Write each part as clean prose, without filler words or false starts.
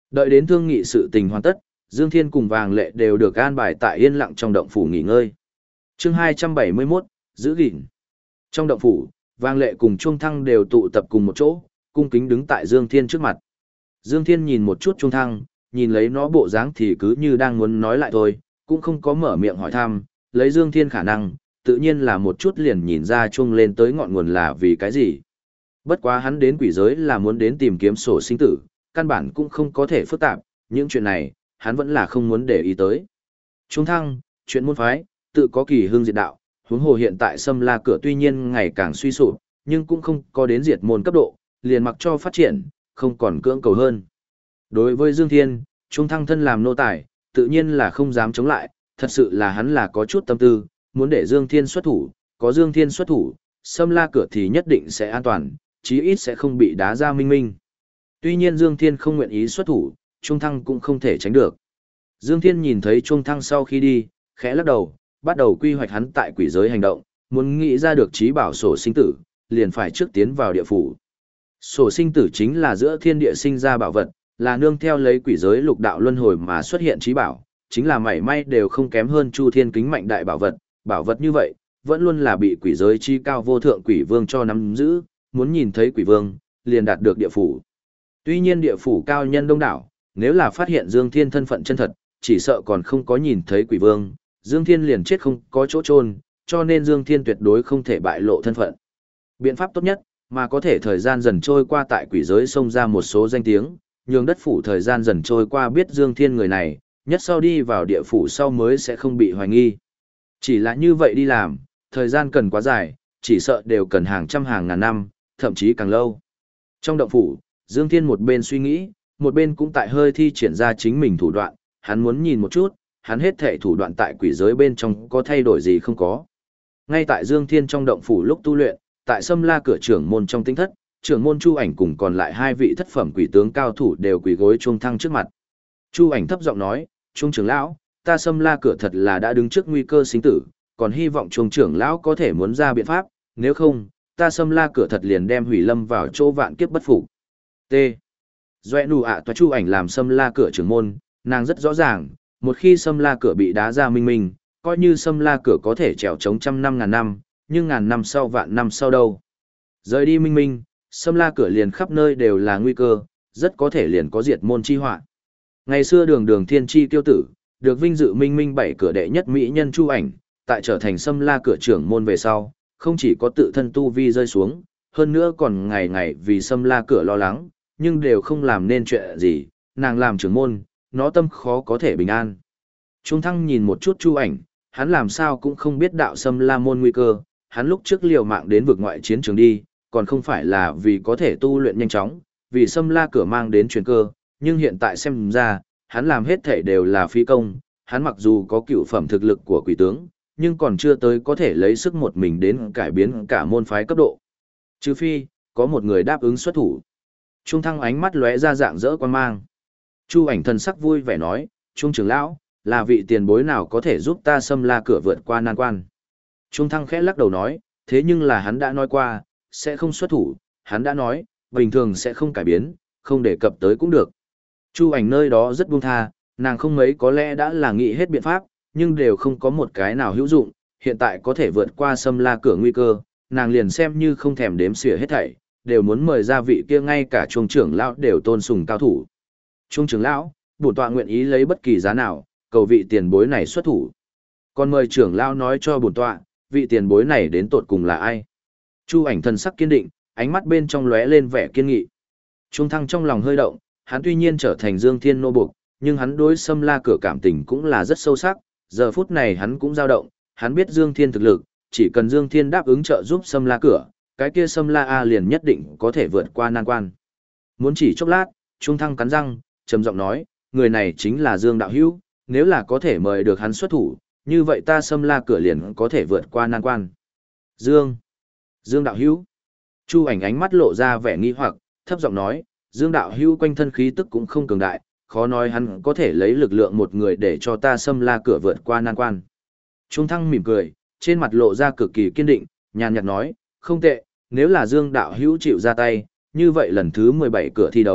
Đợi đến thương nghị sự tình hoàn tất, Dương Thiên cùng Vàng Lệ đều được an bài tại yên lặng trong động phủ nghỉ ngơi. Chương 271, giữ gìn. Trong động phủ, Vàng Lệ cùng Trung Thăng đều tụ tập cùng một chỗ, cung kính đứng tại Dương Thiên trước mặt. Dương Thiên nhìn một chút Trung Thăng, nhìn lấy nó bộ dáng thì cứ như đang muốn nói lại thôi, cũng không có mở miệng hỏi thăm, lấy Dương Thiên khả năng, tự nhiên là một chút liền nhìn ra Trung lên tới ngọn nguồn là vì cái gì. Bất quá hắn đến quỷ giới là muốn đến tìm kiếm sổ sinh tử, căn bản cũng không có thể phức tạp, những chuyện này, hắn vẫn là không muốn để ý tới. Trung Thăng, chuyện môn phái, tự có kỳ hương diệt đạo, huống hồ hiện tại Sâm La cửa tuy nhiên ngày càng suy sụp, nhưng cũng không có đến diệt môn cấp độ, liền mặc cho phát triển, không còn cưỡng cầu hơn. Đối với Dương Thiên, Trung Thăng thân làm nô tài, tự nhiên là không dám chống lại, thật sự là hắn là có chút tâm tư, muốn để Dương Thiên xuất thủ, có Dương Thiên xuất thủ, Sâm La cửa thì nhất định sẽ an toàn, chí ít sẽ không bị đá ra minh minh. Tuy nhiên Dương Thiên không nguyện ý xuất thủ, Trung Thăng cũng không thể tránh được. Dương Thiên nhìn thấy Trung Thăng sau khi đi, khẽ lắc đầu, bắt đầu quy hoạch hắn tại quỷ giới hành động, muốn nghĩ ra được trí bảo sổ sinh tử, liền phải trước tiến vào địa phủ. Sổ sinh tử chính là giữa thiên địa sinh ra bảo vật, là nương theo lấy quỷ giới lục đạo luân hồi mà xuất hiện trí bảo, chính là mảy may đều không kém hơn Chu Thiên kính mạnh đại bảo vật như vậy, vẫn luôn là bị quỷ giới chi cao vô thượng quỷ vương cho nắm giữ, muốn nhìn thấy quỷ vương, liền đạt được địa phủ. Tuy nhiên địa phủ cao nhân đông đảo, nếu là phát hiện Dương Thiên thân phận chân thật, chỉ sợ còn không có nhìn thấy quỷ vương, Dương Thiên liền chết không có chỗ chôn, cho nên Dương Thiên tuyệt đối không thể bại lộ thân phận. Biện pháp tốt nhất, mà có thể thời gian dần trôi qua tại quỷ giới xông ra một số danh tiếng, nhường đất phủ thời gian dần trôi qua biết Dương Thiên người này, nhất sau đi vào địa phủ sau mới sẽ không bị hoài nghi. Chỉ là như vậy đi làm, thời gian cần quá dài, chỉ sợ đều cần hàng trăm hàng ngàn năm, thậm chí càng lâu. Trong động phủ, Dương Thiên một bên suy nghĩ, một bên cũng tại hơi thi triển ra chính mình thủ đoạn, hắn muốn nhìn một chút, hắn hết thể thủ đoạn tại quỷ giới bên trong có thay đổi gì không có. Ngay tại Dương Thiên trong động phủ lúc tu luyện, tại Sâm La cửa trưởng môn trong tinh thất, trưởng môn Chu Ảnh cùng còn lại hai vị thất phẩm quỷ tướng cao thủ đều quỳ gối Trung Thăng trước mặt. Chu Ảnh thấp giọng nói, Trung trưởng lão, ta Sâm La cửa thật là đã đứng trước nguy cơ sinh tử, còn hy vọng Trung trưởng lão có thể muốn ra biện pháp, nếu không, ta Sâm La cửa thật liền đem hủy lâm vào chỗ vạn kiếp bất phục. T. Doe nụ ạ toa Chu Ảnh làm Sâm La cửa trưởng môn, nàng rất rõ ràng, một khi Sâm La cửa bị đá ra minh minh, coi như Sâm La cửa có thể trèo chống trăm năm ngàn năm, nhưng ngàn năm sau vạn năm sau đâu. Rời đi minh minh, Sâm La cửa liền khắp nơi đều là nguy cơ, rất có thể liền có diệt môn chi họa. Ngày xưa đường thiên chi tiêu tử, được vinh dự minh minh bảy cửa đệ nhất mỹ nhân Chu Ảnh, tại trở thành Sâm La cửa trưởng môn về sau, không chỉ có tự thân tu vi rơi xuống, hơn nữa còn ngày ngày vì Sâm La cửa lo lắng, nhưng đều không làm nên chuyện gì, nàng làm trưởng môn, nó tâm khó có thể bình an. Trung Thăng nhìn một chút Chu Ảnh, hắn làm sao cũng không biết đạo Sâm La môn nguy cơ, hắn lúc trước liều mạng đến vực ngoại chiến trường đi, còn không phải là vì có thể tu luyện nhanh chóng, vì Sâm La cửa mang đến truyền cơ, nhưng hiện tại xem ra, hắn làm hết thể đều là phi công, hắn mặc dù có cựu phẩm thực lực của quỷ tướng, nhưng còn chưa tới có thể lấy sức một mình đến cải biến cả môn phái cấp độ. Trừ phi, có một người đáp ứng xuất thủ. Trung Thăng ánh mắt lóe ra dạng dỡ quan mang. Chu Ảnh thần sắc vui vẻ nói, Trung trưởng lão, là vị tiền bối nào có thể giúp ta Sâm La cửa vượt qua nan quan. Trung Thăng khẽ lắc đầu nói, thế nhưng là hắn đã nói qua, sẽ không xuất thủ, hắn đã nói, bình thường sẽ không cải biến, không đề cập tới cũng được. Chu Ảnh nơi đó rất buông tha, nàng không mấy có lẽ đã là nghĩ hết biện pháp, nhưng đều không có một cái nào hữu dụng, hiện tại có thể vượt qua Sâm La cửa nguy cơ, nàng liền xem như không thèm đếm xỉa hết thảy, đều muốn mời ra vị kia ngay cả Trung trưởng lão đều tôn sùng cao thủ. Trung trưởng lão, bổn tọa nguyện ý lấy bất kỳ giá nào, cầu vị tiền bối này xuất thủ. Còn mời trưởng lão nói cho bổn tọa, vị tiền bối này đến tột cùng là ai? Chu Ảnh thần sắc kiên định, ánh mắt bên trong lóe lên vẻ kiên nghị. Trung Thăng trong lòng hơi động, hắn tuy nhiên trở thành Dương Thiên nô buộc, nhưng hắn đối Sâm La cửa cảm tình cũng là rất sâu sắc, giờ phút này hắn cũng dao động, hắn biết Dương Thiên thực lực, chỉ cần Dương Thiên đáp ứng trợ giúp Sâm La cửa, cái kia Sâm La A liền nhất định có thể vượt qua nan quan. Muốn chỉ chốc lát, Trung Thăng cắn răng, trầm giọng nói, người này chính là Dương đạo hữu, nếu là có thể mời được hắn xuất thủ, như vậy ta Sâm La cửa liền có thể vượt qua nan quan. Dương đạo hữu. Chu Ảnh ánh mắt lộ ra vẻ nghi hoặc, thấp giọng nói, Dương đạo hữu quanh thân khí tức cũng không cường đại, khó nói hắn có thể lấy lực lượng một người để cho ta Sâm La cửa vượt qua nan quan. Trung Thăng mỉm cười, trên mặt lộ ra cực kỳ kiên định, nhàn nhạt nói, không tệ, nếu là Dương đạo hữu chịu ra tay, như vậy lần thứ 17 cửa thi đấu,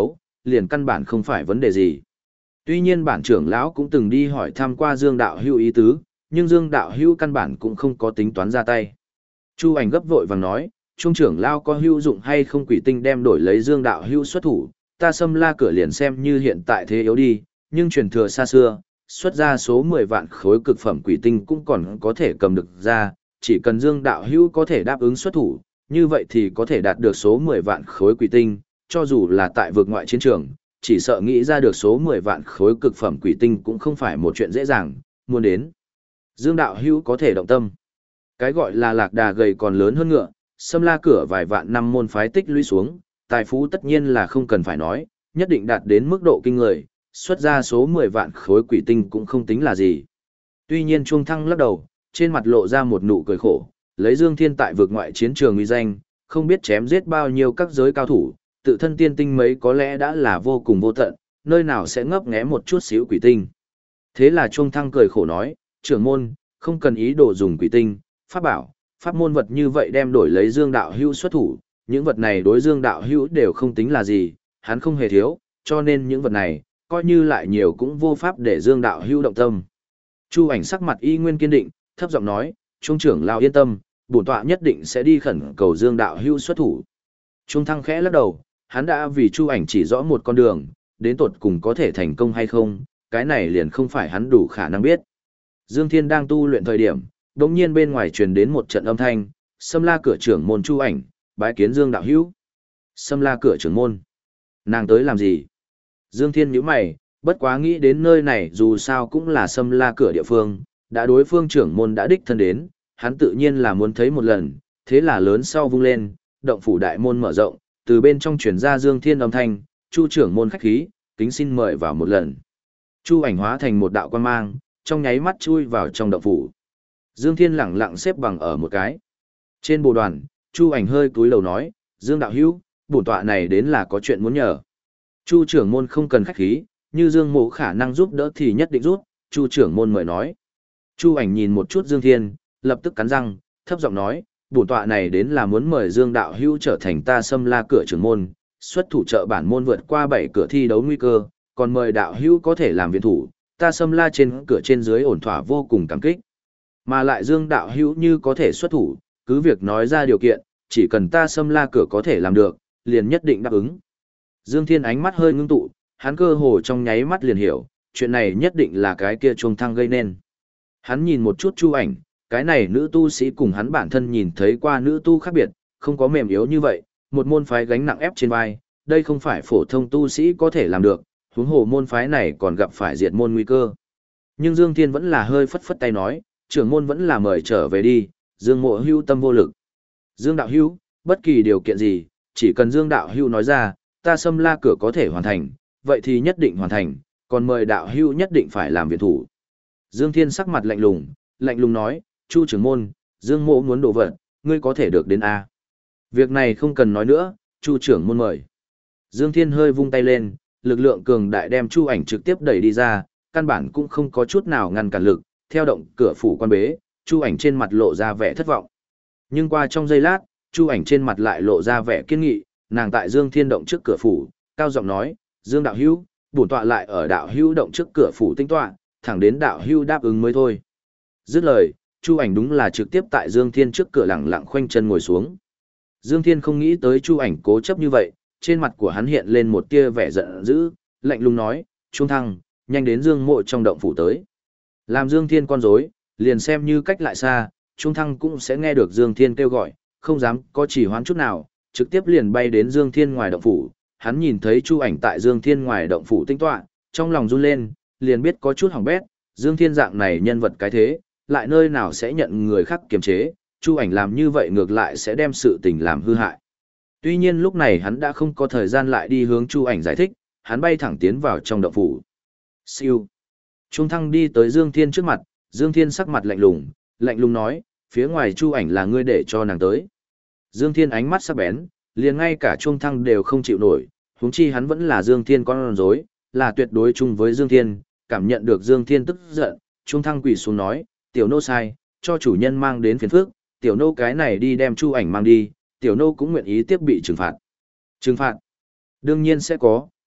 liền căn bản không phải vấn đề gì. Tuy nhiên bản trưởng lão cũng từng đi hỏi thăm qua Dương đạo hữu ý tứ, nhưng Dương đạo hữu căn bản cũng không có tính toán ra tay. Chu ảnh gấp vội vàng nói, Trung trưởng lão có hữu dụng hay không quỷ tinh đem đổi lấy Dương đạo hữu xuất thủ, ta Sâm La cửa liền xem như hiện tại thế yếu đi, nhưng truyền thừa xa xưa, xuất ra số 10 vạn khối cực phẩm quỷ tinh cũng còn có thể cầm được ra, chỉ cần Dương đạo hữu có thể đáp ứng xuất thủ, như vậy thì có thể đạt được số 10 vạn khối quỷ tinh, cho dù là tại vực ngoại chiến trường, chỉ sợ nghĩ ra được số 10 vạn khối cực phẩm quỷ tinh cũng không phải một chuyện dễ dàng, muốn đến. Dương đạo hữu có thể động tâm. Cái gọi là lạc đà gầy còn lớn hơn ngựa, Sâm La cửa vài vạn năm môn phái tích lũy xuống, tài phú tất nhiên là không cần phải nói, nhất định đạt đến mức độ kinh người, xuất ra số 10 vạn khối quỷ tinh cũng không tính là gì. Tuy nhiên Chuông Thăng lắc đầu, trên mặt lộ ra một nụ cười khổ, lấy Dương Thiên tại vực ngoại chiến trường uy danh, không biết chém giết bao nhiêu các giới cao thủ, tự thân tiên tinh mấy có lẽ đã là vô cùng vô tận, nơi nào sẽ ngấp nghé một chút xíu quỷ tinh. Thế là Chuông Thăng cười khổ nói, trưởng môn, không cần ý đồ dùng quỷ tinh, pháp bảo, pháp môn vật như vậy đem đổi lấy Dương đạo hữu xuất thủ, những vật này đối Dương đạo hữu đều không tính là gì, hắn không hề thiếu, cho nên những vật này, coi như lại nhiều cũng vô pháp để Dương đạo hữu động tâm. Chu ảnh sắc mặt y nguyên kiên định, thấp giọng nói, Trung trưởng lão yên tâm, bổn tọa nhất định sẽ đi khẩn cầu Dương đạo hữu xuất thủ. Trung Thăng khẽ lắc đầu, hắn đã vì Chu ảnh chỉ rõ một con đường, đến tột cùng có thể thành công hay không, cái này liền không phải hắn đủ khả năng biết. Dương Thiên đang tu luyện thời điểm, đống nhiên bên ngoài truyền đến một trận âm thanh, Sâm La cửa trưởng môn Chu ảnh, bái kiến Dương đạo hữu. Sâm La cửa trưởng môn, nàng tới làm gì? Dương Thiên nhíu mày, bất quá nghĩ đến nơi này dù sao cũng là Sâm La cửa địa phương, đã đối phương trưởng môn đã đích thân đến, hắn tự nhiên là muốn thấy một lần, thế là lớn sau vung lên, động phủ đại môn mở rộng, từ bên trong truyền ra Dương Thiên âm thanh, Chu trưởng môn khách khí, kính xin mời vào một lần. Chu ảnh hóa thành một đạo quang mang, trong nháy mắt chui vào trong động phủ. Dương Thiên lẳng lặng xếp bằng ở một cái. Trên bồ đoàn, Chu ảnh hơi cúi đầu nói, Dương đạo hữu, bổn tọa này đến là có chuyện muốn nhờ. Chu trưởng môn không cần khách khí, như Dương mộ khả năng giúp đỡ thì nhất định giúp, Chu trưởng môn mời nói. Chu ảnh nhìn một chút Dương Thiên, lập tức cắn răng, thấp giọng nói, bổn tọa này đến là muốn mời Dương đạo hữu trở thành ta Sâm La cửa trưởng môn, xuất thủ trợ bản môn vượt qua 7 cửa thi đấu nguy cơ, còn mời đạo hữu có thể làm viện thủ, ta Sâm La trên cửa trên dưới ổn thỏa vô cùng cảm kích. Mà lại Dương đạo hữu như có thể xuất thủ, cứ việc nói ra điều kiện, chỉ cần ta Sâm La cửa có thể làm được, liền nhất định đáp ứng. Dương Thiên ánh mắt hơi ngưng tụ, hắn cơ hồ trong nháy mắt liền hiểu, chuyện này nhất định là cái kia Chuông Thăng gây nên. Hắn nhìn một chút Chu ảnh, cái này nữ tu sĩ cùng hắn bản thân nhìn thấy qua nữ tu khác biệt, không có mềm yếu như vậy, một môn phái gánh nặng ép trên vai, đây không phải phổ thông tu sĩ có thể làm được, huống hồ môn phái này còn gặp phải diệt môn nguy cơ. Nhưng Dương Thiên vẫn là hơi phất phất tay nói, trưởng môn vẫn là mời trở về đi, Dương mộ hưu tâm vô lực. Dương đạo hưu, bất kỳ điều kiện gì, chỉ cần Dương đạo hưu nói ra, ta Sâm La cửa có thể hoàn thành, vậy thì nhất định hoàn thành, còn mời đạo hưu nhất định phải làm viện thủ. Dương Thiên sắc mặt lạnh lùng nói, Chu trưởng môn, Dương mộ muốn đổ vật, ngươi có thể được đến A. Việc này không cần nói nữa, Chu trưởng môn mời. Dương Thiên hơi vung tay lên, lực lượng cường đại đem Chu ảnh trực tiếp đẩy đi ra, căn bản cũng không có chút nào ngăn cản lực, theo động cửa phủ quan bế, Chu ảnh trên mặt lộ ra vẻ thất vọng. Nhưng qua trong giây lát, Chu ảnh trên mặt lại lộ ra vẻ kiên nghị, nàng tại Dương Thiên động trước cửa phủ, cao giọng nói, Dương đạo hữu, bổn tọa lại ở đạo hữu động trước cửa phủ tinh tọa, thẳng đến đạo hữu đáp ứng mới thôi. Dứt lời, Chu ảnh đúng là trực tiếp tại Dương Thiên trước cửa lẳng lặng khoanh chân ngồi xuống. Dương Thiên không nghĩ tới Chu ảnh cố chấp như vậy, trên mặt của hắn hiện lên một tia vẻ giận dữ, lạnh lùng nói, Trung Thăng, nhanh đến Dương mộ trong động phủ tới. Làm Dương Thiên con rối, liền xem như cách lại xa, Trung Thăng cũng sẽ nghe được Dương Thiên kêu gọi, không dám có chỉ hoán chút nào, trực tiếp liền bay đến Dương Thiên ngoài động phủ. Hắn nhìn thấy Chu ảnh tại Dương Thiên ngoài động phủ tinh tọa, trong lòng run lên, liền biết có chút hỏng bét, Dương Thiên dạng này nhân vật cái thế, lại nơi nào sẽ nhận người khác kiềm chế, Chu ảnh làm như vậy ngược lại sẽ đem sự tình làm hư hại. Tuy nhiên lúc này hắn đã không có thời gian lại đi hướng Chu ảnh giải thích, hắn bay thẳng tiến vào trong động phủ. Siêu. Trung Thăng đi tới Dương Thiên trước mặt, Dương Thiên sắc mặt lạnh lùng nói, phía ngoài Chu ảnh là ngươi để cho nàng tới. Dương Thiên ánh mắt sắc bén, liền ngay cả Trung Thăng đều không chịu nổi, huống chi hắn vẫn là Dương Thiên con rối, là tuyệt đối chung với Dương Thiên, cảm nhận được Dương Thiên tức giận, Trung Thăng quỳ xuống nói, tiểu nô sai, cho chủ nhân mang đến phiền phức, tiểu nô cái này đi đem Chu ảnh mang đi, tiểu nô cũng nguyện ý tiếp bị trừng phạt. Trừng phạt? Đương nhiên sẽ có,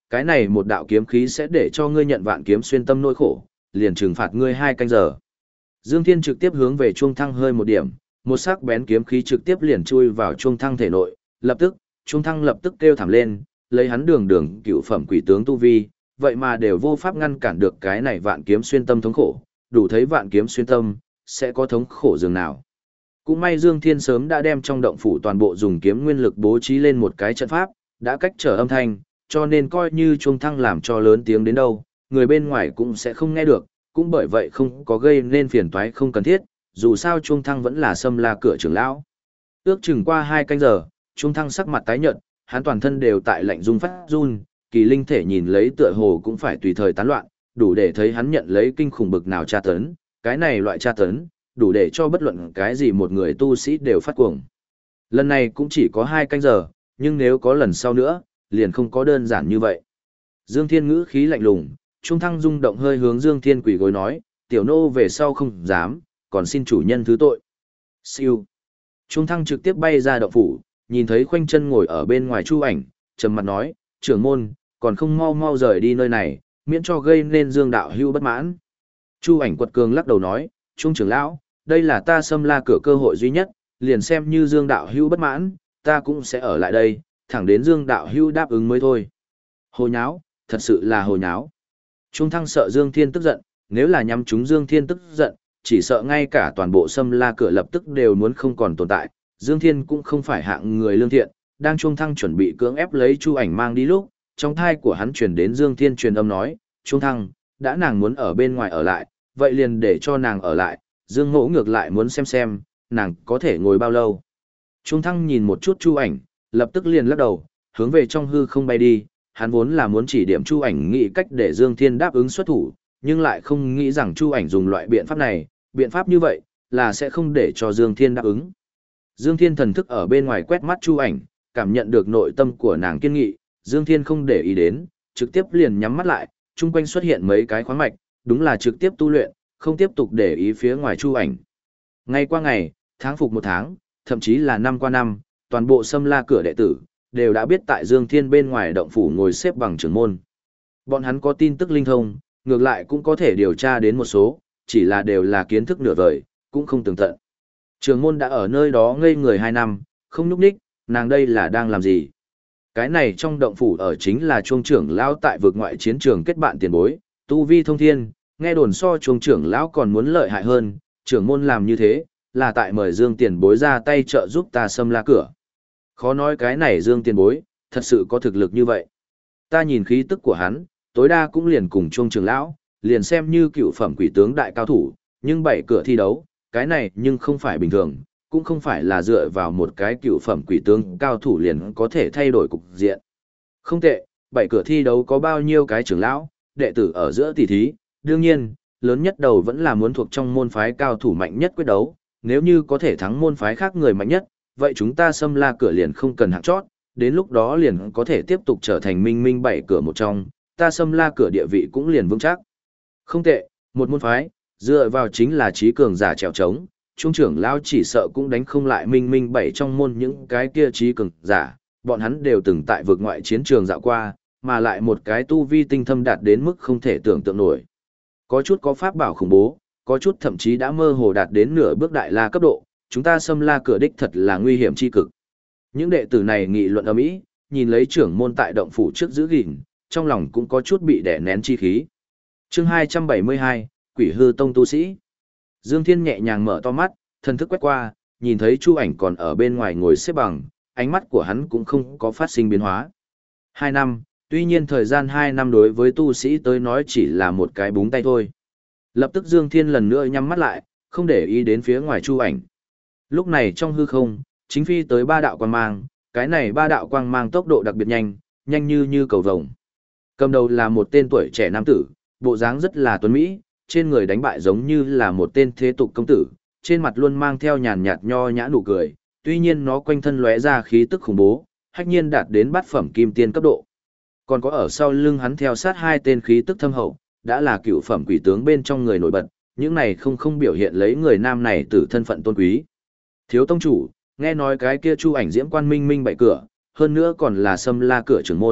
cái này một đạo kiếm khí sẽ để cho ngươi nhận vạn kiếm xuyên tâm nỗi khổ, liền trừng phạt ngươi 2 canh giờ. Dương Thiên trực tiếp hướng về Trung Thăng hơi một điểm, một sắc bén kiếm khí trực tiếp liền chui vào Trung Thăng thể nội, lập tức, Trung Thăng lập tức kêu thảm lên, lấy hắn đường cựu phẩm quỷ tướng tu vi, vậy mà đều vô pháp ngăn cản được cái này vạn kiếm xuyên tâm thống khổ, đủ thấy vạn kiếm xuyên tâm sẽ có thống khổ dường nào. Cũng may Dương Thiên sớm đã đem trong động phủ toàn bộ dùng kiếm nguyên lực bố trí lên một cái trận pháp, đã cách trở âm thanh, cho nên coi như Trung Thăng làm cho lớn tiếng đến đâu, người bên ngoài cũng sẽ không nghe được, cũng bởi vậy không có gây nên phiền toái không cần thiết, dù sao Trung Thăng vẫn là Sâm La cửa trưởng lão. Ước chừng qua 2 canh giờ, Trung Thăng sắc mặt tái nhợt, hắn toàn thân đều tại lạnh run phát run, kỳ linh thể nhìn lấy tựa hồ cũng phải tùy thời tán loạn, đủ để thấy hắn nhận lấy kinh khủng bực nào tra tấn, cái này loại tra tấn, đủ để cho bất luận cái gì một người tu sĩ đều phát cuồng. Lần này cũng chỉ có 2 canh giờ, nhưng nếu có lần sau nữa, liền không có đơn giản như vậy. Dương Thiên ngữ khí lạnh lùng, Trung Thăng rung động hơi hướng Dương Thiên quỳ gối nói, tiểu nô về sau không dám, còn xin chủ nhân thứ tội. Siêu. Trung Thăng trực tiếp bay ra động phủ, nhìn thấy khoanh chân ngồi ở bên ngoài Chu Ảnh, trầm mặt nói, trưởng môn, còn không mau mau rời đi nơi này, miễn cho gây nên Dương đạo hưu bất mãn. Chu Ảnh quật cường lắc đầu nói, Trung trưởng lão, đây là ta Sâm La cửa cơ hội duy nhất, liền xem như Dương đạo hưu bất mãn, ta cũng sẽ ở lại đây, thẳng đến Dương đạo hưu đáp ứng mới thôi. Hồ nháo, thật sự là hồ nháo. Trung Thăng sợ Dương Thiên tức giận, nếu là nhắm chúng Dương Thiên tức giận, chỉ sợ ngay cả toàn bộ Sâm La cửa lập tức đều muốn không còn tồn tại. Dương Thiên cũng không phải hạng người lương thiện, đang Trung Thăng chuẩn bị cưỡng ép lấy Chu Ảnh mang đi lúc, trong thai của hắn truyền đến Dương Thiên truyền âm nói, Trung Thăng, đã nàng muốn ở bên ngoài ở lại, vậy liền để cho nàng ở lại, Dương Mỗ ngược lại muốn xem, nàng có thể ngồi bao lâu. Trung Thăng nhìn một chút Chu Ảnh, lập tức liền lắc đầu, hướng về trong hư không bay đi, hắn vốn là muốn chỉ điểm Chu Ảnh nghĩ cách để Dương Thiên đáp ứng xuất thủ, nhưng lại không nghĩ rằng Chu Ảnh dùng loại biện pháp này, biện pháp như vậy, là sẽ không để cho Dương Thiên đáp ứng. Dương Thiên thần thức ở bên ngoài quét mắt Chu Ảnh, cảm nhận được nội tâm của nàng kiên nghị, Dương Thiên không để ý đến, trực tiếp liền nhắm mắt lại, chung quanh xuất hiện mấy cái khoáng mạch, đúng là trực tiếp tu luyện, không tiếp tục để ý phía ngoài Chu Ảnh. Ngày qua ngày, tháng phục một tháng, thậm chí là năm qua năm, toàn bộ Sâm La cửa đệ tử đều đã biết tại Dương Thiên bên ngoài động phủ ngồi xếp bằng trưởng môn. Bọn hắn có tin tức linh thông, ngược lại cũng có thể điều tra đến một số, chỉ là đều là kiến thức nửa vời, cũng không tường tận. Trưởng môn đã ở nơi đó ngây người 2 năm, không nhúc nhích, nàng đây là đang làm gì? Cái này trong động phủ ở chính là chuông trưởng lão tại vực ngoại chiến trường kết bạn tiền bối, tu vi thông thiên, nghe đồn so chuông trưởng lão còn muốn lợi hại hơn, trưởng môn làm như thế, là tại mời Dương tiền bối ra tay trợ giúp ta Sâm La cửa. Khó nói cái này Dương tiền bối, thật sự có thực lực như vậy. Ta nhìn khí tức của hắn, tối đa cũng liền cùng chuông trưởng lão, liền xem như cựu phẩm quỷ tướng đại cao thủ, nhưng 7 cửa thi đấu, cái này nhưng không phải bình thường, cũng không phải là dựa vào một cái cựu phẩm quỷ tướng cao thủ liền có thể thay đổi cục diện. Không tệ, 7 cửa thi đấu có bao nhiêu cái trưởng lão, đệ tử ở giữa tỷ thí, đương nhiên, lớn nhất đầu vẫn là muốn thuộc trong môn phái cao thủ mạnh nhất quyết đấu, nếu như có thể thắng môn phái khác người mạnh nhất, vậy chúng ta Sâm La cửa liền không cần hạng chót, đến lúc đó liền có thể tiếp tục trở thành minh minh 7 cửa một trong, ta Sâm La cửa địa vị cũng liền vững chắc. Không tệ, một môn phái, dựa vào chính là trí cường giả trèo trống, trung trưởng lão chỉ sợ cũng đánh không lại minh minh 7 trong môn những cái kia trí cường giả, bọn hắn đều từng tại vực ngoại chiến trường dạo qua, mà lại một cái tu vi tinh thâm đạt đến mức không thể tưởng tượng nổi. Có chút có pháp bảo khủng bố, có chút thậm chí đã mơ hồ đạt đến nửa bước đại la cấp độ, chúng ta Sâm La cửa đích thật là nguy hiểm chi cực. Những đệ tử này nghị luận ầm ĩ, nhìn lấy trưởng môn tại động phủ trước giữ gìn, trong lòng cũng có chút bị đè nén chi khí. Chương 272, Quỷ hư tông tu sĩ. Dương Thiên nhẹ nhàng mở to mắt, thần thức quét qua, nhìn thấy Chu Ảnh còn ở bên ngoài ngồi xếp bằng, ánh mắt của hắn cũng không có phát sinh biến hóa. 2 năm, tuy nhiên thời gian 2 năm đối với tu sĩ tới nói chỉ là một cái búng tay thôi. Lập tức Dương Thiên lần nữa nhắm mắt lại, không để ý đến phía ngoài Chu Ảnh. Lúc này trong hư không, chính phi tới 3 đạo quang mang, cái này 3 đạo quang mang tốc độ đặc biệt nhanh, nhanh như cầu vồng. Cầm đầu là một tên tuổi trẻ nam tử, bộ dáng rất là tuấn mỹ, trên người đánh bại giống như là một tên thế tục công tử, trên mặt luôn mang theo nhàn nhạt nho nhã nụ cười, tuy nhiên nó quanh thân lóe ra khí tức khủng bố, hách nhiên đạt đến bát phẩm kim tiên cấp độ. Còn có ở sau lưng hắn theo sát 2 tên khí tức thâm hậu, đã là cựu phẩm quỷ tướng bên trong người nổi bật, những này không biểu hiện lấy người nam này từ thân phận tôn quý. Thiếu tông chủ, nghe nói cái kia Chu Ảnh diễm quan minh minh 7 cửa, hơn nữa còn là Sâm La cửa trưởng môn,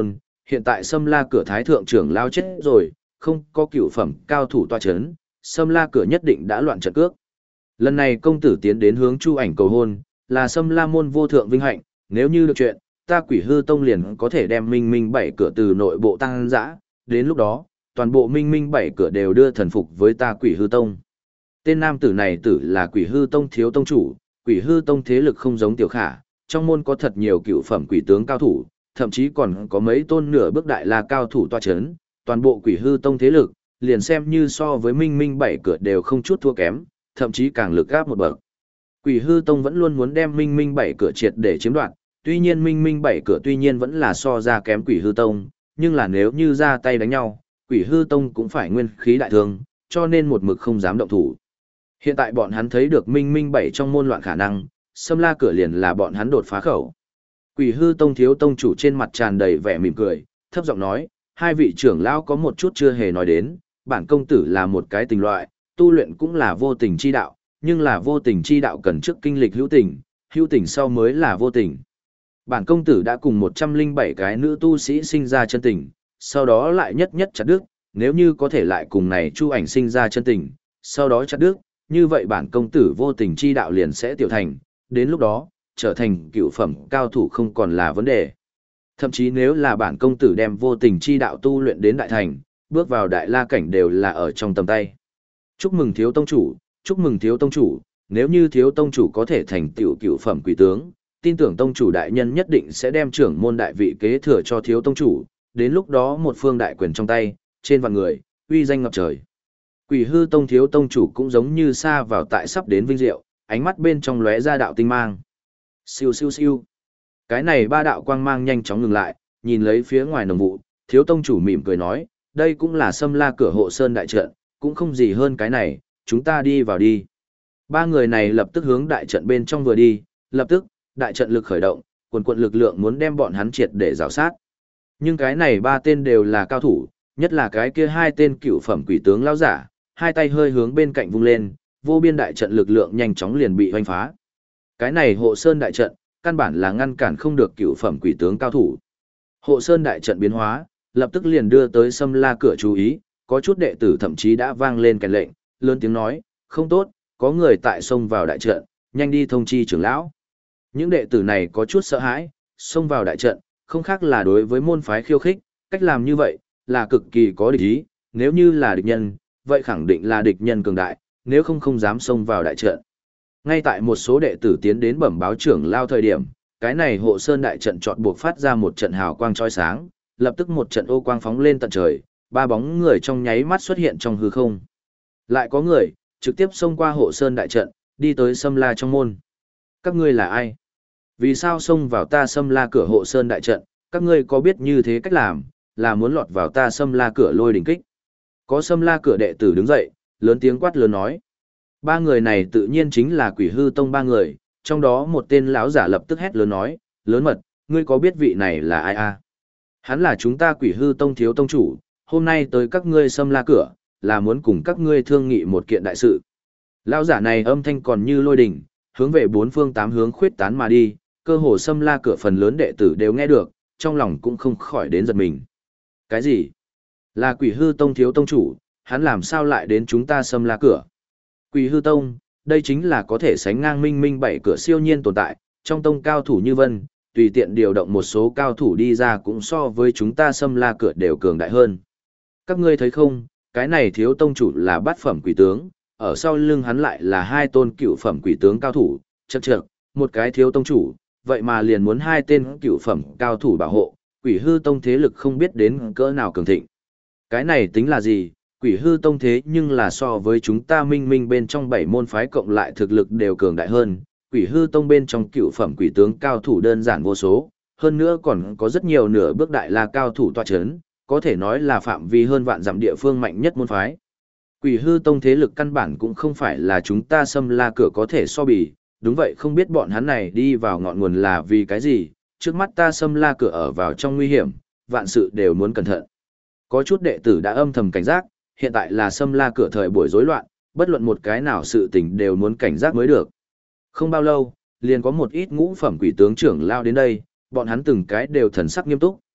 Hiện tại Sâm La cửa thái thượng trưởng lao chết rồi, không có cửu phẩm cao thủ tọa chấn, Sâm La cửa nhất định đã loạn trận cước. Lần này công tử tiến đến hướng Chu Ảnh cầu hôn, là Sâm La môn vô thượng vinh hạnh, nếu như được chuyện, ta Quỷ Hư Tông liền có thể đem Minh Minh bảy cửa từ nội bộ tăng dã, đến lúc đó, toàn bộ Minh Minh bảy cửa đều đưa thần phục với ta Quỷ Hư Tông. Tên nam tử này tử là Quỷ Hư Tông thiếu tông chủ, Quỷ Hư Tông thế lực không giống Tiểu Khả, trong môn có thật nhiều cựu phẩm quỷ tướng cao thủ, thậm chí còn có mấy tôn nửa bước đại la cao thủ tọa chấn, toàn bộ Quỷ Hư Tông thế lực, liền xem như so với Minh Minh bảy cửa đều không chút thua kém, thậm chí càng lực gáp một bậc. Quỷ Hư Tông vẫn luôn muốn đem Minh Minh bảy cửa triệt để chiếm đoạt, tuy nhiên Minh Minh bảy cửa tuy nhiên vẫn là so ra kém Quỷ Hư Tông, nhưng là nếu như ra tay đánh nhau, Quỷ Hư Tông cũng phải nguyên khí đại thương, cho nên một mực không dám động thủ. Hiện tại bọn hắn thấy được Minh Minh bảy trong môn loạn khả năng, Sâm La cửa liền là bọn hắn đột phá khẩu. Quỷ Hư Tông thiếu tông chủ trên mặt tràn đầy vẻ mỉm cười, thấp giọng nói, hai vị trưởng lão có một chút chưa hề nói đến, bản công tử là một cái tình loại, tu luyện cũng là vô tình chi đạo, nhưng là vô tình chi đạo cần trước kinh lịch hữu tình sau mới là vô tình. Bản công tử đã cùng 107 cái nữ tu sĩ sinh ra chân tình, sau đó lại nhất nhất chặt đứt, nếu như có thể lại cùng này Chu Ảnh sinh ra chân tình, sau đó chặt đứt, như vậy bản công tử vô tình chi đạo liền sẽ tiểu thành, đến lúc đó, trở thành cựu phẩm cao thủ không còn là vấn đề. Thậm chí nếu là bản công tử đem vô tình chi đạo tu luyện đến đại thành, bước vào đại la cảnh đều là ở trong tầm tay. Chúc mừng thiếu tông chủ, chúc mừng thiếu tông chủ, nếu như thiếu tông chủ có thể thành tiểu cựu phẩm quỷ tướng, tin tưởng tông chủ đại nhân nhất định sẽ đem trưởng môn đại vị kế thừa cho thiếu tông chủ, đến lúc đó một phương đại quyền trong tay, trên vạn người, uy danh ngập trời. Quỷ Hư Tông thiếu tông chủ cũng giống như xa vào tại sắp đến vinh diệu, ánh mắt bên trong lóe ra đạo tinh mang. Siêu siêu siêu. Cái này ba đạo quang mang nhanh chóng ngừng lại, nhìn lấy phía ngoài nồng vụ, thiếu tông chủ mỉm cười nói, đây cũng là Sâm La cửa hộ sơn đại trận, cũng không gì hơn cái này, chúng ta đi vào đi. Ba người này lập tức hướng đại trận bên trong vừa đi, lập tức, đại trận lực khởi động, quần quận lực lượng muốn đem bọn hắn triệt để rào sát. Nhưng cái này ba tên đều là cao thủ, nhất là cái kia hai tên cựu phẩm quỷ tướng lão giả, hai tay hơi hướng bên cạnh vung lên, vô biên đại trận lực lượng nhanh chóng liền bị hoành phá. Cái này hộ sơn đại trận, căn bản là ngăn cản không được cựu phẩm quỷ tướng cao thủ. Hộ sơn đại trận biến hóa, lập tức liền đưa tới Sâm La cửa chú ý, có chút đệ tử thậm chí đã vang lên kèn lệnh, lớn tiếng nói, không tốt, có người tại xông vào đại trận, nhanh đi thông chi trưởng lão. Những đệ tử này có chút sợ hãi, xông vào đại trận, không khác là đối với môn phái khiêu khích, cách làm như vậy, là cực kỳ có địch ý, nếu như là địch nhân, vậy khẳng định là địch nhân cường đại, nếu không không dám xông vào đại trận. Ngay tại một số đệ tử tiến đến bẩm báo trưởng lao thời điểm, cái này hộ sơn đại trận chọn buộc phát ra một trận hào quang chói sáng, lập tức một trận ô quang phóng lên tận trời, ba bóng người trong nháy mắt xuất hiện trong hư không. Lại có người trực tiếp xông qua hộ sơn đại trận, đi tới Sâm La trong môn. Các ngươi là ai? Vì sao xông vào ta Sâm La cửa hộ sơn đại trận? Các ngươi có biết như thế cách làm, là muốn lọt vào ta Sâm La cửa lôi đỉnh kích? Có Sâm La cửa đệ tử đứng dậy, lớn tiếng quát lớn nói. Ba người này tự nhiên chính là Quỷ Hư Tông ba người, trong đó một tên lão giả lập tức hét lớn nói, lớn mật, ngươi có biết vị này là ai à? Hắn là chúng ta Quỷ Hư Tông thiếu tông chủ, hôm nay tới các ngươi Sâm La cửa, là muốn cùng các ngươi thương nghị một kiện đại sự. Lão giả này âm thanh còn như lôi đình, hướng về bốn phương tám hướng khuyết tán mà đi, cơ hồ Sâm La cửa phần lớn đệ tử đều nghe được, trong lòng cũng không khỏi đến giật mình. Cái gì? Là Quỷ Hư Tông thiếu tông chủ, hắn làm sao lại đến chúng ta Sâm La cửa? Quỷ Hư Tông, đây chính là có thể sánh ngang Minh Minh bảy cửa siêu nhiên tồn tại, trong tông cao thủ như vân, tùy tiện điều động một số cao thủ đi ra cũng so với chúng ta Sâm La cửa đều cường đại hơn. Các ngươi thấy không, cái này thiếu tông chủ là bát phẩm quỷ tướng, ở sau lưng hắn lại là hai tôn cựu phẩm quỷ tướng cao thủ, chậc chậc, một cái thiếu tông chủ, vậy mà liền muốn hai tên cựu phẩm cao thủ bảo hộ, Quỷ Hư Tông thế lực không biết đến cỡ nào cường thịnh. Cái này tính là gì? Quỷ Hư Tông thế nhưng là so với chúng ta Minh Minh bên trong 7 môn phái cộng lại thực lực đều cường đại hơn. Quỷ Hư Tông bên trong cựu phẩm quỷ tướng cao thủ đơn giản vô số, hơn nữa còn có rất nhiều nửa bước đại la cao thủ tọa chấn, có thể nói là phạm vi hơn vạn dặm địa phương mạnh nhất môn phái. Quỷ Hư Tông thế lực căn bản cũng không phải là chúng ta Sâm La cửa có thể so bì, đúng vậy, không biết bọn hắn này đi vào ngọn nguồn là vì cái gì, trước mắt ta Sâm La cửa ở vào trong nguy hiểm, vạn sự đều muốn cẩn thận. Có chút đệ tử đã âm thầm cảnh giác, hiện tại là Sâm La cửa thời buổi rối loạn, bất luận một cái nào sự tình đều muốn cảnh giác mới được. Không bao lâu, liền có một ít ngũ phẩm quỷ tướng trưởng lao đến đây, bọn hắn từng cái đều thần sắc nghiêm túc,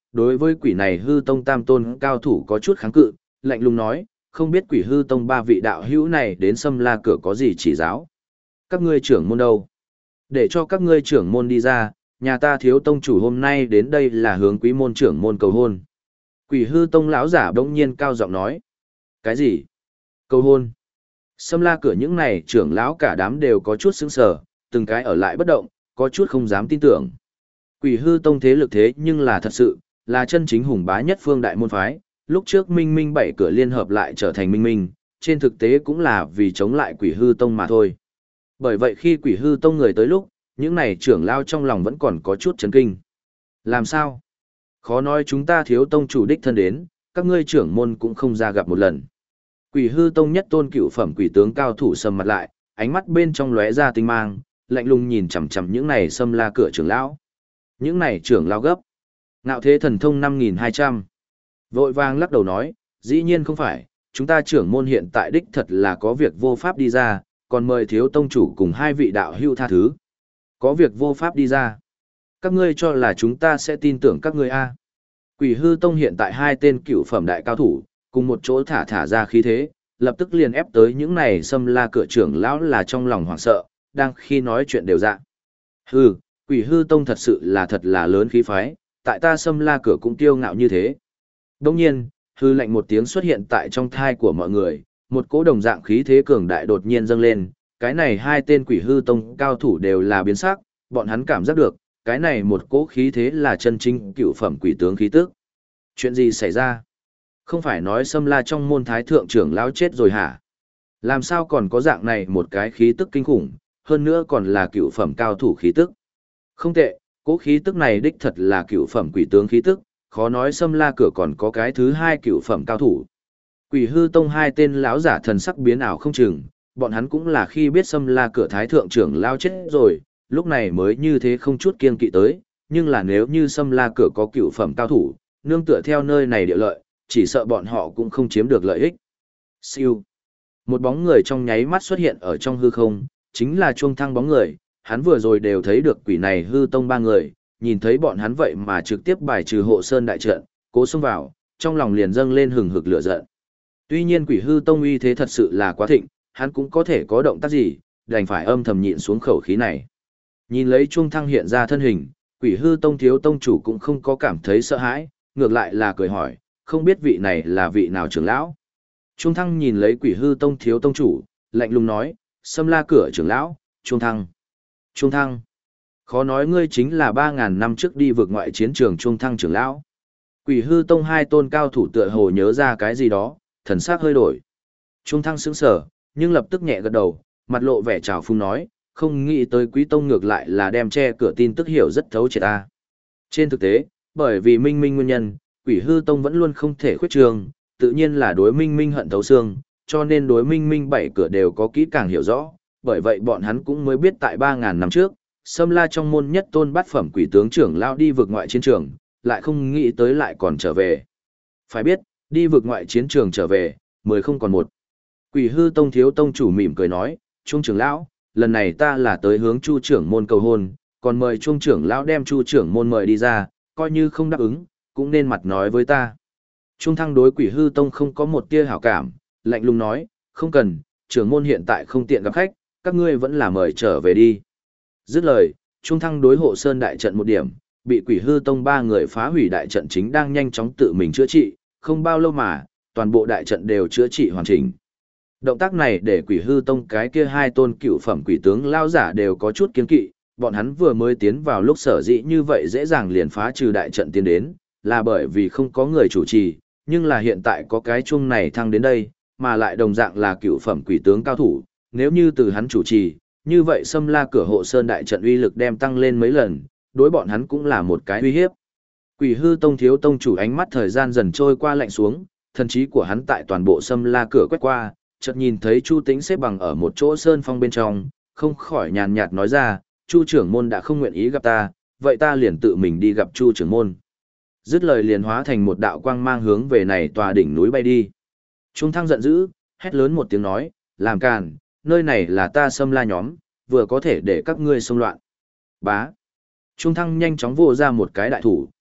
đối với quỷ này hư tông tam tôn cao thủ có chút kháng cự, lạnh lùng nói, không biết quỷ hư tông ba vị đạo hữu này đến Sâm La cửa có gì chỉ giáo. Các ngươi trưởng môn đâu? Để cho các ngươi trưởng môn đi ra, nhà ta thiếu tông chủ hôm nay đến đây là hướng quý môn trưởng môn cầu hôn. Quỷ hư tông lão giả bỗng nhiên cao giọng nói. Cái gì? Cầu hôn? Sâm La cửa những này trưởng lão cả đám đều có chút sững sờ, từng cái ở lại bất động, có chút không dám tin tưởng. Quỷ hư tông thế lực thế nhưng là thật sự, là chân chính hùng bá nhất phương đại môn phái, lúc trước Minh Minh bảy cửa liên hợp lại trở thành Minh Minh, trên thực tế cũng là vì chống lại quỷ hư tông mà thôi. Bởi vậy khi quỷ hư tông người tới lúc, những này trưởng lao trong lòng vẫn còn có chút chấn kinh. Làm sao? Khó nói chúng ta thiếu tông chủ đích thân đến, các ngươi trưởng môn cũng không ra gặp một lần. Quỷ hư tông nhất tôn cựu phẩm quỷ tướng cao thủ sầm mặt lại, ánh mắt bên trong lóe ra tinh mang, lạnh lùng nhìn chằm chằm những này Sâm La cửa trưởng lão. Những này trưởng lão gấp. Ngạo thế thần thông 5200. Vội vàng lắc đầu nói, dĩ nhiên không phải, chúng ta trưởng môn hiện tại đích thật là có việc vô pháp đi ra, còn mời thiếu tông chủ cùng hai vị đạo hữu tha thứ. Có việc vô pháp đi ra. Các ngươi cho là chúng ta sẽ tin tưởng các ngươi a? Quỷ hư tông hiện tại hai tên cựu phẩm đại cao thủ, cùng một chỗ thả ra khí thế, lập tức liền ép tới những này Sâm La cửa trưởng lão là trong lòng hoảng sợ, đang khi nói chuyện đều dạ. Hừ, quỷ hư tông thật sự là thật là lớn khí phái, tại ta Sâm La cửa cũng kiêu ngạo như thế. Đồng nhiên, hư lạnh một tiếng xuất hiện tại trong thai của mọi người, một cỗ đồng dạng khí thế cường đại đột nhiên dâng lên, cái này hai tên quỷ hư tông cao thủ đều là biến sắc, bọn hắn cảm giác được, cái này một cỗ khí thế là chân chính cựu phẩm quỷ tướng khí tức. Chuyện gì xảy ra? Không phải nói Sâm La trong môn thái thượng trưởng lão chết rồi hả? Làm sao còn có dạng này một cái khí tức kinh khủng, hơn nữa còn là cựu phẩm cao thủ khí tức. Không tệ, cỗ khí tức này đích thật là cựu phẩm quỷ tướng khí tức, khó nói Sâm La cửa còn có cái thứ hai cựu phẩm cao thủ. Quỷ hư tông hai tên lão giả thần sắc biến ảo không chừng, bọn hắn cũng là khi biết Sâm La cửa thái thượng trưởng lao chết rồi, lúc này mới như thế không chút kiêng kỵ tới, nhưng là nếu như Sâm La cửa có cựu phẩm cao thủ, nương tựa theo nơi này địa lợi, chỉ sợ bọn họ cũng không chiếm được lợi ích. Siêu. Một bóng người trong nháy mắt xuất hiện ở trong hư không, chính là Chuông Thăng bóng người, hắn vừa rồi đều thấy được quỷ này hư tông ba người, nhìn thấy bọn hắn vậy mà trực tiếp bài trừ hộ sơn đại trận, cố xông vào, trong lòng liền dâng lên hừng hực lửa giận. Tuy nhiên quỷ hư tông uy thế thật sự là quá thịnh, hắn cũng có thể có động tác gì, đành phải âm thầm nhịn xuống khẩu khí này. Nhìn lấy Chuông Thăng hiện ra thân hình, quỷ hư tông thiếu tông chủ cũng không có cảm thấy sợ hãi, ngược lại là cười hỏi, không biết vị này là vị nào trưởng lão. Chuông Thăng nhìn lấy quỷ hư tông thiếu tông chủ, lạnh lùng nói, Sâm La cửa trưởng lão, Chuông Thăng. Chuông Thăng. Khó nói ngươi chính là 3.000 năm trước đi vượt ngoại chiến trường Chuông Thăng trưởng lão. Quỷ hư tông hai tôn cao thủ tựa hồ nhớ ra cái gì đó, thần sắc hơi đổi. Chuông Thăng sững sờ, nhưng lập tức nhẹ gật đầu, mặt lộ vẻ trào phúng nói, không nghĩ tới quý tông ngược lại là đem che cửa tin tức hiểu rất thấu triệt ta. Trên thực tế, bởi vì Minh Minh nguyên nhân, quỷ hư tông vẫn luôn không thể khuyết trường, tự nhiên là đối Minh Minh hận thấu xương, cho nên đối Minh Minh bảy cửa đều có kỹ càng hiểu rõ, bởi vậy bọn hắn cũng mới biết tại 3.000 năm trước, Sâm La trong môn nhất tôn bát phẩm quỷ tướng trưởng lao đi vượt ngoại chiến trường, lại không nghĩ tới lại còn trở về. Phải biết, đi vượt ngoại chiến trường trở về, 10 không còn một. Quỷ hư tông thiếu tông chủ mỉm cười nói, Trung trưởng lão, lần này ta là tới hướng Chu trưởng môn cầu hôn, còn mời Trung trưởng lão đem Chu trưởng môn mời đi ra, coi như không đáp ứng, cũng nên mặt nói với ta. Trung Thăng đối quỷ hư tông không có một tia hảo cảm, lạnh lùng nói, không cần, trưởng môn hiện tại không tiện gặp khách, các ngươi vẫn là mời trở về đi. Dứt lời, Trung Thăng đối hộ sơn đại trận một điểm, bị quỷ hư tông ba người phá hủy đại trận chính đang nhanh chóng tự mình chữa trị, không bao lâu mà, toàn bộ đại trận đều chữa trị hoàn chỉnh. Động tác này để quỷ hư tông cái kia hai tôn cựu phẩm quỷ tướng lao giả đều có chút kiên kỵ, bọn hắn vừa mới tiến vào lúc sở dĩ như vậy dễ dàng liền phá trừ đại trận tiến đến, là bởi vì không có người chủ trì, nhưng là hiện tại có cái chuông này thăng đến đây, mà lại đồng dạng là cựu phẩm quỷ tướng cao thủ, nếu như từ hắn chủ trì, như vậy Sâm La cửa hộ sơn đại trận uy lực đem tăng lên mấy lần, đối bọn hắn cũng là một cái uy hiếp. Quỷ hư tông thiếu tông chủ ánh mắt thời gian dần trôi qua lạnh xuống, thần trí của hắn tại toàn bộ Sâm La cửa quét qua, chợt nhìn thấy Chu Tĩnh xếp bằng ở một chỗ sơn phong bên trong, không khỏi nhàn nhạt nói ra, Chu trưởng môn đã không nguyện ý gặp ta, vậy ta liền tự mình đi gặp Chu trưởng môn. Dứt lời liền hóa thành một đạo quang mang hướng về này tòa đỉnh núi bay đi. Trung Thăng giận dữ, hét lớn một tiếng nói, làm càn, nơi này là ta Sâm La nhóm, vừa có thể để các ngươi xông loạn. Bá. Trung Thăng nhanh chóng vồ ra một cái đại thủ,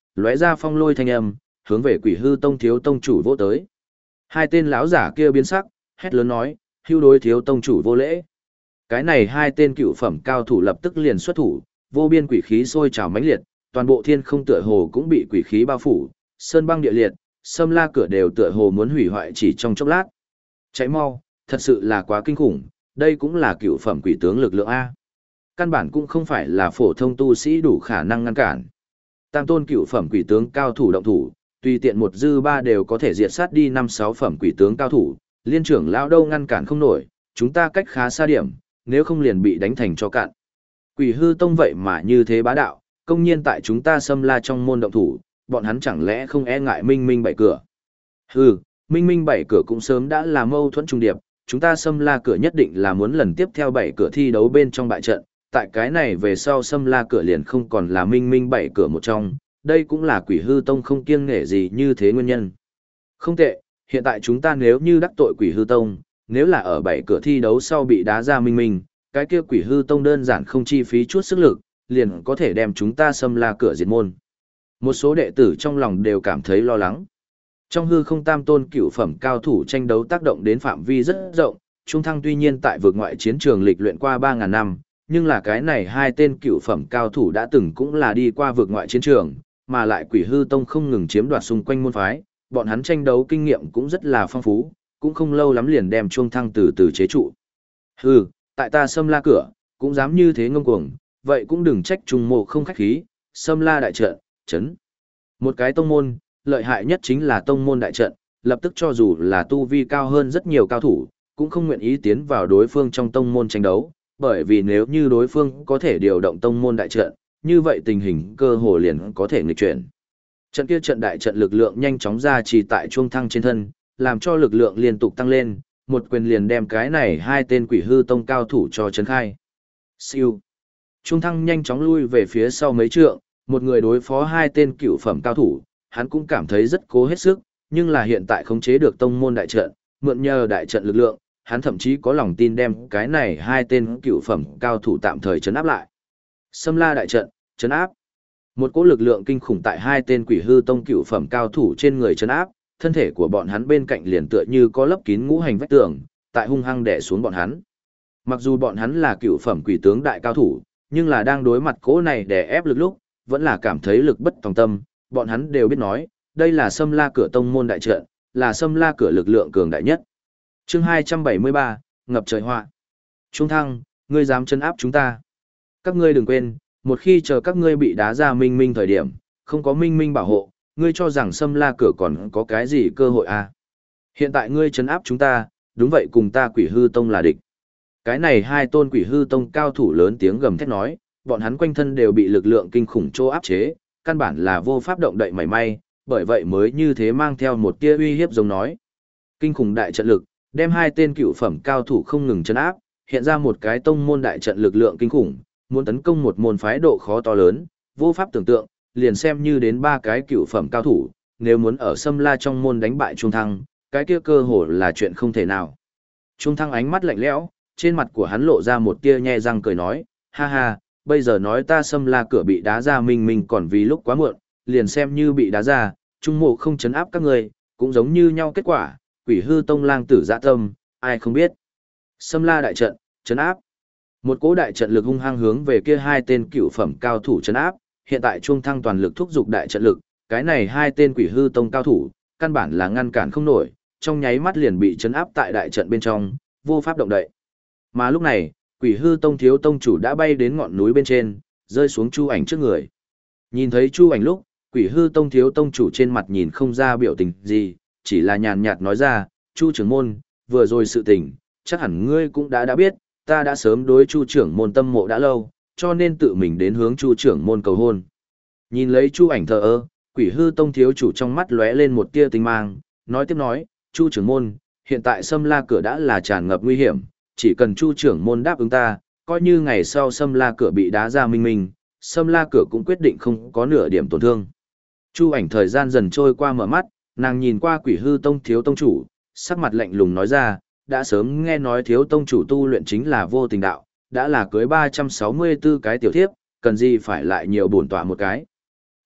lóe ra phong lôi thanh âm, hướng về Quỷ Hư Tông thiếu tông chủ vỗ tới. Hai tên lão giả kia biến sắc, hét lớn nói, hưu đối thiếu tông chủ vô lễ. Cái này hai tên cựu phẩm cao thủ lập tức liền xuất thủ, vô biên quỷ khí sôi trào mãnh liệt, toàn bộ thiên không tựa hồ cũng bị quỷ khí bao phủ, sơn băng địa liệt, Sâm La cửa đều tựa hồ muốn hủy hoại chỉ trong chốc lát. Cháy mau, thật sự là quá kinh khủng, đây cũng là cựu phẩm quỷ tướng lực lượng A. Căn bản cũng không phải là phổ thông tu sĩ đủ khả năng ngăn cản. Tam tôn cựu phẩm quỷ tướng cao thủ động thủ, tùy tiện một dư ba đều có thể diệt sát đi 5-6 phẩm quỷ tướng cao thủ, liên trưởng lão đâu ngăn cản không nổi, chúng ta cách khá xa điểm, nếu không liền bị đánh thành cho cạn. Quỷ Hư Tông vậy mà như thế bá đạo, công nhiên tại chúng ta Sâm La trong môn động thủ, bọn hắn chẳng lẽ không e ngại Minh Minh bảy cửa. Hừ, Minh Minh bảy cửa cũng sớm đã là mâu thuẫn trung điệp, chúng ta Sâm La cửa nhất định là muốn lần tiếp theo bảy cửa thi đấu bên trong bại trận, tại cái này về sau Sâm La cửa liền không còn là Minh Minh bảy cửa một trong, đây cũng là Quỷ Hư Tông không kiêng nể gì như thế nguyên nhân. Không tệ, hiện tại chúng ta nếu như đắc tội Quỷ Hư Tông, nếu là ở bảy cửa thi đấu sau bị đá ra Minh Minh, cái kia Quỷ Hư Tông đơn giản không chi phí chút sức lực, liền có thể đem chúng ta Sâm La cửa diệt môn. Một số đệ tử trong lòng đều cảm thấy lo lắng. Trong hư không tam tôn cựu phẩm cao thủ tranh đấu tác động đến phạm vi rất rộng, Trung Thăng tuy nhiên tại vực ngoại chiến trường lịch luyện qua 3.000 năm, nhưng là cái này hai tên cựu phẩm cao thủ đã từng cũng là đi qua vực ngoại chiến trường, mà lại Quỷ Hư Tông không ngừng chiếm đoạt xung quanh môn phái, bọn hắn tranh đấu kinh nghiệm cũng rất là phong phú, cũng không lâu lắm liền đem Trung Thăng từ từ chế trụ. Hừ, tại ta Sâm La cửa, cũng dám như thế ngông cuồng, vậy cũng đừng trách Trung Mộ không khách khí, Sâm La đại trận, chấn. Một cái tông môn, lợi hại nhất chính là tông môn đại trận, lập tức cho dù là tu vi cao hơn rất nhiều cao thủ, cũng không nguyện ý tiến vào đối phương trong tông môn tranh đấu, bởi vì nếu như đối phương có thể điều động tông môn đại trận, như vậy tình hình cơ hồ liền có thể nghịch chuyển. Trận kia trận đại trận lực lượng nhanh chóng ra chỉ tại Trung Thăng trên thân, làm cho lực lượng liên tục tăng lên, một quyền liền đem cái này hai tên Quỷ Hư Tông cao thủ cho chấn khai. Siêu. Trung Thăng nhanh chóng lui về phía sau mấy trượng, một người đối phó hai tên cựu phẩm cao thủ, hắn cũng cảm thấy rất cố hết sức, nhưng là hiện tại khống chế được tông môn đại trận, mượn nhờ đại trận lực lượng, hắn thậm chí có lòng tin đem cái này hai tên cựu phẩm cao thủ tạm thời trấn áp lại. Sâm La đại trận, trấn áp. Một cỗ lực lượng kinh khủng tại hai tên Quỷ Hư Tông cựu phẩm cao thủ trên người trấn áp, thân thể của bọn hắn bên cạnh liền tựa như có lấp kín ngũ hành vách tường, tại hung hăng đè xuống bọn hắn. Mặc dù bọn hắn là cựu phẩm quỷ tướng đại cao thủ, nhưng là đang đối mặt cỗ này đè ép lực lúc, vẫn là cảm thấy lực bất tòng tâm, bọn hắn đều biết nói, đây là Sâm La cửa tông môn đại trận, là Sâm La cửa lực lượng cường đại nhất. Chương 273, ngập trời họa. Trung Thăng, ngươi dám trấn áp chúng ta? Các ngươi đừng quên, một khi chờ các ngươi bị đá ra Minh Minh thời điểm, không có Minh Minh bảo hộ, ngươi cho rằng Sâm La cửa còn có cái gì cơ hội à? Hiện tại ngươi trấn áp chúng ta, đúng vậy cùng ta Quỷ Hư Tông là địch. Cái này hai tôn Quỷ Hư Tông cao thủ lớn tiếng gầm thét nói, bọn hắn quanh thân đều bị lực lượng kinh khủng chô áp chế, căn bản là vô pháp động đậy mảy may, bởi vậy mới như thế mang theo một tia uy hiếp giống nói. Kinh khủng đại trận lực, đem hai tên cựu phẩm cao thủ không ngừng chấn áp, hiện ra một cái tông môn đại trận lực lượng kinh khủng, muốn tấn công một môn phái độ khó to lớn, vô pháp tưởng tượng, liền xem như đến ba cái cựu phẩm cao thủ, nếu muốn ở Sâm La trong môn đánh bại Trung Thăng, cái kia cơ hồ là chuyện không thể nào. Trung Thăng ánh mắt lạnh lẽo, trên mặt của hắn lộ ra một tia nhe răng cười nói, ha ha, bây giờ nói ta Sâm La cửa bị đá ra Minh Minh còn vì lúc quá muộn, liền xem như bị đá ra, Trung Mộ không chấn áp các người, cũng giống như nhau kết quả, Quỷ Hư Tông lang tử dạ tâm, ai không biết. Sâm La đại trận, chấn áp. Một cỗ đại trận lực hung hăng hướng về kia hai tên cựu phẩm cao thủ chấn áp, hiện tại Trung Thăng toàn lực thúc giục đại trận lực, cái này hai tên Quỷ Hư Tông cao thủ, căn bản là ngăn cản không nổi, trong nháy mắt liền bị chấn áp tại đại trận bên trong, vô pháp động đậy. Mà lúc này, Quỷ Hư Tông thiếu tông chủ đã bay đến ngọn núi bên trên, rơi xuống Chu Ảnh trước người. Nhìn thấy Chu Ảnh lúc, Quỷ Hư Tông thiếu tông chủ trên mặt nhìn không ra biểu tình gì, chỉ là nhàn nhạt nói ra, Chu trưởng môn, vừa rồi sự tình, chắc hẳn ngươi cũng đã biết, ta đã sớm đối Chu trưởng môn tâm mộ đã lâu, cho nên tự mình đến hướng Chu trưởng môn cầu hôn. Nhìn lấy Chu Ảnh thờ ơ, Quỷ Hư Tông thiếu chủ trong mắt lóe lên một tia tinh mang, nói tiếp nói, Chu trưởng môn, hiện tại Sâm La cửa đã là tràn ngập nguy hiểm, chỉ cần Chu trưởng môn đáp ứng ta, coi như ngày sau Sâm La cửa bị đá ra Minh Minh, Sâm La cửa cũng quyết định không có nửa điểm tổn thương. Chu Ảnh thời gian dần trôi qua mở mắt, nàng nhìn qua Quỷ Hư Tông thiếu tông chủ, sắc mặt lạnh lùng nói ra, đã sớm nghe nói thiếu tông chủ tu luyện chính là vô tình đạo, đã là cưới 364 cái tiểu thiếp, cần gì phải lại nhiều bổn tọa một cái.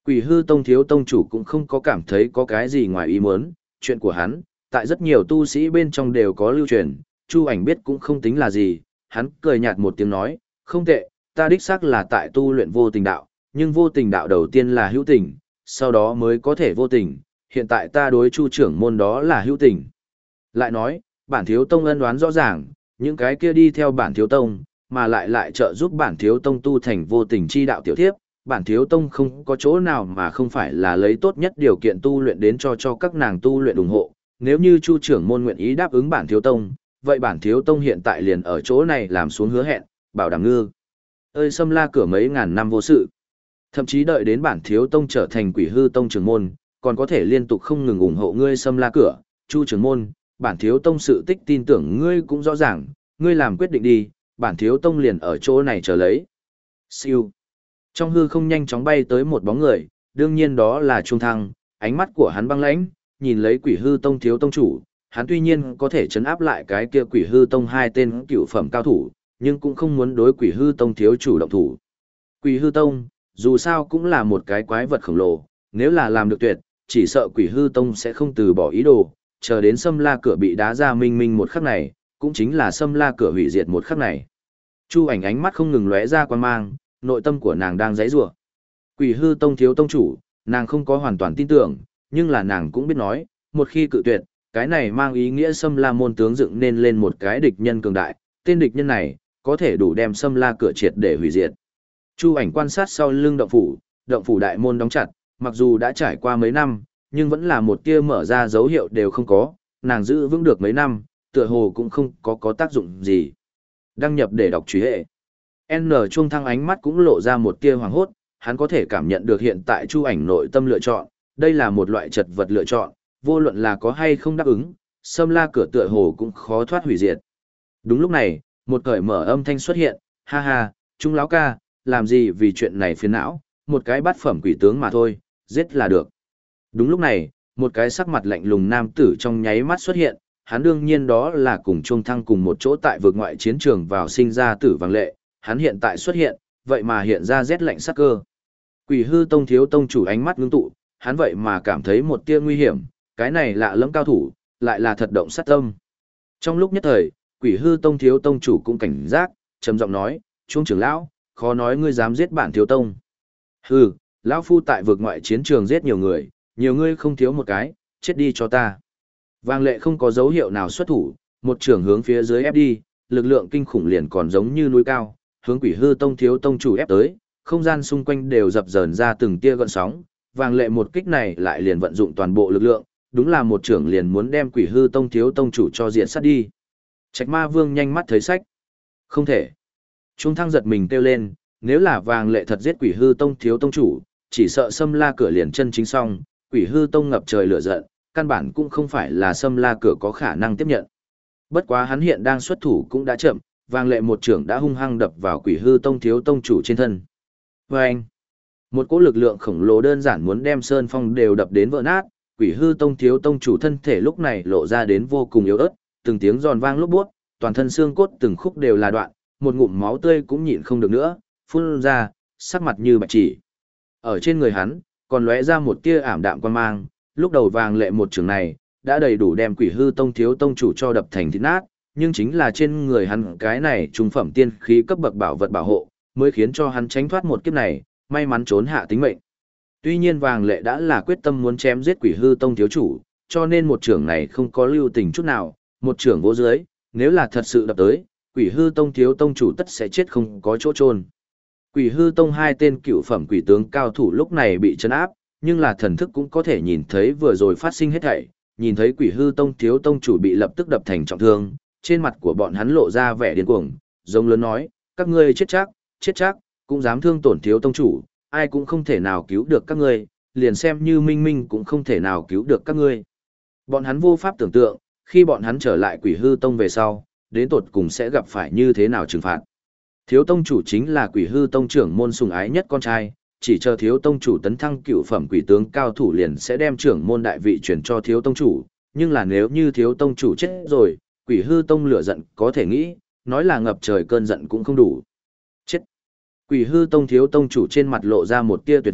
Quỷ hư tông thiếu tông chủ cũng không có cảm thấy có cái gì ngoài ý muốn, chuyện của hắn, tại rất nhiều tu sĩ bên trong đều có lưu truyền, Chu Ảnh biết cũng không tính là gì, hắn cười nhạt một tiếng nói, không tệ, ta đích xác là tại tu luyện vô tình đạo, nhưng vô tình đạo đầu tiên là hữu tình, sau đó mới có thể vô tình, hiện tại ta đối Chu trưởng môn đó là hữu tình. Lại nói, bản thiếu tông ân đoán rõ ràng, những cái kia đi theo bản thiếu tông, mà lại trợ giúp bản thiếu tông tu thành vô tình chi đạo tiểu thiếp, bản thiếu tông không có chỗ nào mà không phải là lấy tốt nhất điều kiện tu luyện đến cho các nàng tu luyện ủng hộ. Nếu như Chu trưởng môn nguyện ý đáp ứng bản thiếu tông, vậy bản thiếu tông hiện tại liền ở chỗ này làm xuống hứa hẹn, bảo đảm ngư ơi xâm la cửa mấy ngàn năm vô sự. Thậm chí đợi đến bản thiếu tông trở thành quỷ hư tông trưởng môn, còn có thể liên tục không ngừng ủng hộ ngươi xâm la cửa, Chu trưởng môn, bản thiếu tông sự tích tin tưởng ngươi cũng rõ ràng, ngươi làm quyết định đi, bản thiếu tông liền ở chỗ này chờ lấy. Siêu. Trong hư không nhanh chóng bay tới một bóng người, đương nhiên đó là Trung Thăng, ánh mắt của hắn băng lãnh, nhìn lấy quỷ hư tông thiếu tông chủ, hắn tuy nhiên có thể chấn áp lại cái kia quỷ hư tông hai tên cựu phẩm cao thủ, nhưng cũng không muốn đối quỷ hư tông thiếu chủ động thủ. Quỷ hư tông, dù sao cũng là một cái quái vật khổng lồ, nếu là làm được tuyệt, chỉ sợ quỷ hư tông sẽ không từ bỏ ý đồ, chờ đến xâm la cửa bị đá ra minh minh một khắc này, cũng chính là xâm la cửa hủy diệt một khắc này. Chu Ảnh ánh mắt không ngừng lóe ra quan mang, nội tâm của nàng đang giãy giụa. Quỷ hư tông thiếu tông chủ, nàng không có hoàn toàn tin tưởng, nhưng là nàng cũng biết nói, một khi cự tuyệt, cái này mang ý nghĩa Sâm La môn tướng dựng nên lên một cái địch nhân cường đại, tên địch nhân này có thể đủ đem Sâm La cửa triệt để hủy diệt. Chu Ảnh quan sát sau lưng động phủ đại môn đóng chặt, mặc dù đã trải qua mấy năm, nhưng vẫn là một tia mở ra dấu hiệu đều không có, nàng giữ vững được mấy năm, tựa hồ cũng không có tác dụng gì. Đăng nhập để đọc truy hệ. N Chuông Thăng ánh mắt cũng lộ ra một tia hoàng hốt, hắn có thể cảm nhận được hiện tại Chu Ảnh nội tâm lựa chọn, đây là một loại chật vật lựa chọn, vô luận là có hay không đáp ứng, Sâm La cửa tựa hồ cũng khó thoát hủy diệt. Đúng lúc này, một cởi mở âm thanh xuất hiện, ha ha, Trung lão ca, làm gì vì chuyện này phiền não, một cái bát phẩm quỷ tướng mà thôi, giết là được. Đúng lúc này, một cái sắc mặt lạnh lùng nam tử trong nháy mắt xuất hiện, hắn đương nhiên đó là cùng Chuông Thăng cùng một chỗ tại vực ngoại chiến trường vào sinh ra tử Vàng Lệ, hắn hiện tại xuất hiện, vậy mà hiện ra rét lạnh sắc cơ. Quỷ hư tông thiếu tông chủ ánh mắt ngưng tụ, hắn vậy mà cảm thấy một tia nguy hiểm, cái này lạ lẫm cao thủ, lại là thật động sát tâm. Trong lúc nhất thời, quỷ hư tông thiếu tông chủ cũng cảnh giác, trầm giọng nói, Chuông trưởng lão, khó nói ngươi dám giết bản thiếu tông. Hừ, lão phu tại vực ngoại chiến trường giết nhiều người, nhiều ngươi không thiếu một cái, chết đi cho ta. Vàng Lệ không có dấu hiệu nào xuất thủ, một trường hướng phía dưới ép đi, lực lượng kinh khủng liền còn giống như núi cao, hướng quỷ hư tông thiếu tông chủ ép tới, không gian xung quanh đều dập dờn ra từng tia gợn sóng. Vàng Lệ một kích này lại liền vận dụng toàn bộ lực lượng, đúng là một trưởng liền muốn đem quỷ hư tông thiếu tông chủ cho diện sát đi. Trạch Ma Vương nhanh mắt thấy sách. Không thể. Trung Thăng giật mình kêu lên, nếu là Vàng Lệ thật giết quỷ hư tông thiếu tông chủ, chỉ sợ Sâm La cửa liền chân chính xong, quỷ hư tông ngập trời lửa giận, căn bản cũng không phải là Sâm La cửa có khả năng tiếp nhận. Bất quá hắn hiện đang xuất thủ cũng đã chậm, Vàng Lệ một trưởng đã hung hăng đập vào quỷ hư tông thiếu tông chủ trên thân. Và anh, một cỗ lực lượng khổng lồ đơn giản muốn đem sơn phong đều đập đến vỡ nát, quỷ hư tông thiếu tông chủ thân thể lúc này lộ ra đến vô cùng yếu ớt, từng tiếng giòn vang lốp buốt, toàn thân xương cốt từng khúc đều là đoạn, một ngụm máu tươi cũng nhịn không được nữa, phun ra, sắc mặt như bạch chỉ. Ở trên người hắn, còn lóe ra một tia ảm đạm quan mang, lúc đầu Vàng Lệ một trường này, đã đầy đủ đem quỷ hư tông thiếu tông chủ cho đập thành thịt nát, nhưng chính là trên người hắn cái này trung phẩm tiên khí cấp bậc bảo vật bảo hộ, mới khiến cho hắn tránh thoát một kiếp này, may mắn trốn hạ tính mệnh. Tuy nhiên Vàng Lệ đã là quyết tâm muốn chém giết quỷ hư tông thiếu chủ, cho nên một trưởng này không có lưu tình chút nào, một trưởng vỗ dưới, nếu là thật sự đập tới, quỷ hư tông thiếu tông chủ tất sẽ chết không có chỗ chôn. Quỷ hư tông hai tên cựu phẩm quỷ tướng cao thủ lúc này bị trấn áp, nhưng là thần thức cũng có thể nhìn thấy vừa rồi phát sinh hết thảy, nhìn thấy quỷ hư tông thiếu tông chủ bị lập tức đập thành trọng thương, trên mặt của bọn hắn lộ ra vẻ điên cuồng, giống lớn nói, các ngươi chết chắc, cũng dám thương tổn thiếu tông chủ, ai cũng không thể nào cứu được các ngươi, liền xem như Minh Minh cũng không thể nào cứu được các ngươi. Bọn hắn vô pháp tưởng tượng, khi bọn hắn trở lại quỷ hư tông về sau, đến tột cùng sẽ gặp phải như thế nào trừng phạt. Thiếu tông chủ chính là quỷ hư tông trưởng môn sùng ái nhất con trai, chỉ chờ thiếu tông chủ tấn thăng cựu phẩm quỷ tướng cao thủ liền sẽ đem trưởng môn đại vị chuyển cho thiếu tông chủ, nhưng là nếu như thiếu tông chủ chết rồi, quỷ hư tông lửa giận có thể nghĩ, nói là ngập trời cơn giận cũng không đủ. Chết! Quỷ hư tông thiếu tông chủ trên mặt lộ ra một tia tuyệt vọng,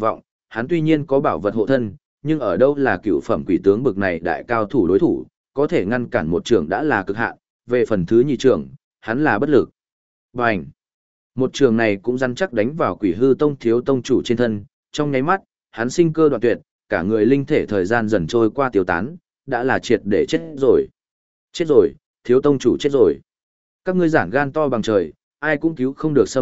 hắn tuy nhiên có bảo vật hộ thân, nhưng ở đâu là cựu phẩm quỷ tướng bực này đại cao thủ đối thủ, có thể ngăn cản một trưởng đã là cực hạn, về phần thứ nhị trưởng, hắn là bất lực. Bành! Một trường này cũng rắn chắc đánh vào Quỷ Hư Tông thiếu tông chủ trên thân, trong nháy mắt, hắn sinh cơ đoạn tuyệt, cả người linh thể thời gian dần trôi qua tiêu tán, đã là triệt để chết rồi. Chết rồi, thiếu tông chủ chết rồi. Các ngươi giản gan to bằng trời, ai cũng cứu không được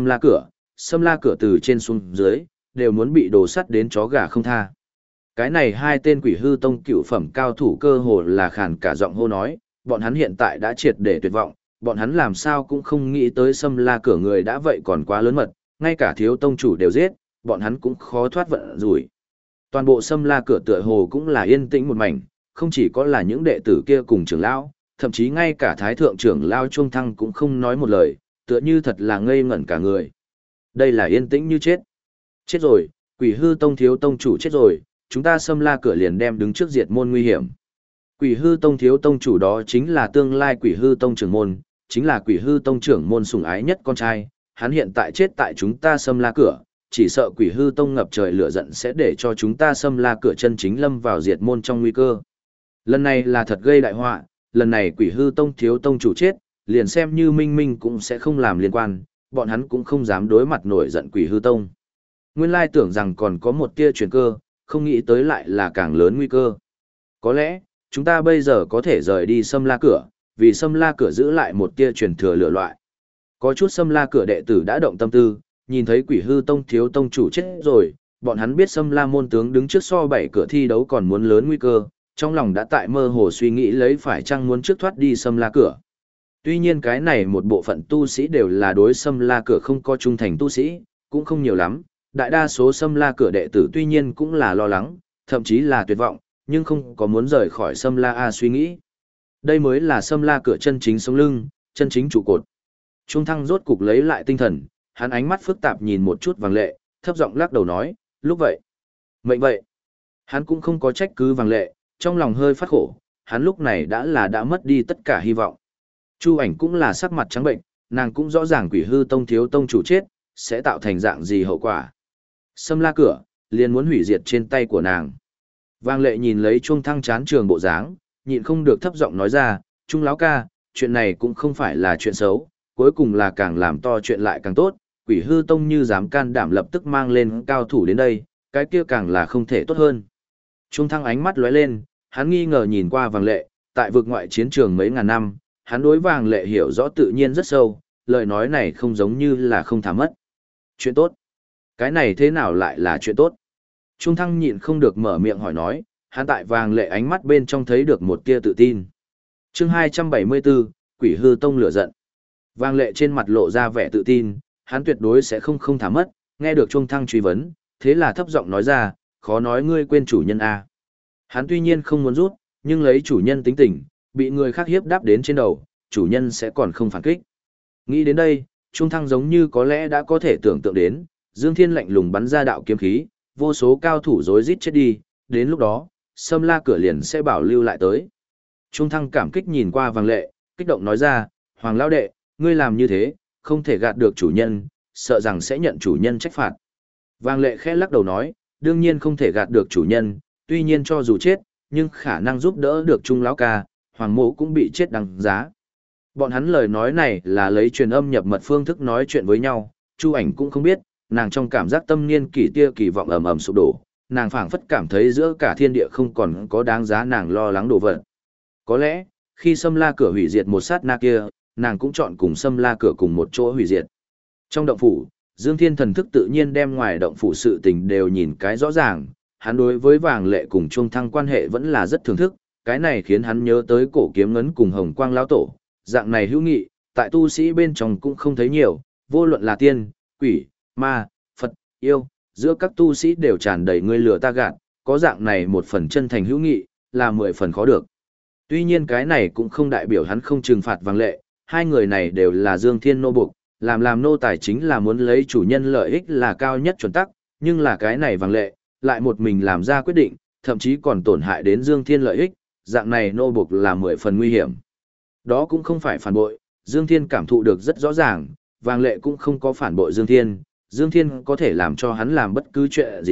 Sâm La Cửa từ trên xuống dưới, đều muốn bị đổ sắt đến chó gà không tha. Cái này hai tên Quỷ Hư Tông cựu phẩm cao thủ cơ hồ là khàn cả giọng hô nói, bọn hắn hiện tại đã triệt để tuyệt vọng, bọn hắn làm sao cũng không nghĩ tới Sâm La Cửa người đã vậy còn quá lớn mật, ngay cả thiếu tông chủ đều giết, bọn hắn cũng khó thoát vận rủi. Toàn bộ Sâm La Cửa tựa hồ cũng là yên tĩnh một mảnh, không chỉ có là những đệ tử kia cùng trưởng lão, thậm chí ngay cả thái thượng trưởng lão Trung Thăng cũng không nói một lời, tựa như thật là ngây ngẩn cả người. Đây là yên tĩnh như chết. Chết rồi, Quỷ Hư Tông thiếu tông chủ chết rồi, chúng ta Sâm La Cửa liền đem đứng trước diệt môn nguy hiểm. Quỷ Hư Tông thiếu tông chủ đó chính là tương lai Quỷ Hư Tông trưởng môn, chính là Quỷ Hư Tông trưởng môn sủng ái nhất con trai, hắn hiện tại chết tại chúng ta Sâm La Cửa, chỉ sợ Quỷ Hư Tông ngập trời lửa giận sẽ để cho chúng ta Sâm La Cửa chân chính lâm vào diệt môn trong nguy cơ. Lần này là thật gây đại họa, lần này Quỷ Hư Tông thiếu tông chủ chết, liền xem như Minh Minh cũng sẽ không làm liên quan, bọn hắn cũng không dám đối mặt nổi giận Quỷ Hư Tông. Nguyên lai tưởng rằng còn có một tia chuyển cơ, không nghĩ tới lại là càng lớn nguy cơ. Có lẽ, chúng ta bây giờ có thể rời đi Sâm La Cửa, vì Sâm La Cửa giữ lại một tia truyền thừa lửa loại. Có chút Sâm La Cửa đệ tử đã động tâm tư, nhìn thấy Quỷ Hư Tông thiếu tông chủ chết rồi, bọn hắn biết Sâm La môn tướng đứng trước so 7 cửa thi đấu còn muốn lớn nguy cơ, trong lòng đã tại mơ hồ suy nghĩ lấy phải chăng muốn trước thoát đi Sâm La Cửa. Tuy nhiên cái này một bộ phận tu sĩ đều là đối Sâm La Cửa không có trung thành tu sĩ, cũng không nhiều lắm, đại đa số Sâm La Cửa đệ tử tuy nhiên cũng là lo lắng, thậm chí là tuyệt vọng, nhưng không có muốn rời khỏi Sâm La A suy nghĩ. Đây mới là Sâm La Cửa chân chính sống lưng, chân chính trụ cột. Trung Thăng rốt cục lấy lại tinh thần, hắn ánh mắt phức tạp nhìn một chút Vàng Lệ, thấp giọng lắc đầu nói, lúc vậy. Mệnh vậy. Hắn cũng không có trách cứ Vàng Lệ, trong lòng hơi phát khổ, hắn lúc này đã mất đi tất cả hy vọng. Chu Ảnh cũng là sắc mặt trắng bệnh, nàng cũng rõ ràng Quỷ Hư Tông thiếu tông chủ chết, sẽ tạo thành dạng gì hậu quả. Sâm La Cửa, liền muốn hủy diệt trên tay của nàng. Vàng Lệ nhìn lấy Trung Thăng chán trường bộ dáng, nhịn không được thấp giọng nói ra, Trung lão ca, chuyện này cũng không phải là chuyện xấu, cuối cùng là càng làm to chuyện lại càng tốt, Quỷ Hư Tông như dám can đảm lập tức mang lên cao thủ đến đây, cái kia càng là không thể tốt hơn. Trung Thăng ánh mắt lóe lên, hắn nghi ngờ nhìn qua Vàng Lệ, tại vực ngoại chiến trường mấy ngàn năm, hắn đối Vàng Lệ hiểu rõ tự nhiên rất sâu, lời nói này không giống như là không thả mất. Chuyện tốt? Cái này thế nào lại là chuyện tốt? Trung Thăng nhịn không được mở miệng hỏi nói, hắn tại Vàng Lệ ánh mắt bên trong thấy được một tia tự tin. Chương 274, Quỷ Hư Tông lửa giận. Vàng Lệ trên mặt lộ ra vẻ tự tin, hắn tuyệt đối sẽ không thả mất, nghe được Trung Thăng truy vấn, thế là thấp giọng nói ra, khó nói ngươi quên chủ nhân a. Hắn tuy nhiên không muốn rút, nhưng lấy chủ nhân tính tình, bị người khác hiếp đáp đến trên đầu, chủ nhân sẽ còn không phản kích. Nghĩ đến đây, Trung Thăng giống như có lẽ đã có thể tưởng tượng đến, Dương Thiên lạnh lùng bắn ra đạo kiếm khí, vô số cao thủ rối rít chết đi, đến lúc đó, Sâm La Cửa liền sẽ bảo lưu lại tới. Trung Thăng cảm kích nhìn qua Vàng Lệ, kích động nói ra, Hoàng lão đệ, ngươi làm như thế, không thể gạt được chủ nhân, sợ rằng sẽ nhận chủ nhân trách phạt. Vàng Lệ khẽ lắc đầu nói, đương nhiên không thể gạt được chủ nhân, tuy nhiên cho dù chết, nhưng khả năng giúp đỡ được Trung lão ca, Hoàng mộ cũng bị chết đằng giá. Bọn hắn lời nói này là lấy truyền âm nhập mật phương thức nói chuyện với nhau, Chu Ảnh cũng không biết, nàng trong cảm giác tâm niên kỳ tia kỳ vọng ầm ầm sụp đổ, nàng phảng phất cảm thấy giữa cả thiên địa không còn có đáng giá nàng lo lắng đồ vật. Có lẽ, khi Sâm La Cửa hủy diệt một sát na kia, nàng cũng chọn cùng Sâm La Cửa cùng một chỗ hủy diệt. Trong động phủ, Dương Thiên thần thức tự nhiên đem ngoài động phủ sự tình đều nhìn cái rõ ràng, hắn đối với Vàng Lệ cùng Trung Thăng quan hệ vẫn là rất thưởng thức, cái này khiến hắn nhớ tới Cổ Kiếm Ngấn cùng Hồng Quang lão tổ, dạng này hữu nghị, tại tu sĩ bên trong cũng không thấy nhiều, vô luận là tiên, quỷ, ma, Phật, yêu, giữa các tu sĩ đều tràn đầy ngươi lừa ta gạt, có dạng này một phần chân thành hữu nghị, là 10 phần khó được. Tuy nhiên cái này cũng không đại biểu hắn không trừng phạt Vàng Lệ, hai người này đều là Dương Thiên nô buộc, làm nô tài chính là muốn lấy chủ nhân lợi ích là cao nhất chuẩn tắc, nhưng là cái này Vàng Lệ, lại một mình làm ra quyết định, thậm chí còn tổn hại đến Dương Thiên lợi ích, dạng này nô buộc là 10 phần nguy hiểm. Đó cũng không phải phản bội, Dương Thiên cảm thụ được rất rõ ràng, Vàng Lệ cũng không có phản bội Dương Thiên có thể làm cho hắn làm bất cứ chuyện gì,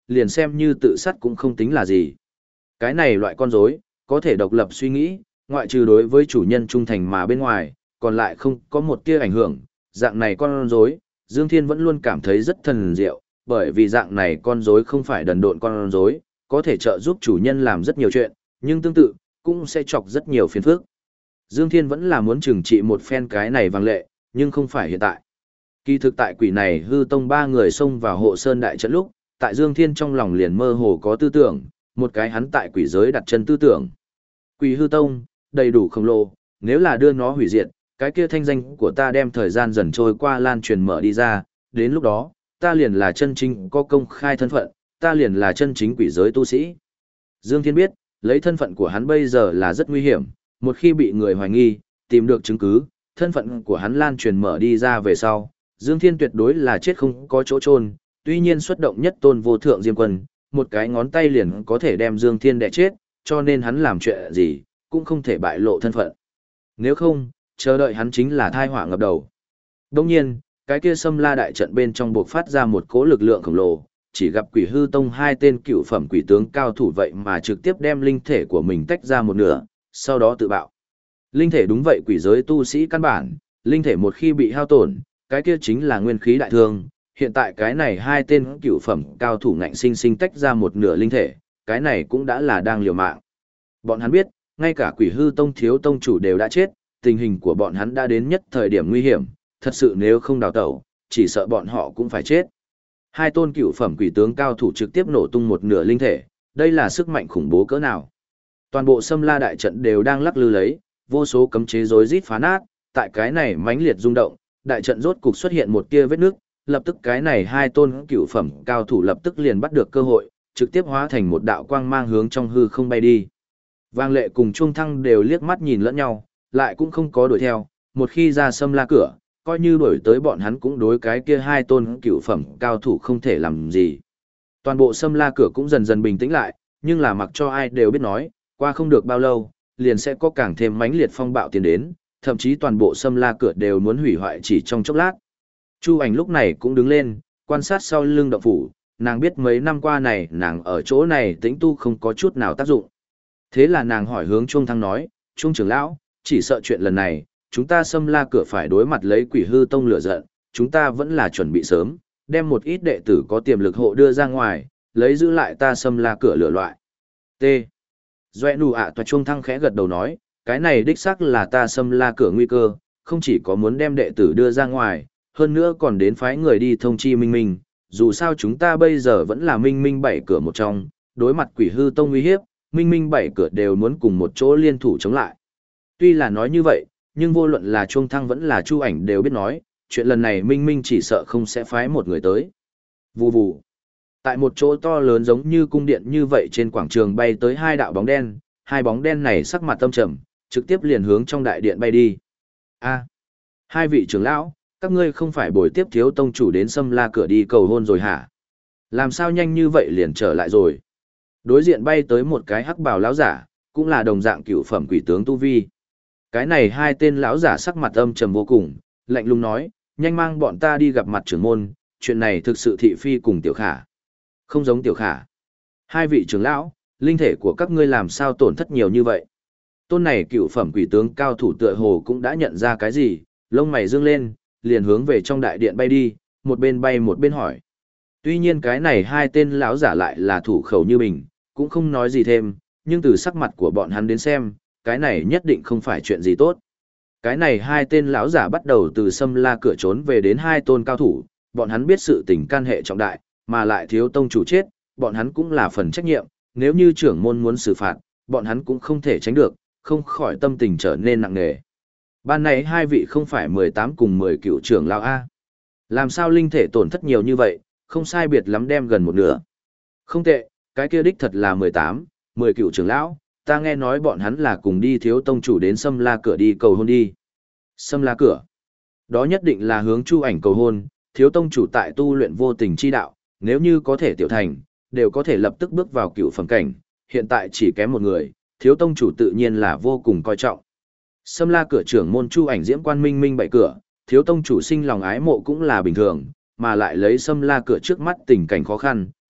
liền xem như tự sát cũng không tính là gì. Cái này loại con rối, có thể độc lập suy nghĩ, ngoại trừ đối với chủ nhân trung thành mà bên ngoài, còn lại không có một tia ảnh hưởng, dạng này con rối, Dương Thiên vẫn luôn cảm thấy rất thần diệu, bởi vì dạng này con rối không phải đần độn con rối, có thể trợ giúp chủ nhân làm rất nhiều chuyện, nhưng tương tự, cũng sẽ chọc rất nhiều phiền phức. Dương Thiên vẫn là muốn trừng trị một phen cái này vàng lệ, nhưng không phải hiện tại. Kỳ thực tại quỷ này hư tông ba người xông vào hộ sơn đại trận lúc, tại Dương Thiên trong lòng liền mơ hồ có tư tưởng, một cái hắn tại quỷ giới đặt chân tư tưởng. Quỷ hư tông, đầy đủ khổng lồ, nếu là đưa nó hủy diệt, cái kia thanh danh của ta đem thời gian dần trôi qua lan truyền mở đi ra, đến lúc đó, ta liền là chân chính có công khai thân phận, ta liền là chân chính quỷ giới tu sĩ. Dương Thiên biết, lấy thân phận của hắn bây giờ là rất nguy hiểm, một khi bị người hoài nghi, tìm được chứng cứ, thân phận của hắn lan truyền mở đi ra về sau, Dương Thiên tuyệt đối là chết không có chỗ chôn. Tuy nhiên xuất động nhất tôn vô thượng diêm quân, một cái ngón tay liền có thể đem Dương Thiên đè chết, cho nên hắn làm chuyện gì, cũng không thể bại lộ thân phận. Nếu không, chờ đợi hắn chính là thai họa ngập đầu. Đồng nhiên, cái kia Sâm La đại trận bên trong bộc phát ra một cỗ lực lượng khổng lồ, chỉ gặp Quỷ Hư Tông hai tên cựu phẩm quỷ tướng cao thủ vậy mà trực tiếp đem linh thể của mình tách ra một nửa, sau đó tự bạo. Linh thể đúng vậy quỷ giới tu sĩ căn bản, linh thể một khi bị hao tổn, cái kia chính là nguyên khí đại thương. Hiện tại cái này hai tên cựu phẩm cao thủ ngạnh sinh sinh tách ra một nửa linh thể, cái này cũng đã là đang liều mạng. Bọn hắn biết, ngay cả Quỷ Hư Tông thiếu tông chủ đều đã chết, tình hình của bọn hắn đã đến nhất thời điểm nguy hiểm, thật sự nếu không đào tẩu, chỉ sợ bọn họ cũng phải chết. Hai tôn cựu phẩm quỷ tướng cao thủ trực tiếp nổ tung một nửa linh thể, đây là sức mạnh khủng bố cỡ nào. Toàn bộ Sâm La đại trận đều đang lắc lư lấy, vô số cấm chế rối rít phá nát, tại cái này mãnh liệt rung động, đại trận rốt cục xuất hiện một tia vết nước, lập tức cái này hai tôn cựu phẩm cao thủ lập tức liền bắt được cơ hội, trực tiếp hóa thành một đạo quang mang hướng trong hư không bay đi. Vang Lệ cùng Trung Thăng đều liếc mắt nhìn lẫn nhau, lại cũng không có đuổi theo, một khi ra Sâm La cửa, coi như đuổi tới bọn hắn cũng đối cái kia hai tôn cựu phẩm cao thủ không thể làm gì. Toàn bộ Sâm La cửa cũng dần dần bình tĩnh lại, nhưng là mặc cho ai đều biết nói, qua không được bao lâu, liền sẽ có càng thêm mãnh liệt phong bạo tiến đến, thậm chí toàn bộ Sâm La cửa đều muốn hủy hoại chỉ trong chốc lát. Chu Ảnh lúc này cũng đứng lên, quan sát sau lưng động phủ, nàng biết mấy năm qua này nàng ở chỗ này tĩnh tu không có chút nào tác dụng. Thế là nàng hỏi hướng Trung Thăng nói, Trung trưởng lão, chỉ sợ chuyện lần này, chúng ta Sâm La cửa phải đối mặt lấy Quỷ Hư Tông lửa giận, chúng ta vẫn là chuẩn bị sớm, đem một ít đệ tử có tiềm lực hộ đưa ra ngoài, lấy giữ lại ta Sâm La cửa lửa loại. T. Doe nụ ạ toa Trung Thăng khẽ gật đầu nói, cái này đích xác là ta Sâm La cửa nguy cơ, không chỉ có muốn đem đệ tử đưa ra ngoài, hơn nữa còn đến phái người đi thông chi Minh Minh, dù sao chúng ta bây giờ vẫn là Minh Minh bảy cửa một trong, đối mặt Quỷ Hư Tông uy hiếp, Minh Minh bảy cửa đều muốn cùng một chỗ liên thủ chống lại. Tuy là nói như vậy, nhưng vô luận là Trung Thăng vẫn là Chu Ảnh đều biết nói, chuyện lần này Minh Minh chỉ sợ không sẽ phái một người tới. Vù vù. Tại một chỗ to lớn giống như cung điện như vậy trên quảng trường bay tới hai đạo bóng đen, hai bóng đen này sắc mặt tâm trầm, trực tiếp liền hướng trong đại điện bay đi. A, hai vị trưởng lão, các ngươi không phải bồi tiếp thiếu tông chủ đến Sâm La cửa đi cầu hôn rồi hả? Làm sao nhanh như vậy liền trở lại rồi? Đối diện bay tới một cái hắc bào lão giả, cũng là đồng dạng cựu phẩm quỷ tướng tu vi. Cái này hai tên lão giả sắc mặt âm trầm vô cùng, lạnh lùng nói, nhanh mang bọn ta đi gặp mặt trưởng môn, chuyện này thực sự thị phi cùng tiểu khả. Không giống tiểu khả. Hai vị trưởng lão, linh thể của các ngươi làm sao tổn thất nhiều như vậy? Tôn này cựu phẩm quỷ tướng cao thủ tựa hồ cũng đã nhận ra cái gì, lông mày dương lên, liền hướng về trong đại điện bay đi, một bên bay một bên hỏi. Tuy nhiên cái này hai tên lão giả lại là thủ khẩu như mình, cũng không nói gì thêm, nhưng từ sắc mặt của bọn hắn đến xem, cái này nhất định không phải chuyện gì tốt. Cái này hai tên lão giả bắt đầu từ Sâm La cửa trốn về đến hai tôn cao thủ, bọn hắn biết sự tình can hệ trọng đại, mà lại thiếu tông chủ chết, bọn hắn cũng là phần trách nhiệm, nếu như trưởng môn muốn xử phạt, bọn hắn cũng không thể tránh được, không khỏi tâm tình trở nên nặng nề. Ban này hai vị không phải 18 cùng 10 cựu trưởng lão A. Làm sao linh thể tổn thất nhiều như vậy, không sai biệt lắm đem gần một nửa. Không tệ, cái kia đích thật là 18, 10 cựu trưởng lão, ta nghe nói bọn hắn là cùng đi thiếu tông chủ đến Sâm La cửa đi cầu hôn đi. Sâm La cửa. Đó nhất định là hướng Chu Ảnh cầu hôn, thiếu tông chủ tại tu luyện vô tình chi đạo, nếu như có thể tiểu thành, đều có thể lập tức bước vào cựu phẩm cảnh, hiện tại chỉ kém một người, thiếu tông chủ tự nhiên là vô cùng coi trọng. Sâm La cửa trưởng môn Chu Ảnh diễm quan minh minh bảy cửa, thiếu tông chủ sinh lòng ái mộ cũng là bình thường, mà lại lấy Sâm La cửa trước mắt tình cảnh khó khăn,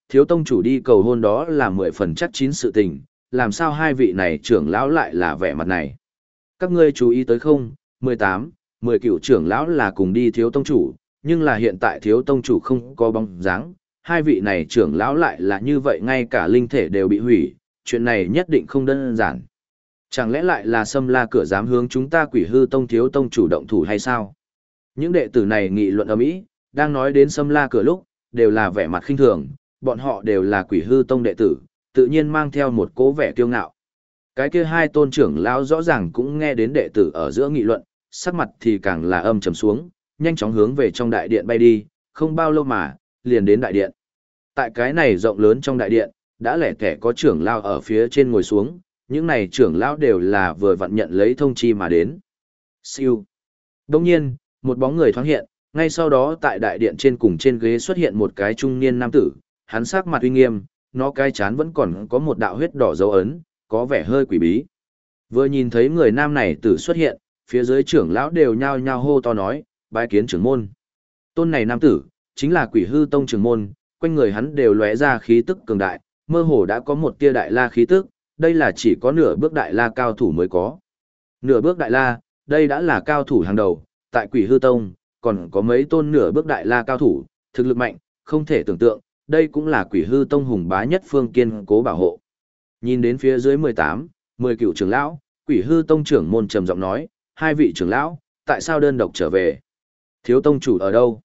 thiếu tông chủ đi cầu hôn đó là 10 phần chắc chín sự tình, làm sao hai vị này trưởng lão lại là vẻ mặt này. Các ngươi chú ý tới không, 18, 10 cựu trưởng lão là cùng đi thiếu tông chủ, nhưng là hiện tại thiếu tông chủ không có bóng dáng, hai vị này trưởng lão lại là như vậy ngay cả linh thể đều bị hủy, chuyện này nhất định không đơn giản. Chẳng lẽ lại là Sâm La Cửa dám hướng chúng ta Quỷ Hư Tông thiếu tông chủ động thủ hay sao? Những đệ tử này nghị luận ầm ĩ, đang nói đến Sâm La Cửa lúc, đều là vẻ mặt khinh thường, bọn họ đều là Quỷ Hư Tông đệ tử, tự nhiên mang theo một cố vẻ kiêu ngạo. Cái kia hai tôn trưởng lão rõ ràng cũng nghe đến đệ tử ở giữa nghị luận, sắc mặt thì càng là âm trầm xuống, nhanh chóng hướng về trong đại điện bay đi, không bao lâu mà, liền đến đại điện. Tại cái này rộng lớn trong đại điện, đã lẻ tẻ có trưởng lão ở phía trên ngồi xuống, những này trưởng lão đều là vừa vặn nhận lấy thông chi mà đến. Siêu. Đồng nhiên, một bóng người thoáng hiện, ngay sau đó tại đại điện trên cùng trên ghế xuất hiện một cái trung niên nam tử, hắn sắc mặt uy nghiêm, nó cái chán vẫn còn có một đạo huyết đỏ dấu ấn, có vẻ hơi quỷ bí. Vừa nhìn thấy người nam này tử xuất hiện, phía dưới trưởng lão đều nhao nhao hô to nói, bái kiến trưởng môn. Tôn này nam tử, chính là Quỷ Hư Tông trưởng môn, quanh người hắn đều lóe ra khí tức cường đại, mơ hồ đã có một tia đại la khí tức, đây là chỉ có nửa bước đại la cao thủ mới có. Nửa bước đại la, đây đã là cao thủ hàng đầu, tại Quỷ Hư Tông, còn có mấy tôn nửa bước đại la cao thủ, thực lực mạnh, không thể tưởng tượng, đây cũng là Quỷ Hư Tông hùng bá nhất phương kiên cố bảo hộ. Nhìn đến phía dưới 18, 10 cựu trưởng lão, Quỷ Hư Tông trưởng môn trầm giọng nói, hai vị trưởng lão, tại sao đơn độc trở về? Thiếu tông chủ ở đâu?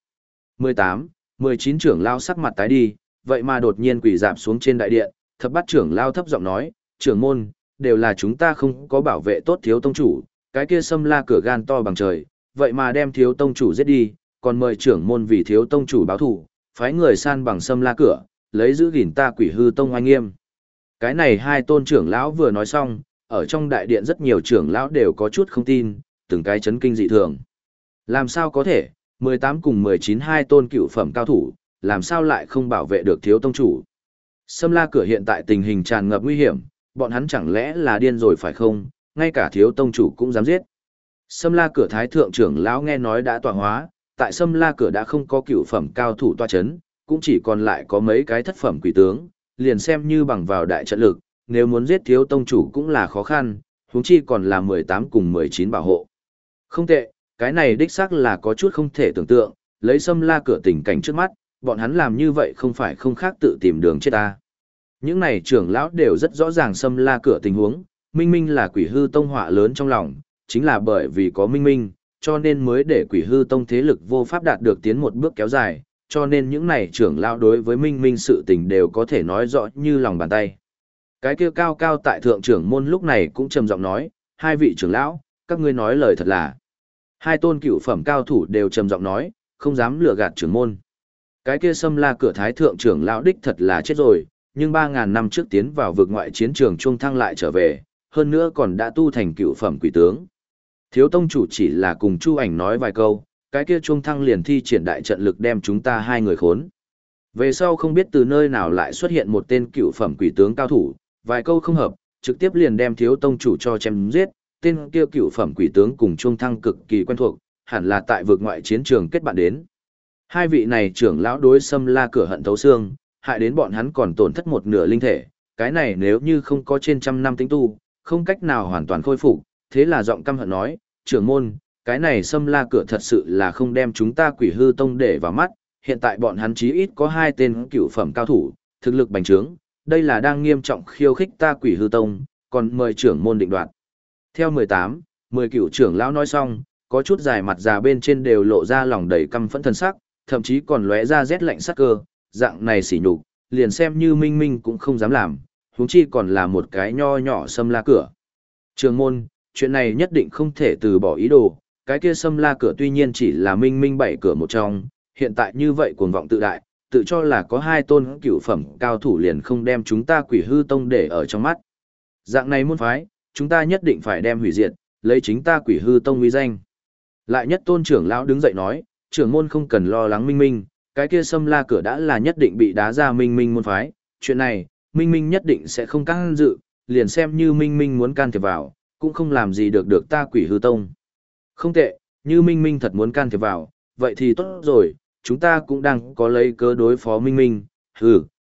18, 19 trưởng lão sắc mặt tái đi, vậy mà đột nhiên quỳ rạp xuống trên đại điện, thập bát trưởng lão thấp giọng nói, trưởng môn, đều là chúng ta không có bảo vệ tốt thiếu tông chủ, cái kia Sâm La Cửa gan to bằng trời, vậy mà đem thiếu tông chủ giết đi, còn mời trưởng môn vì thiếu tông chủ báo thù, phái người san bằng Sâm La Cửa, lấy giữ gìn ta Quỷ Hư Tông oai nghiêm. Cái này hai tôn trưởng lão vừa nói xong, ở trong đại điện rất nhiều trưởng lão đều có chút không tin, từng cái chấn kinh dị thường. Làm sao có thể, 18 cùng 19 hai tôn cựu phẩm cao thủ, làm sao lại không bảo vệ được thiếu tông chủ? Sâm La Cửa hiện tại tình hình tràn ngập nguy hiểm, bọn hắn chẳng lẽ là điên rồi phải không, ngay cả thiếu tông chủ cũng dám giết. Sâm La Cửa thái thượng trưởng lão nghe nói đã tọa hóa, tại Sâm La Cửa đã không có cựu phẩm cao thủ tọa chấn, cũng chỉ còn lại có mấy cái thất phẩm quỷ tướng, liền xem như bằng vào đại trận lực, nếu muốn giết thiếu tông chủ cũng là khó khăn, huống chi còn là 18 cùng 19 bảo hộ. Không tệ, cái này đích xác là có chút không thể tưởng tượng, lấy Sâm La Cửa tình cảnh trước mắt, bọn hắn làm như vậy không phải không khác tự tìm đường chết ta. Những này trưởng lão đều rất rõ ràng Sâm La Cửa tình huống, Minh Minh là Quỷ Hư Tông họa lớn trong lòng, chính là bởi vì có Minh Minh, cho nên mới để Quỷ Hư Tông thế lực vô pháp đạt được tiến một bước kéo dài, cho nên những này trưởng lão đối với Minh Minh sự tình đều có thể nói rõ như lòng bàn tay. Cái kia cao cao tại thượng trưởng môn lúc này cũng trầm giọng nói, hai vị trưởng lão, các ngươi nói lời thật là. Hai tôn cựu phẩm cao thủ đều trầm giọng nói, không dám lừa gạt trưởng môn. Cái kia Sâm La Cửa thái thượng trưởng lão đích thật là chết rồi, nhưng 3.000 năm trước tiến vào vực ngoại chiến trường Trung Thăng lại trở về, hơn nữa còn đã tu thành cựu phẩm quỷ tướng. Thiếu tông chủ chỉ là cùng Chu Ảnh nói vài câu, cái kia Trung Thăng liền thi triển đại trận lực đem chúng ta hai người khốn. Về sau không biết từ nơi nào lại xuất hiện một tên cựu phẩm quỷ tướng cao thủ, vài câu không hợp, trực tiếp liền đem thiếu tông chủ cho chém giết, tên kia cựu phẩm quỷ tướng cùng Trung Thăng cực kỳ quen thuộc, hẳn là tại vực ngoại chiến trường kết bạn đến. Hai vị này trưởng lão đối Sâm La Cửa hận thấu xương, hại đến bọn hắn còn tổn thất một nửa linh thể, cái này nếu như không có trên trăm năm tính tu, không cách nào hoàn toàn khôi phục, thế là giọng căm hận nói, trưởng môn, cái này Sâm La Cửa thật sự là không đem chúng ta Quỷ Hư Tông để vào mắt, hiện tại bọn hắn chí ít có hai tên cựu phẩm cao thủ, thực lực bành trướng, đây là đang nghiêm trọng khiêu khích ta Quỷ Hư Tông, còn mời trưởng môn định đoạt. Theo 18, 10 cựu trưởng lão nói xong, có chút dài mặt già bên trên đều lộ ra lòng đầy căm phẫn thần sắc, thậm chí còn lóe ra rét lạnh sắc cơ, dạng này sỉ nhục, liền xem như Minh Minh cũng không dám làm, huống chi còn là một cái nho nhỏ Sâm La Cửa. Trưởng môn, chuyện này nhất định không thể từ bỏ ý đồ, cái kia Sâm La Cửa tuy nhiên chỉ là Minh Minh 7 cửa một trong, hiện tại như vậy cuồng vọng tự đại, tự cho là có hai tôn cửu phẩm cao thủ liền không đem chúng ta Quỷ Hư Tông để ở trong mắt. Dạng này môn phái, chúng ta nhất định phải đem hủy diệt, lấy chính ta Quỷ Hư Tông uy danh. Lại nhất tôn trưởng lão đứng dậy nói, trưởng môn không cần lo lắng Minh Minh, cái kia Sâm La Cửa đã là nhất định bị đá ra Minh Minh môn phái, chuyện này, Minh Minh nhất định sẽ không can dự, liền xem như Minh Minh muốn can thiệp vào, cũng không làm gì được ta Quỷ Hư Tông. Không tệ, như Minh Minh thật muốn can thiệp vào, vậy thì tốt rồi, chúng ta cũng đang có lấy cớ đối phó Minh Minh,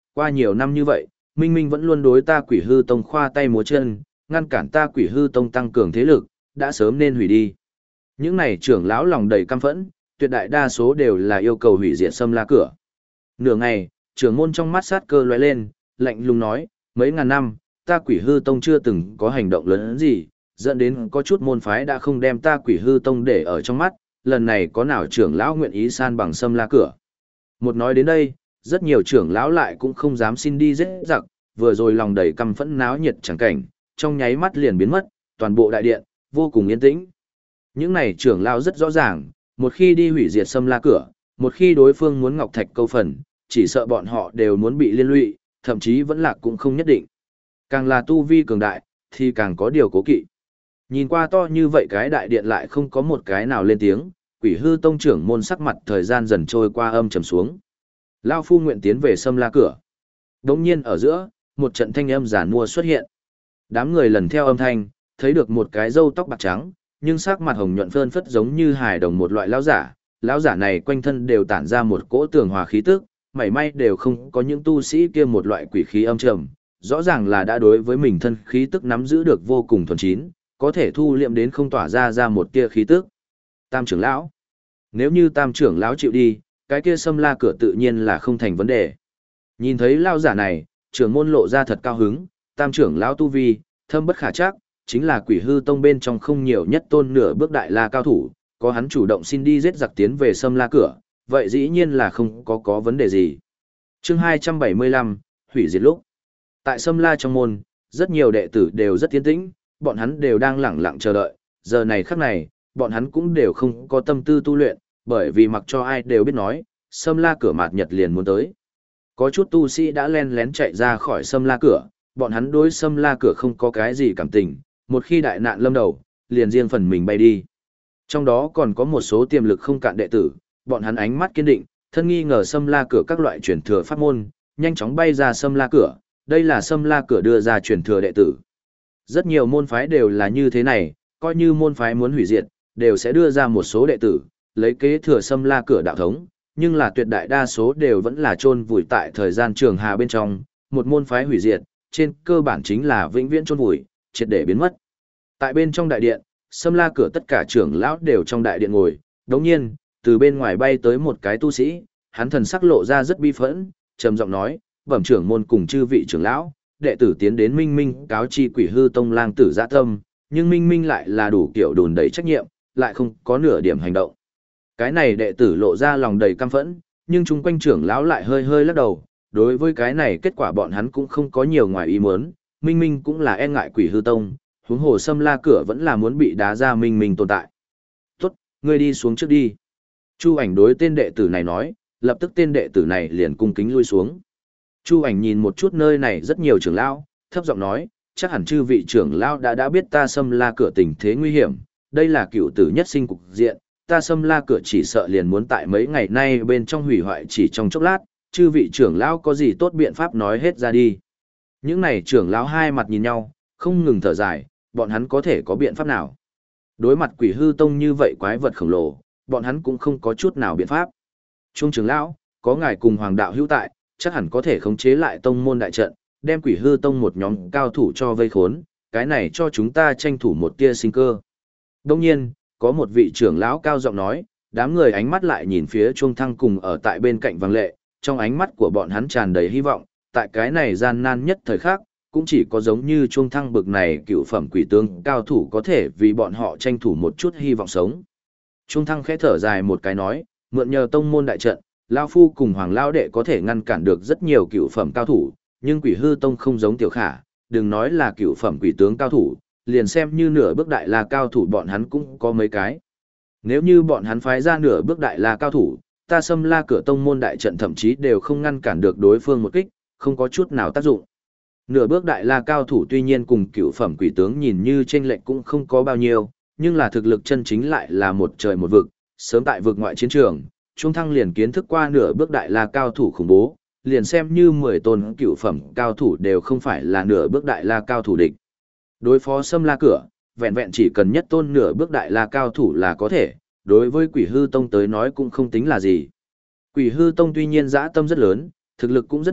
qua nhiều năm như vậy, Minh Minh vẫn luôn đối ta Quỷ Hư Tông khoa tay múa chân, ngăn cản ta Quỷ Hư Tông tăng cường thế lực, đã sớm nên hủy đi. Những này trưởng lão lòng đầy căm phẫn, tuyệt đại đa số đều là yêu cầu hủy diệt Sâm La Cửa. Nửa ngày, trưởng môn trong mắt sát cơ lóe lên, lạnh lùng nói, mấy ngàn năm, ta Quỷ Hư Tông chưa từng có hành động lớn gì, dẫn đến có chút môn phái đã không đem ta Quỷ Hư Tông để ở trong mắt, lần này có nào trưởng lão nguyện ý san bằng Sâm La Cửa. Một nói đến đây, rất nhiều trưởng lão lại cũng không dám xin đi giết giặc, vừa rồi lòng đầy căm phẫn náo nhiệt chẳng cảnh, trong nháy mắt liền biến mất, toàn bộ đại điện vô cùng yên tĩnh. Những này trưởng lão rất rõ ràng, một khi đi hủy diệt Sâm La Cửa, một khi đối phương muốn ngọc thạch câu phần, chỉ sợ bọn họ đều muốn bị liên lụy, thậm chí vẫn lạc cũng không nhất định. Càng là tu vi cường đại, thì càng có điều cố kỵ. Nhìn qua to như vậy cái đại điện lại không có một cái nào lên tiếng, Quỷ Hư Tông trưởng môn sắc mặt thời gian dần trôi qua âm trầm xuống. Lao phu nguyện tiến về Sâm La Cửa. Đống nhiên ở giữa, một trận thanh âm giản mua xuất hiện. Đám người lần theo âm thanh, thấy được một cái râu tóc bạc trắng, nhưng sắc mặt hồng nhuận phơn phất giống như hài đồng một loại lão giả. Lão giả này quanh thân đều tản ra một cỗ tường hòa khí tức, mảy may đều không có những tu sĩ kia một loại quỷ khí âm trầm, rõ ràng là đã đối với mình thân khí tức nắm giữ được vô cùng thuần chín, có thể thu liệm đến không tỏa ra một tia khí tức. Tam trưởng lão. Nếu như Tam trưởng lão chịu đi, cái kia Sâm La Cửa tự nhiên là không thành vấn đề. Nhìn thấy lão giả này, trưởng môn lộ ra thật cao hứng, Tam trưởng lão tu vi, thâm bất khả trắc, chính là Quỷ Hư Tông bên trong không nhiều nhất tôn nửa bước đại la cao thủ, có hắn chủ động xin đi giết giặc tiến về Sâm La Cửa, vậy dĩ nhiên là không có vấn đề gì. Chương 275, hủy diệt lúc. Tại Sâm La trong môn, rất nhiều đệ tử đều rất tiến tĩnh, bọn hắn đều đang lẳng lặng chờ đợi, giờ này khắc này, bọn hắn cũng đều không có tâm tư tu luyện, bởi vì mặc cho ai đều biết nói, Sâm La Cửa mạt nhật liền muốn tới. Có chút tu sĩ đã len lén chạy ra khỏi Sâm La Cửa, bọn hắn đối Sâm La Cửa không có cái gì cảm tình, một khi đại nạn lâm đầu, liền riêng phần mình bay đi. Trong đó còn có một số tiềm lực không cạn đệ tử, bọn hắn ánh mắt kiên định, thân nghi ngờ Sâm La Cửa các loại truyền thừa pháp môn, nhanh chóng bay ra Sâm La Cửa, đây là Sâm La Cửa đưa ra truyền thừa đệ tử. Rất nhiều môn phái đều là như thế này, coi như môn phái muốn hủy diệt, đều sẽ đưa ra một số đệ tử, lấy kế thừa Sâm La Cửa đạo thống, nhưng là tuyệt đại đa số đều vẫn là chôn vùi tại thời gian trường hà bên trong, một môn phái hủy diệt, trên cơ bản chính là vĩnh viễn chôn vùi, triệt để biến mất. Tại bên trong đại điện, Sâm La Cửa tất cả trưởng lão đều trong đại điện ngồi, đống nhiên, từ bên ngoài bay tới một cái tu sĩ, hắn thần sắc lộ ra rất bi phẫn, trầm giọng nói, bẩm trưởng môn cùng chư vị trưởng lão, đệ tử tiến đến Minh Minh cáo chi Quỷ Hư Tông lang tử dã tâm, nhưng Minh Minh lại là đủ kiểu đùn đầy trách nhiệm, lại không có nửa điểm hành động. Cái này đệ tử lộ ra lòng đầy căm phẫn, nhưng chung quanh trưởng lão lại hơi hơi lắc đầu, đối với cái này kết quả bọn hắn cũng không có nhiều ngoài ý muốn, Minh Minh cũng là e ngại Quỷ Hư Tông, huống hồ Sâm La Cửa vẫn là muốn bị đá ra Minh Minh tồn tại. Tốt, ngươi đi xuống trước đi. Chu Ảnh đối tên đệ tử này nói, lập tức tên đệ tử này liền cung kính lui xuống. Chu Ảnh nhìn một chút nơi này rất nhiều trưởng lão, thấp giọng nói, chắc hẳn chư vị trưởng lão đã biết ta Sâm La Cửa tình thế nguy hiểm, đây là cựu tử nhất sinh cục diện, ta Sâm La Cửa chỉ sợ liền muốn tại mấy ngày nay bên trong hủy hoại chỉ trong chốc lát, chư vị trưởng lão có gì tốt biện pháp nói hết ra đi. Những này trưởng lão hai mặt nhìn nhau, không ngừng thở dài, bọn hắn có thể có biện pháp nào? Đối mặt Quỷ Hư Tông như vậy quái vật khổng lồ, bọn hắn cũng không có chút nào biện pháp. Trung trưởng lão, có ngài cùng Hoàng đạo hữu tại, chắc hẳn có thể khống chế lại tông môn đại trận, đem Quỷ Hư Tông một nhóm cao thủ cho vây khốn, cái này cho chúng ta tranh thủ một tia sinh cơ. Đương nhiên, có một vị trưởng lão cao giọng nói, đám người ánh mắt lại nhìn phía Trung Thăng cùng ở tại bên cạnh Vàng Lệ, trong ánh mắt của bọn hắn tràn đầy hy vọng, tại cái này gian nan nhất thời khắc, cũng chỉ có giống như Trung Thăng bực này cựu phẩm quỷ tướng cao thủ có thể vì bọn họ tranh thủ một chút hy vọng sống. Trung Thăng khẽ thở dài một cái nói, mượn nhờ tông môn đại trận, Lao Phu cùng Hoàng Lao Đệ có thể ngăn cản được rất nhiều cựu phẩm cao thủ, nhưng Quỷ Hư Tông không giống Tiểu Khả, đừng nói là cựu phẩm quỷ tướng cao thủ, liền xem như nửa bước đại la cao thủ bọn hắn cũng có mấy cái. Nếu như bọn hắn phái ra nửa bước đại la cao thủ, ta Sâm La Cửa tông môn đại trận thậm chí đều không ngăn cản được đối phương một kích, không có chút nào tác dụng. Nửa bước đại la cao thủ tuy nhiên cùng cựu phẩm quỷ tướng nhìn như chênh lệch cũng không có bao nhiêu, nhưng là thực lực chân chính lại là một trời một vực, sớm tại vực ngoại chiến trường, Trung Thăng liền kiến thức qua nửa bước đại la cao thủ khủng bố, liền xem như 10 tôn cựu phẩm cao thủ đều không phải là nửa bước đại la cao thủ địch. Đối phó Sâm La Cửa, vẹn vẹn chỉ cần nhất tôn nửa bước đại la cao thủ là có thể, đối với Quỷ Hư Tông tới nói cũng không tính là gì. Quỷ Hư Tông tuy nhiên dã tâm rất lớn, thực lực cũng rất mạnh,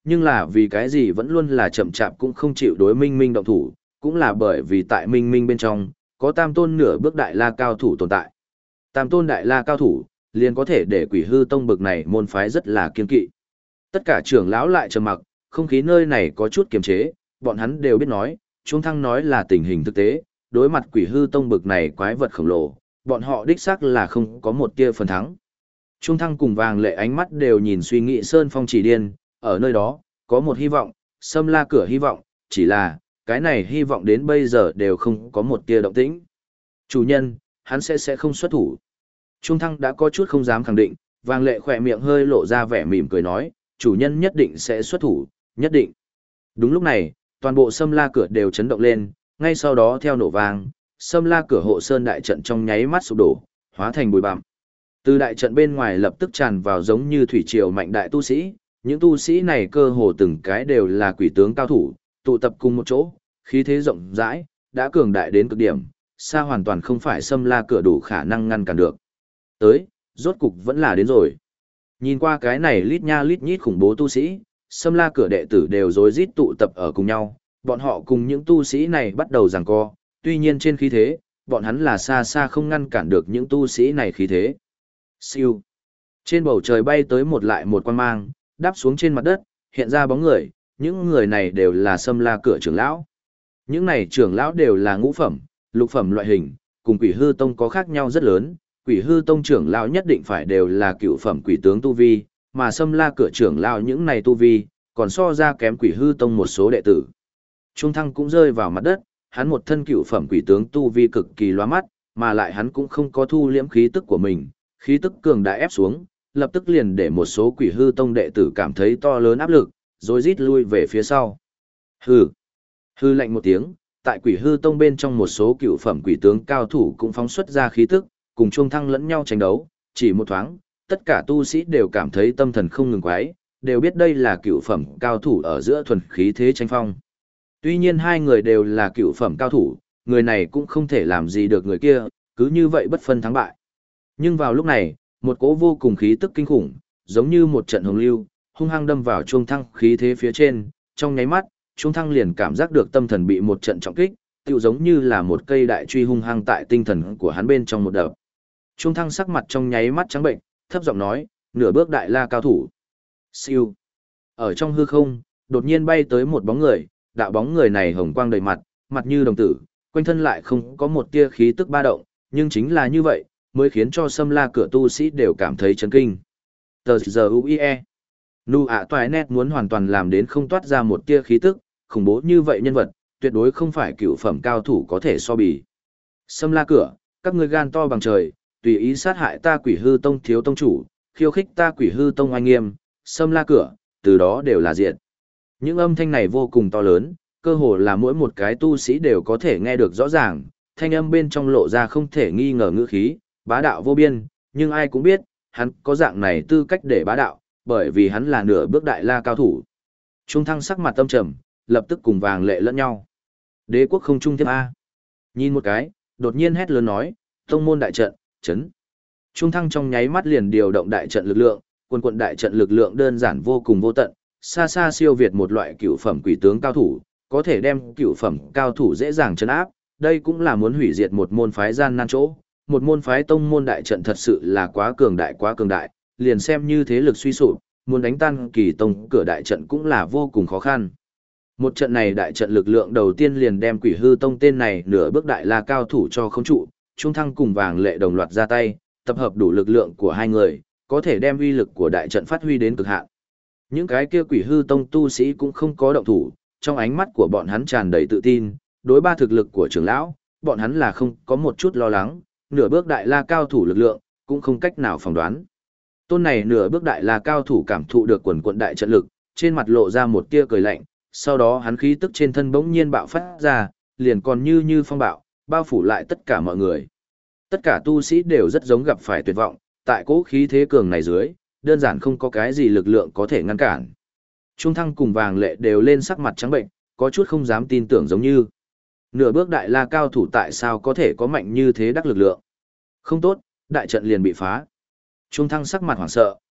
nhưng là vì cái gì vẫn luôn là chậm chạp cũng không chịu đối Minh Minh động thủ, cũng là bởi vì tại Minh Minh bên trong, có tam tôn nửa bước đại la cao thủ tồn tại. Tam tôn đại la cao thủ, liền có thể để Quỷ Hư Tông bực này môn phái rất là kiên kỵ. Tất cả trưởng lão lại trầm mặc, không khí nơi này có chút kiềm chế, bọn hắn đều biết nói, Trung Thăng nói là tình hình thực tế, đối mặt Quỷ Hư Tông bực này quái vật khổng lồ, bọn họ đích xác là không có một tia phần thắng. Trung Thăng cùng Vàng Lệ ánh mắt đều nhìn suy nghĩ Sơn Phong Chỉ Điên, ở nơi đó, có một hy vọng, Sâm La Cửa hy vọng, chỉ là, cái này hy vọng đến bây giờ đều không có một tia động tĩnh. Chủ nhân, hắn sẽ không xuất thủ. Trung Thăng đã có chút không dám khẳng định, Vàng Lệ khỏe miệng hơi lộ ra vẻ mỉm cười nói, chủ nhân nhất định sẽ xuất thủ, nhất định. Đúng lúc này, toàn bộ Sâm La Cửa đều chấn động lên, ngay sau đó theo nổ vang, Sâm La Cửa hộ sơn đại trận trong nháy mắt sụp đổ, hóa thành bụi bặm. Từ đại trận bên ngoài lập tức tràn vào giống như thủy triều mạnh đại tu sĩ, những tu sĩ này cơ hồ từng cái đều là quỷ tướng cao thủ, tụ tập cùng một chỗ, khí thế rộng rãi, đã cường đại đến cực điểm, xa hoàn toàn không phải Sâm La Cửa đủ khả năng ngăn cản được. Tới, rốt cục vẫn là đến rồi. Nhìn qua cái này lít nha lít nhít khủng bố tu sĩ, Sâm La Cửa đệ tử đều rối rít tụ tập ở cùng nhau, bọn họ cùng những tu sĩ này bắt đầu giằng co, tuy nhiên trên khí thế, bọn hắn là xa xa không ngăn cản được những tu sĩ này khí thế. Siêu. Trên bầu trời bay tới một lại một quan mang, đáp xuống trên mặt đất, hiện ra bóng người, những người này đều là Sâm La Cửa trưởng lão. Những này trưởng lão đều là ngũ phẩm, lục phẩm loại hình, cùng Quỷ Hư Tông có khác nhau rất lớn. Quỷ Hư Tông trưởng lão nhất định phải đều là cựu phẩm quỷ tướng tu vi, mà Sâm La Cửa trưởng lão những này tu vi, còn so ra kém Quỷ Hư Tông một số đệ tử. Trung Thăng cũng rơi vào mặt đất, hắn một thân cựu phẩm quỷ tướng tu vi cực kỳ lóa mắt, mà lại hắn cũng không có thu liễm khí tức của mình, khí tức cường đã ép xuống, lập tức liền để một số Quỷ Hư Tông đệ tử cảm thấy to lớn áp lực, rồi rít lui về phía sau. Hừ. Hư lạnh một tiếng, tại Quỷ Hư Tông bên trong một số cựu phẩm quỷ tướng cao thủ cũng phóng xuất ra khí tức, cùng Trung Thăng lẫn nhau tranh đấu, chỉ một thoáng, tất cả tu sĩ đều cảm thấy tâm thần không ngừng quái, đều biết đây là cựu phẩm cao thủ ở giữa thuần khí thế tranh phong. Tuy nhiên hai người đều là cựu phẩm cao thủ, người này cũng không thể làm gì được người kia, cứ như vậy bất phân thắng bại. Nhưng vào lúc này, một cỗ vô cùng khí tức kinh khủng, giống như một trận hồng lưu, hung hăng đâm vào Trung Thăng khí thế phía trên, trong nháy mắt, Trung Thăng liền cảm giác được tâm thần bị một trận trọng kích, tựu giống như là một cây đại truy hung hăng tại tinh thần của hắn bên trong một đợt. Trung Thăng sắc mặt trong nháy mắt trắng bệnh, thấp giọng nói, nửa bước đại la cao thủ. Siêu. Ở trong hư không, đột nhiên bay tới một bóng người, đạo bóng người này hồng quang đầy mặt, mặt như đồng tử, quanh thân lại không có một tia khí tức ba động, nhưng chính là như vậy, mới khiến cho Sâm La Cửa tu sĩ đều cảm thấy chấn kinh. Tờ giờ UIE. Nu ạ toài nét muốn hoàn toàn làm đến không toát ra một tia khí tức, khủng bố như vậy nhân vật, tuyệt đối không phải cựu phẩm cao thủ có thể so bì. Sâm La Cửa, các ngươi gan to bằng trời, tùy ý sát hại ta Quỷ Hư Tông thiếu tông chủ, khiêu khích ta Quỷ Hư Tông oai nghiêm, Sâm La Cửa, từ đó đều là diệt. Những âm thanh này vô cùng to lớn, cơ hồ là mỗi một cái tu sĩ đều có thể nghe được rõ ràng, thanh âm bên trong lộ ra không thể nghi ngờ ngữ khí, bá đạo vô biên, nhưng ai cũng biết, hắn có dạng này tư cách để bá đạo, bởi vì hắn là nửa bước đại la cao thủ. Trung Thăng sắc mặt tâm trầm, lập tức cùng Vàng Lệ lẫn nhau. Đế quốc không trung tiếp A. Nhìn một cái, đột nhiên hét lớn nói, tông môn đại trận, chấn. Trung Thăng trong nháy mắt liền điều động đại trận lực lượng, quân quận đại trận lực lượng đơn giản vô cùng vô tận, xa xa siêu việt một loại cựu phẩm quỷ tướng cao thủ, có thể đem cựu phẩm cao thủ dễ dàng chấn áp, đây cũng là muốn hủy diệt một môn phái gian nan chỗ. Một môn phái tông môn đại trận thật sự là quá cường đại, liền xem như thế lực suy sụp, muốn đánh tan kỳ tông cửa đại trận cũng là vô cùng khó khăn. Một trận này đại trận lực lượng đầu tiên liền đem Quỷ Hư Tông tên này nửa bước đại la cao thủ cho khống trụ, Trung Thăng cùng Vàng Lệ đồng loạt ra tay, tập hợp đủ lực lượng của hai người, có thể đem uy lực của đại trận phát huy đến cực hạn. Những cái kia Quỷ Hư Tông tu sĩ cũng không có động thủ, trong ánh mắt của bọn hắn tràn đầy tự tin, đối ba thực lực của trưởng lão, bọn hắn là không có một chút lo lắng, nửa bước đại la cao thủ lực lượng, cũng không cách nào phỏng đoán. Tôn này nửa bước đại la cao thủ cảm thụ được quần quận đại trận lực, trên mặt lộ ra một tia cười lạnh, sau đó hắn khí tức trên thân bỗng nhiên bạo phát ra, liền còn như phong bạo, bao phủ lại tất cả mọi người. Tất cả tu sĩ đều rất giống gặp phải tuyệt vọng, tại cỗ khí thế cường này dưới, đơn giản không có cái gì lực lượng có thể ngăn cản. Trung Thăng cùng Vàng Lệ đều lên sắc mặt trắng bệnh, có chút không dám tin tưởng giống như. Nửa bước đại la cao thủ tại sao có thể có mạnh như thế đắc lực lượng. Không tốt, đại trận liền bị phá. Trung Thăng sắc mặt hoảng sợ,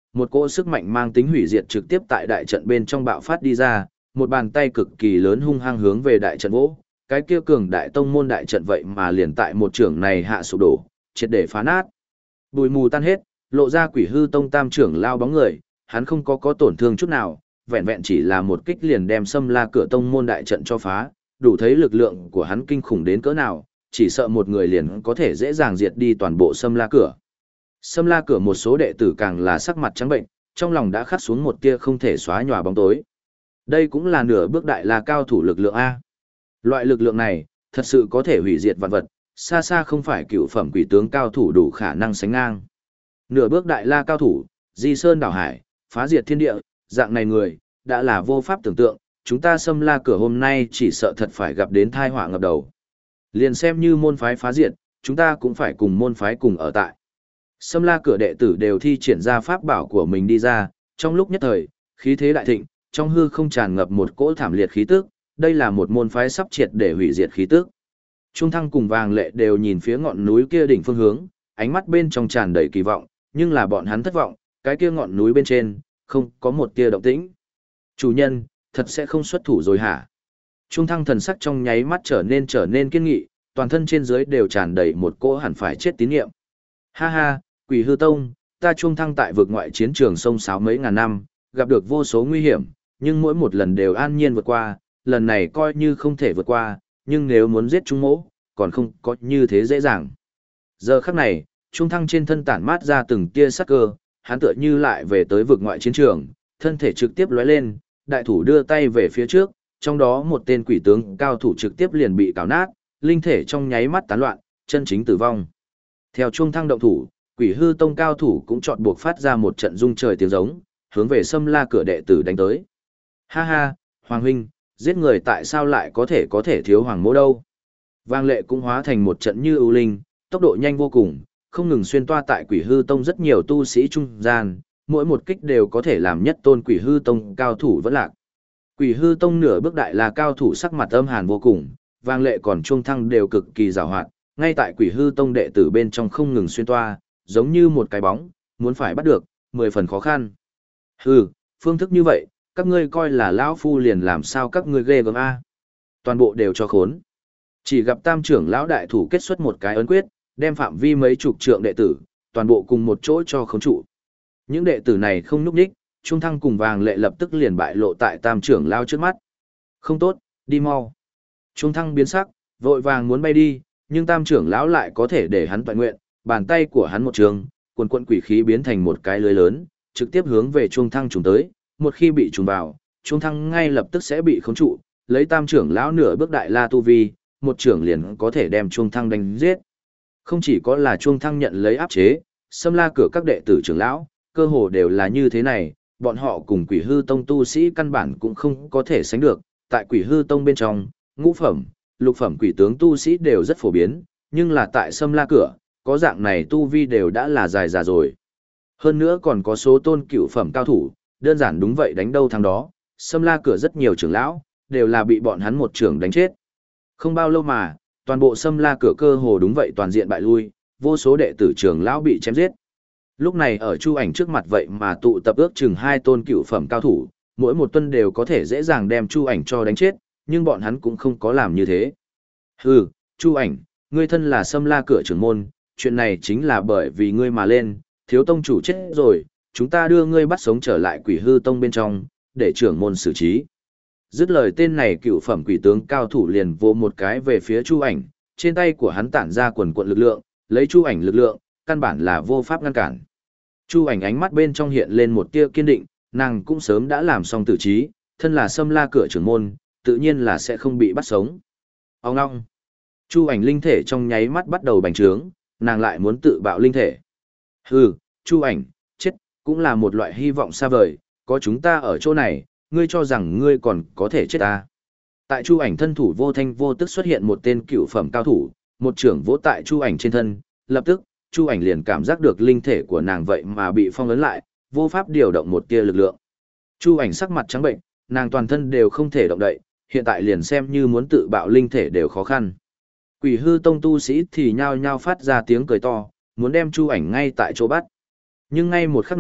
một cỗ sức mạnh mang tính hủy diệt trực tiếp tại đại trận bên trong bạo phát đi ra, một bàn tay cực kỳ lớn hung hăng hướng về đại trận vỗ, cái kia cường đại tông môn đại trận vậy mà liền tại một trưởng này hạ sụp đổ, triệt để phá nát. Bụi mù tan hết, lộ ra Quỷ Hư Tông tam trưởng lao bóng người, hắn không có tổn thương chút nào, vẹn vẹn chỉ là một kích liền đem Sâm La cửa tông môn đại trận cho phá, đủ thấy lực lượng của hắn kinh khủng đến cỡ nào, chỉ sợ một người liền có thể dễ dàng diệt đi toàn bộ Sâm La cửa. Sâm La cửa một số đệ tử càng là sắc mặt trắng bệnh, trong lòng đã khắc xuống một tia không thể xóa nhòa bóng tối. Đây cũng là nửa bước đại la cao thủ lực lượng A. Loại lực lượng này, thật sự có thể hủy diệt vạn vật, xa xa không phải cựu phẩm quỷ tướng cao thủ đủ khả năng sánh ngang. Nửa bước đại la cao thủ, di sơn đảo hải, phá diệt thiên địa, dạng này người, đã là vô pháp tưởng tượng, chúng ta Sâm La cửa hôm nay chỉ sợ thật phải gặp đến tai họa ngập đầu. Liền xem như môn phái phá diệt, chúng ta cũng phải cùng môn phái cùng ở tại. Sâm La cửa đệ tử đều thi triển ra pháp bảo của mình đi ra, trong lúc nhất thời, khí thế đại thịnh, trong hư không tràn ngập một cỗ thảm liệt khí tức, đây là một môn phái sắp triệt để hủy diệt khí tức. Trung Thăng cùng Vàng Lệ đều nhìn phía ngọn núi kia đỉnh phương hướng, ánh mắt bên trong tràn đầy kỳ vọng, nhưng là bọn hắn thất vọng, cái kia ngọn núi bên trên, không có một tia động tĩnh. Chủ nhân, thật sẽ không xuất thủ rồi hả? Trung Thăng thần sắc trong nháy mắt trở nên kiên nghị, toàn thân trên dưới đều tràn đầy một cỗ hẳn phải chết tín niệm. Ha ha, Quỷ Hư Tông, ta Trung Thăng tại vực ngoại chiến trường sông sáo mấy ngàn năm, gặp được vô số nguy hiểm, nhưng mỗi một lần đều an nhiên vượt qua, lần này coi như không thể vượt qua, nhưng nếu muốn giết Trung Mỗ, còn không có như thế dễ dàng. Giờ khắc này, Trung Thăng trên thân tản mát ra từng tia sắc cơ, hắn tựa như lại về tới vực ngoại chiến trường, thân thể trực tiếp lóe lên, đại thủ đưa tay về phía trước, trong đó một tên quỷ tướng cao thủ trực tiếp liền bị cào nát, linh thể trong nháy mắt tán loạn, chân chính tử vong. Theo Trung Thăng động thủ, Quỷ Hư Tông cao thủ cũng chọn buộc phát ra một trận rung trời tiếng giống, hướng về Sâm La cửa đệ tử đánh tới. Ha ha, Hoàng huynh, giết người tại sao lại có thể thiếu Hoàng Mỗ đâu? Vang Lệ cũng hóa thành một trận như ưu linh, tốc độ nhanh vô cùng, không ngừng xuyên toa tại Quỷ Hư Tông rất nhiều tu sĩ trung gian, mỗi một kích đều có thể làm nhất tôn Quỷ Hư Tông cao thủ vẫn lạc. Quỷ Hư Tông nửa bước đại là cao thủ sắc mặt âm hàn vô cùng, Vang Lệ còn Trung Thăng đều cực kỳ giàu hoạt, ngay tại Quỷ Hư Tông đệ tử bên trong không ngừng xuyên toa, giống như một cái bóng, muốn phải bắt được, 10 phần khó khăn. Hừ, phương thức như vậy, các ngươi coi là lão phu liền làm sao các ngươi ghê gớm a? Toàn bộ đều cho khốn. Chỉ gặp tam trưởng lão đại thủ kết xuất một cái ấn quyết, đem phạm vi mấy chục trượng đệ tử, toàn bộ cùng một chỗ cho khống trụ. Những đệ tử này không nhúc nhích, Trung Thăng cùng Vàng Lệ lập tức liền bại lộ tại tam trưởng lão trước mắt. Không tốt, đi mau. Trung Thăng biến sắc, vội vàng muốn bay đi, nhưng tam trưởng lão lại có thể để hắn toàn nguyện, bàn tay của hắn một trường, quần quần quỷ khí biến thành một cái lưới lớn, trực tiếp hướng về Trung Thăng trùng tới, một khi bị trùng vào, Trung Thăng ngay lập tức sẽ bị khống trụ, lấy tam trưởng lão nửa bước đại la tu vi, một trưởng liền có thể đem Trung Thăng đánh giết. Không chỉ có là Trung Thăng nhận lấy áp chế, Sâm La cửa các đệ tử trưởng lão, cơ hồ đều là như thế này, bọn họ cùng Quỷ Hư Tông tu sĩ căn bản cũng không có thể sánh được, tại Quỷ Hư Tông bên trong, ngũ phẩm, lục phẩm quỷ tướng tu sĩ đều rất phổ biến, nhưng là tại Sâm La cửa, có dạng này tu vi đều đã là dài già rồi. Hơn nữa còn có số tôn cựu phẩm cao thủ, đơn giản đúng vậy đánh đâu thắng đó, Sâm La cửa rất nhiều trưởng lão, đều là bị bọn hắn một trưởng đánh chết. Không bao lâu mà, toàn bộ Sâm La cửa cơ hồ đúng vậy toàn diện bại lui, vô số đệ tử trưởng lão bị chém giết. Lúc này ở Chu Ảnh trước mặt vậy mà tụ tập ước chừng 2 tôn cựu phẩm cao thủ, mỗi một tuần đều có thể dễ dàng đem Chu Ảnh cho đánh chết, nhưng bọn hắn cũng không có làm như thế. Hừ, Chu Ảnh, ngươi thân là Sâm La cửa trưởng môn, chuyện này chính là bởi vì ngươi mà lên, thiếu tông chủ chết rồi, chúng ta đưa ngươi bắt sống trở lại Quỷ Hư Tông bên trong, để trưởng môn xử trí. Dứt lời tên này cựu phẩm quỷ tướng cao thủ liền vỗ một cái về phía Chu Ảnh, trên tay của hắn tản ra quần quần lực lượng, lấy Chu Ảnh lực lượng, căn bản là vô pháp ngăn cản. Chu Ảnh ánh mắt bên trong hiện lên một tia kiên định, nàng cũng sớm đã làm xong tử trí, thân là Sâm La cửa trưởng môn, tự nhiên là sẽ không bị bắt sống. Ông ngong. Chu Ảnh linh thể trong nháy mắt bắt đầu bành trướng, nàng lại muốn tự bạo linh thể. Hừ, Chu Ảnh, chết, cũng là một loại hy vọng xa vời, có chúng ta ở chỗ này, ngươi cho rằng ngươi còn có thể chết ta. Tại Chu Ảnh thân thủ vô thanh vô tức xuất hiện một tên cựu phẩm cao thủ, một trưởng vỗ tại Chu Ảnh trên thân, lập tức, Chu Ảnh liền cảm giác được linh thể của nàng vậy mà bị phong ấn lại, vô pháp điều động một tia lực lượng. Chu Ảnh sắc mặt trắng bệnh, nàng toàn thân đều không thể động đậy, hiện tại liền xem như muốn tự bạo linh thể đều khó khăn. Quỷ Hư Tông tu sĩ thì nhao nhao phát ra tiếng cười to, muốn đem Chu Ảnh ngay tại chỗ bắt. Nhưng ngay một khắc này,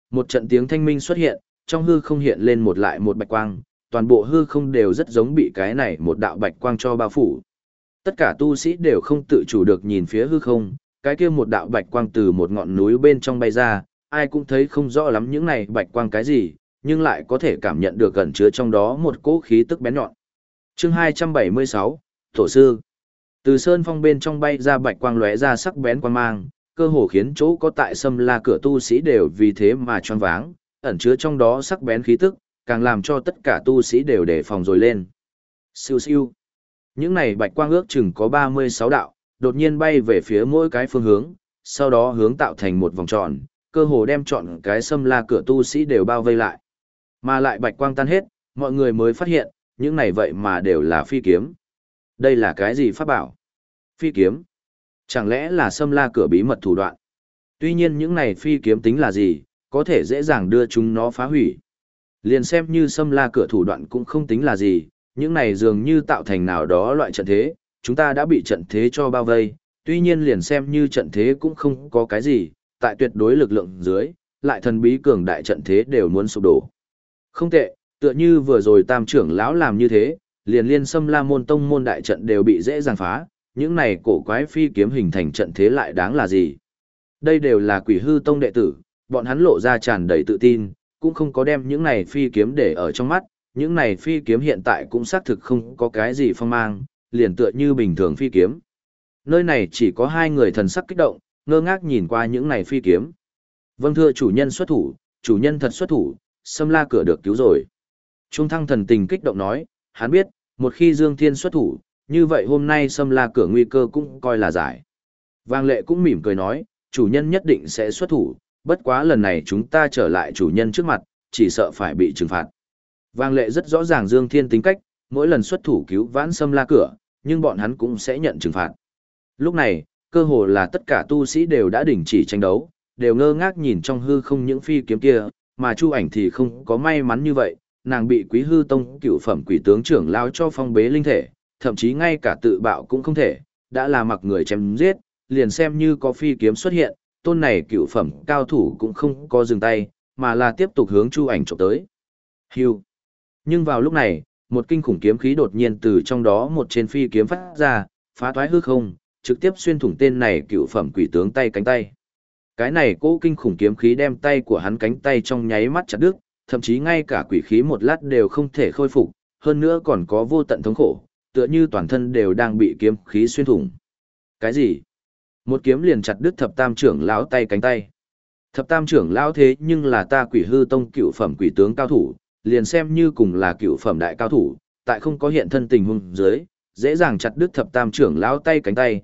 Một trận tiếng thanh minh xuất hiện, trong hư không hiện lên một lại một bạch quang, toàn bộ hư không đều rất giống bị cái này một đạo bạch quang cho bao phủ. Tất cả tu sĩ đều không tự chủ được nhìn phía hư không, cái kia một đạo bạch quang từ một ngọn núi bên trong bay ra, ai cũng thấy không rõ lắm những này bạch quang cái gì, nhưng lại có thể cảm nhận được ẩn chứa trong đó một cỗ khí tức bén nhọn. Chương 276, Tổ sư. Từ sơn phong bên trong bay ra bạch quang lóe ra sắc bén quang mang, cơ hồ khiến chỗ có tại Sâm La cửa tu sĩ đều vì thế mà choáng váng, ẩn chứa trong đó sắc bén khí tức, càng làm cho tất cả tu sĩ đều đề phòng rồi lên. Siêu siêu. Những này bạch quang ước chừng có 36 đạo, đột nhiên bay về phía mỗi cái phương hướng, sau đó hướng tạo thành một vòng tròn, cơ hồ đem trọn cái Sâm La cửa tu sĩ đều bao vây lại. Mà lại bạch quang tan hết, mọi người mới phát hiện, những này vậy mà đều là phi kiếm. Đây là cái gì pháp bảo? Phi kiếm. Chẳng lẽ là Sâm La cửa bí mật thủ đoạn? Tuy nhiên những này phi kiếm tính là gì, có thể dễ dàng đưa chúng nó phá hủy. Liền xem như Sâm La cửa thủ đoạn cũng không tính là gì, những này dường như tạo thành nào đó loại trận thế, chúng ta đã bị trận thế cho bao vây, tuy nhiên liền xem như trận thế cũng không có cái gì, tại tuyệt đối lực lượng dưới, lại thần bí cường đại trận thế đều muốn sụp đổ. Không tệ, tựa như vừa rồi Tam trưởng lão làm như thế, liền liên Sâm La môn tông môn đại trận đều bị dễ dàng phá, những này cổ quái phi kiếm hình thành trận thế lại đáng là gì? Đây đều là Quỷ Hư tông đệ tử, bọn hắn lộ ra tràn đầy tự tin, cũng không có đem những này phi kiếm để ở trong mắt, những này phi kiếm hiện tại cũng xác thực không có cái gì phong mang, liền tựa như bình thường phi kiếm. Nơi này chỉ có hai người thần sắc kích động, ngơ ngác nhìn qua những này phi kiếm. Vâng thưa chủ nhân xuất thủ, chủ nhân thật xuất thủ, Sâm La cửa được cứu rồi. Trung Thăng thần tình kích động nói, hắn biết, một khi Dương Thiên xuất thủ, như vậy hôm nay Sâm La cửa nguy cơ cũng coi là giải. Vang Lệ cũng mỉm cười nói, chủ nhân nhất định sẽ xuất thủ, bất quá lần này chúng ta trở lại chủ nhân trước mặt, chỉ sợ phải bị trừng phạt. Vang Lệ rất rõ ràng Dương Thiên tính cách, mỗi lần xuất thủ cứu vãn Sâm La cửa, nhưng bọn hắn cũng sẽ nhận trừng phạt. Lúc này, cơ hồ là tất cả tu sĩ đều đã đình chỉ tranh đấu, đều ngơ ngác nhìn trong hư không những phi kiếm kia, mà Chu Ảnh thì không có may mắn như vậy, nàng bị Quý Hư tông cựu phẩm quỷ tướng trưởng lao cho phong bế linh thể, thậm chí ngay cả tự bạo cũng không thể, đã là mặc người chém giết, liền xem như có phi kiếm xuất hiện, tôn này cựu phẩm cao thủ cũng không có dừng tay, mà là tiếp tục hướng Chu Ảnh chụp tới. Hưu. Nhưng vào lúc này, một kinh khủng kiếm khí đột nhiên từ trong đó một trên phi kiếm phát ra, phá toái hư không, trực tiếp xuyên thủng tên này cựu phẩm quỷ tướng tay cánh tay. Cái này cố kinh khủng kiếm khí đem tay của hắn cánh tay trong nháy mắt chặt đứt, thậm chí ngay cả quỷ khí một lát đều không thể khôi phục, hơn nữa còn có vô tận thống khổ, tựa như toàn thân đều đang bị kiếm khí xuyên thủng. Cái gì? Một kiếm liền chặt đứt thập tam trưởng lão tay cánh tay. Thập tam trưởng lão thế nhưng là ta Quỷ Hư tông cựu phẩm quỷ tướng cao thủ, liền xem như cùng là cựu phẩm đại cao thủ, tại không có hiện thân tình huống dưới, dễ dàng chặt đứt thập tam trưởng lão tay cánh tay,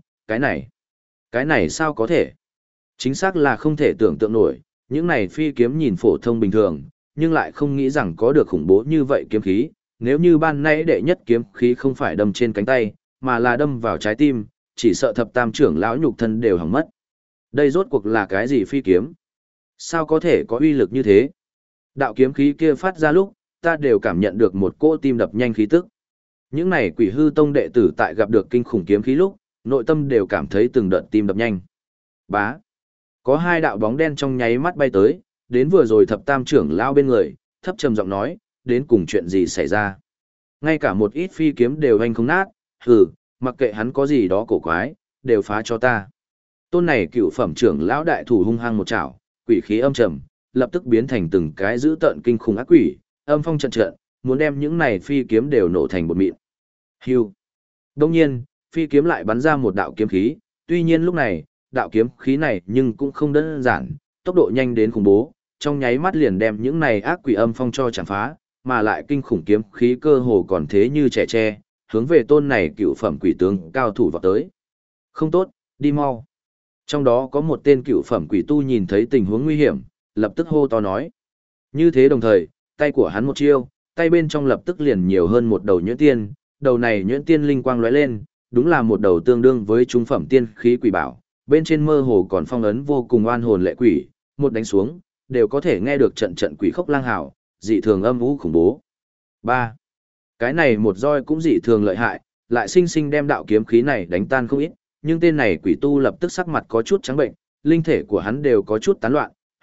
cái này sao có thể? Chính xác là không thể tưởng tượng nổi, những này phi kiếm nhìn phổ thông bình thường, nhưng lại không nghĩ rằng có được khủng bố như vậy kiếm khí, nếu như ban nãy đệ nhất kiếm khí không phải đâm trên cánh tay, mà là đâm vào trái tim, chỉ sợ thập tam trưởng lão nhục thân đều hỏng mất. Đây rốt cuộc là cái gì phi kiếm? Sao có thể có uy lực như thế? Đạo kiếm khí kia phát ra lúc, ta đều cảm nhận được một cỗ tim đập nhanh khí tức. Những này Quỷ Hư tông đệ tử tại gặp được kinh khủng kiếm khí lúc, nội tâm đều cảm thấy từng đợt tim đập nhanh. Bá. Có hai đạo bóng đen trong nháy mắt bay tới, đến vừa rồi thập tam trưởng lão bên người, thấp trầm giọng nói, đến cùng chuyện gì xảy ra. Ngay cả một ít phi kiếm đều hành không nát, hừ, mặc kệ hắn có gì đó cổ quái, đều phá cho ta. Tôn này cựu phẩm trưởng lão đại thủ hung hăng một chảo, quỷ khí âm trầm, lập tức biến thành từng cái dữ tợn kinh khủng ác quỷ, âm phong trận trận, muốn đem những này phi kiếm đều nổ thành bột mịn. Hưu. Đông nhiên, phi kiếm lại bắn ra một đạo kiếm khí, tuy nhiên lúc này, đạo kiếm khí này nhưng cũng không đơn giản, tốc độ nhanh đến khủng bố, trong nháy mắt liền đem những này ác quỷ âm phong cho chạm phá, mà lại kinh khủng kiếm khí cơ hồ còn thế như trẻ tre, hướng về tôn này cựu phẩm quỷ tướng cao thủ vào tới. Không tốt, đi mau. Trong đó có một tên cựu phẩm quỷ tu nhìn thấy tình huống nguy hiểm, lập tức hô to nói. Như thế đồng thời, tay của hắn một chiêu, tay bên trong lập tức liền nhiều hơn một đầu nhuyễn tiên, đầu này nhuyễn tiên linh quang lóe lên, đúng là một đầu tương đương với trung phẩm tiên khí quỷ bảo, bên trên mơ hồ còn phong ấn vô cùng oan hồn lệ quỷ, một đánh xuống, đều có thể nghe được trận trận quỷ khốc lang hào, dị thường âm u khủng bố. 3. Cái này một roi cũng dị thường lợi hại, lại sinh sinh đem đạo kiếm khí này đánh tan không ít, nhưng tên này quỷ tu lập tức sắc mặt có chút trắng bệnh, linh thể của hắn đều có chút tán loạn,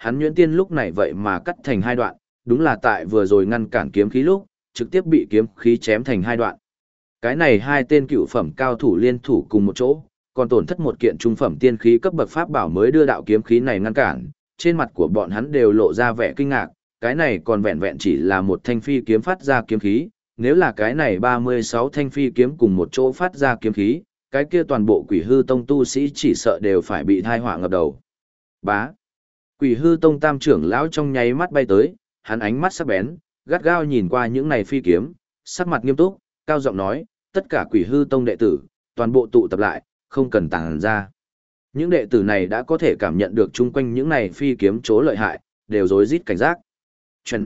hắn Nhuyễn Tiên lúc này vậy mà cắt thành hai đoạn, đúng là tại vừa rồi ngăn cản kiếm khí lúc, trực tiếp bị kiếm khí chém thành hai đoạn. Cái này hai tên cựu phẩm cao thủ liên thủ cùng một chỗ, còn tổn thất một kiện trung phẩm tiên khí cấp bậc pháp bảo mới đưa đạo kiếm khí này ngăn cản, trên mặt của bọn hắn đều lộ ra vẻ kinh ngạc, cái này còn vẹn vẹn chỉ là một thanh phi kiếm phát ra kiếm khí, nếu là cái này 36 thanh phi kiếm cùng một chỗ phát ra kiếm khí, cái kia toàn bộ Quỷ Hư Tông tu sĩ chỉ sợ đều phải bị thai họa ngập đầu. Bá. Quỷ Hư Tông tam trưởng lão trong nháy mắt bay tới, hắn ánh mắt sắc bén, gắt gao nhìn qua những này phi kiếm, sắc mặt nghiêm túc, cao giọng nói, tất cả Quỷ Hư Tông đệ tử, toàn bộ tụ tập lại, không cần tàng ra. Những đệ tử này đã có thể cảm nhận được chung quanh những này phi kiếm chỗ lợi hại, đều rối rít cảnh giác. Chuẩn.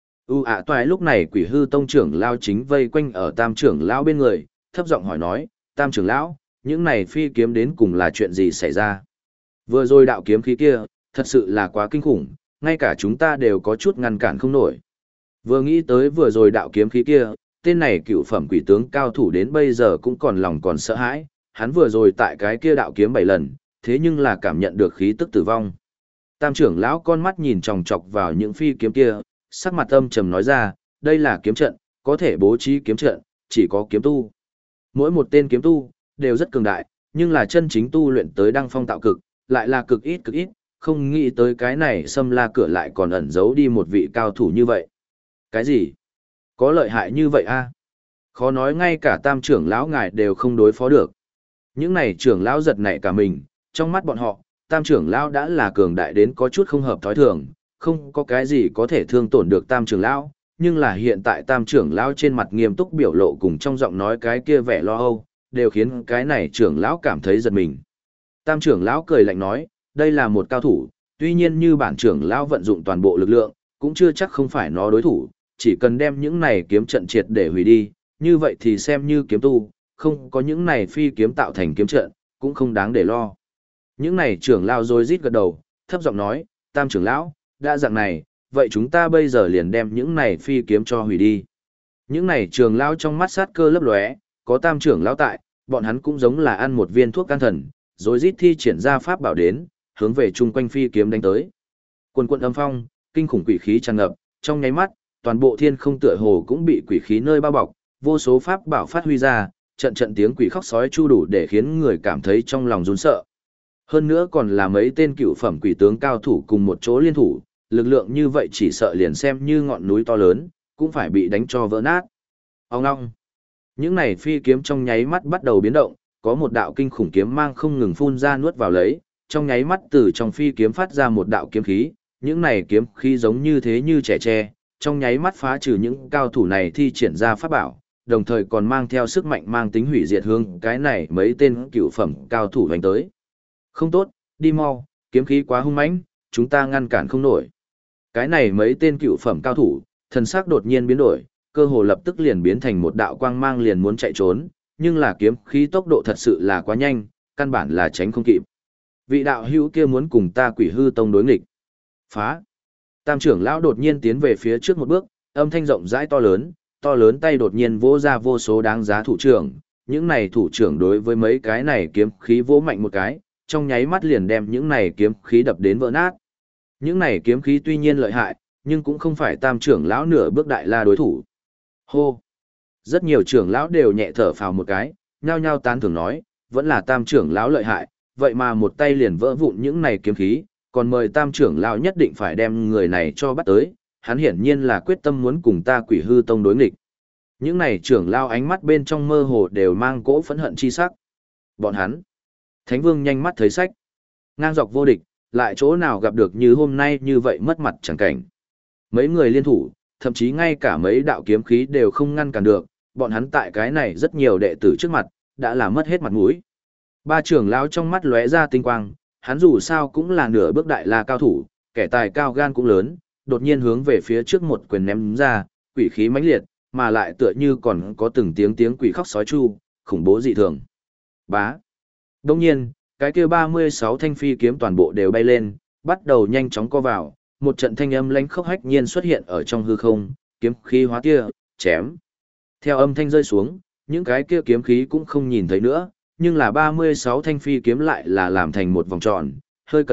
Toại lúc này Quỷ Hư Tông trưởng lão chính vây quanh ở tam trưởng lão bên người, thấp giọng hỏi nói, tam trưởng lão, những này phi kiếm đến cùng là chuyện gì xảy ra? Vừa rồi đạo kiếm khí kia, thật sự là quá kinh khủng, ngay cả chúng ta đều có chút ngăn cản không nổi. Vừa nghĩ tới vừa rồi đạo kiếm khí kia, tên này cựu phẩm quỷ tướng cao thủ đến bây giờ cũng còn lòng còn sợ hãi, hắn vừa rồi tại cái kia đạo kiếm 7 lần, thế nhưng là cảm nhận được khí tức tử vong. Tam trưởng lão con mắt nhìn chòng chọc vào những phi kiếm kia, sắc mặt âm trầm nói ra, đây là kiếm trận, có thể bố trí kiếm trận, chỉ có kiếm tu. Mỗi một tên kiếm tu, đều rất cường đại, nhưng là chân chính tu luyện tới đăng phong tạo cực, lại là cực ít, không nghĩ tới cái này Sâm La cửa lại còn ẩn giấu đi một vị cao thủ như vậy. Cái gì? Có lợi hại như vậy a? Khó nói ngay cả tam trưởng lão ngài đều không đối phó được. Những này trưởng lão giật nảy cả mình, trong mắt bọn họ, tam trưởng lão đã là cường đại đến có chút không hợp thói thường, không có cái gì có thể thương tổn được tam trưởng lão, nhưng là hiện tại tam trưởng lão trên mặt nghiêm túc biểu lộ cùng trong giọng nói cái kia vẻ lo âu, đều khiến cái này trưởng lão cảm thấy giật mình. Tam trưởng lão cười lạnh nói, đây là một cao thủ, tuy nhiên như bản trưởng lão vận dụng toàn bộ lực lượng, cũng chưa chắc không phải nó đối thủ, chỉ cần đem những này kiếm trận triệt để hủy đi, như vậy thì xem như kiếm tu, không có những này phi kiếm tạo thành kiếm trận, cũng không đáng để lo. Những này trưởng lão rồi rít gật đầu, thấp giọng nói, tam trưởng lão, đã dạng này, vậy chúng ta bây giờ liền đem những này phi kiếm cho hủy đi. Những này trưởng lão trong mắt sát cơ lấp lóe, có tam trưởng lão tại, bọn hắn cũng giống là ăn một viên thuốc can thần, rồi rít thi triển ra pháp bảo đến, hướng về chung quanh phi kiếm đánh tới. Quần quần âm phong, kinh khủng quỷ khí tràn ngập, trong nháy mắt, toàn bộ thiên không tựa hồ cũng bị quỷ khí nơi bao bọc, vô số pháp bảo phát huy ra, trận trận tiếng quỷ khóc sói chu đủ để khiến người cảm thấy trong lòng run sợ. Hơn nữa còn là mấy tên cựu phẩm quỷ tướng cao thủ cùng một chỗ liên thủ, lực lượng như vậy chỉ sợ liền xem như ngọn núi to lớn, cũng phải bị đánh cho vỡ nát. Ông ngong. Những này phi kiếm trong nháy mắt bắt đầu biến động, có một đạo kinh khủng kiếm mang không ngừng phun ra nuốt vào lấy, trong nháy mắt từ trong phi kiếm phát ra một đạo kiếm khí, những này kiếm khí giống như thế như trẻ tre, trong nháy mắt phá trừ những cao thủ này thi triển ra pháp bảo, đồng thời còn mang theo sức mạnh mang tính hủy diệt hướng cái này mấy tên cựu phẩm cao thủ đánh tới. Không tốt, đi mau, kiếm khí quá hung mãnh, chúng ta ngăn cản không nổi. Cái này mấy tên cựu phẩm cao thủ, thần sắc đột nhiên biến đổi, cơ hồ lập tức liền biến thành một đạo quang mang liền muốn chạy trốn, nhưng là kiếm khí tốc độ thật sự là quá nhanh, căn bản là tránh không kịp. Vị đạo hữu kia muốn cùng ta Quỷ Hư Tông đối nghịch. Phá. Tam trưởng lão đột nhiên tiến về phía trước một bước, âm thanh rộng rãi to lớn tay đột nhiên vỗ ra vô số đáng giá thủ trưởng, những này thủ trưởng đối với mấy cái này kiếm khí vỗ mạnh một cái, trong nháy mắt liền đem những này kiếm khí đập đến vỡ nát. Những này kiếm khí tuy nhiên lợi hại, nhưng cũng không phải tam trưởng lão nửa bước đại la đối thủ. Hô! Rất nhiều trưởng lão đều nhẹ thở phào một cái, nhao nhao tán thưởng nói, vẫn là tam trưởng lão lợi hại, vậy mà một tay liền vỡ vụn những này kiếm khí, còn mời tam trưởng lão nhất định phải đem người này cho bắt tới, hắn hiển nhiên là quyết tâm muốn cùng ta Quỷ Hư Tông đối nghịch. Những này trưởng lão ánh mắt bên trong mơ hồ đều mang cỗ phẫn hận chi sắc. Bọn hắn! Thánh Vương nhanh mắt thấy sách. Ngang dọc vô địch, lại chỗ nào gặp được như hôm nay như vậy mất mặt chẳng cảnh. Mấy người liên thủ, thậm chí ngay cả mấy đạo kiếm khí đều không ngăn cản được, bọn hắn tại cái này rất nhiều đệ tử trước mặt, đã làm mất hết mặt mũi. Ba trưởng lão trong mắt lóe ra tinh quang, hắn dù sao cũng là nửa bước đại la cao thủ, kẻ tài cao gan cũng lớn, đột nhiên hướng về phía trước một quyền ném ra, quỷ khí mãnh liệt, mà lại tựa như còn có từng tiếng quỷ khóc sói chu, khủng bố dị thường. Bá. Đồng nhiên, cái kia 36 thanh phi kiếm toàn bộ đều bay lên, bắt đầu nhanh chóng co vào, một trận thanh âm lãnh khốc hách nhiên xuất hiện ở trong hư không, kiếm khí hóa tia, chém. Theo âm thanh rơi xuống, những cái kia kiếm khí cũng không nhìn thấy nữa, nhưng là 36 thanh phi kiếm lại là làm thành một vòng tròn, hơi cẩn thận,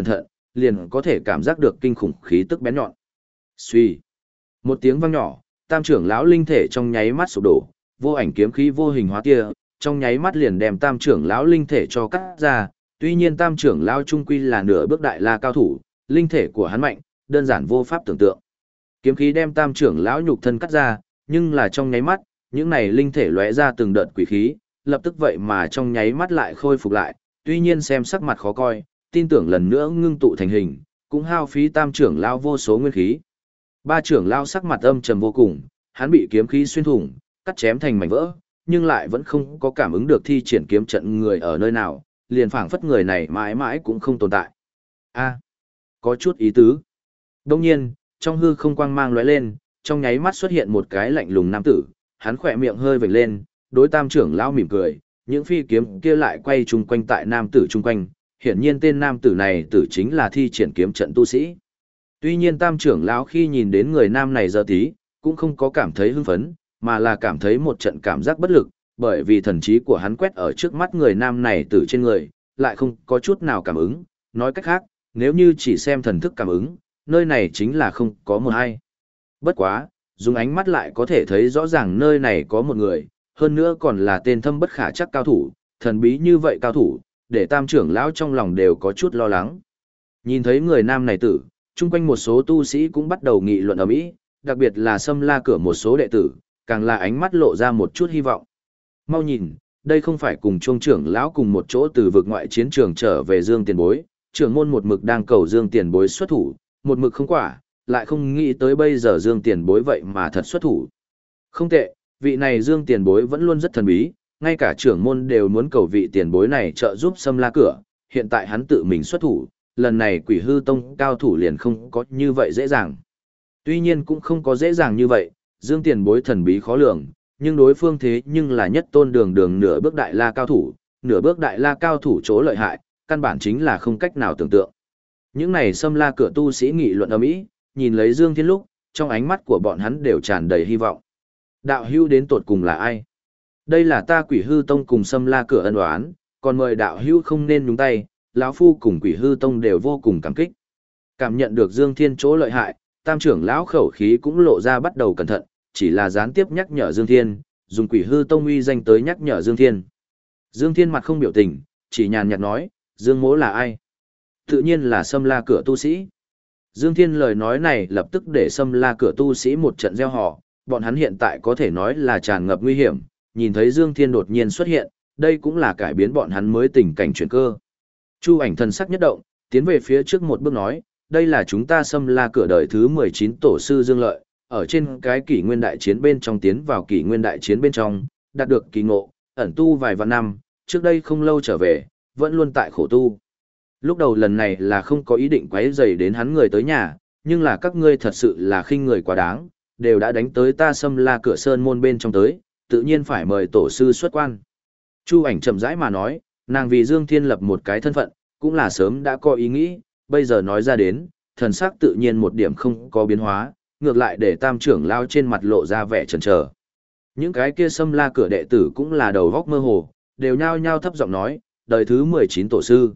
liền có thể cảm giác được kinh khủng khí tức bén nhọn. Suy. Một tiếng vang nhỏ, tam trưởng lão linh thể trong nháy mắt sụp đổ, vô ảnh kiếm khí vô hình hóa tia, trong nháy mắt liền đem tam trưởng lão linh thể cho cắt ra. Tuy nhiên tam trưởng lão trung quy là nửa bước đại la cao thủ, linh thể của hắn mạnh, đơn giản vô pháp tưởng tượng. Kiếm khí đem tam trưởng lão nhục thân cắt ra, nhưng là trong nháy mắt, những này linh thể lóe ra từng đợt quỷ khí, lập tức vậy mà trong nháy mắt lại khôi phục lại, tuy nhiên xem sắc mặt khó coi, tin tưởng lần nữa ngưng tụ thành hình, cũng hao phí tam trưởng lão vô số nguyên khí. Ba trưởng lão sắc mặt âm trầm vô cùng, hắn bị kiếm khí xuyên thủng, cắt chém thành mảnh vỡ, nhưng lại vẫn không có cảm ứng được thi triển kiếm trận người ở nơi nào, liền phảng phất người này mãi mãi cũng không tồn tại. A, có chút ý tứ. Đông nhiên, trong hư không quang mang lóe lên, trong nháy mắt xuất hiện một cái lạnh lùng nam tử, hắn khỏe miệng hơi vểnh lên, đối tam trưởng lão mỉm cười, những phi kiếm kia lại quay chung quanh tại nam tử chung quanh, hiển nhiên tên nam tử này tử chính là thi triển kiếm trận tu sĩ. Tuy nhiên tam trưởng lão khi nhìn đến người nam này giờ tí, cũng không có cảm thấy hưng phấn, mà là cảm thấy một trận cảm giác bất lực, bởi vì thần trí của hắn quét ở trước mắt người nam này tử trên người, lại không có chút nào cảm ứng, nói cách khác, nếu như chỉ xem thần thức cảm ứng, nơi này chính là không có một ai. Bất quá, dùng ánh mắt lại có thể thấy rõ ràng nơi này có một người, hơn nữa còn là tên thâm bất khả chắc cao thủ, thần bí như vậy cao thủ, để tam trưởng lão trong lòng đều có chút lo lắng. Nhìn thấy người nam này tử, chung quanh một số tu sĩ cũng bắt đầu nghị luận ầm ĩ, đặc biệt là xâm la cửa một số đệ tử, càng là ánh mắt lộ ra một chút hy vọng. Mau nhìn, đây không phải cùng chuông trưởng lão cùng một chỗ từ vực ngoại chiến trường trở về Dương Tiền Bối, trưởng môn một mực đang cầu Dương Tiền Bối xuất thủ, một mực không quả, lại không nghĩ tới bây giờ Dương Tiền Bối vậy mà thật xuất thủ. Không tệ, vị này Dương Tiền Bối vẫn luôn rất thần bí, ngay cả trưởng môn đều muốn cầu vị tiền bối này trợ giúp xâm la cửa, hiện tại hắn tự mình xuất thủ, lần này Quỷ Hư Tông cao thủ liền không có như vậy dễ dàng. Tuy nhiên cũng không có dễ dàng như vậy, Dương Tiền Bối thần bí khó lường, nhưng đối phương thế nhưng là nhất tôn đường đường nửa bước đại la cao thủ, nửa bước đại la cao thủ chỗ lợi hại, căn bản chính là không cách nào tưởng tượng. Những này xâm la cửa tu sĩ nghị luận ầm ĩ, nhìn lấy Dương Thiên lúc, trong ánh mắt của bọn hắn đều tràn đầy hy vọng. Đạo hữu đến tột cùng là ai? Đây là ta Quỷ Hư Tông cùng xâm la cửa ân oán, còn mời đạo hữu không nên nhúng tay, lão phu cùng Quỷ Hư Tông đều vô cùng cảm kích. Cảm nhận được Dương Thiên chỗ lợi hại, tam trưởng lão khẩu khí cũng lộ ra bắt đầu cẩn thận, chỉ là gián tiếp nhắc nhở Dương Thiên, dùng Quỷ Hư Tông uy danh tới nhắc nhở Dương Thiên. Dương Thiên mặt không biểu tình, chỉ nhàn nhạt nói, Dương Mỗ là ai? Tự nhiên là xâm la cửa tu sĩ. Dương Thiên lời nói này lập tức để xâm la cửa tu sĩ một trận gieo họ, bọn hắn hiện tại có thể nói là tràn ngập nguy hiểm, nhìn thấy Dương Thiên đột nhiên xuất hiện, đây cũng là cải biến bọn hắn mới tình cảnh chuyển cơ. Chu Ảnh thần sắc nhất động, tiến về phía trước một bước nói, đây là chúng ta xâm la cửa đời thứ 19 tổ sư Dương Lợi, ở trên cái kỷ nguyên đại chiến bên trong tiến vào kỷ nguyên đại chiến bên trong, đạt được kỳ ngộ, ẩn tu vài vạn năm, trước đây không lâu trở về, vẫn luôn tại khổ tu. Lúc đầu lần này là không có ý định quấy rầy đến hắn người tới nhà, nhưng là các ngươi thật sự là khinh người quá đáng, đều đã đánh tới ta xâm la cửa sơn môn bên trong tới, tự nhiên phải mời tổ sư xuất quan. Chu Ảnh chậm rãi mà nói, nàng vì Dương Thiên lập một cái thân phận, cũng là sớm đã có ý nghĩ, bây giờ nói ra đến, thần sắc tự nhiên một điểm không có biến hóa, ngược lại để tam trưởng lao trên mặt lộ ra vẻ chần chờ. Những cái kia xâm la cửa đệ tử cũng là đầu góc mơ hồ, đều nhao nhao thấp giọng nói, đời thứ 19 tổ sư.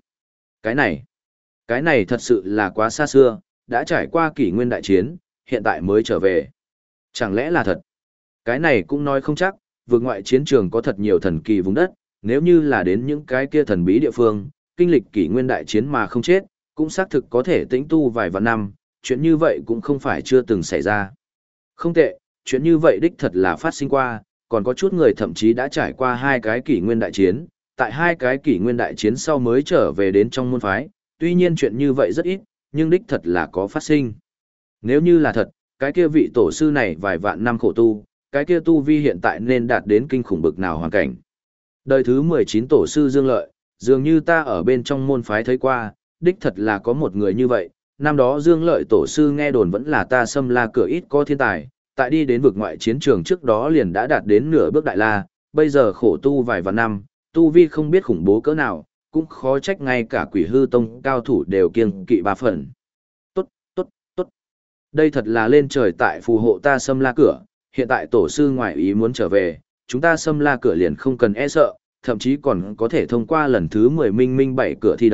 Cái này thật sự là quá xa xưa, đã trải qua kỷ nguyên đại chiến, hiện tại mới trở về. Chẳng lẽ là thật? Cái này cũng nói không chắc, vượt ngoại chiến trường có thật nhiều thần kỳ vùng đất, nếu như là đến những cái kia thần bí địa phương, kinh lịch kỷ nguyên đại chiến mà không chết, cũng xác thực có thể tĩnh tu vài vạn năm, chuyện như vậy cũng không phải chưa từng xảy ra. Không tệ, chuyện như vậy đích thật là phát sinh qua, còn có chút người thậm chí đã trải qua hai cái kỷ nguyên đại chiến, tại hai cái kỷ nguyên đại chiến sau mới trở về đến trong môn phái, tuy nhiên chuyện như vậy rất ít, nhưng đích thật là có phát sinh. Nếu như là thật, cái kia vị tổ sư này vài vạn năm khổ tu, cái kia tu vi hiện tại nên đạt đến kinh khủng bực nào hoàn cảnh. Đời thứ 19 tổ sư Dương Lợi, dường như ta ở bên trong môn phái thấy qua, đích thật là có một người như vậy, năm đó Dương Lợi tổ sư nghe đồn vẫn là ta xâm la cửa ít có thiên tài, tại đi đến vực ngoại chiến trường trước đó liền đã đạt đến nửa bước đại la, bây giờ khổ tu vài vạn năm, tu vi không biết khủng bố cỡ nào, cũng khó trách ngay cả Quỷ Hư Tông cao thủ đều kiêng kỵ ba phần. Tốt, tốt, tốt. Đây thật là lên trời tại phù hộ ta xâm la cửa, hiện tại tổ sư ngoại ý muốn trở về, chúng ta xâm la cửa liền không cần e sợ, thậm chí còn có thể thông qua lần thứ 10 minh minh 7 cửa thi đấu,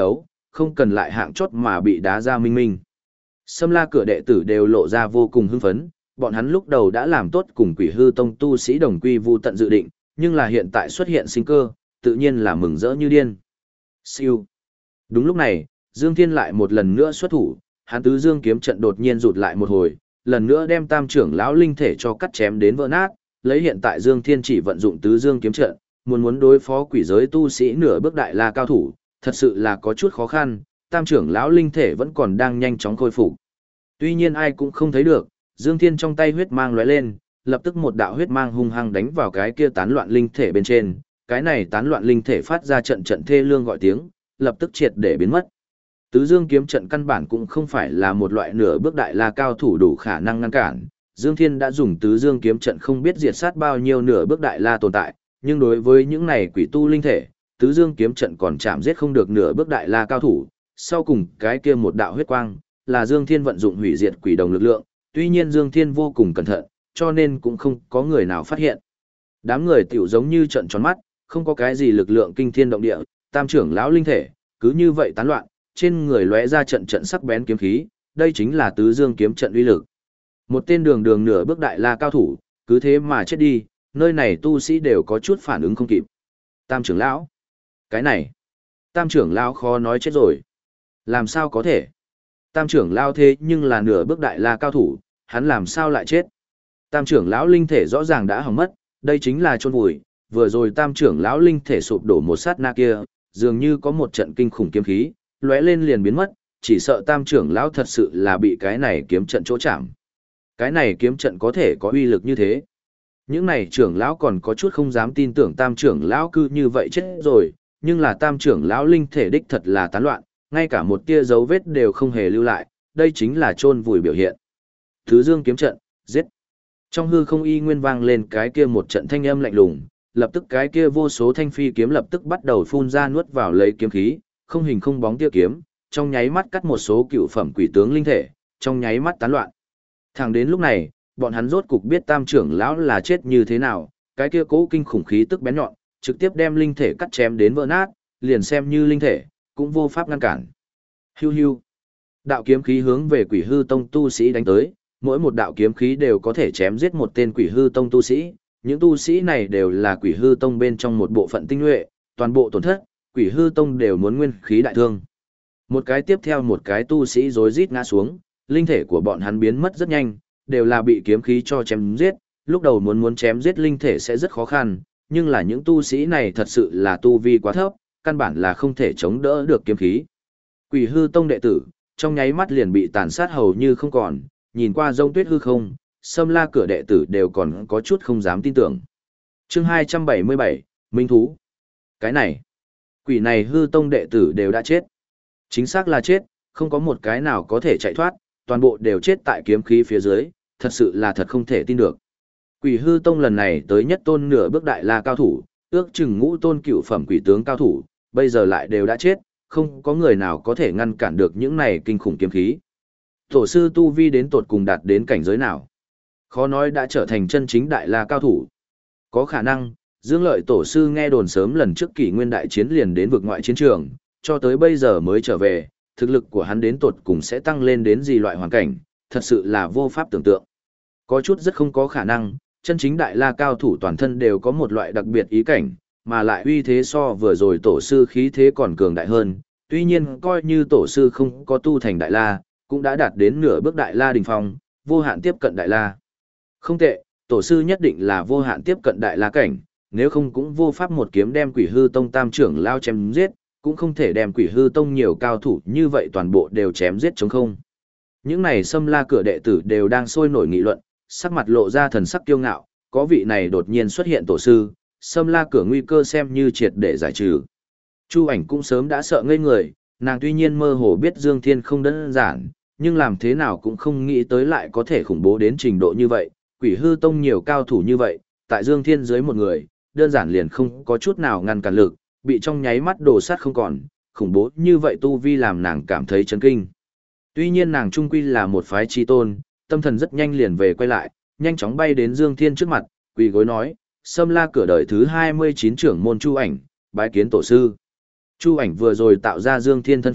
không cần lại hạng chót mà bị đá ra minh minh. Sâm La cửa đệ tử đều lộ ra vô cùng hưng phấn, bọn hắn lúc đầu đã làm tốt cùng Quỷ Hư Tông tu sĩ đồng quy vu tận dự định, nhưng là hiện tại xuất hiện sinh cơ, tự nhiên là mừng rỡ như điên. Siêu. Đúng lúc này, Dương Thiên lại một lần nữa xuất thủ, hắn tứ dương kiếm trận đột nhiên rụt lại một hồi, lần nữa đem Tam trưởng lão linh thể cho cắt chém đến vỡ nát, lấy hiện tại Dương Thiên chỉ vận dụng tứ dương kiếm trận, muốn đối phó quỷ giới tu sĩ nửa bước đại la cao thủ, thật sự là có chút khó khăn, Tam trưởng lão linh thể vẫn còn đang nhanh chóng khôi phục. Tuy nhiên ai cũng không thấy được, Dương Thiên trong tay huyết mang lóe lên, lập tức một đạo huyết mang hung hăng đánh vào cái kia tán loạn linh thể bên trên, cái này tán loạn linh thể phát ra trận trận thê lương gọi tiếng, lập tức triệt để biến mất. Tứ Dương kiếm trận căn bản cũng không phải là một loại nửa bước đại la cao thủ đủ khả năng ngăn cản. Dương Thiên đã dùng Tứ Dương kiếm trận không biết diệt sát bao nhiêu nửa bước đại la tồn tại, nhưng đối với những này quỷ tu linh thể, Tứ Dương kiếm trận còn chạm giết không được nửa bước đại la cao thủ. Sau cùng cái kia một đạo huyết quang, là Dương Thiên vận dụng hủy diệt quỷ đồng lực lượng, tuy nhiên Dương Thiên vô cùng cẩn thận, cho nên cũng không có người nào phát hiện. Đám người tiểu giống như trận tròn mắt, không có cái gì lực lượng kinh thiên động địa, Tam trưởng lão linh thể, cứ như vậy tán loạn, trên người lóe ra trận trận sắc bén kiếm khí, đây chính là Tứ Dương kiếm trận uy lực. Một tên đường đường nửa bước đại la cao thủ, cứ thế mà chết đi, nơi này tu sĩ đều có chút phản ứng không kịp. Tam trưởng lão, cái này, Tam trưởng lão khó nói chết rồi. Làm sao có thể? Tam trưởng lão thế nhưng là nửa bước đại la cao thủ, hắn làm sao lại chết? Tam trưởng lão linh thể rõ ràng đã hỏng mất, đây chính là chôn vùi, vừa rồi Tam trưởng lão linh thể sụp đổ một sát na kia, dường như có một trận kinh khủng kiếm khí, lóe lên liền biến mất, chỉ sợ Tam trưởng lão thật sự là bị cái này kiếm trận chỗ chạm. Cái này kiếm trận có thể có uy lực như thế. Những này trưởng lão còn có chút không dám tin tưởng Tam trưởng lão cứ như vậy chết rồi, nhưng là Tam trưởng lão linh thể đích thật là tán loạn, ngay cả một tia dấu vết đều không hề lưu lại, đây chính là chôn vùi biểu hiện. Tứ Dương kiếm trận, giết. Trong hư không y nguyên vang lên cái kia một trận thanh âm lạnh lùng, lập tức cái kia vô số thanh phi kiếm lập tức bắt đầu phun ra nuốt vào lấy kiếm khí, không hình không bóng tia kiếm, trong nháy mắt cắt một số cựu phẩm quỷ tướng linh thể, trong nháy mắt tán loạn. Thẳng đến lúc này, bọn hắn rốt cục biết Tam trưởng lão là chết như thế nào, cái kia cố kinh khủng khí tức bén nhọn, trực tiếp đem linh thể cắt chém đến vỡ nát, liền xem như linh thể, cũng vô pháp ngăn cản. Hiu hiu. Đạo kiếm khí hướng về Quỷ Hư Tông tu sĩ đánh tới, mỗi một đạo kiếm khí đều có thể chém giết một tên Quỷ Hư Tông tu sĩ, những tu sĩ này đều là Quỷ Hư Tông bên trong một bộ phận tinh nhuệ, toàn bộ tổn thất, Quỷ Hư Tông đều muốn nguyên khí đại thương. Một cái tiếp theo một cái tu sĩ rối rít ngã xuống, linh thể của bọn hắn biến mất rất nhanh, đều là bị kiếm khí cho chém giết, lúc đầu muốn chém giết linh thể sẽ rất khó khăn, nhưng là những tu sĩ này thật sự là tu vi quá thấp, căn bản là không thể chống đỡ được kiếm khí. Quỷ Hư Tông đệ tử, trong nháy mắt liền bị tàn sát hầu như không còn, nhìn qua rông tuyết hư không, Sâm La cửa đệ tử đều còn có chút không dám tin tưởng. Chương 277, Minh Thú. Cái này, quỷ này Hư Tông đệ tử đều đã chết. Chính xác là chết, không có một cái nào có thể chạy thoát, toàn bộ đều chết tại kiếm khí phía dưới, thật sự là thật không thể tin được. Quỷ Hư Tông lần này tới nhất tôn nửa bước đại la cao thủ, ước chừng ngũ tôn cựu phẩm quỷ tướng cao thủ, bây giờ lại đều đã chết, không có người nào có thể ngăn cản được những này kinh khủng kiếm khí. Tổ sư tu vi đến tột cùng đạt đến cảnh giới nào? Khó nói đã trở thành chân chính đại la cao thủ. Có khả năng, Dương Lợi tổ sư nghe đồn sớm lần trước kỷ nguyên đại chiến liền đến vực ngoại chiến trường, cho tới bây giờ mới trở về, thực lực của hắn đến tột cùng sẽ tăng lên đến gì loại hoàn cảnh, thật sự là vô pháp tưởng tượng. Có chút rất không có khả năng, chân chính đại la cao thủ toàn thân đều có một loại đặc biệt ý cảnh, mà lại uy thế so vừa rồi tổ sư khí thế còn cường đại hơn, tuy nhiên coi như tổ sư không có tu thành đại la, cũng đã đạt đến nửa bước đại la đỉnh phong, vô hạn tiếp cận đại la. Không tệ, tổ sư nhất định là vô hạn tiếp cận đại la cảnh, nếu không cũng vô pháp một kiếm đem Quỷ Hư Tông tam trưởng lao chém giết, cũng không thể đem Quỷ Hư Tông nhiều cao thủ như vậy toàn bộ đều chém giết chống không. Những này Sâm La cửa đệ tử đều đang sôi nổi nghị luận, sắc mặt lộ ra thần sắc kiêu ngạo, có vị này đột nhiên xuất hiện tổ sư, Sâm La cửa nguy cơ xem như triệt để giải trừ. Chu Ảnh cũng sớm đã sợ ngây người, nàng tuy nhiên mơ hồ biết Dương Thiên không đơn giản, nhưng làm thế nào cũng không nghĩ tới lại có thể khủng bố đến trình độ như vậy, Quỷ Hư Tông nhiều cao thủ như vậy, tại Dương Thiên dưới một người, đơn giản liền không có chút nào ngăn cản lực, bị trong nháy mắt đổ sát không còn, khủng bố như vậy tu vi làm nàng cảm thấy chấn kinh. Tuy nhiên nàng trung quy là một phái chi tôn, tâm thần rất nhanh liền về quay lại, nhanh chóng bay đến Dương Thiên trước mặt, quỳ gối nói, Sâm La cửa đời thứ 29 trưởng môn Chu Ảnh, bái kiến tổ sư. Chu Ảnh vừa rồi tạo ra Dương Thiên thân phận,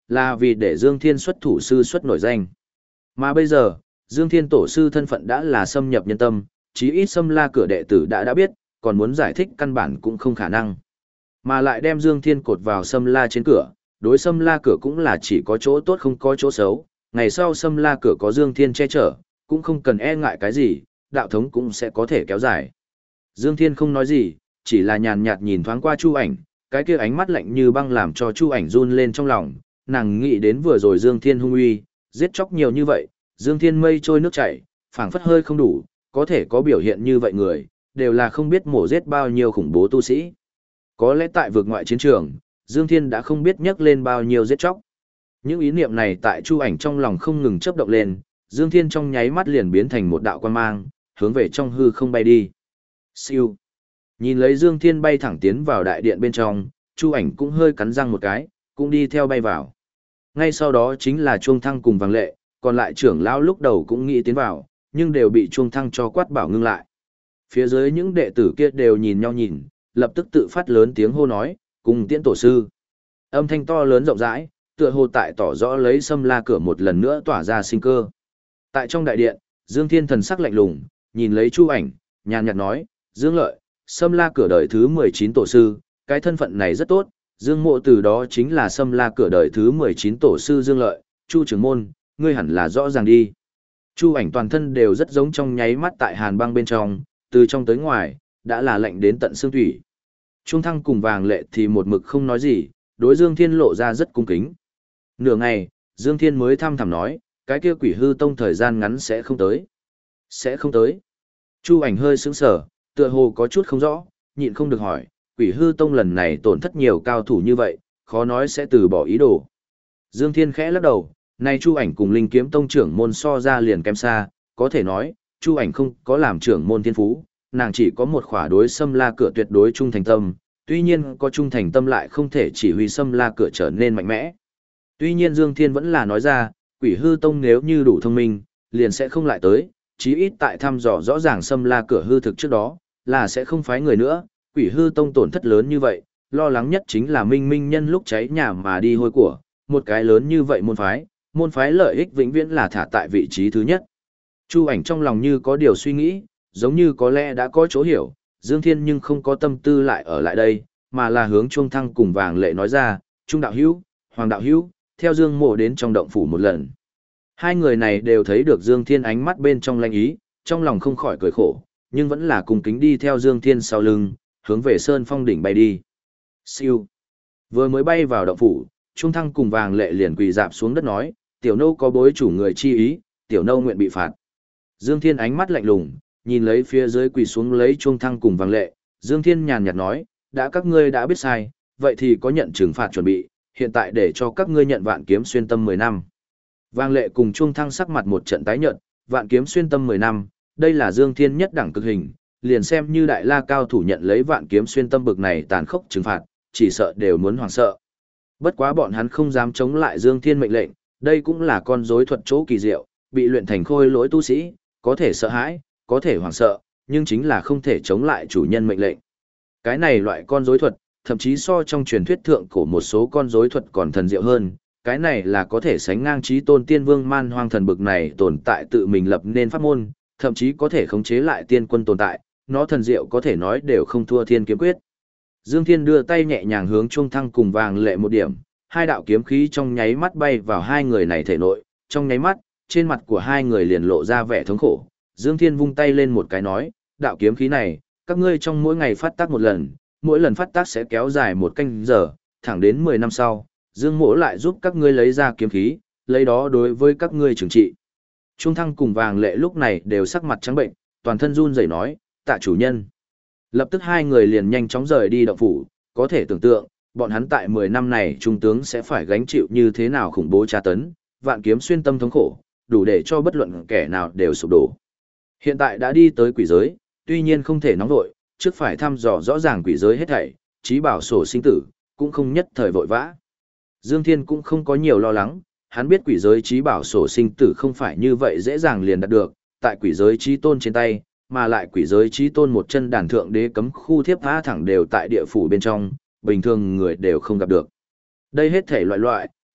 là vì để Dương Thiên xuất thủ sư xuất nổi danh. Mà bây giờ, Dương Thiên tổ sư thân phận đã là xâm nhập nhân tâm, chí ít Sâm La cửa đệ tử đã biết, còn muốn giải thích căn bản cũng không khả năng. Mà lại đem Dương Thiên cột vào Sâm La trên cửa, đối Sâm La cửa cũng là chỉ có chỗ tốt không có chỗ xấu, ngày sau Sâm La cửa có Dương Thiên che chở, cũng không cần e ngại cái gì, đạo thống cũng sẽ có thể kéo dài. Dương Thiên không nói gì, chỉ là nhàn nhạt nhìn thoáng qua Chu Ảnh, cái kia ánh mắt lạnh như băng làm cho Chu Ảnh run lên trong lòng, nàng nghĩ đến vừa rồi Dương Thiên hung uy, giết chóc nhiều như vậy, Dương Thiên mây trôi nước chảy, phảng phất hơi không đủ, có thể có biểu hiện như vậy người, đều là không biết mổ giết bao nhiêu khủng bố tu sĩ. Có lẽ tại vực ngoại chiến trường, Dương Thiên đã không biết nhắc lên bao nhiêu giết chóc. Những ý niệm này tại Chu Ảnh trong lòng không ngừng chớp động lên, Dương Thiên trong nháy mắt liền biến thành một đạo quang mang, hướng về trong hư không bay đi. Siêu. Nhìn lấy Dương Thiên bay thẳng tiến vào đại điện bên trong, Chu Ảnh cũng hơi cắn răng một cái, cũng đi theo bay vào. Ngay sau đó chính là Chuông Thăng cùng Vàng Lệ, còn lại trưởng lão lúc đầu cũng nghĩ tiến vào, nhưng đều bị Chuông Thăng cho quát bảo ngưng lại. Phía dưới những đệ tử kia đều nhìn nhau nhìn, lập tức tự phát lớn tiếng hô nói, cùng tiễn tổ sư. Âm thanh to lớn rộng rãi, tựa hồ tại tỏ rõ lấy Sâm La cửa một lần nữa tỏa ra sinh cơ. Tại trong đại điện, Dương Thiên thần sắc lạnh lùng, nhìn lấy Chu Ảnh, nhàn nhạt nói, Dương Lợi, Sâm La cửa đời thứ 19 tổ sư, cái thân phận này rất tốt, Dương Mộ từ đó chính là Sâm La cửa đời thứ 19 tổ sư Dương Lợi, Chu trưởng môn, ngươi hẳn là rõ ràng đi. Chu Ảnh toàn thân đều rất giống trong nháy mắt tại hàn băng bên trong, từ trong tới ngoài, đã là lạnh đến tận xương thủy. Chuông Thăng cùng Vàng Lệ thì một mực không nói gì, đối Dương Thiên lộ ra rất cung kính. Nửa ngày, Dương Thiên mới thăm thẳm nói, cái kia Quỷ Hư Tông thời gian ngắn sẽ không tới. Sẽ không tới. Chu Ảnh hơi sững sờ, tựa hồ có chút không rõ, nhịn không được hỏi, Quỷ Hư Tông lần này tổn thất nhiều cao thủ như vậy, khó nói sẽ từ bỏ ý đồ. Dương Thiên khẽ lắc đầu, nay Chu Ảnh cùng Linh Kiếm Tông trưởng môn so ra liền kém xa, có thể nói, Chu Ảnh không có làm trưởng môn thiên phú, nàng chỉ có một khỏa đối Sâm La cửa tuyệt đối trung thành tâm, tuy nhiên có trung thành tâm lại không thể chỉ huy Sâm La cửa trở nên mạnh mẽ. Tuy nhiên Dương Thiên vẫn là nói ra, Quỷ Hư Tông nếu như đủ thông minh, liền sẽ không lại tới, chí ít tại thăm dò rõ ràng Sâm La cửa hư thực trước đó, là sẽ không phái người nữa, Quỷ Hư Tông tổn thất lớn như vậy, lo lắng nhất chính là Minh Minh nhân lúc cháy nhà mà đi hôi của, một cái lớn như vậy môn phái lợi ích vĩnh viễn là thả tại vị trí thứ nhất. Chu Ảnh trong lòng như có điều suy nghĩ, giống như có lẽ đã có chỗ hiểu, Dương Thiên nhưng không có tâm tư lại ở lại đây, mà là hướng Chuông Thăng cùng Vàng Lệ nói ra, Trung đạo hữu, Hoàng đạo hữu, theo Dương Mộ đến trong động phủ một lần. Hai người này đều thấy được Dương Thiên ánh mắt bên trong lanh ý, trong lòng không khỏi cười khổ, nhưng vẫn là cùng kính đi theo Dương Thiên sau lưng, hướng về Sơn Phong đỉnh bay đi. Siêu. Vừa mới bay vào động phủ, Trung Thăng cùng Vàng Lệ liền quỳ dạp xuống đất nói, tiểu nô có bối chủ người chi ý, tiểu nô nguyện bị phạt. Dương Thiên ánh mắt lạnh lùng, nhìn lấy phía dưới quỳ xuống lấy Trung Thăng cùng Vàng Lệ, Dương Thiên nhàn nhạt nói, đã các ngươi đã biết sai, vậy thì có nhận trừng phạt chuẩn bị, hiện tại để cho các ngươi nhận Vạn Kiếm xuyên tâm 10 năm. Vàng Lệ cùng Trung Thăng sắc mặt một trận tái nhợt, Vạn Kiếm xuyên tâm 10 năm, đây là Dương Thiên nhất đẳng cực hình, liền xem như đại la cao thủ nhận lấy Vạn Kiếm xuyên tâm bực này tàn khốc trừng phạt, chỉ sợ đều muốn hoảng sợ. Bất quá bọn hắn không dám chống lại Dương Thiên mệnh lệnh, đây cũng là con rối thuật chỗ kỳ diệu, bị luyện thành khôi lỗi tu sĩ, có thể sợ hãi, có thể hoảng sợ, nhưng chính là không thể chống lại chủ nhân mệnh lệnh. Cái này loại con rối thuật, thậm chí so trong truyền thuyết thượng cổ một số con rối thuật còn thần diệu hơn, cái này là có thể sánh ngang chí tôn tiên vương man hoang thần bực này tồn tại tự mình lập nên pháp môn, thậm chí có thể khống chế lại tiên quân tồn tại, nó thần diệu có thể nói đều không thua Thiên Kiếm Quyết. Dương Thiên đưa tay nhẹ nhàng hướng Trung Thăng cùng Vàng Lệ một điểm, hai đạo kiếm khí trong nháy mắt bay vào hai người này thể nội, trong nháy mắt, trên mặt của hai người liền lộ ra vẻ thống khổ. Dương Thiên vung tay lên một cái nói, đạo kiếm khí này, các ngươi trong mỗi ngày phát tác một lần, mỗi lần phát tác sẽ kéo dài một canh giờ, thẳng đến 10 năm sau, Dương Mỗ lại giúp các ngươi lấy ra kiếm khí, lấy đó đối với các ngươi trừng trị. Trung Thăng cùng Vàng Lệ lúc này đều sắc mặt trắng bệnh, toàn thân run rẩy nói, tạ chủ nhân. Lập tức hai người liền nhanh chóng rời đi động phủ, có thể tưởng tượng, bọn hắn tại 10 năm này trung tướng sẽ phải gánh chịu như thế nào khủng bố tra tấn, Vạn Kiếm xuyên tâm thống khổ, đủ để cho bất luận kẻ nào đều sụp đổ. Hiện tại đã đi tới quỷ giới, tuy nhiên không thể nóng vội, trước phải thăm dò rõ ràng quỷ giới hết thảy, chí bảo sổ sinh tử, cũng không nhất thời vội vã. Dương Thiên cũng không có nhiều lo lắng, hắn biết quỷ giới chí bảo sổ sinh tử không phải như vậy dễ dàng liền đạt được, tại quỷ giới chí tôn trên tay, mà lại quỷ giới chí tôn một chân đàn thượng đế cấm khu thiếp tha thẳng đều tại địa phủ bên trong, bình thường người đều không gặp được. Đây hết thể loại,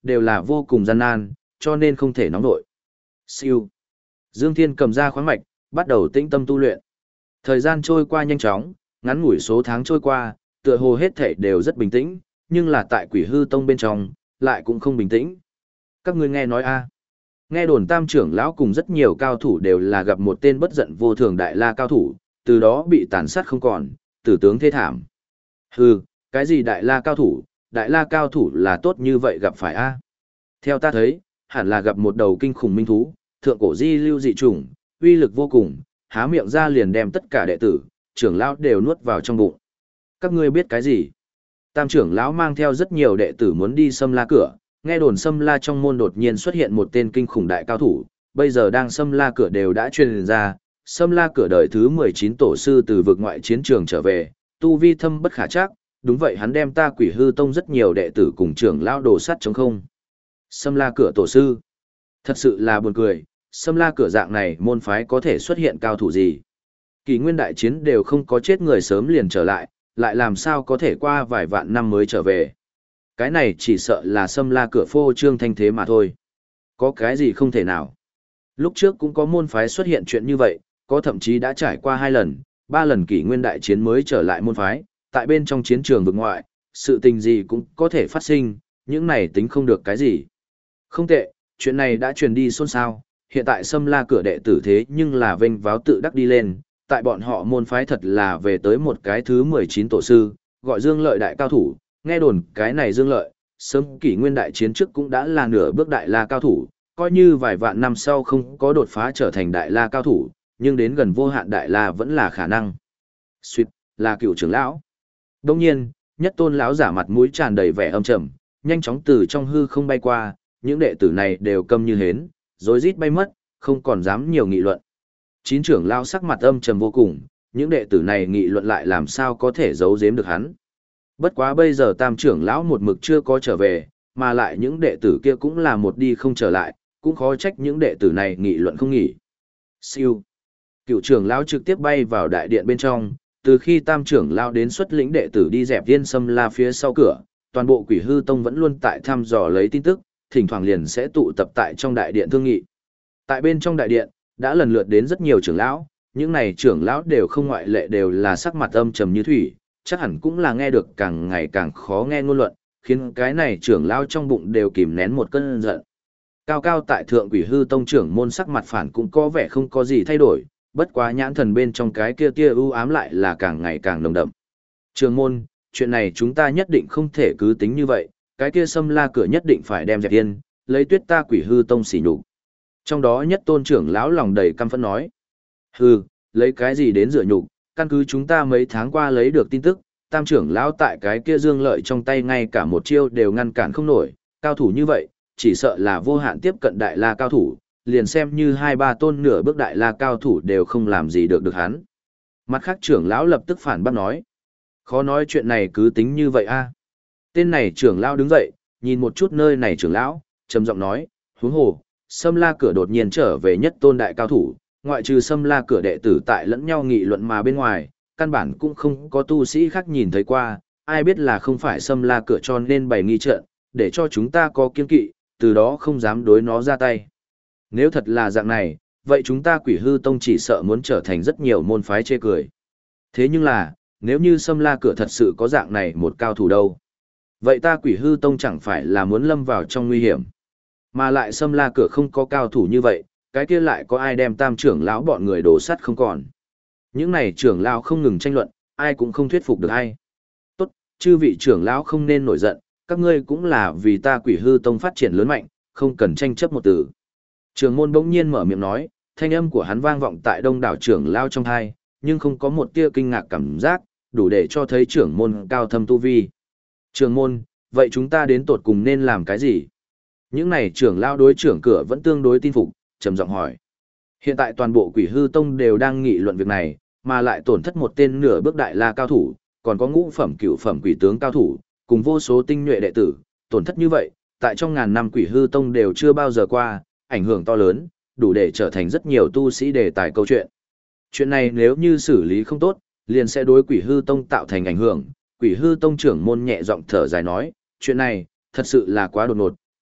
đều là vô cùng gian nan, cho nên không thể nóng nổi. Siêu. Dương Thiên cầm ra khoáng mạch, bắt đầu tĩnh tâm tu luyện. Thời gian trôi qua nhanh chóng, ngắn ngủi số tháng trôi qua, tựa hồ hết thảy đều rất bình tĩnh, nhưng là tại Quỷ Hư Tông bên trong, lại cũng không bình tĩnh. Các ngươi nghe nói a? Nghe đồn Tam trưởng lão cùng rất nhiều cao thủ đều là gặp một tên bất giận vô thường đại la cao thủ, từ đó bị tàn sát không còn, tử tướng thê thảm. Hừ, cái gì đại la cao thủ, đại la cao thủ là tốt như vậy gặp phải a? Theo ta thấy, hẳn là gặp một đầu kinh khủng minh thú, thượng cổ di lưu dị chủng, uy lực vô cùng, há miệng ra liền đem tất cả đệ tử, trưởng lão đều nuốt vào trong bụng. Các ngươi biết cái gì? Tam trưởng lão mang theo rất nhiều đệ tử muốn đi xâm la cửa, nghe đồn xâm la trong môn đột nhiên xuất hiện một tên kinh khủng đại cao thủ, bây giờ đang xâm la cửa đều đã truyền ra, xâm la cửa đời thứ 19 tổ sư từ vực ngoại chiến trường trở về, tu vi thâm bất khả trắc, đúng vậy hắn đem ta Quỷ Hư Tông rất nhiều đệ tử cùng trưởng lão đồ sắt chống không. Xâm la cửa tổ sư. Thật sự là buồn cười, xâm la cửa dạng này môn phái có thể xuất hiện cao thủ gì. Kỷ nguyên đại chiến đều không có chết người sớm liền trở lại, lại làm sao có thể qua vài vạn năm mới trở về. Cái này chỉ sợ là xâm la cửa phô trương thanh thế mà thôi. Có cái gì không thể nào. Lúc trước cũng có môn phái xuất hiện chuyện như vậy, có thậm chí đã trải qua 2 lần, 3 lần kỷ nguyên đại chiến mới trở lại môn phái, tại bên trong chiến trường vực ngoại, sự tình gì cũng có thể phát sinh, những này tính không được cái gì. Không tệ, chuyện này đã truyền đi xôn xao, hiện tại xâm la cửa đệ tử thế nhưng là vênh váo tự đắc đi lên, tại bọn họ môn phái thật là về tới một cái thứ 19 tổ sư, gọi Dương Lợi đại cao thủ, nghe đồn cái này Dương Lợi, sớm kỷ nguyên đại chiến trước cũng đã là nửa bước đại la cao thủ, coi như vài vạn năm sau không có đột phá trở thành đại la cao thủ, nhưng đến gần vô hạn đại la vẫn là khả năng. Xuyệt, là cựu trưởng lão. Đông nhiên, Nhất Tôn lão giả mặt mũi tràn đầy vẻ âm trầm, nhanh chóng từ trong hư không bay qua, những đệ tử này đều câm như hến, rối rít bay mất, không còn dám nhiều nghị luận. 9 trưởng lão sắc mặt âm trầm vô cùng, những đệ tử này nghị luận lại làm sao có thể giấu giếm được hắn. Bất quá bây giờ Tam trưởng lão một mực chưa có trở về, mà lại những đệ tử kia cũng là một đi không trở lại, cũng khó trách những đệ tử này nghị luận không nghỉ. Siêu. Cựu trưởng lão trực tiếp bay vào đại điện bên trong, từ khi Tam trưởng lão đến xuất lĩnh đệ tử đi dẹp Viên Sâm La phía sau cửa, toàn bộ Quỷ Hư Tông vẫn luôn tại thăm dò lấy tin tức, thỉnh thoảng liền sẽ tụ tập tại trong đại điện thương nghị. Tại bên trong đại điện, đã lần lượt đến rất nhiều trưởng lão, những này trưởng lão đều không ngoại lệ đều là sắc mặt âm trầm như thủy, chắc hẳn cũng là nghe được càng ngày càng khó nghe ngôn luận, khiến cái này trưởng lão trong bụng đều kìm nén một cơn giận. Cao cao tại thượng Quỷ Hư Tông trưởng môn sắc mặt phản cũng có vẻ không có gì thay đổi, bất quá nhãn thần bên trong cái kia tia ưu ám lại là càng ngày càng nồng đậm. Trưởng môn, chuyện này chúng ta nhất định không thể cứ tính như vậy, cái kia xâm la cửa nhất định phải đem dẹp yên, lấy tuyết ta Quỷ Hư Tông xỉ nhục. Trong đó Nhất Tôn trưởng lão lòng đầy căm phẫn nói: "Hừ, lấy cái gì đến dựa nhục, căn cứ chúng ta mấy tháng qua lấy được tin tức, Tam trưởng lão tại cái kia Dương Lợi trong tay ngay cả một chiêu đều ngăn cản không nổi, cao thủ như vậy, chỉ sợ là vô hạn tiếp cận đại la cao thủ, liền xem như 2-3 tôn nửa bước đại la cao thủ đều không làm gì được hắn." Mặt khác trưởng lão lập tức phản bác nói: "Khó nói chuyện này cứ tính như vậy a." Tên này trưởng lão đứng dậy, nhìn một chút nơi này trưởng lão, trầm giọng nói: "Huống hồ, Sâm La cửa đột nhiên trở về Nhất Tôn đại cao thủ, ngoại trừ Sâm La cửa đệ tử tại lẫn nhau nghị luận mà bên ngoài, căn bản cũng không có tu sĩ khác nhìn thấy qua, ai biết là không phải Sâm La cửa cho nên bày nghi trận, để cho chúng ta có kiêng kỵ, từ đó không dám đối nó ra tay. Nếu thật là dạng này, vậy chúng ta Quỷ Hư Tông chỉ sợ muốn trở thành rất nhiều môn phái chê cười. Thế nhưng là, nếu như Sâm La cửa thật sự có dạng này một cao thủ đâu, vậy ta Quỷ Hư Tông chẳng phải là muốn lâm vào trong nguy hiểm. Mà lại Sâm La cửa không có cao thủ như vậy, cái kia lại có ai đem Tam trưởng lão bọn người đổ sắt không còn. Những này trưởng lão không ngừng tranh luận, ai cũng không thuyết phục được ai. Tốt, chư vị trưởng lão không nên nổi giận, các ngươi cũng là vì ta Quỷ Hư Tông phát triển lớn mạnh, không cần tranh chấp một từ. Trưởng môn bỗng nhiên mở miệng nói, thanh âm của hắn vang vọng tại đông đảo trưởng lão trong tai, nhưng không có một tia kinh ngạc cảm giác, đủ để cho thấy trưởng môn cao thâm tu vi. Trưởng môn, vậy chúng ta đến tột cùng nên làm cái gì? Những này trưởng lão đối trưởng cửa vẫn tương đối tin phục, trầm giọng hỏi. Hiện tại toàn bộ Quỷ Hư Tông đều đang nghị luận việc này, mà lại tổn thất một tên nửa bước đại la cao thủ, còn có ngũ phẩm cửu phẩm quỷ tướng cao thủ, cùng vô số tinh nhuệ đệ tử, tổn thất như vậy, tại trong ngàn năm Quỷ Hư Tông đều chưa bao giờ qua, ảnh hưởng to lớn, đủ để trở thành rất nhiều tu sĩ đề tài câu chuyện. Chuyện này nếu như xử lý không tốt, liền sẽ đối Quỷ Hư Tông tạo thành ảnh hưởng. Quỷ Hư Tông trưởng môn nhẹ giọng thở dài nói, chuyện này, thật sự là quá đột ngột,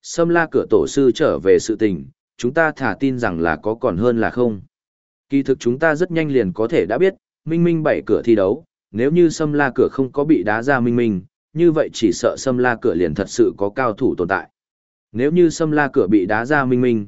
Sâm La cửa tổ sư trở về sự tình, chúng ta thả tin rằng là có còn hơn là không. Kỳ thực chúng ta rất nhanh liền có thể đã biết, Minh Minh 7 cửa thi đấu, nếu như Sâm La cửa không có bị đá ra Minh Minh, như vậy chỉ sợ Sâm La cửa liền thật sự có cao thủ tồn tại. Nếu như Sâm La cửa bị đá ra Minh Minh,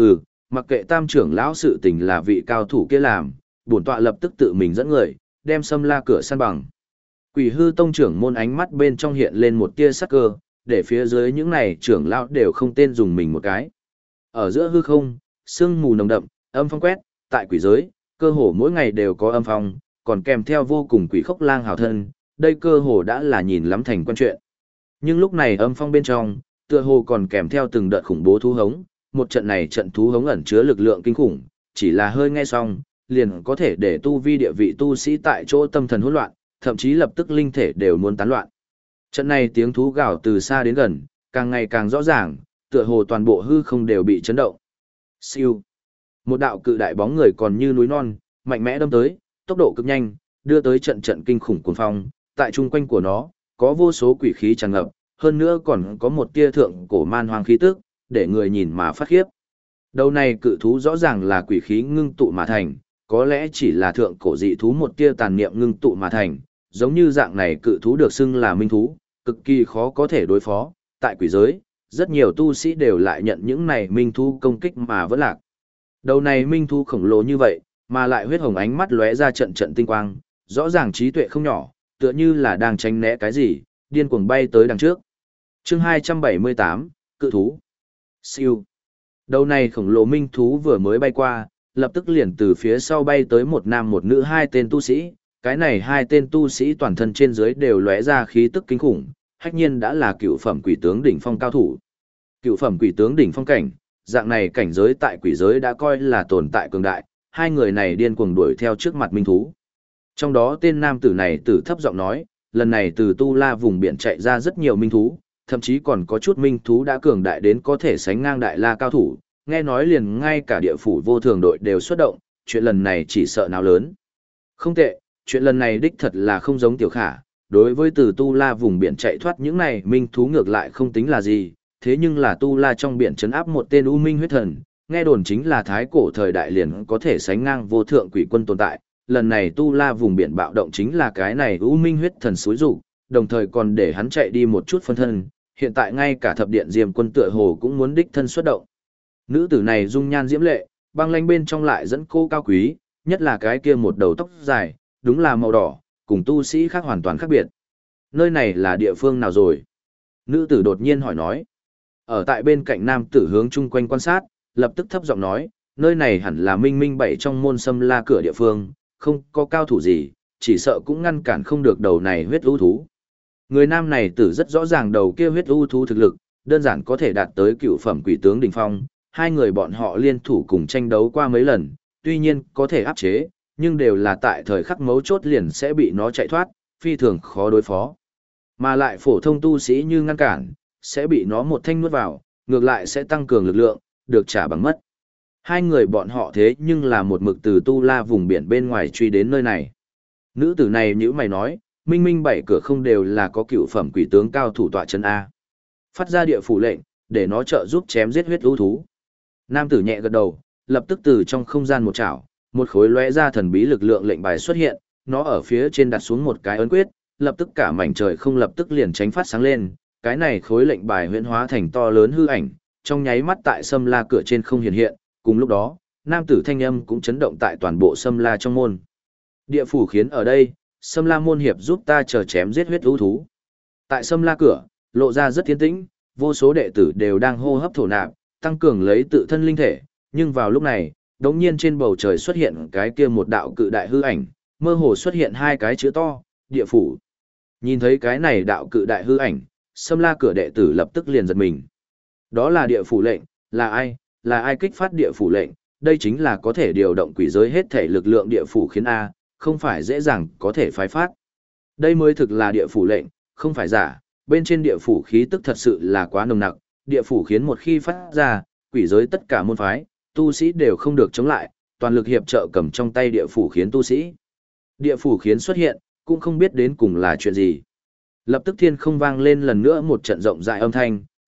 mặc kệ tam trưởng lão sự tình là vị cao thủ kia làm, bổn tọa lập tức tự mình dẫn người, đem Sâm La cửa săn bằng. Quỷ hư tông trưởng môn ánh mắt bên trong hiện lên một tia sắc cơ, để phía dưới những này trưởng lão đều không tên dùng mình một cái. Ở giữa hư không, sương mù nồng đậm, âm phong quét, tại quỷ giới, cơ hồ mỗi ngày đều có âm phong, còn kèm theo vô cùng quỷ khốc lang hào thân, đây cơ hồ đã là nhìn lắm thành quen chuyện. Nhưng lúc này âm phong bên trong, tựa hồ còn kèm theo từng đợt khủng bố thú hống, một trận này trận thú hống ẩn chứa lực lượng kinh khủng, chỉ là hơi nghe xong, liền có thể để tu vi địa vị tu sĩ tại chỗ tâm thần hỗn loạn, thậm chí lập tức linh thể đều muốn tán loạn. Trận này tiếng thú gào từ xa đến gần, càng ngày càng rõ ràng, tựa hồ toàn bộ hư không đều bị chấn động. Siêu. Một đạo cự đại bóng người còn như núi non, mạnh mẽ đâm tới, tốc độ cực nhanh, đưa tới trận trận kinh khủng cuồng phong, tại trung quanh của nó, có vô số quỷ khí tràn ngập, hơn nữa còn có một tia thượng cổ man hoang khí tức, để người nhìn mà phát khiếp. Đầu này cự thú rõ ràng là quỷ khí ngưng tụ mà thành, có lẽ chỉ là thượng cổ dị thú một tia tàn niệm ngưng tụ mà thành, giống như dạng này cự thú được xưng là minh thú, cực kỳ khó có thể đối phó, tại quỷ giới, rất nhiều tu sĩ đều lại nhận những này minh thú công kích mà vẫn lạc. Đầu này minh thú khổng lồ như vậy, mà lại huyết hồng ánh mắt lóe ra trận trận tinh quang, rõ ràng trí tuệ không nhỏ, tựa như là đang tránh né cái gì, điên cuồng bay tới đằng trước. Chương 278, cự thú. Siêu. Đầu này khổng lồ minh thú vừa mới bay qua, lập tức liền từ phía sau bay tới một nam một nữ hai tên tu sĩ, cái này hai tên tu sĩ toàn thân trên dưới đều lóe ra khí tức kinh khủng, hách nhiên đã là cựu phẩm quỷ tướng đỉnh phong cao thủ. Cựu phẩm quỷ tướng đỉnh phong cảnh, dạng này cảnh giới tại quỷ giới đã coi là tồn tại cường đại, hai người này điên cuồng đuổi theo trước mặt minh thú. Trong đó tên nam tử này tử thấp giọng nói, lần này từ Tu La vùng biển chạy ra rất nhiều minh thú, thậm chí còn có chút minh thú đã cường đại đến có thể sánh ngang đại la cao thủ, nghe nói liền ngay cả địa phủ vô thường đội đều xuất động, chuyện lần này chỉ sợ nào lớn. Không tệ, chuyện lần này đích thật là không giống tiểu khả, đối với từ Tu La vùng biển chạy thoát những này minh thú ngược lại không tính là gì, thế nhưng là Tu La trong biển trấn áp một tên U Minh huyết thần, nghe đồn chính là thái cổ thời đại liền có thể sánh ngang vô thượng quỷ quân tồn tại, lần này Tu La vùng biển bạo động chính là cái này U Minh huyết thần xúi rủ, đồng thời còn để hắn chạy đi một chút phân thân, hiện tại ngay cả thập điện diêm quân tựa hồ cũng muốn đích thân xuất động. Nữ tử này dung nhan diễm lệ, băng lanh bên trong lại dẫn cô cao quý, nhất là cái kia một đầu tóc dài, đúng là màu đỏ, cùng tu sĩ khác hoàn toàn khác biệt. Nơi này là địa phương nào rồi? Nữ tử đột nhiên hỏi nói. Ở tại bên cạnh nam tử hướng chung quanh quan sát, lập tức thấp giọng nói, nơi này hẳn là Minh Minh 7 trong môn Sâm La cửa địa phương, không có cao thủ gì, chỉ sợ cũng ngăn cản không được đầu này huyết u thú. Người nam này tử rất rõ ràng đầu kia huyết u thú thực lực, đơn giản có thể đạt tới cựu phẩm quỷ tướng đỉnh phong, hai người bọn họ liên thủ cùng tranh đấu qua mấy lần, tuy nhiên có thể áp chế, nhưng đều là tại thời khắc mấu chốt liền sẽ bị nó chạy thoát, phi thường khó đối phó. Mà lại phổ thông tu sĩ như ngăn cản, sẽ bị nó một thanh nuốt vào, ngược lại sẽ tăng cường lực lượng, được trả bằng mất. Hai người bọn họ thế nhưng là một mực từ Tu La vùng biển bên ngoài truy đến nơi này. Nữ tử này như mày nói, Minh Minh 7 cửa không đều là có cựu phẩm quỷ tướng cao thủ tọa chân A. Phát ra địa phủ lệnh, để nó trợ giúp chém giết huyết u thú. Nam tử nhẹ gật đầu, lập tức từ trong không gian một chảo, một khối lóe ra thần bí lực lượng lệnh bài xuất hiện, nó ở phía trên đặt xuống một cái ấn quyết, lập tức cả mảnh trời không lập tức liền tránh phát sáng lên, cái này khối lệnh bài huyễn hóa thành to lớn hư ảnh, trong nháy mắt tại Sâm La cửa trên không hiện hiện, cùng lúc đó, nam tử thanh âm cũng chấn động tại toàn bộ Sâm La trong môn. Địa phủ khiến ở đây, Sâm La môn hiệp giúp ta chờ chém giết huyết u thú. Tại Sâm La cửa, lộ ra rất tiến tĩnh, vô số đệ tử đều đang hô hấp thổ nạp, tăng cường lấy tự thân linh thể, nhưng vào lúc này, đống nhiên trên bầu trời xuất hiện cái kia một đạo cự đại hư ảnh, mơ hồ xuất hiện hai cái chữ to, địa phủ. Nhìn thấy cái này đạo cự đại hư ảnh, Sâm La cửa đệ tử lập tức liền giật mình. Đó là địa phủ lệnh, là ai? Là ai kích phát địa phủ lệnh? Đây chính là có thể điều động quỷ giới hết thể lực lượng địa phủ khiến A, không phải dễ dàng có thể phái phát. Đây mới thực là địa phủ lệnh, không phải giả, bên trên địa phủ khí tức thật sự là quá nồng nặc, địa phủ khiến một khi phát ra, quỷ giới tất cả môn phái, tu sĩ đều không được chống lại, toàn lực hiệp trợ cầm trong tay địa phủ khiến tu sĩ. Địa phủ khiến xuất hiện, cũng không biết đến cùng là chuyện gì. Lập tức thiên không vang lên lần nữa một trận rộng rãi âm thanh,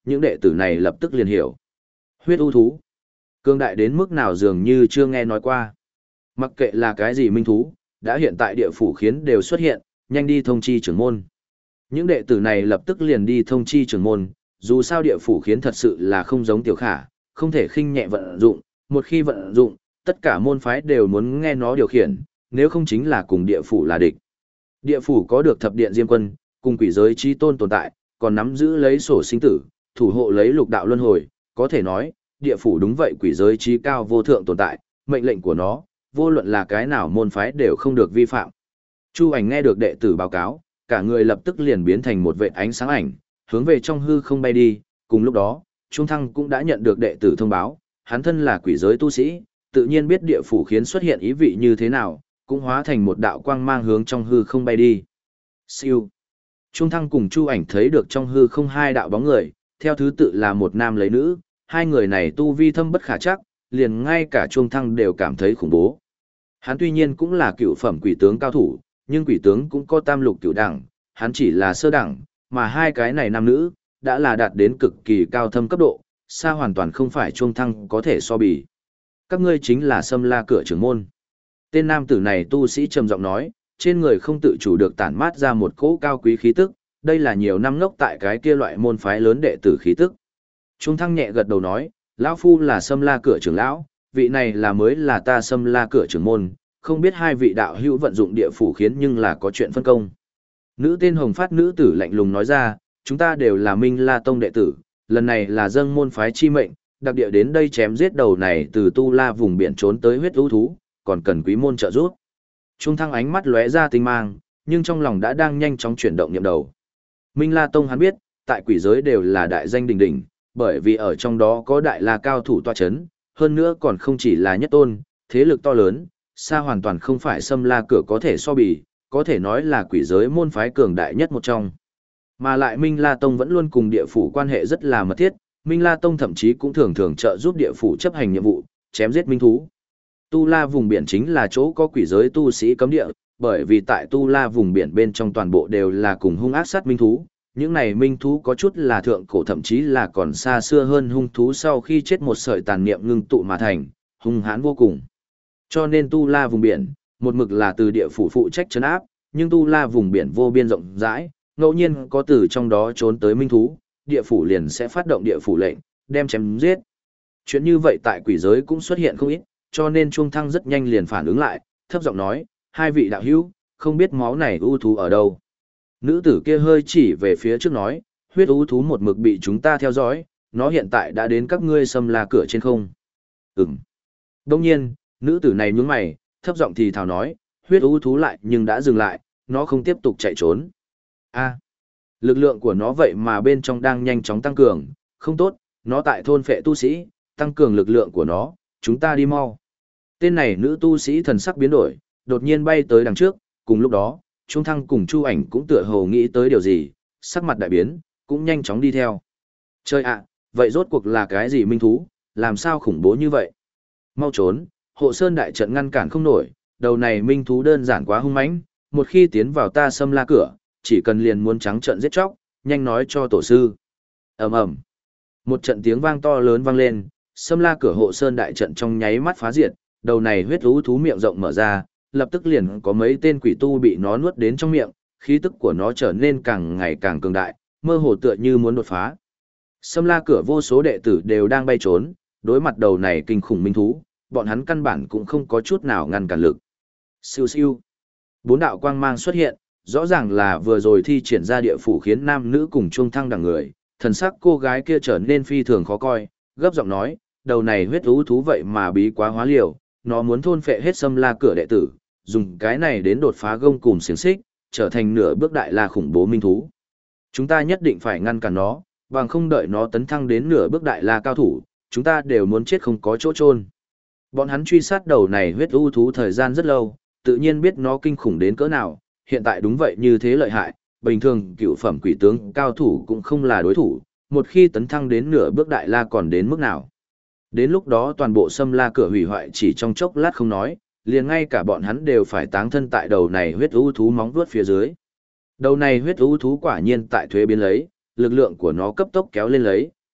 những đệ tử này lập tức liền hiểu. Huyết ưu thú. Cương đại đến mức nào dường như chưa nghe nói qua. Mặc kệ là cái gì minh thú, đã hiện tại địa phủ khiến đều xuất hiện, nhanh đi thông chi trưởng môn. Những đệ tử này lập tức liền đi thông chi trưởng môn, dù sao địa phủ khiến thật sự là không giống tiểu khả, không thể khinh nhẹ vận dụng, một khi vận dụng, tất cả môn phái đều muốn nghe nó điều khiển, nếu không chính là cùng địa phủ là địch. Địa phủ có được thập điện diêm quân, cùng quỷ giới chi tôn tồn tại, còn nắm giữ lấy sổ sinh tử, thủ hộ lấy lục đạo luân hồi, có thể nói, địa phủ đúng vậy quỷ giới chi cao vô thượng tồn tại, mệnh lệnh của nó, vô luận là cái nào môn phái đều không được vi phạm. Chu Ảnh nghe được đệ tử báo cáo, cả người lập tức liền biến thành một vệt ánh sáng ảnh, hướng về trong hư không bay đi, cùng lúc đó, Trung Thăng cũng đã nhận được đệ tử thông báo, hắn thân là quỷ giới tu sĩ, tự nhiên biết địa phủ khiến xuất hiện ý vị như thế nào, cũng hóa thành một đạo quang mang hướng trong hư không bay đi. Siêu. Trung Thăng cùng Chu Ảnh thấy được trong hư không hai đạo bóng người, theo thứ tự là một nam lấy nữ, hai người này tu vi thâm bất khả trắc, liền ngay cả Trung Thăng đều cảm thấy khủng bố. Hắn tuy nhiên cũng là cựu phẩm quỷ tướng cao thủ, nhưng quỷ tướng cũng có tam lục cửu đẳng, hắn chỉ là sơ đẳng, mà hai cái này nam nữ, đã là đạt đến cực kỳ cao thâm cấp độ, xa hoàn toàn không phải Trung Thăng có thể so bì. Các ngươi chính là Sâm La cửa trưởng môn. Tên nam tử này tu sĩ trầm giọng nói, trên người không tự chủ được tản mát ra một cỗ cao quý khí tức, đây là nhiều năm ngốc tại cái kia loại môn phái lớn đệ tử khí tức. Trung Thăng nhẹ gật đầu nói, lão phu là Sâm La cửa trưởng lão, vị này là mới là ta Sâm La cửa trưởng môn, không biết hai vị đạo hữu vận dụng địa phủ khiến nhưng là có chuyện phân công. Nữ tên Hồng Phát nữ tử lạnh lùng nói ra, chúng ta đều là Minh La Tông đệ tử, lần này là dâng môn phái chi mệnh, đặc địa đến đây chém giết đầu này từ Tu La vùng biển trốn tới huyết ưu thú, còn cần quý môn trợ giúp. Trung Thăng ánh mắt lóe ra tinh mang, nhưng trong lòng đã đang nhanh chóng chuyển động niệm đầu. Minh La Tông hắn biết, tại quỷ giới đều là đại danh đỉnh đỉnh, bởi vì ở trong đó có đại la cao thủ tọa chấn, hơn nữa còn không chỉ là nhất tôn, thế lực to lớn, xa hoàn toàn không phải Sâm La cửa có thể so bì, có thể nói là quỷ giới môn phái cường đại nhất một trong. Mà lại Minh La Tông vẫn luôn cùng địa phủ quan hệ rất là mật thiết, Minh La Tông thậm chí cũng thường thường trợ giúp địa phủ chấp hành nhiệm vụ, chém giết minh thú. Tu La vùng biển chính là chỗ có quỷ giới tu sĩ cấm địa, bởi vì tại Tu La vùng biển bên trong toàn bộ đều là cùng hung ác sát minh thú. Những này minh thú có chút là thượng cổ thậm chí là còn xa xưa hơn hung thú sau khi chết một sợi tàn niệm ngưng tụ mà thành, hung hãn vô cùng. Cho nên Tu La vùng biển, một mực là từ địa phủ phụ trách trấn áp, nhưng Tu La vùng biển vô biên rộng rãi, ngẫu nhiên có từ trong đó trốn tới minh thú, địa phủ liền sẽ phát động địa phủ lệnh, đem chém giết. Chuyện như vậy tại quỷ giới cũng xuất hiện không ít, cho nên Trung Thăng rất nhanh liền phản ứng lại, thấp giọng nói, hai vị đạo hữu, không biết máu này ưu thú ở đâu. Nữ tử kia hơi chỉ về phía trước nói, huyết ưu thú một mực bị chúng ta theo dõi, nó hiện tại đã đến các ngươi Sâm La cửa trên không. Ừm. Đông nhiên, nữ tử này nhướng mày, thấp giọng thì thào nói, huyết ưu thú lại nhưng đã dừng lại, nó không tiếp tục chạy trốn. A, lực lượng của nó vậy mà bên trong đang nhanh chóng tăng cường, không tốt, nó tại thôn phệ tu sĩ, tăng cường lực lượng của nó, chúng ta đi mau. Tên này nữ tu sĩ thần sắc biến đổi, đột nhiên bay tới đằng trước, cùng lúc đó, Trung Thăng cùng Chu Ảnh cũng tựa hồ nghĩ tới điều gì, sắc mặt đại biến, cũng nhanh chóng đi theo. Chơi ạ, vậy rốt cuộc là cái gì minh thú, làm sao khủng bố như vậy? Mau trốn, hộ sơn đại trận ngăn cản không nổi, đầu này minh thú đơn giản quá hung mãnh, một khi tiến vào ta Sâm La cửa, chỉ cần liền muốn trắng trận giết chóc, nhanh nói cho tổ sư. Ầm ầm. Một trận tiếng vang to lớn vang lên, Sâm La cửa hộ sơn đại trận trong nháy mắt phá diệt, đầu này huyết thú miệng rộng mở ra, lập tức liền có mấy tên quỷ tu bị nó nuốt đến trong miệng, khí tức của nó trở nên càng ngày càng cường đại, mơ hồ tựa như muốn đột phá. Sâm La cửa vô số đệ tử đều đang bay trốn, đối mặt đầu này kinh khủng minh thú, bọn hắn căn bản cũng không có chút nào ngăn cản lực. Siêu siêu. Bốn đạo quang mang xuất hiện, rõ ràng là vừa rồi thi triển ra địa phủ khiến nam nữ cùng Trung Thăng đằng người, thần sắc cô gái kia trở nên phi thường khó coi, gấp giọng nói, đầu này huyết thú vậy mà bí quá hóa liều, nó muốn thôn phệ hết Sâm La cửa đệ tử, dùng cái này đến đột phá gông cùm xiềng xích, trở thành nửa bước đại la khủng bố minh thú. Chúng ta nhất định phải ngăn cản nó, bằng không đợi nó tấn thăng đến nửa bước đại la cao thủ, chúng ta đều muốn chết không có chỗ chôn. Bọn hắn truy sát đầu này huyết thú thời gian rất lâu, tự nhiên biết nó kinh khủng đến cỡ nào, hiện tại đúng vậy như thế lợi hại, bình thường cựu phẩm quỷ tướng cao thủ cũng không là đối thủ, một khi tấn thăng đến nửa bước đại la còn đến mức nào. Đến lúc đó toàn bộ Sâm La cửa hủy hoại chỉ trong chốc lát không nói, liền ngay cả bọn hắn đều phải táng thân tại đầu này huyết thú móng vuốt phía dưới. Đầu này huyết thú quả nhiên tại thuế biến lấy, lực lượng của nó cấp tốc kéo lên lấy,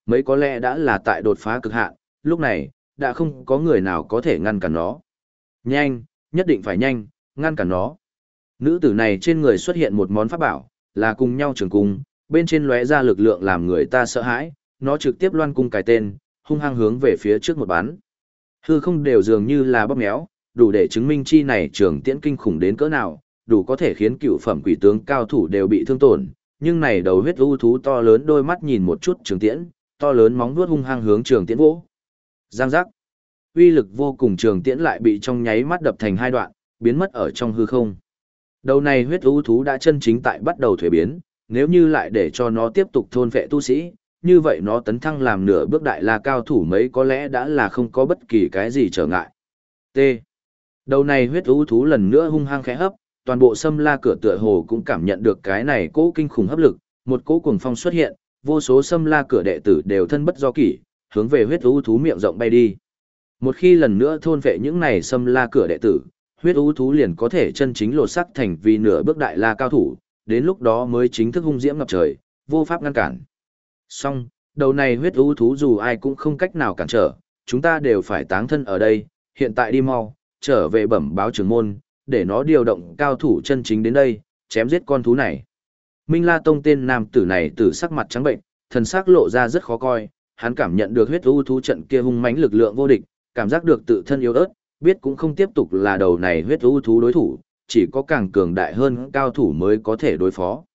mấy có lẽ đã là tại đột phá cực hạn, lúc này, đã không có người nào có thể ngăn cản nó. Nhanh, nhất định phải nhanh, ngăn cản nó. Nữ tử này trên người xuất hiện một món pháp bảo, là cùng nhau trường cung, bên trên lóe ra lực lượng làm người ta sợ hãi, nó trực tiếp loan cung cài tên, hung hăng hướng về phía trước một bắn. Hư không đều dường như là bóp méo, đủ để chứng minh chi này trường tiễn kinh khủng đến cỡ nào, đủ có thể khiến cựu phẩm quỷ tướng cao thủ đều bị thương tổn, nhưng này đầu huyết u thú to lớn đôi mắt nhìn một chút trường tiễn, to lớn móng vuốt hung hăng hướng trường tiễn vỗ. Giang giác. Uy lực vô cùng trường tiễn lại bị trong nháy mắt đập thành hai đoạn, biến mất ở trong hư không. Đầu này huyết u thú đã chân chính tại bắt đầu thuế biến, nếu như lại để cho nó tiếp tục thôn phệ tu sĩ, như vậy nó tấn thăng làm nửa bước đại la cao thủ mấy có lẽ đã là không có bất kỳ cái gì trở ngại. T. Đầu này huyết u thú lần nữa hung hăng khẽ hấp, toàn bộ Sâm La cửa tựa hồ cũng cảm nhận được cái này cỗ kinh khủng hấp lực, một cỗ cuồng phong xuất hiện, vô số Sâm La cửa đệ tử đều thân bất do kỷ, hướng về huyết u thú miệng rộng bay đi. Một khi lần nữa thôn phệ những này Sâm La cửa đệ tử, huyết u thú liền có thể chân chính lột sắc thành vì nửa bước đại la cao thủ, đến lúc đó mới chính thức hung diễm ngập trời, vô pháp ngăn cản. Song, đầu này huyết u thú dù ai cũng không cách nào cản trở, chúng ta đều phải táng thân ở đây, hiện tại đi mau, trở về bẩm báo trưởng môn, để nó điều động cao thủ chân chính đến đây, chém giết con thú này. Minh La Tông tên nam tử này từ sắc mặt trắng bệnh, thần sắc lộ ra rất khó coi, hắn cảm nhận được huyết u thú trận kia hung mãnh lực lượng vô địch, cảm giác được tự thân yếu ớt, biết cũng không tiếp tục là đầu này huyết u thú đối thủ, chỉ có càng cường đại hơn cao thủ mới có thể đối phó.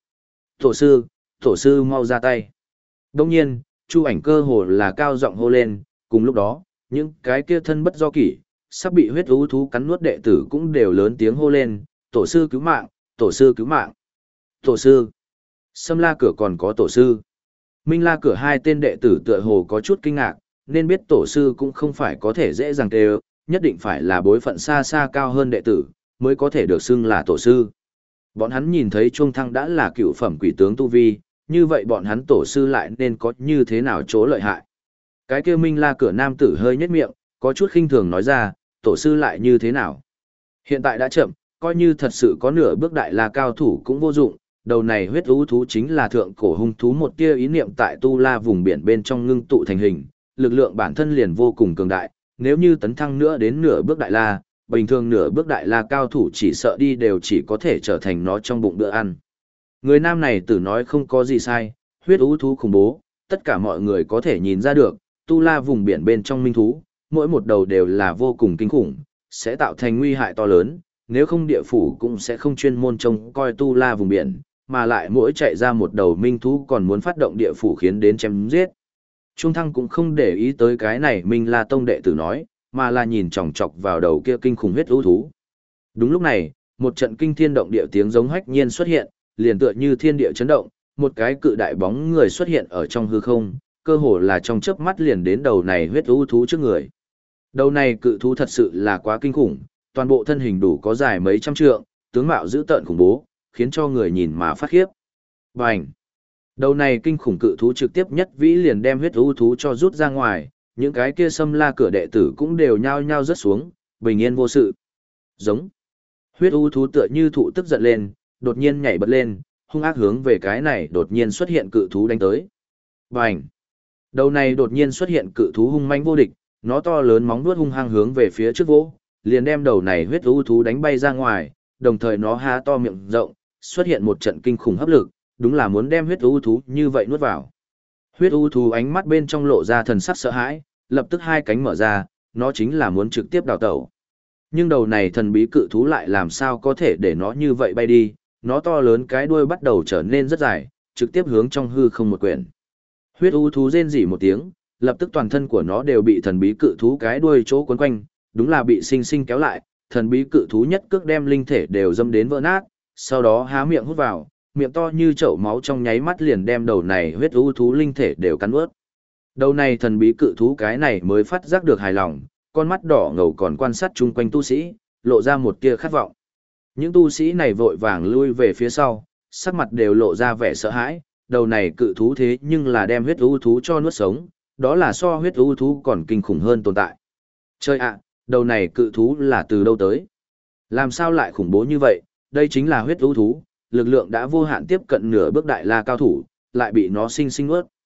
Tổ sư mau ra tay. Đông nhiên, Chu Ảnh cơ hồ là cao giọng hô lên, cùng lúc đó, những cái kia thân bất do kỷ, sắp bị huyết u thú cắn nuốt đệ tử cũng đều lớn tiếng hô lên, tổ sư cứu mạng, tổ sư cứu mạng. Tổ sư. Sâm La cửa còn có tổ sư. Minh La cửa hai tên đệ tử tựa hồ có chút kinh ngạc, nên biết tổ sư cũng không phải có thể dễ dàng kêu, nhất định phải là bối phận xa xa cao hơn đệ tử, mới có thể được xưng là tổ sư. Bọn hắn nhìn thấy Chuông Thăng đã là cựu phẩm quỷ tướng tu vi, như vậy bọn hắn tổ sư lại nên có như thế nào chỗ lợi hại. Cái kia Minh La cửa nam tử hơi nhếch miệng, có chút khinh thường nói ra, tổ sư lại như thế nào. Hiện tại đã chậm, coi như thật sự có nửa bước đại la cao thủ cũng vô dụng, đầu này huyết u thú chính là thượng cổ hung thú một tia ý niệm tại tu la vùng biển bên trong ngưng tụ thành hình, lực lượng bản thân liền vô cùng cường đại, nếu như tấn thăng nữa đến nửa bước đại la, bình thường nửa bước đại la cao thủ chỉ sợ đi đều chỉ có thể trở thành nó trong bụng bữa ăn. Người nam này tử nói không có gì sai, huyết u thú khủng bố, tất cả mọi người có thể nhìn ra được, tu la vùng biển bên trong minh thú, mỗi một đầu đều là vô cùng kinh khủng, sẽ tạo thành nguy hại to lớn, nếu không địa phủ cũng sẽ không chuyên môn trông coi tu la vùng biển, mà lại mỗi chạy ra một đầu minh thú còn muốn phát động địa phủ khiến đến chém giết. Trung Thăng cũng không để ý tới cái này Minh La Tông đệ tử nói, mà là nhìn chòng chọc vào đầu kia kinh khủng huyết u thú. Đúng lúc này, một trận kinh thiên động địa tiếng giống hách nhiên xuất hiện, liền tựa như thiên địa chấn động, một cái cự đại bóng người xuất hiện ở trong hư không, cơ hồ là trong chớp mắt liền đến đầu này huyết u thú trước người. Đầu này cự thú thật sự là quá kinh khủng, toàn bộ thân hình đủ có dài mấy trăm trượng, tướng mạo dữ tợn khủng bố, khiến cho người nhìn mà phát khiếp. Bành! Đầu này kinh khủng cự thú trực tiếp nhất vĩ liền đem huyết u thú cho rút ra ngoài, những cái kia Sâm La cửa đệ tử cũng đều nhao nhao rớt xuống, bình yên vô sự. Giống. Huyết u thú tựa như thụ tức giận lên, đột nhiên nhảy bật lên, hung ác hướng về cái này đột nhiên xuất hiện cự thú đánh tới. Bành. Đầu này đột nhiên xuất hiện cự thú hung manh vô địch, nó to lớn móng vuốt hung hăng hướng về phía trước vỗ, liền đem đầu này huyết u thú đánh bay ra ngoài, đồng thời nó há to miệng rộng, xuất hiện một trận kinh khủng hấp lực, đúng là muốn đem huyết u thú như vậy nuốt vào. Huyết u thú ánh mắt bên trong lộ ra thần sắc sợ hãi, lập tức hai cánh mở ra, nó chính là muốn trực tiếp đào tẩu. Nhưng đầu này thần bí cự thú lại làm sao có thể để nó như vậy bay đi, nó to lớn cái đuôi bắt đầu trở nên rất dài, trực tiếp hướng trong hư không một quyển. Huyết u thú rên rỉ một tiếng, lập tức toàn thân của nó đều bị thần bí cự thú cái đuôi chỗ quấn quanh, đúng là bị sinh sinh kéo lại, thần bí cự thú nhất cước đem linh thể đều dâm đến vỡ nát, sau đó há miệng hút vào, miệng to như chậu máu trong nháy mắt liền đem đầu này huyết u thú linh thể đều cắn ướt. Đầu này thần bí cự thú cái này mới phát giác được hài lòng, con mắt đỏ ngầu còn quan sát chung quanh tu sĩ, lộ ra một tia khát vọng. Những tu sĩ này vội vàng lui về phía sau, sắc mặt đều lộ ra vẻ sợ hãi, đầu này cự thú thế nhưng là đem huyết u thú cho nuốt sống, đó là so huyết u thú còn kinh khủng hơn tồn tại. Chơi ạ, đầu này cự thú là từ đâu tới? Làm sao lại khủng bố như vậy? Đây chính là huyết u thú, lực lượng đã vô hạn tiếp cận nửa bước đại la cao thủ, lại bị nó sinh sinh nuốt.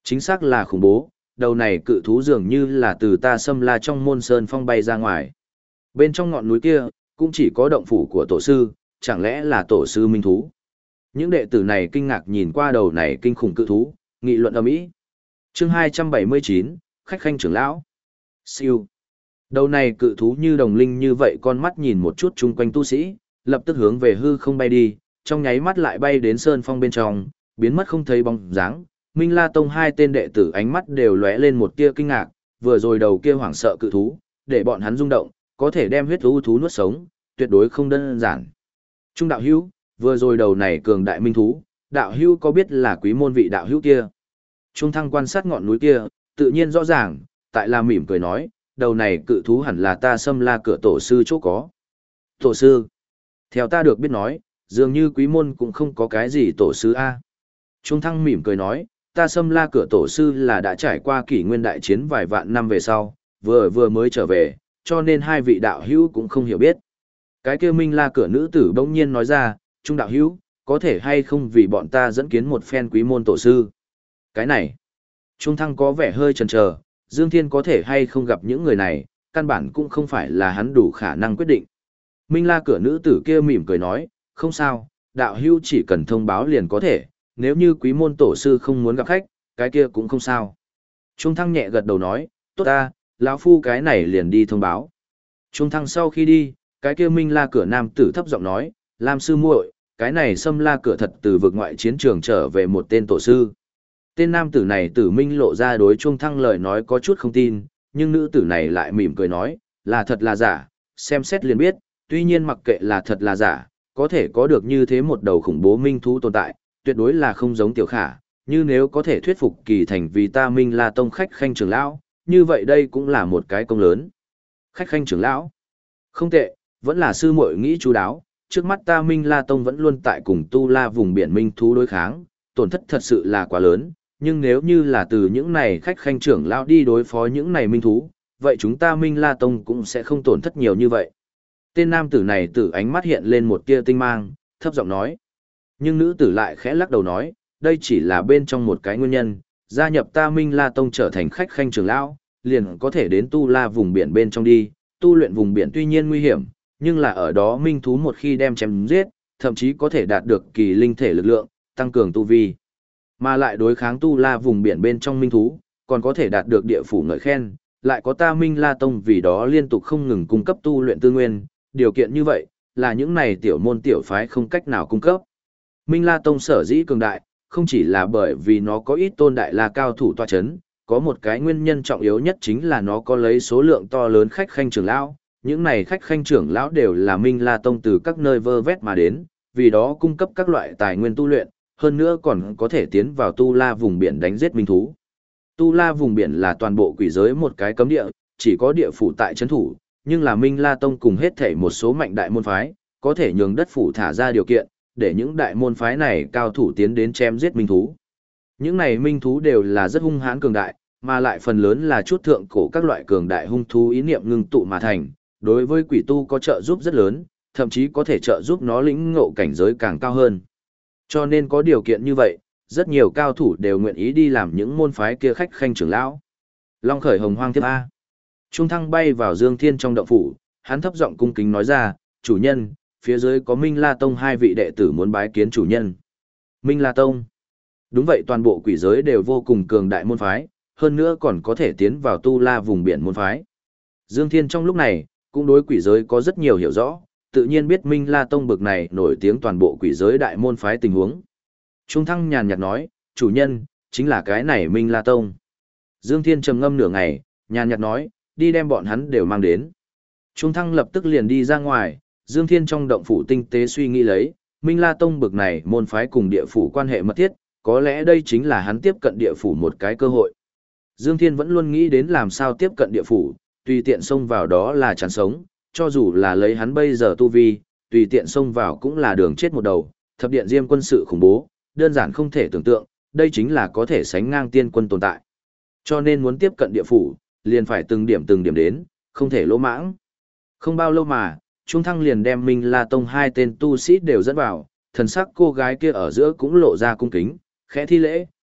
Chính xác là khủng bố, đầu này cự thú dường như là từ ta xâm la trong môn sơn phong bay ra ngoài. Bên trong ngọn núi kia, cũng chỉ có động phủ của tổ sư, chẳng lẽ là tổ sư minh thú. Những đệ tử này kinh ngạc nhìn qua đầu này kinh khủng cự thú, nghị luận ầm ĩ. Chương 279, khách khanh trưởng lão. Siêu. Đầu này cự thú như đồng linh như vậy, con mắt nhìn một chút chung quanh tu sĩ, lập tức hướng về hư không bay đi, trong nháy mắt lại bay đến sơn phong bên trong, biến mất không thấy bóng dáng. Minh La Tông hai tên đệ tử ánh mắt đều lóe lên một tia kinh ngạc, vừa rồi đầu kia hoảng sợ cự thú, để bọn hắn rung động, có thể đem huyết u thú nuốt sống, tuyệt đối không đơn giản. Trung đạo hữu, vừa rồi đầu này cường đại minh thú, đạo hữu có biết là quý môn vị đạo hữu kia? Trung Thăng quan sát ngọn núi kia, tự nhiên rõ ràng, tại là mỉm cười nói, đầu này cự thú hẳn là ta xâm la cửa tổ sư chỗ có. Tổ sư? Theo ta được biết nói, dường như quý môn cũng không có cái gì tổ sư a. Trung Thăng mỉm cười nói, ta xâm la cửa tổ sư là đã trải qua kỷ nguyên đại chiến vài vạn năm về sau, vừa mới trở về, cho nên hai vị đạo hữu cũng không hiểu biết. Cái kia Minh La cửa nữ tử bỗng nhiên nói ra, Trung đạo hữu, có thể hay không vì bọn ta dẫn kiến một phen quý môn tổ sư. Cái này, Trung Thăng có vẻ hơi chần chờ, Dương Thiên có thể hay không gặp những người này, căn bản cũng không phải là hắn đủ khả năng quyết định. Minh La cửa nữ tử kia mỉm cười nói, không sao, đạo hữu chỉ cần thông báo liền có thể, nếu như quý môn tổ sư không muốn gặp khách, cái kia cũng không sao. Trung Thăng nhẹ gật đầu nói, tốt ta, lão phu cái này liền đi thông báo. Trung Thăng sau khi đi, cái kia Minh La cửa nam tử thấp giọng nói, Lam sư muội, cái này xâm la cửa thật từ vực ngoại chiến trường trở về một tên tổ sư. Tên nam tử này tử minh lộ ra đối Trung Thăng lời nói có chút không tin, nhưng nữ tử này lại mỉm cười nói, là thật là giả, xem xét liền biết, tuy nhiên mặc kệ là thật là giả, có thể có được như thế một đầu khủng bố minh thú tồn tại, tuyệt đối là không giống tiểu khả, như nếu có thể thuyết phục kỳ thành vì ta Minh La Tông khách khanh trưởng lão, như vậy đây cũng là một cái công lớn. Khách khanh trưởng lão, không tệ, vẫn là sư muội nghĩ chú đáo, trước mắt ta Minh La Tông vẫn luôn tại cùng Tu La vùng biển minh thú đối kháng, tổn thất thật sự là quá lớn, nhưng nếu như là từ những này khách khanh trưởng lão đi đối phó những này minh thú, vậy chúng ta Minh La Tông cũng sẽ không tổn thất nhiều như vậy. Tên nam tử này từ ánh mắt hiện lên một tia tinh mang, thấp giọng nói. Nhưng nữ tử lại khẽ lắc đầu nói, đây chỉ là bên trong một cái nguyên nhân, gia nhập ta Minh La Tông trở thành khách khanh trưởng lão, liền có thể đến Tu La vùng biển bên trong đi, tu luyện vùng biển tuy nhiên nguy hiểm, nhưng là ở đó minh thú một khi đem chém giết, thậm chí có thể đạt được kỳ linh thể lực lượng, tăng cường tu vi. Mà lại đối kháng Tu La vùng biển bên trong minh thú, còn có thể đạt được địa phủ ngợi khen, lại có ta Minh La Tông vì đó liên tục không ngừng cung cấp tu luyện tư nguyên, điều kiện như vậy, là những này tiểu môn tiểu phái không cách nào cung cấp. Minh La Tông sở dĩ cường đại, không chỉ là bởi vì nó có ít tôn đại la cao thủ tọa chấn, có một cái nguyên nhân trọng yếu nhất chính là nó có lấy số lượng to lớn khách khanh trưởng lão. Những này khách khanh trưởng lão đều là Minh La Tông từ các nơi vơ vét mà đến, vì đó cung cấp các loại tài nguyên tu luyện, hơn nữa còn có thể tiến vào Tu La vùng biển đánh giết minh thú. Tu La vùng biển là toàn bộ quỷ giới một cái cấm địa, chỉ có địa phủ tại trấn thủ, nhưng là Minh La Tông cùng hết thảy một số mạnh đại môn phái, có thể nhường đất phủ thả ra điều kiện, để những đại môn phái này cao thủ tiến đến chém giết minh thú. Những này minh thú đều là rất hung hãn cường đại, mà lại phần lớn là chút thượng cổ các loại cường đại hung thú ý niệm ngưng tụ mà thành, đối với quỷ tu có trợ giúp rất lớn, thậm chí có thể trợ giúp nó lĩnh ngộ cảnh giới càng cao hơn. Cho nên có điều kiện như vậy, rất nhiều cao thủ đều nguyện ý đi làm những môn phái kia khách khanh trưởng lão. Long khởi hồng hoang thiếp A. Trung Thăng bay vào Dương Thiên trong động phủ, hắn thấp giọng cung kính nói ra, chủ nhân, phía dưới có Minh La Tông hai vị đệ tử muốn bái kiến chủ nhân. Minh La Tông. Đúng vậy, toàn bộ quỷ giới đều vô cùng cường đại môn phái, hơn nữa còn có thể tiến vào Tu La vùng biển môn phái. Dương Thiên trong lúc này, cũng đối quỷ giới có rất nhiều hiểu rõ, tự nhiên biết Minh La Tông bực này nổi tiếng toàn bộ quỷ giới đại môn phái tình huống. Trung Thăng nhàn nhạt nói, chủ nhân, chính là cái này Minh La Tông. Dương Thiên trầm ngâm nửa ngày, nhàn nhạt nói, đi đem bọn hắn đều mang đến. Trung Thăng lập tức liền đi ra ngoài, Dương Thiên trong động phủ tinh tế suy nghĩ lấy, Minh La Tông bực này môn phái cùng địa phủ quan hệ mật thiết, có lẽ đây chính là hắn tiếp cận địa phủ một cái cơ hội. Dương Thiên vẫn luôn nghĩ đến làm sao tiếp cận địa phủ, tùy tiện xông vào đó là chán sống, cho dù là lấy hắn bây giờ tu vi, tùy tiện xông vào cũng là đường chết một đầu, thập điện diêm quân sự khủng bố, đơn giản không thể tưởng tượng, đây chính là có thể sánh ngang tiên quân tồn tại. Cho nên muốn tiếp cận địa phủ, liền phải từng điểm đến, không thể lỗ mãng. Không bao lâu mà, Trung Thăng liền đem Minh La Tông hai tên tu sĩ đều dẫn vào, thần sắc cô gái kia ở giữa cũng lộ ra cung kính, khẽ thi lễ,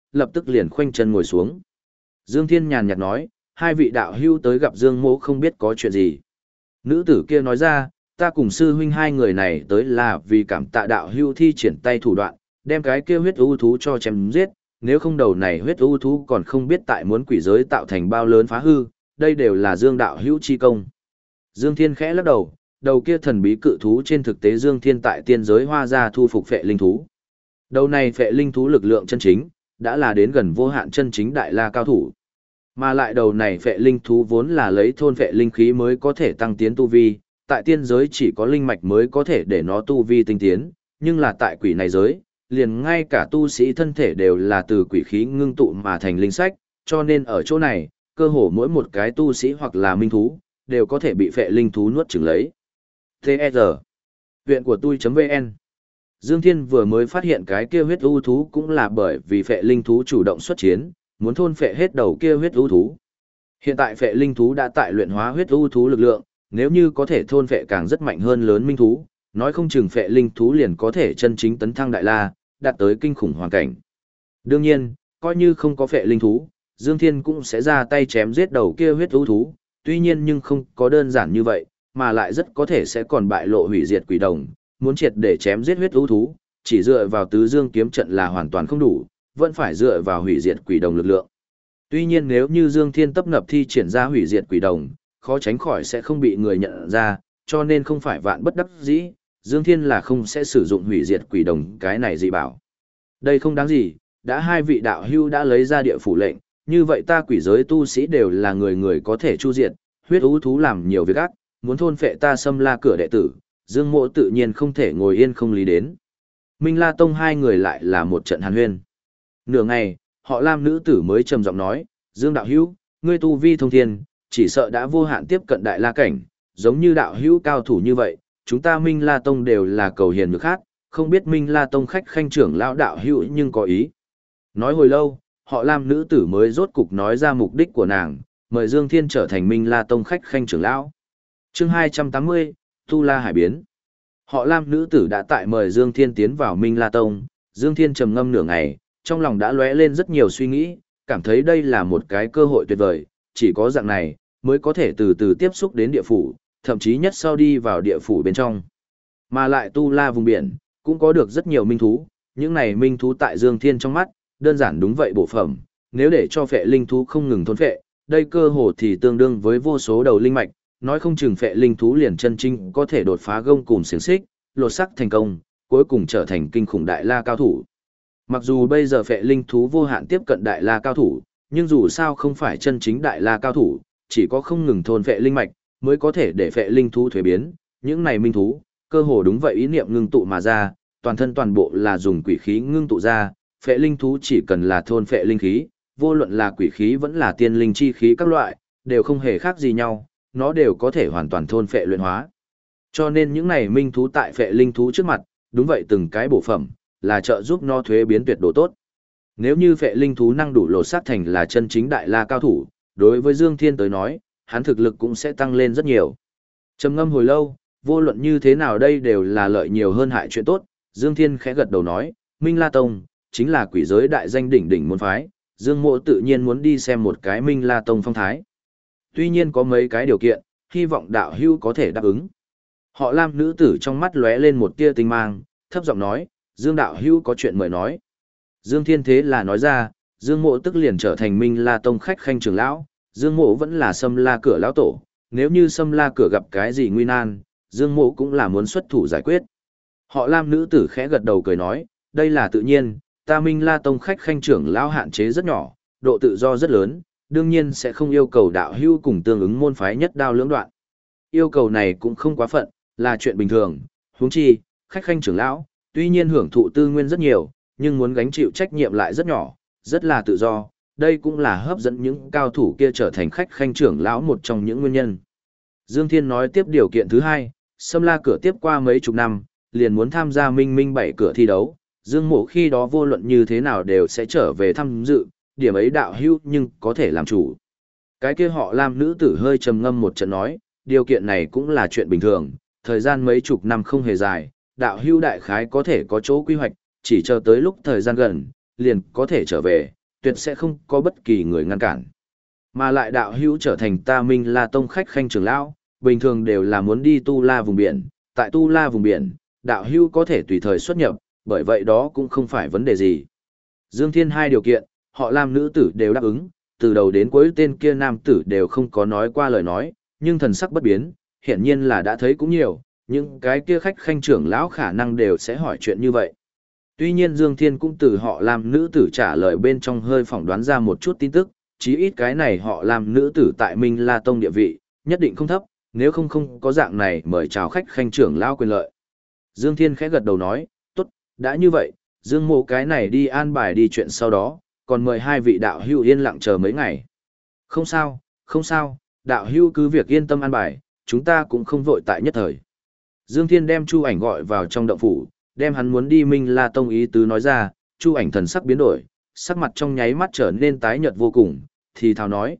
lập tức liền khoanh chân ngồi xuống. Dương Thiên nhàn nhạt nói, hai vị đạo hữu tới gặp Dương Mỗ không biết có chuyện gì. Nữ tử kia nói ra, ta cùng sư huynh hai người này tới là vì cảm tạ đạo hữu thi triển tay thủ đoạn, đem cái kia huyết u thú cho chém giết, nếu không đầu này huyết u thú còn không biết tại muốn quỷ giới tạo thành bao lớn phá hư, đây đều là Dương đạo hữu chi công. Dương Thiên khẽ lắc đầu, đầu kia thần bí cự thú trên thực tế Dương Thiên tại tiên giới hoa ra thu phục phệ linh thú. Đầu này phệ linh thú lực lượng chân chính, đã là đến gần vô hạn chân chính đại la cao thủ. Mà lại đầu này phệ linh thú vốn là lấy thôn phệ linh khí mới có thể tăng tiến tu vi, tại tiên giới chỉ có linh mạch mới có thể để nó tu vi tinh tiến, nhưng là tại quỷ này giới, liền ngay cả tu sĩ thân thể đều là từ quỷ khí ngưng tụ mà thành linh sách, cho nên ở chỗ này, cơ hồ mỗi một cái tu sĩ hoặc là minh thú, đều có thể bị phệ linh thú nuốt chửng lấy. T.E.R. Viện của tôi.vn Dương Thiên vừa mới phát hiện cái kia huyết u thú cũng là bởi vì phệ linh thú chủ động xuất chiến, muốn thôn phệ hết đầu kia huyết u thú. Hiện tại phệ linh thú đã tại luyện hóa huyết u thú lực lượng, nếu như có thể thôn phệ càng rất mạnh hơn lớn minh thú, nói không chừng phệ linh thú liền có thể chân chính tấn thăng đại la, đạt tới kinh khủng hoàn cảnh. Đương nhiên, coi như không có phệ linh thú, Dương Thiên cũng sẽ ra tay chém giết đầu kia huyết u thú, tuy nhiên nhưng không có đơn giản như vậy, mà lại rất có thể sẽ còn bại lộ hủy diệt quỷ đồng, muốn triệt để chém giết huyết u thú, chỉ dựa vào tứ dương kiếm trận là hoàn toàn không đủ, vẫn phải dựa vào hủy diệt quỷ đồng lực lượng. Tuy nhiên nếu như Dương Thiên tấp nập thi triển ra hủy diệt quỷ đồng, khó tránh khỏi sẽ không bị người nhận ra, cho nên không phải vạn bất đắc dĩ, Dương Thiên là không sẽ sử dụng hủy diệt quỷ đồng cái này gì bảo. Đây không đáng gì, đã hai vị đạo hưu đã lấy ra địa phủ lệnh, như vậy ta quỷ giới tu sĩ đều là người người có thể chu diệt, huyết ú thú làm nhiều việc ác, muốn thôn phệ ta xâm la cửa đệ tử, Dương Mộ tự nhiên không thể ngồi yên không lý đến. Minh La Tông hai người lại là một trận hàn huyên. Nửa ngày, họ Lam nữ tử mới trầm giọng nói, Dương đạo hữu, ngươi tu vi thông thiên, chỉ sợ đã vô hạn tiếp cận đại la cảnh, giống như đạo hữu cao thủ như vậy, chúng ta Minh La Tông đều là cầu hiền nước khác, không biết Minh La Tông khách khanh trưởng lão đạo hữu nhưng có ý. Nói hồi lâu, họ Lam nữ tử mới rốt cục nói ra mục đích của nàng, mời Dương Thiên trở thành Minh La Tông khách khanh trưởng lão. Chương 280, Tu La Hải biến. Họ Lam nữ tử đã tại mời Dương Thiên tiến vào Minh La Tông, Dương Thiên trầm ngâm nửa ngày, trong lòng đã lóe lên rất nhiều suy nghĩ, cảm thấy đây là một cái cơ hội tuyệt vời, chỉ có dạng này mới có thể từ từ tiếp xúc đến địa phủ, thậm chí nhất sau đi vào địa phủ bên trong. Mà lại Tu La vùng biển, cũng có được rất nhiều minh thú, những này minh thú tại Dương Thiên trong mắt, đơn giản đúng vậy bổ phẩm, nếu để cho phệ linh thú không ngừng thôn phệ, đây cơ hồ thì tương đương với vô số đầu linh mạch, nói không chừng phệ linh thú liền chân chính có thể đột phá gông cùm xiềng xích, lột sắc thành công, cuối cùng trở thành kinh khủng đại la cao thủ. Mặc dù bây giờ phệ linh thú vô hạn tiếp cận đại la cao thủ, nhưng dù sao không phải chân chính đại la cao thủ, chỉ có không ngừng thôn phệ linh mạch, mới có thể để phệ linh thú thuế biến, những này minh thú, cơ hồ đúng vậy ý niệm ngưng tụ mà ra, toàn thân toàn bộ là dùng quỷ khí ngưng tụ ra, phệ linh thú chỉ cần là thôn phệ linh khí, vô luận là quỷ khí vẫn là tiên linh chi khí các loại, đều không hề khác gì nhau, nó đều có thể hoàn toàn thôn phệ luyện hóa. Cho nên những này minh thú tại phệ linh thú trước mặt, đúng vậy từng cái bổ phẩm, là trợ giúp nó thuế biến tuyệt độ tốt. Nếu như phệ linh thú năng đủ lột xác thành là chân chính đại la cao thủ, đối với Dương Thiên tới nói, hắn thực lực cũng sẽ tăng lên rất nhiều. Trầm ngâm hồi lâu, vô luận như thế nào đây đều là lợi nhiều hơn hại chuyện tốt, Dương Thiên khẽ gật đầu nói, Minh La Tông, chính là quỷ giới đại danh đỉnh đỉnh môn phái, Dương Mộ tự nhiên muốn đi xem một cái Minh La Tông phong thái. Tuy nhiên có mấy cái điều kiện, hy vọng đạo hữu có thể đáp ứng. Họ Lam nữ tử trong mắt lóe lên một tia tinh mang, thấp giọng nói, Dương đạo hữu có chuyện mời nói. Dương Thiên thế là nói ra, Dương Mộ tức liền trở thành Minh La Tông khách khanh trưởng lão, Dương Mộ vẫn là Sâm La cửa lão tổ, nếu như Sâm La cửa gặp cái gì nguy nan, Dương Mộ cũng là muốn xuất thủ giải quyết. Họ Lam nữ tử khẽ gật đầu cười nói, đây là tự nhiên, ta Minh La Tông khách khanh trưởng lão hạn chế rất nhỏ, độ tự do rất lớn, đương nhiên sẽ không yêu cầu đạo hữu cùng tương ứng môn phái nhất đao lưỡng đoạn. Yêu cầu này cũng không quá phận, là chuyện bình thường, huống chi, khách khanh trưởng lão, tuy nhiên hưởng thụ tư nguyên rất nhiều, nhưng muốn gánh chịu trách nhiệm lại rất nhỏ, rất là tự do, đây cũng là hấp dẫn những cao thủ kia trở thành khách khanh trưởng lão một trong những nguyên nhân. Dương Thiên nói tiếp điều kiện thứ hai, Sâm La cửa tiếp qua mấy chục năm, liền muốn tham gia Minh Minh 7 cửa thi đấu, Dương Mộ khi đó vô luận như thế nào đều sẽ trở về tham dự, điểm ấy đạo hữu nhưng có thể làm chủ. Cái kia họ Lam nữ tử hơi trầm ngâm một trận nói, điều kiện này cũng là chuyện bình thường, thời gian mấy chục năm không hề dài, đạo hữu đại khái có thể có chỗ quy hoạch, chỉ chờ tới lúc thời gian gần, liền có thể trở về, tuyệt sẽ không có bất kỳ người ngăn cản. Mà lại đạo hữu trở thành ta Minh La Tông khách khanh trưởng lão, bình thường đều là muốn đi Tu La vùng biển, tại Tu La vùng biển, đạo hữu có thể tùy thời xuất nhập, bởi vậy đó cũng không phải vấn đề gì. Dương Thiên hai điều kiện, họ Lam nữ tử đều đáp ứng, từ đầu đến cuối tên kia nam tử đều không có nói qua lời nói, nhưng thần sắc bất biến, hiển nhiên là đã thấy cũng nhiều, những cái kia khách khanh trưởng lão khả năng đều sẽ hỏi chuyện như vậy. Tuy nhiên Dương Thiên cũng từ họ Lam nữ tử trả lời bên trong hơi phỏng đoán ra một chút tin tức, chí ít cái này họ Lam nữ tử tại Minh La Tông địa vị, nhất định không thấp, nếu không có dạng này mời chào khách khanh trưởng lão quyền lợi. Dương Thiên khẽ gật đầu nói, tốt, đã như vậy, Dương Mộ cái này đi an bài đi chuyện sau đó, còn mời hai vị đạo hữu yên lặng chờ mấy ngày. Không sao, không sao, đạo hữu cứ việc yên tâm an bài, chúng ta cũng không vội tại nhất thời. Dương Thiên đem Chu Ảnh gọi vào trong động phủ, đem hắn muốn đi Minh La Tông ý tứ nói ra, Chu Ảnh thần sắc biến đổi, sắc mặt trong nháy mắt trở nên tái nhợt vô cùng, thì thào nói,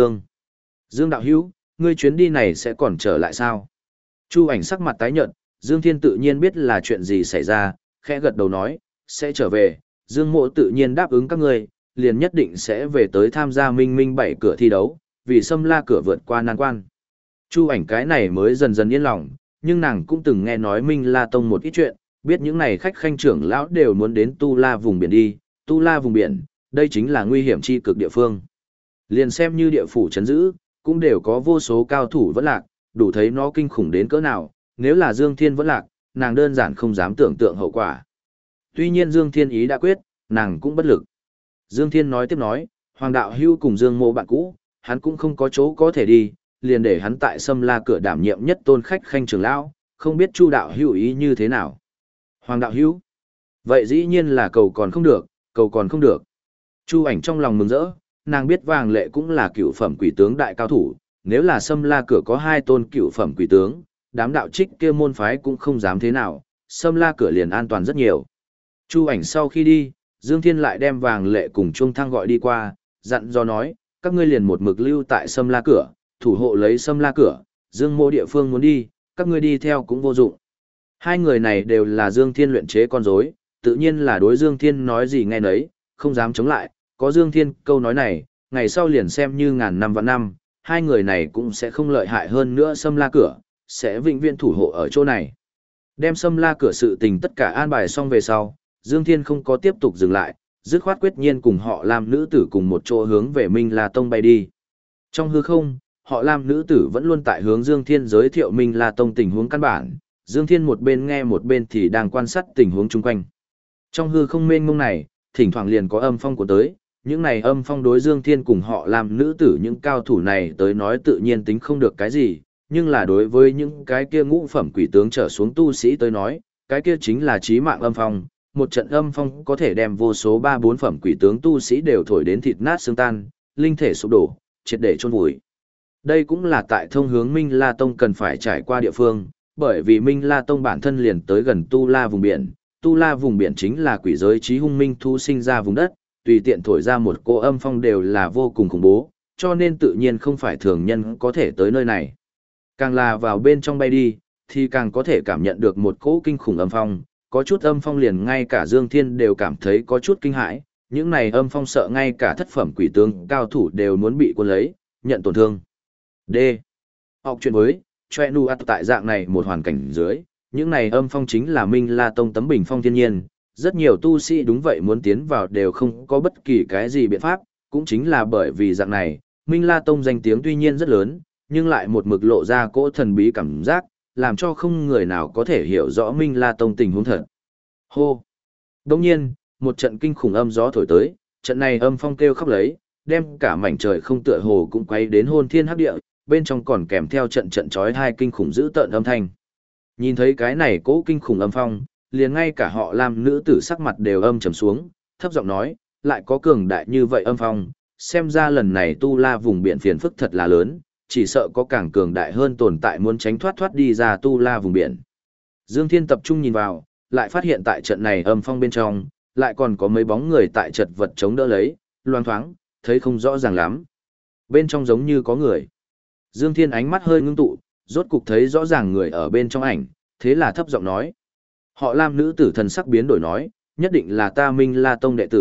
Dương đạo hữu, ngươi chuyến đi này sẽ còn trở lại sao? Chu Ảnh sắc mặt tái nhợt, Dương Thiên tự nhiên biết là chuyện gì xảy ra, khẽ gật đầu nói, sẽ trở về, Dương Mộ tự nhiên đáp ứng các ngươi, liền nhất định sẽ về tới tham gia Minh Minh 7 cửa thi đấu, vì xâm la cửa vượt qua nan quan. Chu Ảnh cái này mới dần dần yên lòng, nhưng nàng cũng từng nghe nói Minh La Tông một ít chuyện, biết những này khách khanh trưởng lão đều muốn đến Tu La vùng biển đi, Tu La vùng biển, đây chính là nguy hiểm chi cực địa phương. Liền xem như địa phủ trấn giữ, cũng đều có vô số cao thủ vẫn lạc, đủ thấy nó kinh khủng đến cỡ nào, nếu là Dương Thiên vẫn lạc, nàng đơn giản không dám tưởng tượng hậu quả. Tuy nhiên Dương Thiên ý đã quyết, nàng cũng bất lực. Dương Thiên nói tiếp nói, Hoàng đạo hưu cùng Dương Mộ bạn cũ, hắn cũng không có chỗ có thể đi, liền để hắn tại Sâm La cửa đảm nhiệm nhất tôn khách khanh trưởng lão, không biết Chu đạo hưu ý như thế nào. Hoàng đạo hưu, vậy dĩ nhiên là cầu còn không được, cầu còn không được. Chu Ảnh trong lòng mừng rỡ, nàng biết Vàng Lệ cũng là cựu phẩm quỷ tướng đại cao thủ, nếu là Sâm La cửa có hai tôn cựu phẩm quỷ tướng, đám đạo trích kia môn phái cũng không dám thế nào, Sâm La cửa liền an toàn rất nhiều. Chu Ảnh sau khi đi, Dương Thiên lại đem Vàng Lệ cùng Trung Thăng gọi đi qua, dặn dò nói, các ngươi liền một mực lưu tại Sâm La cửa, thủ hộ lấy Sâm La cửa, Dương Mộ địa phương muốn đi, các ngươi đi theo cũng vô dụng. Hai người này đều là Dương Thiên luyện chế con rối, tự nhiên là đối Dương Thiên nói gì nghe nấy, không dám chống lại, có Dương Thiên câu nói này, ngày sau liền xem như ngàn năm vạn năm, hai người này cũng sẽ không lợi hại hơn nữa Sâm La cửa, sẽ vĩnh viễn thủ hộ ở chỗ này. Đem Sâm La cửa sự tình tất cả an bài xong về sau, Dương Thiên không có tiếp tục dừng lại, dứt khoát quyết nhiên cùng họ Lam nữ tử cùng một chỗ hướng về Minh La Tông bay đi. Trong hư không, họ Lam nữ tử vẫn luôn tại hướng Dương Thiên giới thiệu Minh La Tông tình huống căn bản, Dương Thiên một bên nghe một bên thì đang quan sát tình huống chung quanh. Trong hư không mênh mông này, thỉnh thoảng liền có âm phong của tới, những này âm phong đối Dương Thiên cùng họ Lam nữ tử những cao thủ này tới nói tự nhiên tính không được cái gì, nhưng là đối với những cái kia ngũ phẩm quỷ tướng trở xuống tu sĩ tới nói, cái kia chính là chí mạng âm phong. Một trận âm phong có thể đem vô số 3-4 phẩm quỷ tướng tu sĩ đều thổi đến thịt nát xương tan, linh thể sụp đổ, triệt để chôn vùi. Đây cũng là tại thông hướng Minh La Tông cần phải trải qua địa phương, bởi vì Minh La Tông bản thân liền tới gần Tu La vùng biển. Tu La vùng biển chính là quỷ giới chí hung minh thu sinh ra vùng đất, tùy tiện thổi ra một cô âm phong đều là vô cùng khủng bố, cho nên tự nhiên không phải thường nhân có thể tới nơi này. Càng là vào bên trong bay đi, thì càng có thể cảm nhận được một cỗ kinh khủng âm phong. Có chút âm phong liền ngay cả Dương Thiên đều cảm thấy có chút kinh hãi, những này âm phong sợ ngay cả thất phẩm quỷ tướng cao thủ đều muốn bị cuốn lấy, nhận tổn thương. D. Học chuyện mới, choe nu ắt tại dạng này một hoàn cảnh dưới, những này âm phong chính là Minh La Tông tấm bình phong thiên nhiên, rất nhiều tu sĩ đúng vậy muốn tiến vào đều không có bất kỳ cái gì biện pháp, cũng chính là bởi vì dạng này, Minh La Tông danh tiếng tuy nhiên rất lớn, nhưng lại một mực lộ ra cỗ thần bí cảm giác, làm cho không người nào có thể hiểu rõ Minh La Tông tình huống thật. Hô! Đồng nhiên, một trận kinh khủng âm gió thổi tới, trận này âm phong kêu khóc lấy, đem cả mảnh trời không tựa hồ cũng quay đến hôn thiên hắc địa, bên trong còn kèm theo trận trận chói tai kinh khủng dữ tợn âm thanh. Nhìn thấy cái này cỗ kinh khủng âm phong, liền ngay cả họ Lam nữ tử sắc mặt đều âm trầm xuống, thấp giọng nói, lại có cường đại như vậy âm phong, xem ra lần này Tu La vùng biển phiền phức thật là lớn, chỉ sợ có càng cường đại hơn tồn tại muốn tránh thoát đi ra Tu La vùng biển. Dương Thiên tập trung nhìn vào, lại phát hiện tại trận này âm phong bên trong, lại còn có mấy bóng người tại chật vật chống đỡ lấy, loang thoáng, thấy không rõ ràng lắm. Bên trong giống như có người. Dương Thiên ánh mắt hơi ngưng tụ, rốt cục thấy rõ ràng người ở bên trong ảnh, thế là thấp giọng nói. Họ Lam nữ tử thần sắc biến đổi nói, nhất định là ta Minh La Tông đệ tử,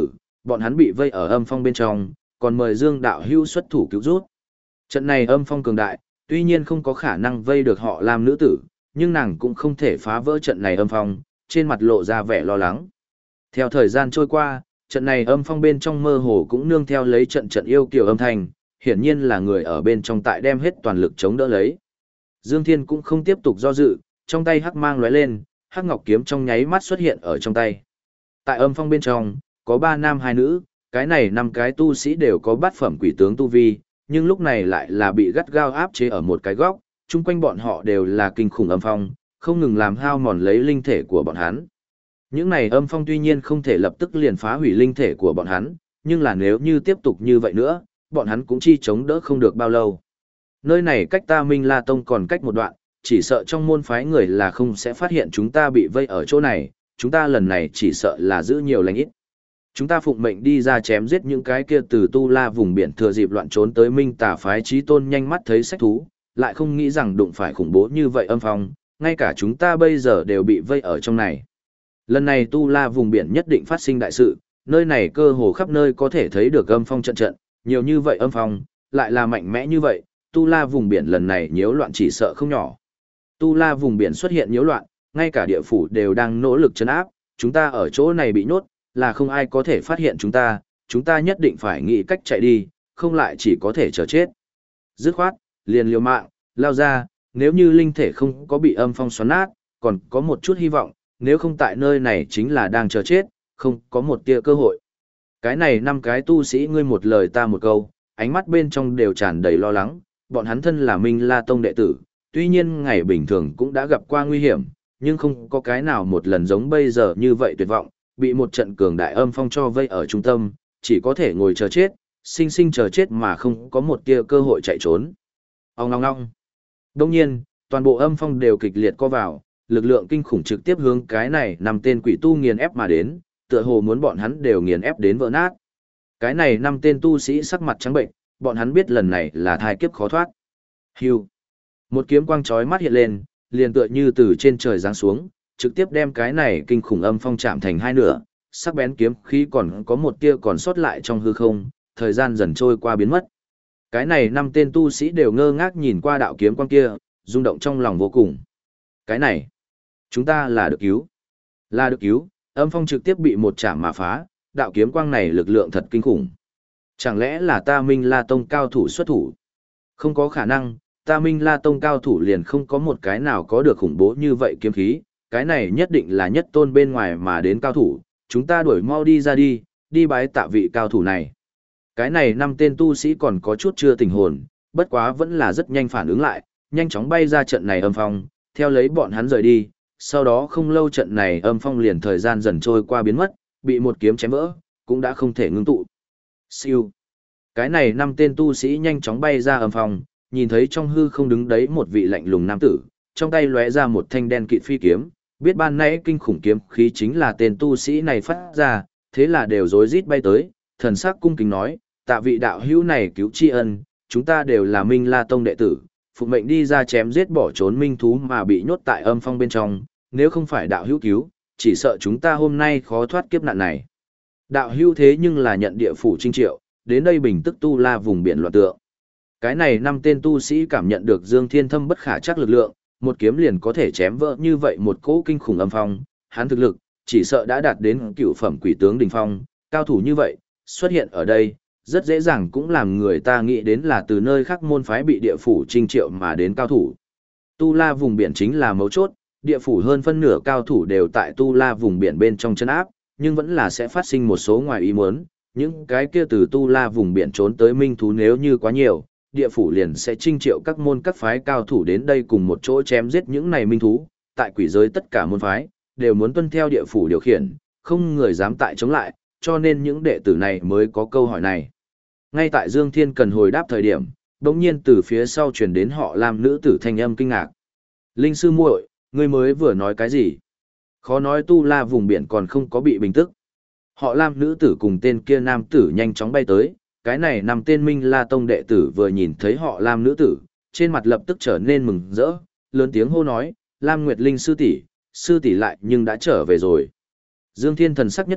bọn hắn bị vây ở âm phong bên trong, còn mời Dương đạo hữu xuất thủ cứu rút. Trận này âm phong cường đại, tuy nhiên không có khả năng vây được họ Lam nữ tử, nhưng nàng cũng không thể phá vỡ trận này âm phong, trên mặt lộ ra vẻ lo lắng. Theo thời gian trôi qua, trận này âm phong bên trong mơ hồ cũng nương theo lấy trận trận yêu kiều âm thanh, hiển nhiên là người ở bên trong tại đem hết toàn lực chống đỡ lấy. Dương Thiên cũng không tiếp tục do dự, trong tay hắc mang lóe lên, hắc ngọc kiếm trong nháy mắt xuất hiện ở trong tay. Tại âm phong bên trong, có 3 nam 2 nữ, cái này 5 cái tu sĩ đều có bát phẩm quỷ tướng tu vi, nhưng lúc này lại là bị gắt gao áp chế ở một cái góc, chung quanh bọn họ đều là kinh khủng âm phong, không ngừng làm hao mòn lấy linh thể của bọn hắn. Những này âm phong tuy nhiên không thể lập tức liền phá hủy linh thể của bọn hắn, nhưng là nếu như tiếp tục như vậy nữa, bọn hắn cũng chi chống đỡ không được bao lâu. Nơi này cách ta Minh La Tông còn cách một đoạn, chỉ sợ trong môn phái người là không sẽ phát hiện chúng ta bị vây ở chỗ này, chúng ta lần này chỉ sợ là giữ nhiều lành ít. Chúng ta phụng mệnh đi ra chém giết những cái kia từ Tu La vùng biển thừa dịp loạn trốn tới Minh Tà phái Chí Tôn nhanh mắt thấy sách thú, lại không nghĩ rằng đụng phải khủng bố như vậy âm phong, ngay cả chúng ta bây giờ đều bị vây ở trong này. Lần này Tu La vùng biển nhất định phát sinh đại sự, nơi này cơ hồ khắp nơi có thể thấy được âm phong trận trận, nhiều như vậy âm phong, lại là mạnh mẽ như vậy, Tu La vùng biển lần này nhiễu loạn chỉ sợ không nhỏ. Tu La vùng biển xuất hiện nhiễu loạn, ngay cả địa phủ đều đang nỗ lực trấn áp, chúng ta ở chỗ này bị nhốt, là không ai có thể phát hiện chúng ta nhất định phải nghĩ cách chạy đi, không lại chỉ có thể chờ chết. Dứt khoát, liền liều mạng, lao ra, nếu như linh thể không có bị âm phong xoắn nát, còn có một chút hy vọng, nếu không tại nơi này chính là đang chờ chết, không có một tia cơ hội. Cái này 5 cái tu sĩ ngươi một lời ta một câu, ánh mắt bên trong đều tràn đầy lo lắng, bọn hắn thân là Minh La Tông đệ tử, tuy nhiên ngày bình thường cũng đã gặp qua nguy hiểm, nhưng không có cái nào một lần giống bây giờ như vậy tuyệt vọng, bị một trận cường đại âm phong cho vây ở trung tâm, chỉ có thể ngồi chờ chết, sinh sinh chờ chết mà không có một tia cơ hội chạy trốn. Ong ong ong. Đông nhiên, toàn bộ âm phong đều kịch liệt co vào, lực lượng kinh khủng trực tiếp hướng cái này 5 tên quỷ tu nghiền ép mà đến, tựa hồ muốn bọn hắn đều nghiền ép đến vỡ nát. Cái này 5 tên tu sĩ sắc mặt trắng bệnh, bọn hắn biết lần này là thai kiếp khó thoát. Hưu. Một kiếm quang chói mắt hiện lên, liền tựa như từ trên trời giáng xuống, trực tiếp đem cái này kinh khủng âm phong chạm thành hai nửa, sắc bén kiếm khí còn có một tia còn sót lại trong hư không, thời gian dần trôi qua biến mất. Cái này 5 tên tu sĩ đều ngơ ngác nhìn qua đạo kiếm quang kia, rung động trong lòng vô cùng. Cái này, chúng ta là được cứu. Là được cứu, âm phong trực tiếp bị một chạm mà phá, đạo kiếm quang này lực lượng thật kinh khủng. Chẳng lẽ là ta Minh La Tông cao thủ xuất thủ? Không có khả năng, ta Minh La Tông cao thủ liền không có một cái nào có được khủng bố như vậy kiếm khí, cái này nhất định là nhất tôn bên ngoài mà đến cao thủ, chúng ta đuổi mau đi ra đi, đi bái tạ vị cao thủ này. Cái này 5 tên tu sĩ còn có chút chưa tỉnh hồn, bất quá vẫn là rất nhanh phản ứng lại, nhanh chóng bay ra trận này âm phong, theo lấy bọn hắn rời đi, sau đó không lâu trận này âm phong liền thời gian dần trôi qua biến mất, bị một kiếm chém vỡ, cũng đã không thể ngưng tụ. Siêu. Cái này 5 tên tu sĩ nhanh chóng bay ra âm phong, nhìn thấy trong hư không đứng đấy một vị lạnh lùng nam tử, trong tay lóe ra một thanh đen kịt phi kiếm, biết ban nãy kinh khủng kiếm khí chính là tên tu sĩ này phát ra, thế là đều rối rít bay tới, thần sắc cung kính nói, tạ vị đạo hữu này cứu tri ân, chúng ta đều là Minh La Tông đệ tử, phục mệnh đi ra chém giết bỏ trốn minh thú mà bị nhốt tại âm phong bên trong, nếu không phải đạo hữu cứu, chỉ sợ chúng ta hôm nay khó thoát kiếp nạn này. Đạo hữu thế nhưng là nhận địa phủ trinh triệu, đến đây bình tức Tu La vùng biển loạn tượng. Cái này 5 tên tu sĩ cảm nhận được Dương Thiên Thâm bất khả trắc lực lượng, một kiếm liền có thể chém vỡ như vậy một cỗ kinh khủng âm phong, hắn thực lực chỉ sợ đã đạt đến cựu phẩm quỷ tướng đỉnh phong, cao thủ như vậy xuất hiện ở đây, rất dễ dàng cũng làm người ta nghĩ đến là từ nơi khác môn phái bị địa phủ trinh triệu mà đến cao thủ. Tu La vùng biển chính là mấu chốt, địa phủ hơn phân nửa cao thủ đều tại Tu La vùng biển bên trong chân áp, nhưng vẫn là sẽ phát sinh một số ngoài ý muốn, những cái kia từ Tu La vùng biển trốn tới minh thú nếu như quá nhiều, địa phủ liền sẽ trinh triệu các môn các phái cao thủ đến đây cùng một chỗ chém giết những này minh thú, tại quỷ giới tất cả môn phái đều muốn tuân theo địa phủ điều khiển, không người dám tại chống lại, cho nên những đệ tử này mới có câu hỏi này. Ngay tại Dương Thiên cần hồi đáp thời điểm, bỗng nhiên từ phía sau truyền đến họ Lam nữ tử thanh âm kinh ngạc. Linh sư muội, ngươi mới vừa nói cái gì? Khó nói Tu La vùng biển còn không có bị bình tức. Họ Lam nữ tử cùng tên kia nam tử nhanh chóng bay tới, cái này 5 tên Minh La Tông đệ tử vừa nhìn thấy họ Lam nữ tử, trên mặt lập tức trở nên mừng rỡ, lớn tiếng hô nói, Lam Nguyệt Linh sư tỷ lại nhưng đã trở về rồi. Dương Thiên thần sắc nhất động,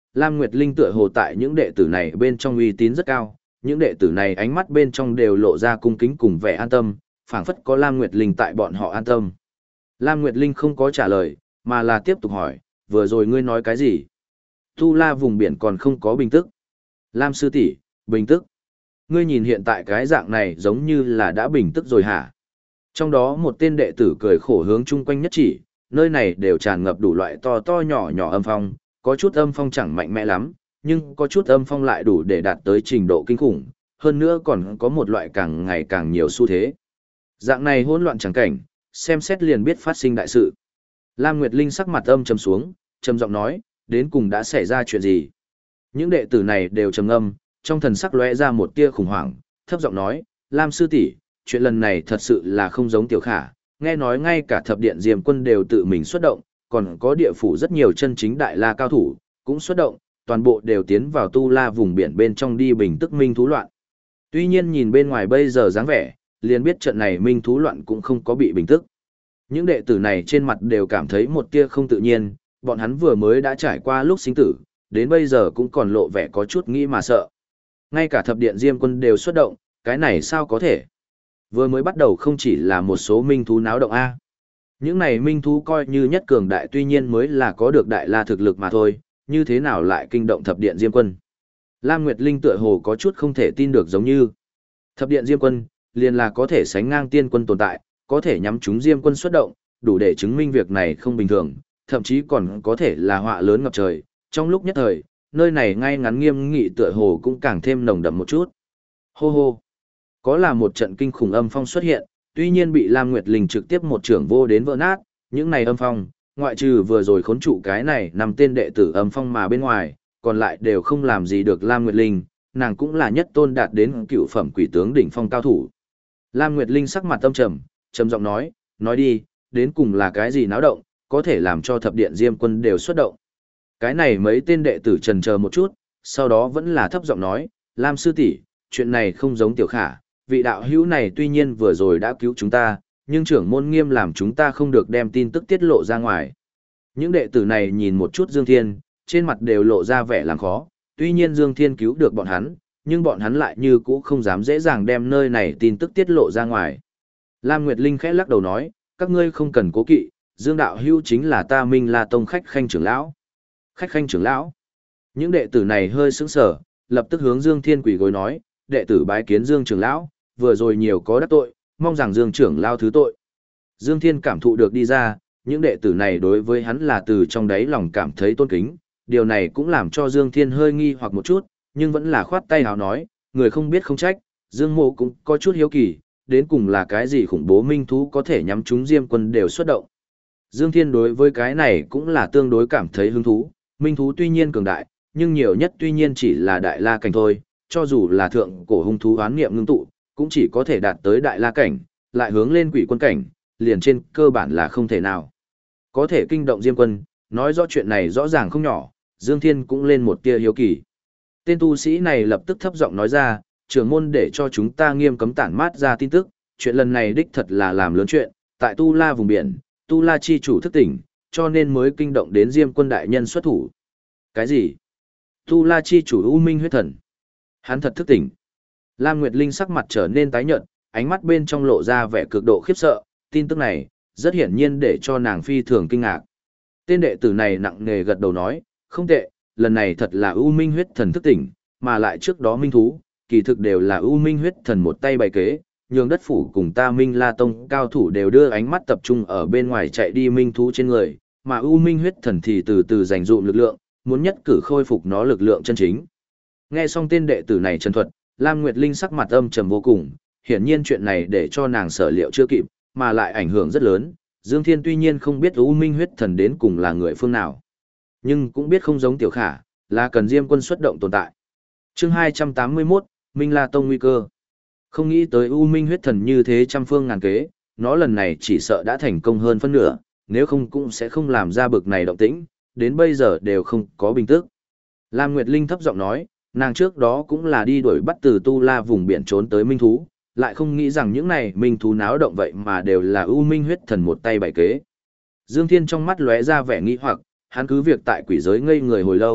Lam Nguyệt Linh tựa hồ tại những đệ tử này bên trong uy tín rất cao, những đệ tử này ánh mắt bên trong đều lộ ra cung kính cùng vẻ an tâm, phảng phất có Lam Nguyệt Linh tại bọn họ an tâm. Lam Nguyệt Linh không có trả lời, mà là tiếp tục hỏi, vừa rồi ngươi nói cái gì? Tu La vùng biển còn không có bình tức. Lam sư tỷ, bình tức. Ngươi nhìn hiện tại cái dạng này giống như là đã bình tức rồi hả? Trong đó một tên đệ tử cười khổ hướng chung quanh nhất chỉ, nơi này đều tràn ngập đủ loại to to nhỏ nhỏ âm phong, có chút âm phong chẳng mạnh mẽ lắm, nhưng có chút âm phong lại đủ để đạt tới trình độ kinh khủng, hơn nữa còn có một loại càng ngày càng nhiều xu thế. Dạng này hỗn loạn chẳng cảnh, xem xét liền biết phát sinh đại sự. Lam Nguyệt Linh sắc mặt âm trầm xuống, trầm giọng nói, đến cùng đã xảy ra chuyện gì? Những đệ tử này đều trầm ngâm, trong thần sắc lóe ra một tia khủng hoảng, thấp giọng nói, Lam sư tỷ, chuyện lần này thật sự là không giống Tiểu Khả, nghe nói ngay cả thập điện Diêm Quân đều tự mình xuất động, còn có địa phủ rất nhiều chân chính đại la cao thủ, cũng xuất động, toàn bộ đều tiến vào tu la vùng biển bên trong đi bình tức minh thú loạn. Tuy nhiên nhìn bên ngoài bây giờ dáng vẻ, liền biết trận này minh thú loạn cũng không có bị bình tức. Những đệ tử này trên mặt đều cảm thấy một tia không tự nhiên, bọn hắn vừa mới đã trải qua lúc sinh tử, đến bây giờ cũng còn lộ vẻ có chút nghĩ mà sợ. Ngay cả thập điện Diêm Quân đều xuất động, cái này sao có thể? Vừa mới bắt đầu không chỉ là một số minh thú náo động A. Những này minh thú coi như nhất cường đại tuy nhiên mới là có được đại la thực lực mà thôi, như thế nào lại kinh động thập điện Diêm Quân? Lam Nguyệt Linh tựa hồ có chút không thể tin được giống như. Thập điện Diêm Quân, liền là có thể sánh ngang tiên quân tồn tại, có thể nhắm chúng Diêm Quân xuất động, đủ để chứng minh việc này không bình thường, thậm chí còn có thể là họa lớn ngập trời. Trong lúc nhất thời, nơi này ngay ngắn nghiêm nghị tựa hồ cũng càng thêm nồng đậm một chút. Hô hô! Có là một trận kinh khủng âm phong xuất hiện, tuy nhiên bị Lam Nguyệt Linh trực tiếp một trưởng vô đến vỡ nát, những này âm phong, ngoại trừ vừa rồi khốn trụ cái này nằm tên đệ tử âm phong mà bên ngoài, còn lại đều không làm gì được Lam Nguyệt Linh, nàng cũng là nhất tôn đạt đến cựu phẩm quỷ tướng đỉnh phong cao thủ. Lam Nguyệt Linh sắc mặt âm trầm, trầm giọng nói đi, đến cùng là cái gì náo động, có thể làm cho thập điện Diêm Quân đều xuất động. Cái này mấy tên đệ tử trần chờ một chút, sau đó vẫn là thấp giọng nói, Lam sư tỷ, chuyện này không giống Tiểu Khả, vị đạo hữu này tuy nhiên vừa rồi đã cứu chúng ta, nhưng trưởng môn nghiêm làm chúng ta không được đem tin tức tiết lộ ra ngoài. Những đệ tử này nhìn một chút Dương Thiên, trên mặt đều lộ ra vẻ làng khó, tuy nhiên Dương Thiên cứu được bọn hắn, nhưng bọn hắn lại như cũ không dám dễ dàng đem nơi này tin tức tiết lộ ra ngoài. Lam Nguyệt Linh khẽ lắc đầu nói, các ngươi không cần cố kỵ, Dương đạo hữu chính là ta Minh La Tông khách khanh trưởng lão. Khách khanh trưởng lão. Những đệ tử này hơi sững sờ, lập tức hướng Dương Thiên quỳ gối nói, đệ tử bái kiến Dương trưởng lão, vừa rồi nhiều có đắc tội, mong rằng Dương trưởng lão thứ tội. Dương Thiên cảm thụ được đi ra, những đệ tử này đối với hắn là từ trong đáy lòng cảm thấy tôn kính, điều này cũng làm cho Dương Thiên hơi nghi hoặc một chút, nhưng vẫn là khoát tay hào nói, người không biết không trách, Dương Mộ cũng có chút hiếu kỳ, đến cùng là cái gì khủng bố minh thú có thể nhắm chúng Diêm Quân đều xuất động. Dương Thiên đối với cái này cũng là tương đối cảm thấy hứng thú, minh thú tuy nhiên cường đại, nhưng nhiều nhất tuy nhiên chỉ là đại la cảnh thôi, cho dù là thượng cổ hung thú oán niệm ngưng tụ, cũng chỉ có thể đạt tới đại la cảnh, lại hướng lên quỷ quân cảnh, liền trên cơ bản là không thể nào. Có thể kinh động Diêm Quân, nói rõ chuyện này rõ ràng không nhỏ, Dương Thiên cũng lên một tia hiếu kỳ. Tên tu sĩ này lập tức thấp giọng nói ra, trưởng môn để cho chúng ta nghiêm cấm tản mát ra tin tức, chuyện lần này đích thật là làm lớn chuyện, tại Tu La vùng biển, Tu La chi chủ thức tỉnh, cho nên mới kinh động đến Diêm Quân đại nhân xuất thủ. Cái gì? Tu La chi chủ U Minh huyết thần. Hắn thật thức tỉnh. Lam Nguyệt Linh sắc mặt trở nên tái nhợt, ánh mắt bên trong lộ ra vẻ cực độ khiếp sợ, tin tức này, rất hiển nhiên để cho nàng phi thường kinh ngạc. Tên đệ tử này nặng nề gật đầu nói, không tệ, lần này thật là U Minh huyết thần thức tỉnh, mà lại trước đó minh thú, kỳ thực đều là U Minh huyết thần một tay bày kế, nhường đất phủ cùng ta Minh La Tông cao thủ đều đưa ánh mắt tập trung ở bên ngoài chạy đi minh thú trên người, mà U Minh huyết thần thì từ từ dành dụm lực lượng, muốn nhất cử khôi phục nó lực lượng chân chính. Nghe xong tên đệ tử này trần thuật, Lam Nguyệt Linh sắc mặt âm trầm vô cùng, hiển nhiên chuyện này để cho nàng sở liệu chưa kịp, mà lại ảnh hưởng rất lớn. Dương Thiên tuy nhiên không biết U Minh huyết thần đến cùng là người phương nào, nhưng cũng biết không giống Tiểu Khả, là cần Diêm Quân xuất động tồn tại. Chương 281, Minh La Tông nguy cơ. Không nghĩ tới U Minh huyết thần như thế trăm phương ngàn kế, nó lần này chỉ sợ đã thành công hơn phân nửa, nếu không cũng sẽ không làm ra bực này động tĩnh, đến bây giờ đều không có bình tức. Lam Nguyệt Linh thấp giọng nói, nàng trước đó cũng là đi đuổi bắt từ Tu La vùng biển trốn tới minh thú, lại không nghĩ rằng những này minh thú náo động vậy mà đều là U Minh huyết thần một tay bày kế. Dương Thiên trong mắt lóe ra vẻ nghi hoặc, hắn cứ việc tại quỷ giới ngây người hồi lâu,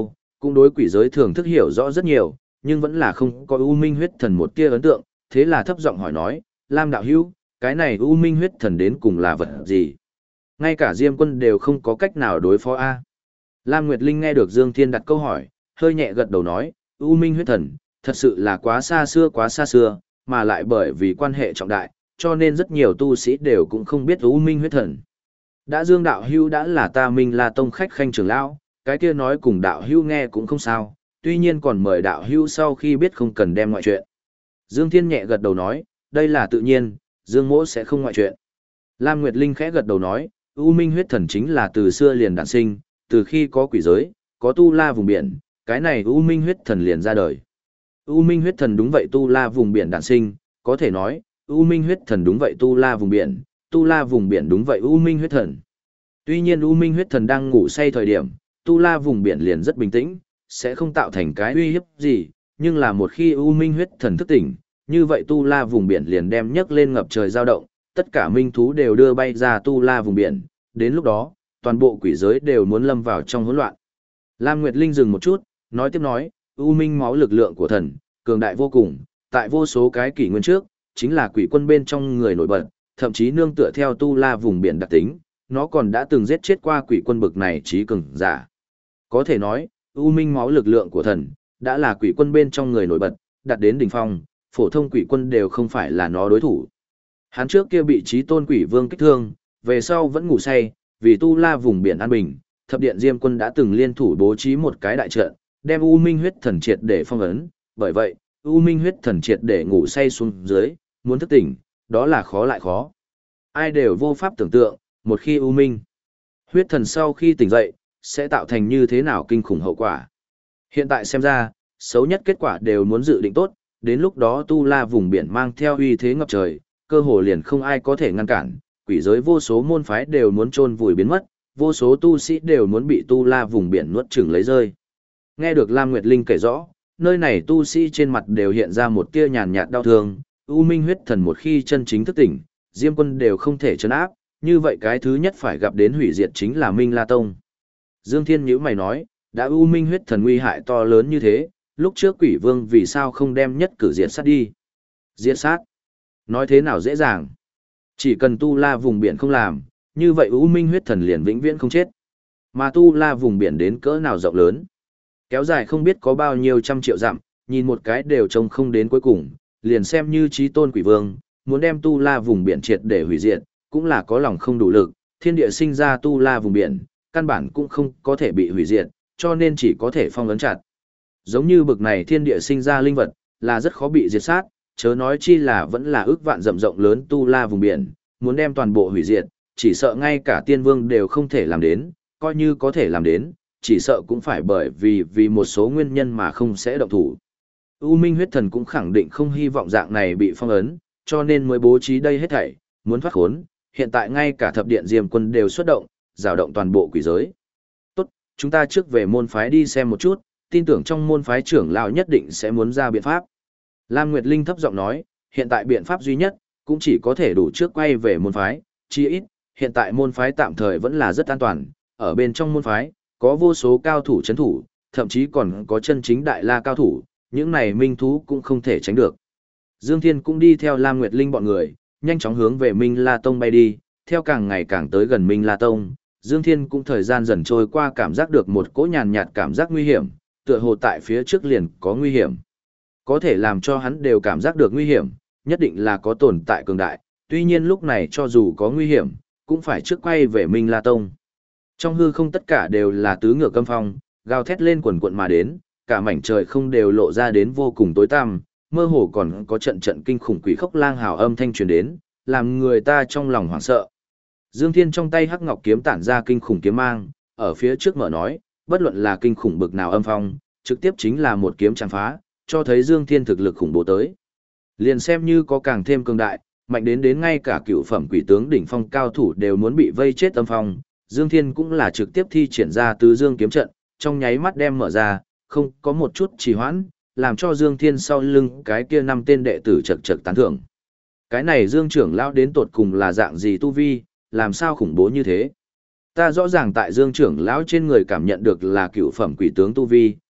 cũng đối quỷ giới thường thức hiểu rõ rất nhiều, nhưng vẫn là không có U Minh huyết thần một tia ấn tượng, thế là thấp giọng hỏi nói, Lam đạo hữu, cái này U Minh huyết thần đến cùng là vật gì? Ngay cả Diêm Quân đều không có cách nào đối phó a. Lam Nguyệt Linh nghe được Dương Thiên đặt câu hỏi, hơi nhẹ gật đầu nói, U Minh huyết thần, thật sự là quá xa xưa, mà lại bởi vì quan hệ trọng đại, cho nên rất nhiều tu sĩ đều cũng không biết U Minh huyết thần. Đã Dương đạo hữu đã là ta Minh La Tông khách khanh trưởng lão, cái kia nói cùng đạo hữu nghe cũng không sao, tuy nhiên còn mời đạo hữu sau khi biết không cần đem ngoại chuyện. Dương Thiên nhẹ gật đầu nói, đây là tự nhiên, Dương mỗ sẽ không ngoại chuyện. Lam Nguyệt Linh khẽ gật đầu nói, U Minh huyết thần chính là từ xưa liền đản sinh, từ khi có quỷ giới, có tu la vùng biển, cái này U Minh huyết thần liền ra đời. U Minh huyết thần đúng vậy tu la vùng biển đản sinh, có thể nói, U Minh huyết thần đúng vậy tu la vùng biển, tu la vùng biển đúng vậy U Minh huyết thần. Tuy nhiên U Minh huyết thần đang ngủ say thời điểm, tu la vùng biển liền rất bình tĩnh, sẽ không tạo thành cái uy hiếp gì, nhưng là một khi U Minh huyết thần thức tỉnh, như vậy tu la vùng biển liền đem nhấc lên ngập trời dao động, tất cả minh thú đều đưa bay ra tu la vùng biển, đến lúc đó, toàn bộ quỷ giới đều muốn lâm vào trong hỗn loạn. Lam Nguyệt Linh dừng một chút, nói tiếp nói, U Minh máu lực lượng của thần, cường đại vô cùng, tại vô số cái kỷ nguyên trước, chính là quỷ quân bên trong người nổi bật, thậm chí nương tựa theo tu la vùng biển đặc tính, nó còn đã từng giết chết qua quỷ quân bực này trí cường giả. Có thể nói, U Minh máu lực lượng của thần, đã là quỷ quân bên trong người nổi bật, đạt đến đỉnh phong, phổ thông quỷ quân đều không phải là nó đối thủ. Hắn trước kia bị Chí Tôn Quỷ Vương kích thương, về sau vẫn ngủ say, vì tu la vùng biển an bình, Thập Điện Diêm Quân đã từng liên thủ bố trí một cái đại trận, đem U Minh huyết thần triệt để phong ấn, bởi vậy, U Minh huyết thần triệt để ngủ say xuống dưới, muốn thức tỉnh, đó là khó lại khó. Ai đều vô pháp tưởng tượng, một khi U Minh huyết thần sau khi tỉnh dậy, sẽ tạo thành như thế nào kinh khủng hậu quả. Hiện tại xem ra, xấu nhất kết quả đều muốn dự định tốt, đến lúc đó tu la vùng biển mang theo uy thế ngập trời, cơ hồ liền không ai có thể ngăn cản, quỷ giới vô số môn phái đều muốn chôn vùi biến mất, vô số tu sĩ đều muốn bị tu la vùng biển nuốt chửng lấy rơi. Nghe được Lam Nguyệt Linh kể rõ, nơi này tu sĩ trên mặt đều hiện ra một tia nhàn nhạt đau thương, U Minh huyết thần một khi chân chính thức tỉnh, Diêm Quân đều không thể trấn áp, như vậy cái thứ nhất phải gặp đến hủy diệt chính là Minh La Tông. Dương Thiên nhíu mày nói, đã U Minh huyết thần nguy hại to lớn như thế, lúc trước Quỷ Vương vì sao không đem nhất cử diệt sát đi? Diệt sát? Nói thế nào dễ dàng? Chỉ cần tu la vùng biển không làm, như vậy U Minh huyết thần liền vĩnh viễn không chết. Mà tu la vùng biển đến cỡ nào rộng lớn? Kéo dài không biết có bao nhiêu trăm triệu dặm, nhìn một cái đều trông không đến cuối cùng, liền xem như Chí Tôn Quỷ Vương, muốn đem tu la vùng biển triệt để hủy diệt, cũng là có lòng không đủ lực, thiên địa sinh ra tu la vùng biển, căn bản cũng không có thể bị hủy diệt, cho nên chỉ có thể phong ấn chặt. Giống như bực này thiên địa sinh ra linh vật, là rất khó bị diệt sát, chớ nói chi là vẫn là ước vạn rộng rộng lớn tu la vùng biển, muốn đem toàn bộ hủy diệt, chỉ sợ ngay cả tiên vương đều không thể làm đến, coi như có thể làm đến, chỉ sợ cũng phải bởi vì một số nguyên nhân mà không sẽ động thủ. U Minh huyết thần cũng khẳng định không hy vọng dạng này bị phong ấn, cho nên mới bố trí đây hết thảy, muốn thoát khốn, hiện tại ngay cả Thập Điện Diêm Quân đều xuất động, rào động toàn bộ quỷ giới. Tốt, chúng ta trước về môn phái đi xem một chút, tin tưởng trong môn phái trưởng lão nhất định sẽ muốn ra biện pháp. Lam Nguyệt Linh thấp giọng nói, hiện tại biện pháp duy nhất, cũng chỉ có thể đủ trước quay về môn phái, chí ít, hiện tại môn phái tạm thời vẫn là rất an toàn, ở bên trong môn phái, có vô số cao thủ chấn thủ, thậm chí còn có chân chính đại la cao thủ, những này minh thú cũng không thể tránh được. Dương Thiên cũng đi theo Lam Nguyệt Linh bọn người, nhanh chóng hướng về Minh La Tông bay đi, theo càng ngày càng tới gần Minh La Tông, Dương Thiên cũng thời gian dần trôi qua cảm giác được một cỗ nhàn nhạt cảm giác nguy hiểm, tựa hồ tại phía trước liền có nguy hiểm. Có thể làm cho hắn đều cảm giác được nguy hiểm, nhất định là có tồn tại cường đại, tuy nhiên lúc này cho dù có nguy hiểm, cũng phải trước quay về Minh La Tông. Trong hư không tất cả đều là tứ ngựa câm phong, gào thét lên quần quận mà đến, cả mảnh trời không đều lộ ra đến vô cùng tối tăm, mơ hồ còn có trận trận kinh khủng quỷ khốc lang hào âm thanh truyền đến, làm người ta trong lòng hoảng sợ. Dương Thiên trong tay hắc ngọc kiếm tản ra kinh khủng kiếm mang, ở phía trước mở nói, bất luận là kinh khủng bực nào âm phong, trực tiếp chính là một kiếm chạm phá, cho thấy Dương Thiên thực lực khủng bố tới. Liền xem như có càng thêm cường đại, mạnh đến ngay cả cựu phẩm quỷ tướng đỉnh phong cao thủ đều muốn bị vây chết âm phong, Dương Thiên cũng là trực tiếp thi triển ra tứ dương kiếm trận, trong nháy mắt đem mở ra, không có một chút trì hoãn, làm cho Dương Thiên sau lưng cái kia 5 tên đệ tử chật chật tán thưởng. Cái này Dương trưởng lão đến tột cùng là dạng gì tu vi, làm sao khủng bố như thế? Ta rõ ràng tại Dương trưởng lão trên người cảm nhận được là cựu phẩm quỷ tướng tu vi,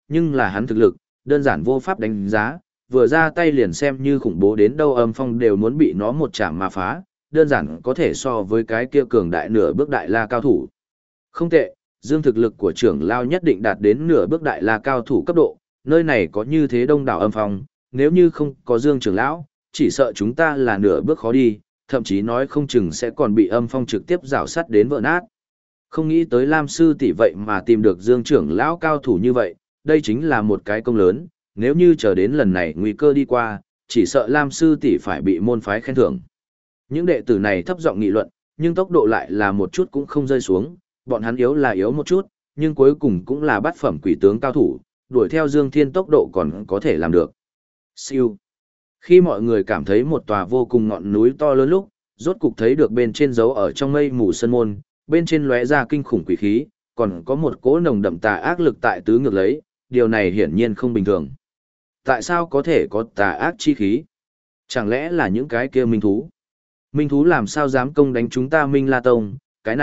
nhưng là hắn thực lực, đơn giản vô pháp đánh giá, vừa ra tay liền xem như khủng bố đến đâu âm phong đều muốn bị nó một chạm mà phá, đơn giản có thể so với cái kia cường đại nửa bước đại la cao thủ. Không tệ, Dương thực lực của trưởng lao nhất định đạt đến nửa bước đại la cao thủ cấp độ, nơi này có như thế đông đảo âm phong, nếu như không có Dương trưởng lão, chỉ sợ chúng ta là nửa bước khó đi, thậm chí nói không chừng sẽ còn bị âm phong trực tiếp rào sắt đến vỡ nát. Không nghĩ tới Lam sư tỷ vậy mà tìm được Dương trưởng lão cao thủ như vậy, đây chính là một cái công lớn, nếu như chờ đến lần này nguy cơ đi qua, chỉ sợ Lam sư tỷ phải bị môn phái khen thưởng. Những đệ tử này thấp giọng nghị luận, nhưng tốc độ lại là một chút cũng không rơi xuống, bọn hắn yếu là yếu một chút, nhưng cuối cùng cũng là bát phẩm quỷ tướng cao thủ, đuổi theo Dương Thiên tốc độ còn có thể làm được. Siêu. Khi mọi người cảm thấy một tòa vô cùng ngọn núi to lớn lúc, rốt cục thấy được bên trên dấu ở trong mây mù sân môn, bên trên lóe ra kinh khủng quỷ khí, còn có một cỗ nồng đậm tà ác lực tại tứ ngược lấy, điều này hiển nhiên không bình thường. Tại sao có thể có tà ác chi khí? Chẳng lẽ là những cái kia minh thú? Minh thú làm sao dám công đánh chúng ta Minh La Tông?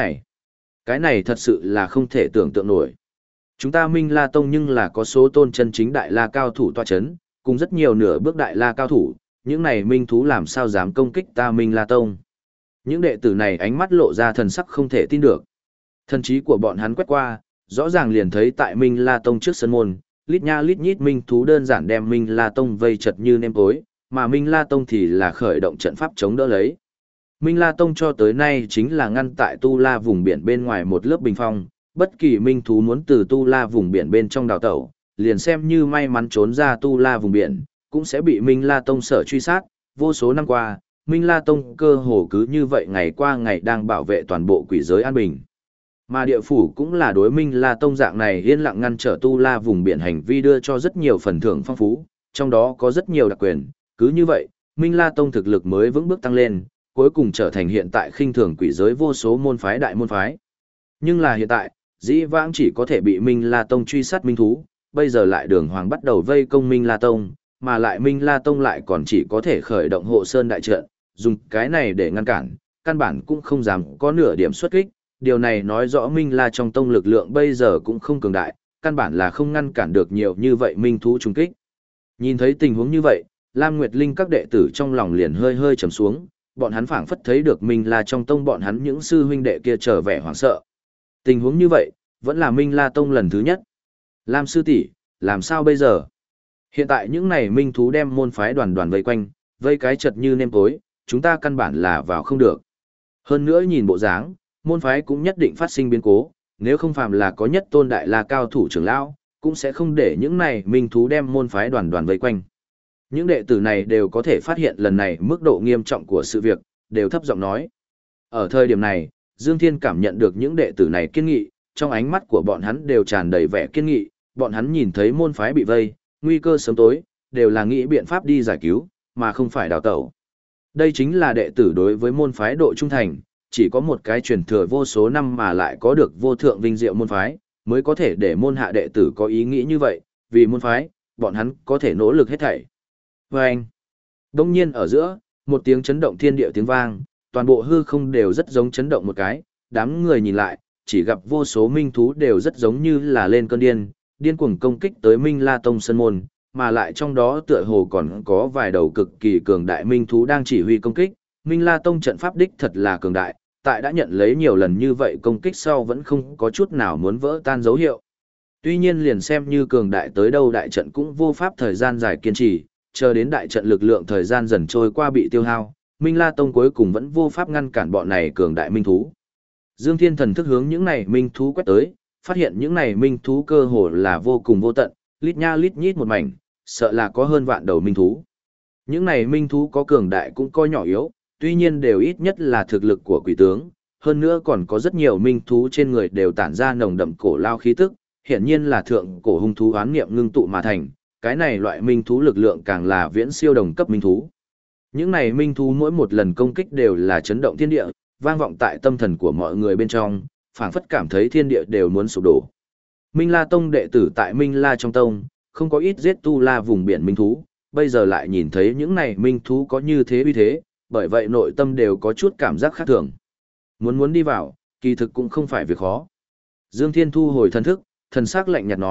Cái này thật sự là không thể tưởng tượng nổi. Chúng ta Minh La Tông nhưng là có số tôn chân chính đại la cao thủ tọa chấn, cùng rất nhiều nửa bước đại la cao thủ, những này minh thú làm sao dám công kích ta Minh La Tông? Những đệ tử này ánh mắt lộ ra thần sắc không thể tin được. Thần trí của bọn hắn quét qua, rõ ràng liền thấy tại Minh La Tông trước sân môn, lít nha lít nhít minh thú đơn giản đem Minh La Tông vây chật như nêm tối, mà Minh La Tông thì là khởi động trận pháp chống đỡ lấy. Minh La Tông cho tới nay chính là ngăn tại Tu La vùng biển bên ngoài một lớp bình phong, bất kỳ minh thú muốn từ Tu La vùng biển bên trong đào tẩu, liền xem như may mắn trốn ra Tu La vùng biển, cũng sẽ bị Minh La Tông sở truy sát. Vô số năm qua, Minh La Tông cơ hồ cứ như vậy ngày qua ngày đang bảo vệ toàn bộ quỷ giới an bình. Mà địa phủ cũng là đối Minh La Tông dạng này yên lặng ngăn trở Tu La vùng biển hành vi đưa cho rất nhiều phần thưởng phong phú, trong đó có rất nhiều đặc quyền. Cứ như vậy, Minh La Tông thực lực mới vững bước tăng lên, cuối cùng trở thành hiện tại khinh thường quỷ giới vô số môn phái đại môn phái. Nhưng là hiện tại, dĩ vãng chỉ có thể bị Minh La Tông truy sát minh thú, bây giờ lại đường hoàng bắt đầu vây công Minh La Tông, mà lại Minh La Tông lại còn chỉ có thể khởi động hộ sơn đại trận, dùng cái này để ngăn cản, căn bản cũng không dám có nửa điểm xuất kích. Điều này nói rõ Minh La trong tông lực lượng bây giờ cũng không cường đại, căn bản là không ngăn cản được nhiều như vậy minh thú trùng kích. Nhìn thấy tình huống như vậy, Lam Nguyệt Linh các đệ tử trong lòng liền hơi hơi trầm xuống, bọn hắn phảng phất thấy được Minh La trong tông bọn hắn những sư huynh đệ kia trở vẻ hoảng sợ. Tình huống như vậy, vẫn là Minh La tông lần thứ nhất. Lam sư tỷ, làm sao bây giờ? Hiện tại những này minh thú đem môn phái đoàn đoàn vây quanh, vây cái chật như nêm tối, chúng ta căn bản là vào không được. Hơn nữa nhìn bộ dáng, môn phái cũng nhất định phát sinh biến cố, nếu không phàm là có nhất tôn đại la cao thủ trưởng lão, cũng sẽ không để những này minh thú đem môn phái đoàn đoàn vây quanh. Những đệ tử này đều có thể phát hiện lần này mức độ nghiêm trọng của sự việc, đều thấp giọng nói. Ở thời điểm này, Dương Thiên cảm nhận được những đệ tử này kiên nghị, trong ánh mắt của bọn hắn đều tràn đầy vẻ kiên nghị, bọn hắn nhìn thấy môn phái bị vây, nguy cơ sớm tối, đều là nghĩ biện pháp đi giải cứu, mà không phải đào tẩu. Đây chính là đệ tử đối với môn phái độ trung thành, chỉ có một cái truyền thừa vô số năm mà lại có được vô thượng vinh diệu môn phái, mới có thể để môn hạ đệ tử có ý nghĩ như vậy, vì môn phái, bọn hắn có thể nỗ lực hết thảy. Vâng! Đông nhiên ở giữa, một tiếng chấn động thiên địa tiếng vang, toàn bộ hư không đều rất giống chấn động một cái, đám người nhìn lại, chỉ gặp vô số minh thú đều rất giống như là lên cơn điên, điên cuồng công kích tới Minh La Tông sân môn, mà lại trong đó tựa hồ còn có vài đầu cực kỳ cường đại minh thú đang chỉ huy công kích. Minh La Tông trận pháp đích thật là cường đại, tại đã nhận lấy nhiều lần như vậy công kích sau vẫn không có chút nào muốn vỡ tan dấu hiệu. Tuy nhiên liền xem như cường đại tới đâu đại trận cũng vô pháp thời gian dài kiên trì, chờ đến đại trận lực lượng thời gian dần trôi qua bị tiêu hao, Minh La Tông cuối cùng vẫn vô pháp ngăn cản bọn này cường đại minh thú. Dương Thiên thần thức hướng những này minh thú quét tới, phát hiện những này minh thú cơ hồ là vô cùng vô tận, lít nha lít nhít một mảnh, sợ là có hơn vạn đầu minh thú. Những này minh thú có cường đại cũng có nhỏ yếu, tuy nhiên đều ít nhất là thực lực của quỷ tướng, hơn nữa còn có rất nhiều minh thú trên người đều tản ra nồng đậm cổ lao khí tức, hiển nhiên là thượng cổ hung thú oán niệm ngưng tụ mà thành, cái này loại minh thú lực lượng càng là viễn siêu đồng cấp minh thú. Những này minh thú mỗi một lần công kích đều là chấn động thiên địa, vang vọng tại tâm thần của mọi người bên trong, phảng phất cảm thấy thiên địa đều muốn sụp đổ. Minh La Tông đệ tử tại Minh La trong tông, không có ít giết Tu La vùng biển minh thú, bây giờ lại nhìn thấy những này minh thú có như thế uy thế, bởi vậy nội tâm đều có chút cảm giác khác thường. Muốn đi vào, kỳ thực cũng không phải việc khó. Dương Thiên thu hồi thần thức, thần sắc lạnh nhạt nói,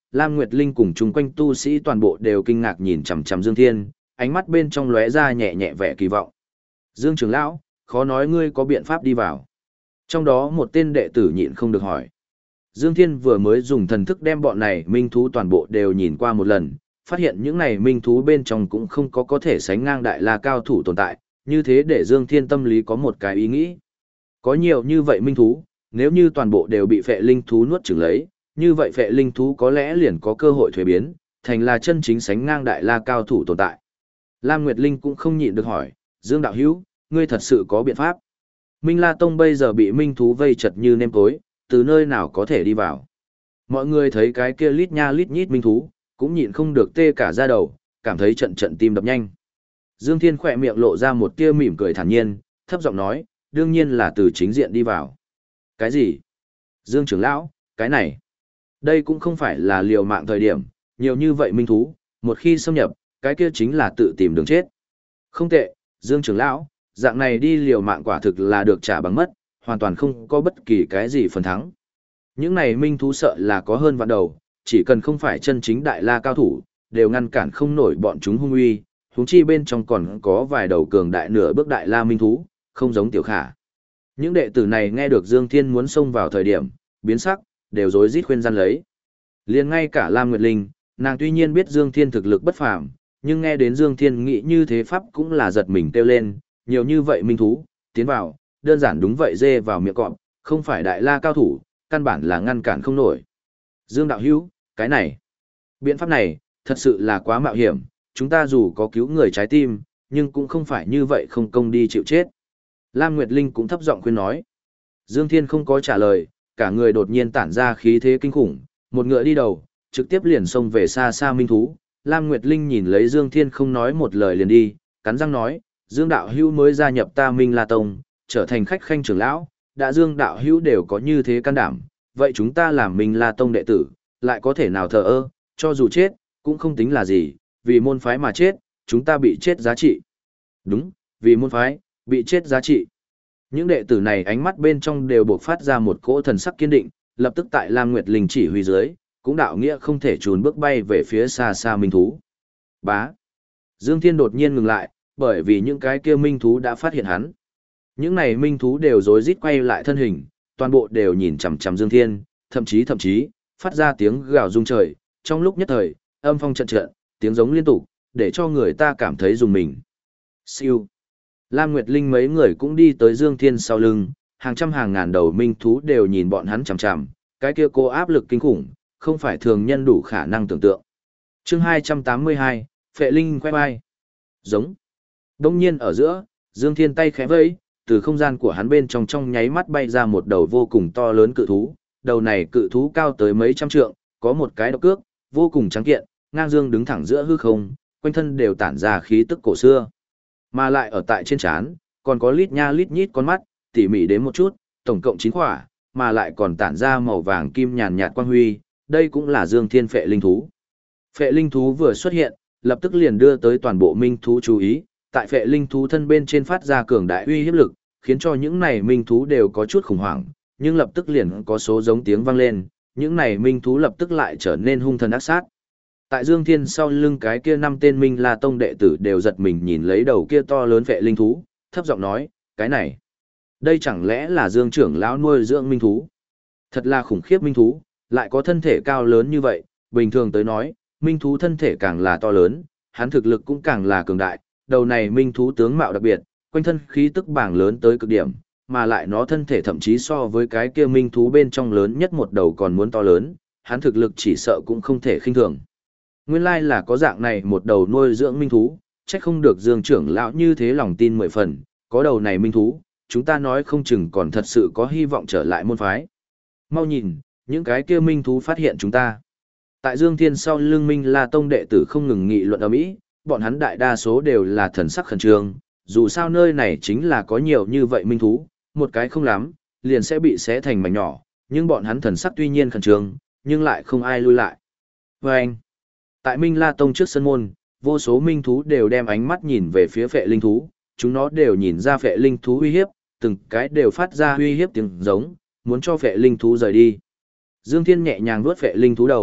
Lam Nguyệt Linh cùng chung quanh tu sĩ toàn bộ đều kinh ngạc nhìn chằm chằm Dương Thiên, ánh mắt bên trong lóe ra nhẹ nhẹ vẻ kỳ vọng. Dương trưởng lão, khó nói ngươi có biện pháp đi vào. Trong đó một tên đệ tử nhịn không được hỏi. Dương Thiên vừa mới dùng thần thức đem bọn này minh thú toàn bộ đều nhìn qua một lần, phát hiện những này minh thú bên trong cũng không có thể sánh ngang đại la cao thủ tồn tại, như thế để Dương Thiên tâm lý có một cái ý nghĩ. Có nhiều như vậy minh thú, nếu như toàn bộ đều bị phệ linh thú nuốt chửng lấy, như vậy phệ linh thú có lẽ liền có cơ hội thuế biến, thành là chân chính sánh ngang đại la cao thủ tồn tại. Lam Nguyệt Linh cũng không nhịn được hỏi, Dương đạo hữu, ngươi thật sự có biện pháp? Minh La Tông bây giờ bị minh thú vây chật như nêm tối, từ nơi nào có thể đi vào? Mọi người thấy cái kia lít nha lít nhít minh thú, cũng nhịn không được tê cả da đầu, cảm thấy trận trận tim đập nhanh. Dương Thiên khỏe miệng lộ ra một tia mỉm cười thản nhiên, thấp giọng nói, đương nhiên là từ chính diện đi vào. Cái gì? Dương trưởng lão, cái này. Đây cũng không phải là liều mạng thời điểm, nhiều như vậy minh thú, một khi xâm nhập, cái kia chính là tự tìm đường chết. Không tệ, Dương trưởng lão, dạng này đi liều mạng quả thực là được trả bằng mất, hoàn toàn không có bất kỳ cái gì phần thắng. Những này minh thú sợ là có hơn vạn đầu, chỉ cần không phải chân chính đại la cao thủ, đều ngăn cản không nổi bọn chúng hung uy, huống chi bên trong còn có vài đầu cường đại nửa bước đại la minh thú, không giống tiểu khả. Những đệ tử này nghe được Dương Thiên muốn xông vào thời điểm, biến sắc, đều rối rít khuyên gian lấy. Liền ngay cả Lam Nguyệt Linh, nàng tuy nhiên biết Dương Thiên thực lực bất phàm, nhưng nghe đến Dương Thiên nghĩ như thế pháp cũng là giật mình kêu lên, nhiều như vậy minh thú, tiến vào, đơn giản đúng vậy dê vào miệng cọp, không phải đại la cao thủ, căn bản là ngăn cản không nổi. Dương đạo hữu, cái này, biện pháp này, thật sự là quá mạo hiểm, chúng ta dù có cứu người trái tim, nhưng cũng không phải như vậy không công đi chịu chết. Lam Nguyệt Linh cũng thấp giọng khuyên nói. Dương Thiên không có trả lời, cả người đột nhiên tản ra khí thế kinh khủng, một ngựa đi đầu, trực tiếp liền xông về xa xa minh thú. Lam Nguyệt Linh nhìn lấy Dương Thiên không nói một lời liền đi, cắn răng nói, Dương đạo hữu mới gia nhập ta Minh La Tông, trở thành khách khanh trưởng lão, đã Dương đạo hữu đều có như thế can đảm, vậy chúng ta làm Minh La Tông đệ tử, lại có thể nào thờ ơ, cho dù chết, cũng không tính là gì, vì môn phái mà chết, chúng ta bị chết giá trị. Đúng, vì môn phái, bị chết giá trị. Những đệ tử này ánh mắt bên trong đều bộc phát ra một cỗ thần sắc kiên định, lập tức tại Lam Nguyệt Linh chỉ huy dưới, cũng đạo nghĩa không thể chùn bước bay về phía xa xa minh thú. Bá. Dương Thiên đột nhiên ngừng lại, bởi vì những cái kia minh thú đã phát hiện hắn. Những này minh thú đều rối rít quay lại thân hình, toàn bộ đều nhìn chằm chằm Dương Thiên, thậm chí phát ra tiếng gào rung trời, trong lúc nhất thời, âm phong trận trận, tiếng giống liên tục, để cho người ta cảm thấy rùng mình. Siêu. Lam Nguyệt Linh mấy người cũng đi tới Dương Thiên sau lưng, hàng trăm hàng ngàn đầu minh thú đều nhìn bọn hắn chằm chằm, cái kia cô áp lực kinh khủng, không phải thường nhân đủ khả năng tưởng tượng. Chương 282, Phệ Linh khoe vai. Giống. Đông nhiên ở giữa, Dương Thiên tay khẽ vẫy, từ không gian của hắn bên trong nháy mắt bay ra một đầu vô cùng to lớn cự thú, đầu này cự thú cao tới mấy trăm trượng, có một cái độc cước, vô cùng trắng kiện, ngang dương đứng thẳng giữa hư không, quanh thân đều tản ra khí tức cổ xưa. Mà lại ở tại trên trán, còn có lít nha lít nhít con mắt, tỉ mỉ đến một chút, tổng cộng 9 khỏa, mà lại còn tản ra màu vàng kim nhàn nhạt quang huy, đây cũng là Dương Thiên Phệ Linh thú. Phệ Linh thú vừa xuất hiện, lập tức liền đưa tới toàn bộ minh thú chú ý, tại Phệ Linh thú thân bên trên phát ra cường đại uy hiếp lực, khiến cho những này minh thú đều có chút khủng hoảng, nhưng lập tức liền có số giống tiếng vang lên, những này minh thú lập tức lại trở nên hung thần ác sát. Tại Dương Thiên sau lưng cái kia 5 tên Minh La Tông đệ tử đều giật mình nhìn lấy đầu kia to lớn Phệ Linh thú, thấp giọng nói, cái này, đây chẳng lẽ là Dương trưởng lão nuôi dưỡng minh thú? Thật là khủng khiếp minh thú, lại có thân thể cao lớn như vậy, bình thường tới nói, minh thú thân thể càng là to lớn, hắn thực lực cũng càng là cường đại, đầu này minh thú tướng mạo đặc biệt, quanh thân khí tức bảng lớn tới cực điểm, mà lại nó thân thể thậm chí so với cái kia minh thú bên trong lớn nhất một đầu còn muốn to lớn, hắn thực lực chỉ sợ cũng không thể khinh thường. Nguyên lai là có dạng này một đầu nuôi dưỡng minh thú, trách không được Dương trưởng lão như thế lòng tin 10 phần, có đầu này minh thú, chúng ta nói không chừng còn thật sự có hy vọng trở lại môn phái. Mau nhìn, những cái kia minh thú phát hiện chúng ta. Tại Dương Thiên sau lưng Minh La Tông đệ tử không ngừng nghị luận ầm ĩ, bọn hắn đại đa số đều là thần sắc khẩn trương, dù sao nơi này chính là có nhiều như vậy minh thú, một cái không lắm, liền sẽ bị xé thành mảnh nhỏ, nhưng bọn hắn thần sắc tuy nhiên khẩn trương, nhưng lại không ai lui lại. Và anh, tại Minh La Tông trước sân môn, vô số minh thú đều đem ánh mắt nhìn về phía Phệ Linh thú, chúng nó đều nhìn ra Phệ Linh thú uy hiếp, từng cái đều phát ra uy hiếp tiếng giống, muốn cho Phệ Linh thú rời đi. Dương Thiên nhẹ nhàng vuốt Phệ Linh thú đầu,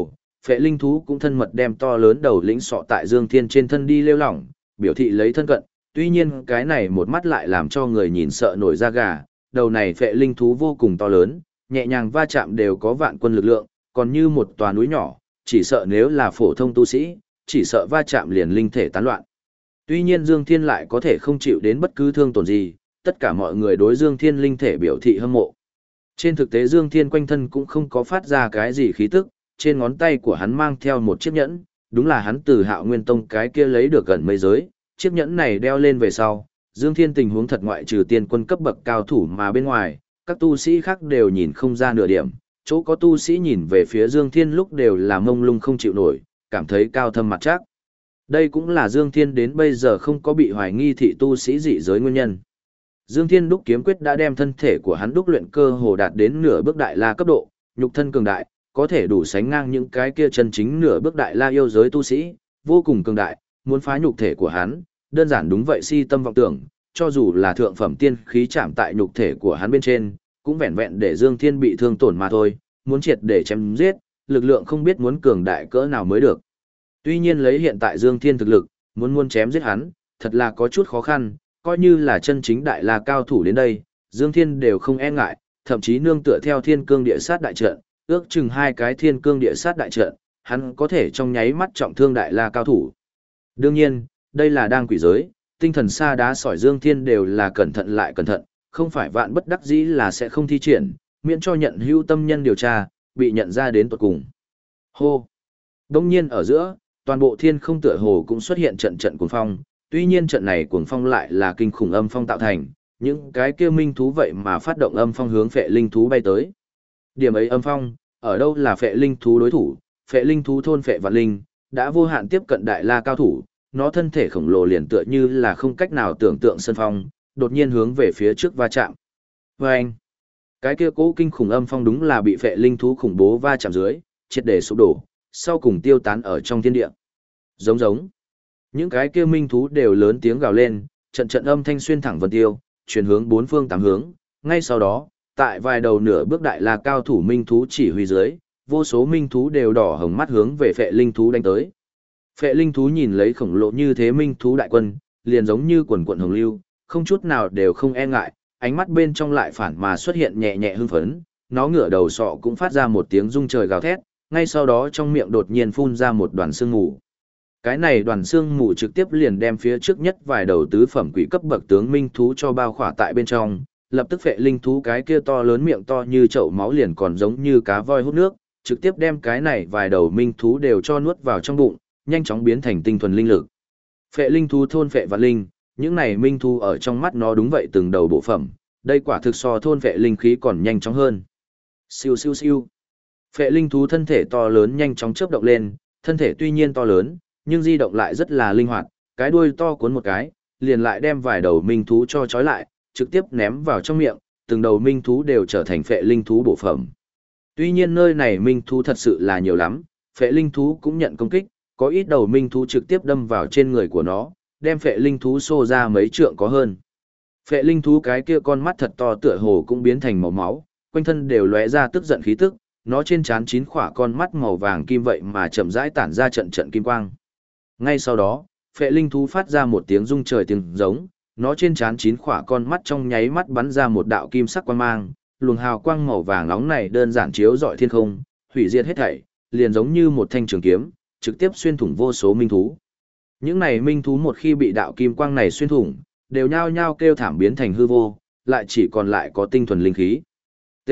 Phệ linh thú cũng thân mật đem to lớn đầu lĩnh sọ tại Dương Thiên trên thân đi lêu lỏng, biểu thị lấy thân cận, tuy nhiên cái này một mắt lại làm cho người nhìn sợ nổi da gà, đầu này phệ linh thú vô cùng to lớn, nhẹ nhàng va chạm đều có vạn quân lực lượng, còn như một tòa núi nhỏ, chỉ sợ nếu là phổ thông tu sĩ, chỉ sợ va chạm liền linh thể tán loạn. Tuy nhiên Dương Thiên lại có thể không chịu đến bất cứ thương tổn gì, tất cả mọi người đối Dương Thiên linh thể biểu thị hâm mộ. Trên thực tế Dương Thiên quanh thân cũng không có phát ra cái gì khí tức, trên ngón tay của hắn mang theo một chiếc nhẫn, đúng là hắn từ Hạo Nguyên Tông cái kia lấy được gần mấy giới, chiếc nhẫn này đeo lên về sau, Dương Thiên tình huống thật ngoại trừ tiên quân cấp bậc cao thủ mà bên ngoài, các tu sĩ khác đều nhìn không ra nửa điểm, chỗ có tu sĩ nhìn về phía Dương Thiên lúc đều là mông lung không chịu nổi, cảm thấy cao thâm mặt chắc. Đây cũng là Dương Thiên đến bây giờ không có bị hoài nghi thị tu sĩ dị giới nguyên nhân. Dương Thiên đúc kiếm quyết đã đem thân thể của hắn đúc luyện cơ hồ đạt đến nửa bước đại la cấp độ, nhục thân cường đại, có thể đủ sánh ngang những cái kia chân chính nửa bước đại la yêu giới tu sĩ, vô cùng cường đại, muốn phá nhục thể của hắn, đơn giản đúng vậy si tâm vọng tưởng, cho dù là thượng phẩm tiên khí chạm tại nhục thể của hắn bên trên, cũng vẹn vẹn để Dương Thiên bị thương tổn mà thôi, muốn triệt để chém giết, lực lượng không biết muốn cường đại cỡ nào mới được. Tuy nhiên lấy hiện tại Dương Thiên thực lực, muốn chém giết hắn, thật là có chút khó khăn, coi như là chân chính đại la cao thủ đến đây, Dương Thiên đều không e ngại, thậm chí nương tựa theo thiên cương địa sát đại trận, ước chừng 2 cái thiên cương địa sát đại trận, hắn có thể trong nháy mắt trọng thương đại la cao thủ. Đương nhiên, đây là đang quỷ giới, tinh thần sa đá sỏi Dương Thiên đều là cẩn thận lại cẩn thận, không phải vạn bất đắc dĩ là sẽ không thi triển, miễn cho nhận hữu tâm nhân điều tra, bị nhận ra đến tuột cùng. Hô! Đông nhiên ở giữa, toàn bộ thiên không tựa hồ cũng xuất hiện trận cuồng phong, tuy nhiên trận này cuồng phong lại là kinh khủng âm phong tạo thành, những cái kia minh thú vậy mà phát động âm phong hướng phệ linh thú bay tới. Điểm ấy âm phong, ở đâu là phệ linh thú đối thủ, phệ linh thú thôn phệ vạn linh, đã vô hạn tiếp cận đại la cao thủ, nó thân thể khổng lồ liền tựa như là không cách nào tưởng tượng sân phong, đột nhiên hướng về phía trước va chạm. Vâng! Cái kia cố kinh khủng âm phong đúng là bị phệ linh thú khủng bố va chạm dưới, triệt để sụp đổ, sau cùng tiêu tán ở trong thiên địa. Giống giống. Những cái kia minh thú đều lớn tiếng gào lên, trận âm thanh xuyên thẳng vân tiêu, chuyển hướng 4 phương 8 hướng. Ngay sau đó, tại vài đầu nửa bước đại la cao thủ minh thú chỉ huy dưới, vô số minh thú đều đỏ hồng mắt hướng về phệ linh thú đánh tới. Phệ linh thú nhìn lấy khổng lồ như thế minh thú đại quân, liền giống như quần quần hồng lưu, không chút nào đều không e ngại, ánh mắt bên trong lại phản mà xuất hiện nhẹ nhẹ hưng phấn, nó ngửa đầu sọ cũng phát ra một tiếng rung trời gào thét, ngay sau đó trong miệng đột nhiên phun ra một đoàn sương mù. Cái này đoàn sương mù trực tiếp liền đem phía trước nhất vài đầu tứ phẩm quỷ cấp bậc tướng minh thú cho bao khỏa tại bên trong, lập tức phệ linh thú cái kia to lớn miệng to như chậu máu liền còn giống như cá voi hút nước, trực tiếp đem cái này vài đầu minh thú đều cho nuốt vào trong bụng, nhanh chóng biến thành tinh thuần linh lực. Phệ linh thú thôn phệ vạn linh, những này minh thú ở trong mắt nó đúng vậy từng đầu bộ phẩm, đây quả thực so thôn phệ linh khí còn nhanh chóng hơn. Siêu siêu siêu. Phệ linh thú thân thể to lớn nhanh chóng chớp động lên, thân thể tuy nhiên to lớn, nhưng di động lại rất là linh hoạt, cái đuôi to cuốn một cái, liền lại đem vài đầu minh thú cho trói lại, trực tiếp ném vào trong miệng, từng đầu minh thú đều trở thành phệ linh thú bổ phẩm. Tuy nhiên nơi này minh thú thật sự là nhiều lắm, phệ linh thú cũng nhận công kích, có ít đầu minh thú trực tiếp đâm vào trên người của nó, đem phệ linh thú xô ra mấy trượng có hơn. Phệ linh thú cái kia con mắt thật to tựa hồ cũng biến thành màu máu, quanh thân đều lóe ra tức giận khí tức, nó trên trán 9 khỏa con mắt màu vàng kim vậy mà chậm rãi tản ra trận kim quang. Ngay sau đó, phệ linh thú phát ra một tiếng rung trời tiếng giống, nó trên trán 9 khỏa con mắt trong nháy mắt bắn ra một đạo kim sắc quang mang, luồng hào quang màu vàng nóng này đơn giản chiếu rọi thiên không, hủy diệt hết thảy, liền giống như một thanh trường kiếm, trực tiếp xuyên thủng vô số minh thú. Những này minh thú một khi bị đạo kim quang này xuyên thủng, đều nhao nhao kêu thảm biến thành hư vô, lại chỉ còn lại có tinh thuần linh khí. T.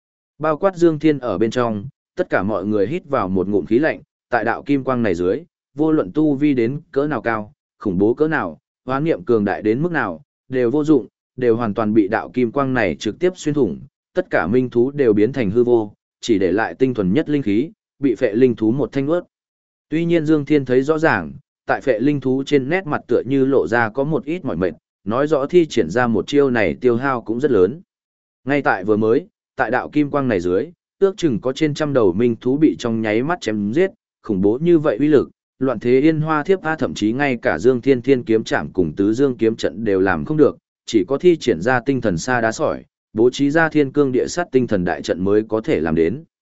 Bao quát Dương Thiên ở bên trong, tất cả mọi người hít vào một ngụm khí lạnh, tại đạo kim quang này dưới, vô luận tu vi đến cỡ nào cao, khủng bố cỡ nào, hoán niệm cường đại đến mức nào, đều vô dụng, đều hoàn toàn bị đạo kim quang này trực tiếp xuyên thủng, tất cả minh thú đều biến thành hư vô, chỉ để lại tinh thuần nhất linh khí, bị phệ linh thú một thanh nuốt. Tuy nhiên Dương Thiên thấy rõ ràng, tại phệ linh thú trên nét mặt tựa như lộ ra có một ít mỏi mệt, nói rõ thi triển ra một chiêu này tiêu hao cũng rất lớn. Ngay tại vừa mới, tại đạo kim quang này dưới, ước chừng có trên trăm đầu minh thú bị trong nháy mắt chém giết, khủng bố như vậy uy lực, loạn thế yên hoa thiếp tha, thậm chí ngay cả Dương Thiên Thiên kiếm trảm cùng tứ dương kiếm trận đều làm không được, chỉ có thi triển ra tinh thần sa đá sỏi, bố trí ra thiên cương địa sát tinh thần đại trận mới có thể làm đến.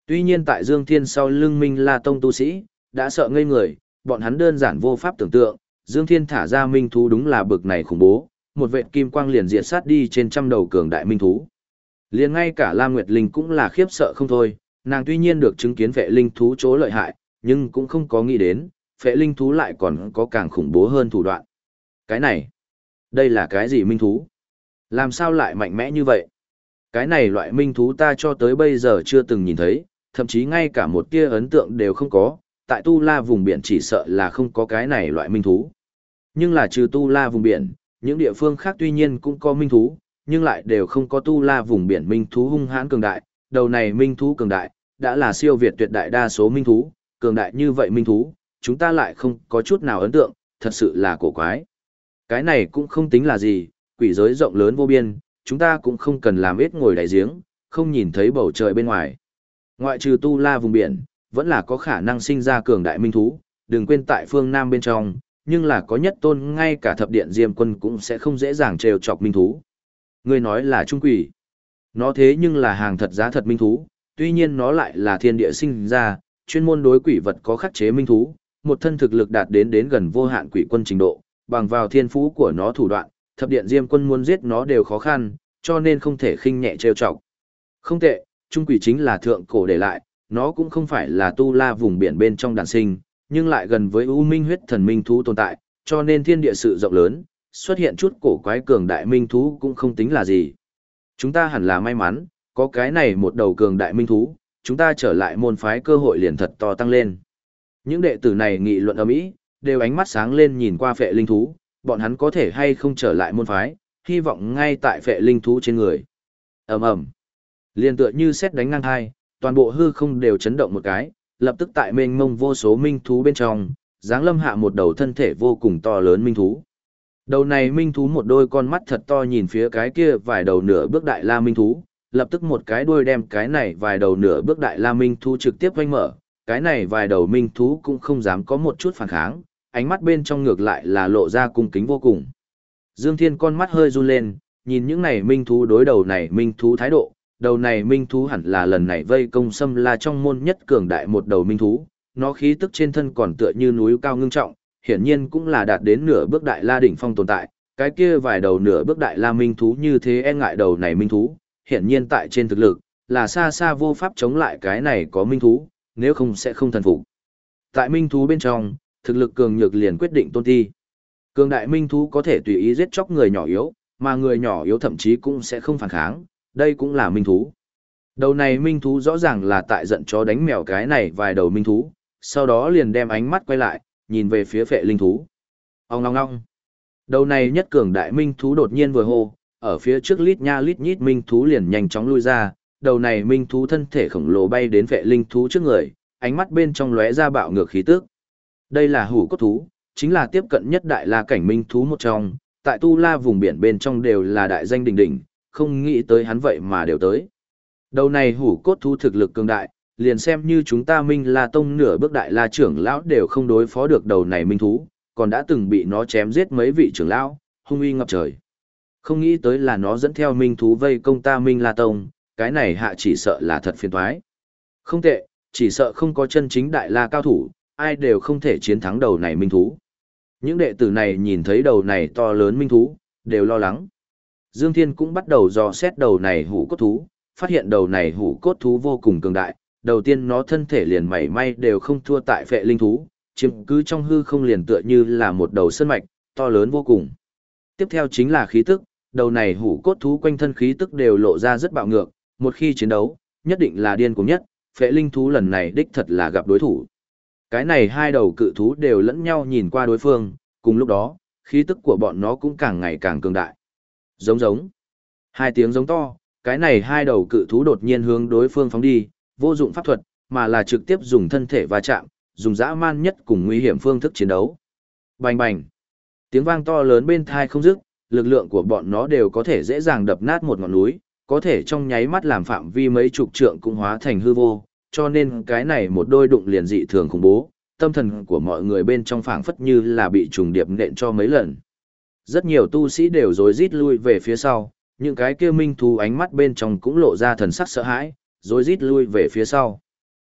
Tuy nhiên tại Dương Thiên sau lưng Minh La Tông tu sĩ, đã sợ ngây người, bọn hắn đơn giản vô pháp tưởng tượng, Dương Thiên thả ra minh thú đúng là bực này khủng bố, một vệt kim quang liền diệt sát đi trên trăm đầu cường đại minh thú. Liền ngay cả Lam Nguyệt Linh cũng là khiếp sợ không thôi, nàng tuy nhiên được chứng kiến phệ linh thú chỗ lợi hại, nhưng cũng không có nghĩ đến, phệ linh thú lại còn có càng khủng bố hơn thủ đoạn. Cái này, đây là cái gì minh thú? Làm sao lại mạnh mẽ như vậy? Cái này loại minh thú ta cho tới bây giờ chưa từng nhìn thấy, thậm chí ngay cả một tia ấn tượng đều không có, tại Tu La vùng biển chỉ sợ là không có cái này loại minh thú. Nhưng là trừ Tu La vùng biển, những địa phương khác tuy nhiên cũng có minh thú, nhưng lại đều không có Tu La vùng biển minh thú hung hãn cường đại, đầu này minh thú cường đại, đã là siêu việt tuyệt đại đa số minh thú, cường đại như vậy minh thú, chúng ta lại không có chút nào ấn tượng, thật sự là cổ quái. Cái này cũng không tính là gì, quỷ giới rộng lớn vô biên, chúng ta cũng không cần làm ít ngồi đáy giếng, không nhìn thấy bầu trời bên ngoài. Ngoại trừ Tu La vùng biển, vẫn là có khả năng sinh ra cường đại minh thú, đừng quên tại phương Nam bên trong, nhưng là có nhất tôn ngay cả thập điện diêm quân cũng sẽ không dễ dàng trêu chọc minh thú. Ngươi nói là trung quỷ. Nó thế nhưng là hàng thật giá thật minh thú, tuy nhiên nó lại là thiên địa sinh ra, chuyên môn đối quỷ vật có khắc chế minh thú, một thân thực lực đạt đến gần vô hạn quỷ quân trình độ, bằng vào thiên phú của nó thủ đoạn, thập điện diêm quân muốn giết nó đều khó khăn, cho nên không thể khinh nhẹ trêu chọc. Không tệ, trung quỷ chính là thượng cổ để lại, nó cũng không phải là Tu La vùng biển bên trong đàn sinh, nhưng lại gần với U Minh huyết thần minh thú tồn tại, cho nên thiên địa sự rộng lớn, xuất hiện chút cổ quái cường đại minh thú cũng không tính là gì. Chúng ta hẳn là may mắn, có cái này một đầu cường đại minh thú, chúng ta trở lại môn phái cơ hội liền thật to tăng lên. Những đệ tử này nghị luận ầm ĩ, đều ánh mắt sáng lên nhìn qua phệ linh thú, bọn hắn có thể hay không trở lại môn phái, hy vọng ngay tại phệ linh thú trên người. Ầm ầm. Liên tựa như sét đánh ngang hai, toàn bộ hư không đều chấn động một cái, lập tức tại mênh mông vô số minh thú bên trong, giáng lâm hạ một đầu thân thể vô cùng to lớn minh thú. Đầu này minh thú một đôi con mắt thật to nhìn phía cái kia vài đầu nửa bước đại la minh thú, lập tức một cái đuôi đem cái này vài đầu nửa bước đại la minh thú trực tiếp vanh mở, cái này vài đầu minh thú cũng không dám có một chút phản kháng, ánh mắt bên trong ngược lại là lộ ra cung kính vô cùng. Dương Thiên con mắt hơi run lên, nhìn những này minh thú đối đầu này minh thú thái độ, đầu này minh thú hẳn là lần này vây công Sâm La trong môn nhất cường đại một đầu minh thú, nó khí tức trên thân còn tựa như núi cao ngưng trọng, hiển nhiên cũng là đạt đến nửa bước đại la đỉnh phong tồn tại, cái kia vài đầu nửa bước đại la minh thú như thế e ngại đầu này minh thú, hiển nhiên tại trên thực lực, là xa xa vô pháp chống lại cái này có minh thú, nếu không sẽ không thần phục. Tại minh thú bên trong, thực lực cường nhược liền quyết định tôn ti. Cường đại minh thú có thể tùy ý giết chóc người nhỏ yếu, mà người nhỏ yếu thậm chí cũng sẽ không phản kháng, đây cũng là minh thú. Đầu này minh thú rõ ràng là tại giận chó đánh mèo cái này vài đầu minh thú, sau đó liền đem ánh mắt quay lại, nhìn về phía phệ linh thú. Ong ong ong. Đầu này nhất cường đại minh thú đột nhiên vừa hô, ở phía trước lít nha lít nhít minh thú liền nhanh chóng lui ra, đầu này minh thú thân thể khổng lồ bay đến phệ linh thú trước người, ánh mắt bên trong lóe ra bạo ngược khí tức. Đây là hủ cốt thú, chính là tiếp cận nhất đại la cảnh minh thú một trong, tại Tu La vùng biển bên trong đều là đại danh đỉnh đỉnh, không nghĩ tới hắn vậy mà đều tới. Đầu này hủ cốt thú thực lực cường đại, liền xem như chúng ta Minh La Tông nửa bước đại la trưởng lão đều không đối phó được đầu này minh thú, còn đã từng bị nó chém giết mấy vị trưởng lão, hung uy ngập trời. Không nghĩ tới là nó dẫn theo minh thú vây công ta Minh La Tông, cái này hạ chỉ sợ là thật phiền toái. Không tệ, chỉ sợ không có chân chính đại la cao thủ, ai đều không thể chiến thắng đầu này minh thú. Những đệ tử này nhìn thấy đầu này to lớn minh thú, đều lo lắng. Dương Thiên cũng bắt đầu dò xét đầu này hủ cốt thú, phát hiện đầu này hủ cốt thú vô cùng cường đại, đầu tiên nó thân thể liền mảy may đều không thua tại phệ linh thú, chiếm cứ trong hư không liền tựa như là một đầu sơn mạch, to lớn vô cùng. Tiếp theo chính là khí tức, đầu này hủ cốt thú quanh thân khí tức đều lộ ra rất bạo ngược, một khi chiến đấu, nhất định là điên cuồng nhất, phệ linh thú lần này đích thật là gặp đối thủ. Cái này hai đầu cự thú đều lẫn nhau nhìn qua đối phương, cùng lúc đó, khí tức của bọn nó cũng càng ngày càng cường đại. Giống giống. Hai tiếng giống to, cái này hai đầu cự thú đột nhiên hướng đối phương phóng đi, vô dụng pháp thuật, mà là trực tiếp dùng thân thể va chạm, dùng dã man nhất cùng nguy hiểm phương thức chiến đấu. Bành bành. Tiếng vang to lớn bên thai không dứt, lực lượng của bọn nó đều có thể dễ dàng đập nát một ngọn núi, có thể trong nháy mắt làm phạm vi mấy chục trượng cũng hóa thành hư vô, cho nên cái này một đôi đụng liền dị thường khủng bố, tâm thần của mọi người bên trong phảng phất như là bị trùng điệp nện cho mấy lần. Rất nhiều tu sĩ đều rối rít lui về phía sau, những cái kia minh thú ánh mắt bên trong cũng lộ ra thần sắc sợ hãi, rối rít lui về phía sau.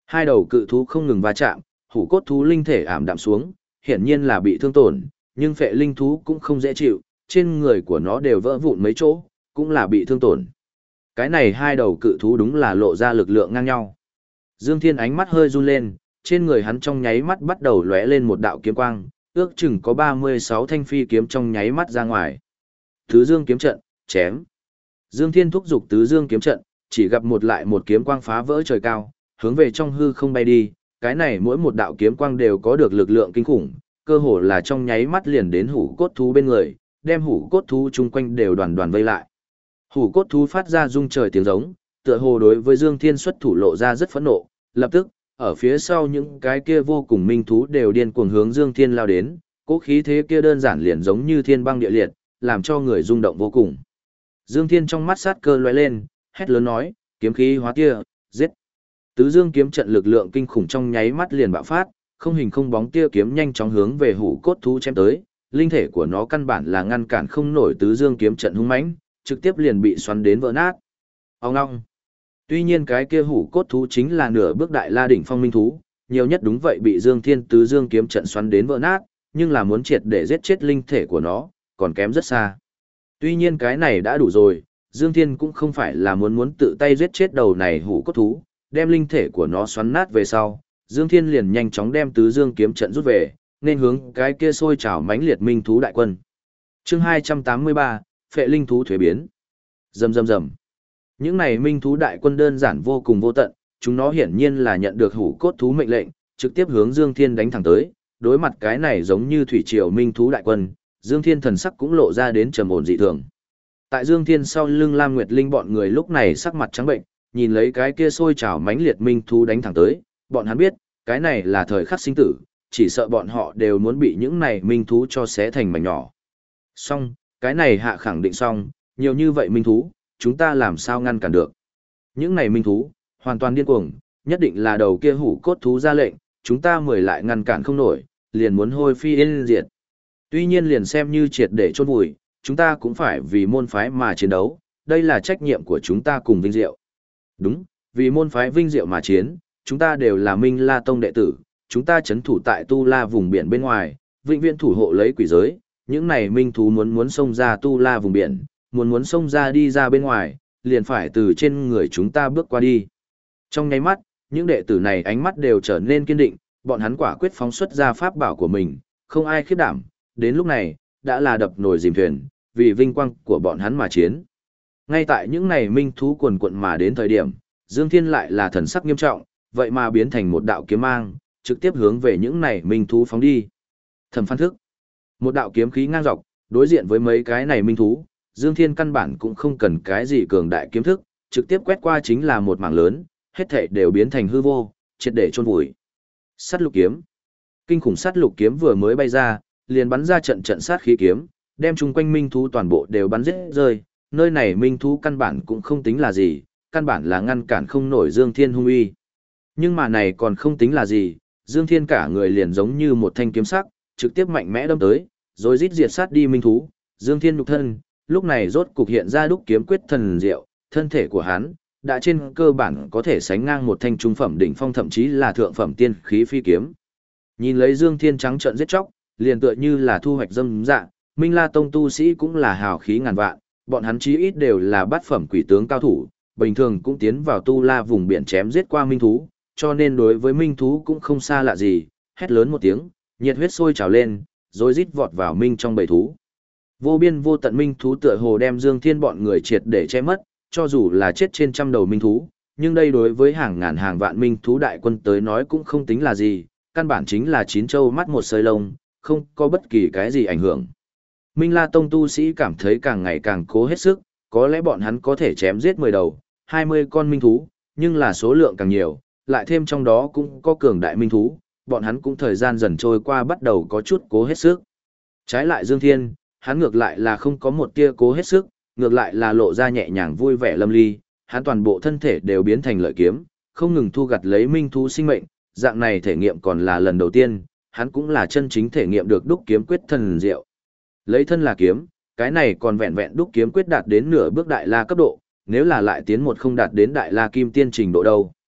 Hai đầu cự thú không ngừng va chạm, hủ cốt thú linh thể ảm đạm xuống, hiển nhiên là bị thương tổn, nhưng phệ linh thú cũng không dễ chịu, trên người của nó đều vỡ vụn mấy chỗ, cũng là bị thương tổn. Cái này hai đầu cự thú đúng là lộ ra lực lượng ngang nhau. Dương Thiên ánh mắt hơi run lên, trên người hắn trong nháy mắt bắt đầu lóe lên một đạo kiếm quang, ước chừng có 36 thanh phi kiếm trong nháy mắt ra ngoài. Tứ Dương kiếm trận, chém. Dương Thiên thúc giục Tứ Dương kiếm trận, chỉ gặp một lại một kiếm quang phá vỡ trời cao, hướng về trong hư không bay đi, cái này mỗi một đạo kiếm quang đều có được lực lượng kinh khủng, cơ hồ là trong nháy mắt liền đến hủ cốt thú bên người, đem hủ cốt thú chung quanh đều đoàn đoàn vây lại. Hủ cốt thú phát ra rung trời tiếng giống, tựa hồ đối với Dương Thiên xuất thủ lộ ra rất phẫn nộ, lập tức, ở phía sau những cái kia vô cùng minh thú đều điên cuồng hướng Dương Thiên lao đến, cố khí thế kia đơn giản liền giống như thiên băng địa liệt, làm cho người rung động vô cùng. Dương Thiên trong mắt sát cơ lóe lên, hét lớn nói, kiếm khí hóa tia, giết. Tứ Dương kiếm trận lực lượng kinh khủng trong nháy mắt liền bạo phát, không hình không bóng tia kiếm nhanh chóng hướng về hủ cốt thú chém tới, linh thể của nó căn bản là ngăn cản không nổi Tứ Dương kiếm trận hung mãnh, trực tiếp liền bị xoắn đến vỡ nát. Ong ong. Tuy nhiên cái kia hủ cốt thú chính là nửa bước đại la đỉnh phong minh thú, nhiều nhất đúng vậy bị Dương Thiên Tứ Dương kiếm trận xoắn đến vỡ nát, nhưng là muốn triệt để giết chết linh thể của nó, còn kém rất xa. Tuy nhiên cái này đã đủ rồi, Dương Thiên cũng không phải là muốn tự tay giết chết đầu này hủ cốt thú, đem linh thể của nó xoắn nát về sau, Dương Thiên liền nhanh chóng đem Tứ Dương kiếm trận rút về, nên hướng cái kia sôi trào mãnh liệt minh thú đại quân. Chương 283, phệ linh thú thuế biến. Rầm rầm rầm. Những này minh thú đại quân đơn giản vô cùng vô tận, chúng nó hiển nhiên là nhận được hủ cốt thú mệnh lệnh, trực tiếp hướng Dương Thiên đánh thẳng tới, đối mặt cái này giống như thủy triều minh thú đại quân, Dương Thiên thần sắc cũng lộ ra đến trầm ổn dị thường. Tại Dương Thiên sau lưng Lam Nguyệt Linh bọn người lúc này sắc mặt trắng bệnh, nhìn lấy cái kia sôi trào mãnh liệt minh thú đánh thẳng tới, bọn hắn biết, cái này là thời khắc sinh tử, chỉ sợ bọn họ đều muốn bị những này minh thú cho xé thành mảnh nhỏ. Xong, cái này hạ khẳng định xong, nhiều như vậy minh thú, chúng ta làm sao ngăn cản được. Những này minh thú, hoàn toàn điên cuồng, nhất định là đầu kia hủ cốt thú ra lệnh, chúng ta mời lại ngăn cản không nổi, liền muốn hôi phi yên diệt. Tuy nhiên liền xem như triệt để chôn vùi, chúng ta cũng phải vì môn phái mà chiến đấu, đây là trách nhiệm của chúng ta cùng vinh diệu. Đúng, vì môn phái vinh diệu mà chiến, chúng ta đều là Minh La Tông đệ tử, chúng ta chấn thủ tại Tu La vùng biển bên ngoài, vĩnh viễn thủ hộ lấy quỷ giới, những này minh thú muốn xông ra Tu La vùng biển, muốn xông ra đi ra bên ngoài, liền phải từ trên người chúng ta bước qua đi. Trong nháy mắt, những đệ tử này ánh mắt đều trở nên kiên định, bọn hắn quả quyết phóng xuất ra pháp bảo của mình, không ai khiếp đảm, đến lúc này, đã là đập nồi dìm thuyền, vì vinh quang của bọn hắn mà chiến. Ngay tại những này minh thú quần quận mà đến thời điểm, Dương Thiên lại là thần sắc nghiêm trọng, vậy mà biến thành một đạo kiếm mang, trực tiếp hướng về những này minh thú phóng đi. Thẩm Phan thức. Một đạo kiếm khí ngang dọc, đối diện với mấy cái này minh thú, Dương Thiên căn bản cũng không cần cái gì cường đại kiếm thức, trực tiếp quét qua chính là một mảng lớn, hết thảy đều biến thành hư vô, triệt để chôn vùi. Sát lục kiếm. Kinh khủng sát lục kiếm vừa mới bay ra, liền bắn ra trận trận sát khí kiếm, đem chung quanh minh thú toàn bộ đều bắn giết rơi, nơi này minh thú căn bản cũng không tính là gì, căn bản là ngăn cản không nổi Dương Thiên hung uy. Nhưng mà này còn không tính là gì, Dương Thiên cả người liền giống như một thanh kiếm sắc, trực tiếp mạnh mẽ đâm tới, rồi rít diệt sát đi minh thú. Dương Thiên nhục thân, lúc này rốt cục hiện ra đúc kiếm quyết thần diệu, thân thể của hắn đã trên cơ bản có thể sánh ngang một thanh trung phẩm đỉnh phong thậm chí là thượng phẩm tiên khí phi kiếm. Nhìn lấy Dương Thiên trắng trợn giết chóc, liền tựa như là thu hoạch dâm dạ, Minh La Tông tu sĩ cũng là hào khí ngàn vạn, bọn hắn chí ít đều là bát phẩm quỷ tướng cao thủ, bình thường cũng tiến vào Tu La vùng biển chém giết qua minh thú, cho nên đối với minh thú cũng không xa lạ gì, hét lớn một tiếng, nhiệt huyết sôi trào lên, rồi rít vọt vào minh trong bầy thú. Vô biên vô tận minh thú tựa hồ đem Dương Thiên bọn người triệt để che mất, cho dù là chết trên trăm đầu minh thú, nhưng đây đối với hàng ngàn hàng vạn minh thú đại quân tới nói cũng không tính là gì, căn bản chính là chín châu mắt một sợi lông, không có bất kỳ cái gì ảnh hưởng. Minh La Tông tu sĩ cảm thấy càng ngày càng cố hết sức, có lẽ bọn hắn có thể chém giết 10 đầu, 20 con minh thú, nhưng là số lượng càng nhiều, lại thêm trong đó cũng có cường đại minh thú, bọn hắn cũng thời gian dần trôi qua bắt đầu có chút cố hết sức. Trái lại Dương Thiên, hắn ngược lại là không có một tia cố hết sức, ngược lại là lộ ra nhẹ nhàng vui vẻ lâm ly, hắn toàn bộ thân thể đều biến thành lợi kiếm, không ngừng thu gặt lấy minh thú sinh mệnh, dạng này thể nghiệm còn là lần đầu tiên, hắn cũng là chân chính thể nghiệm được đúc kiếm quyết thần diệu. Lấy thân là kiếm, cái này còn vẹn vẹn đúc kiếm quyết đạt đến nửa bước đại la cấp độ, nếu là lại tiến một không đạt đến đại la kim tiên trình độ đâu.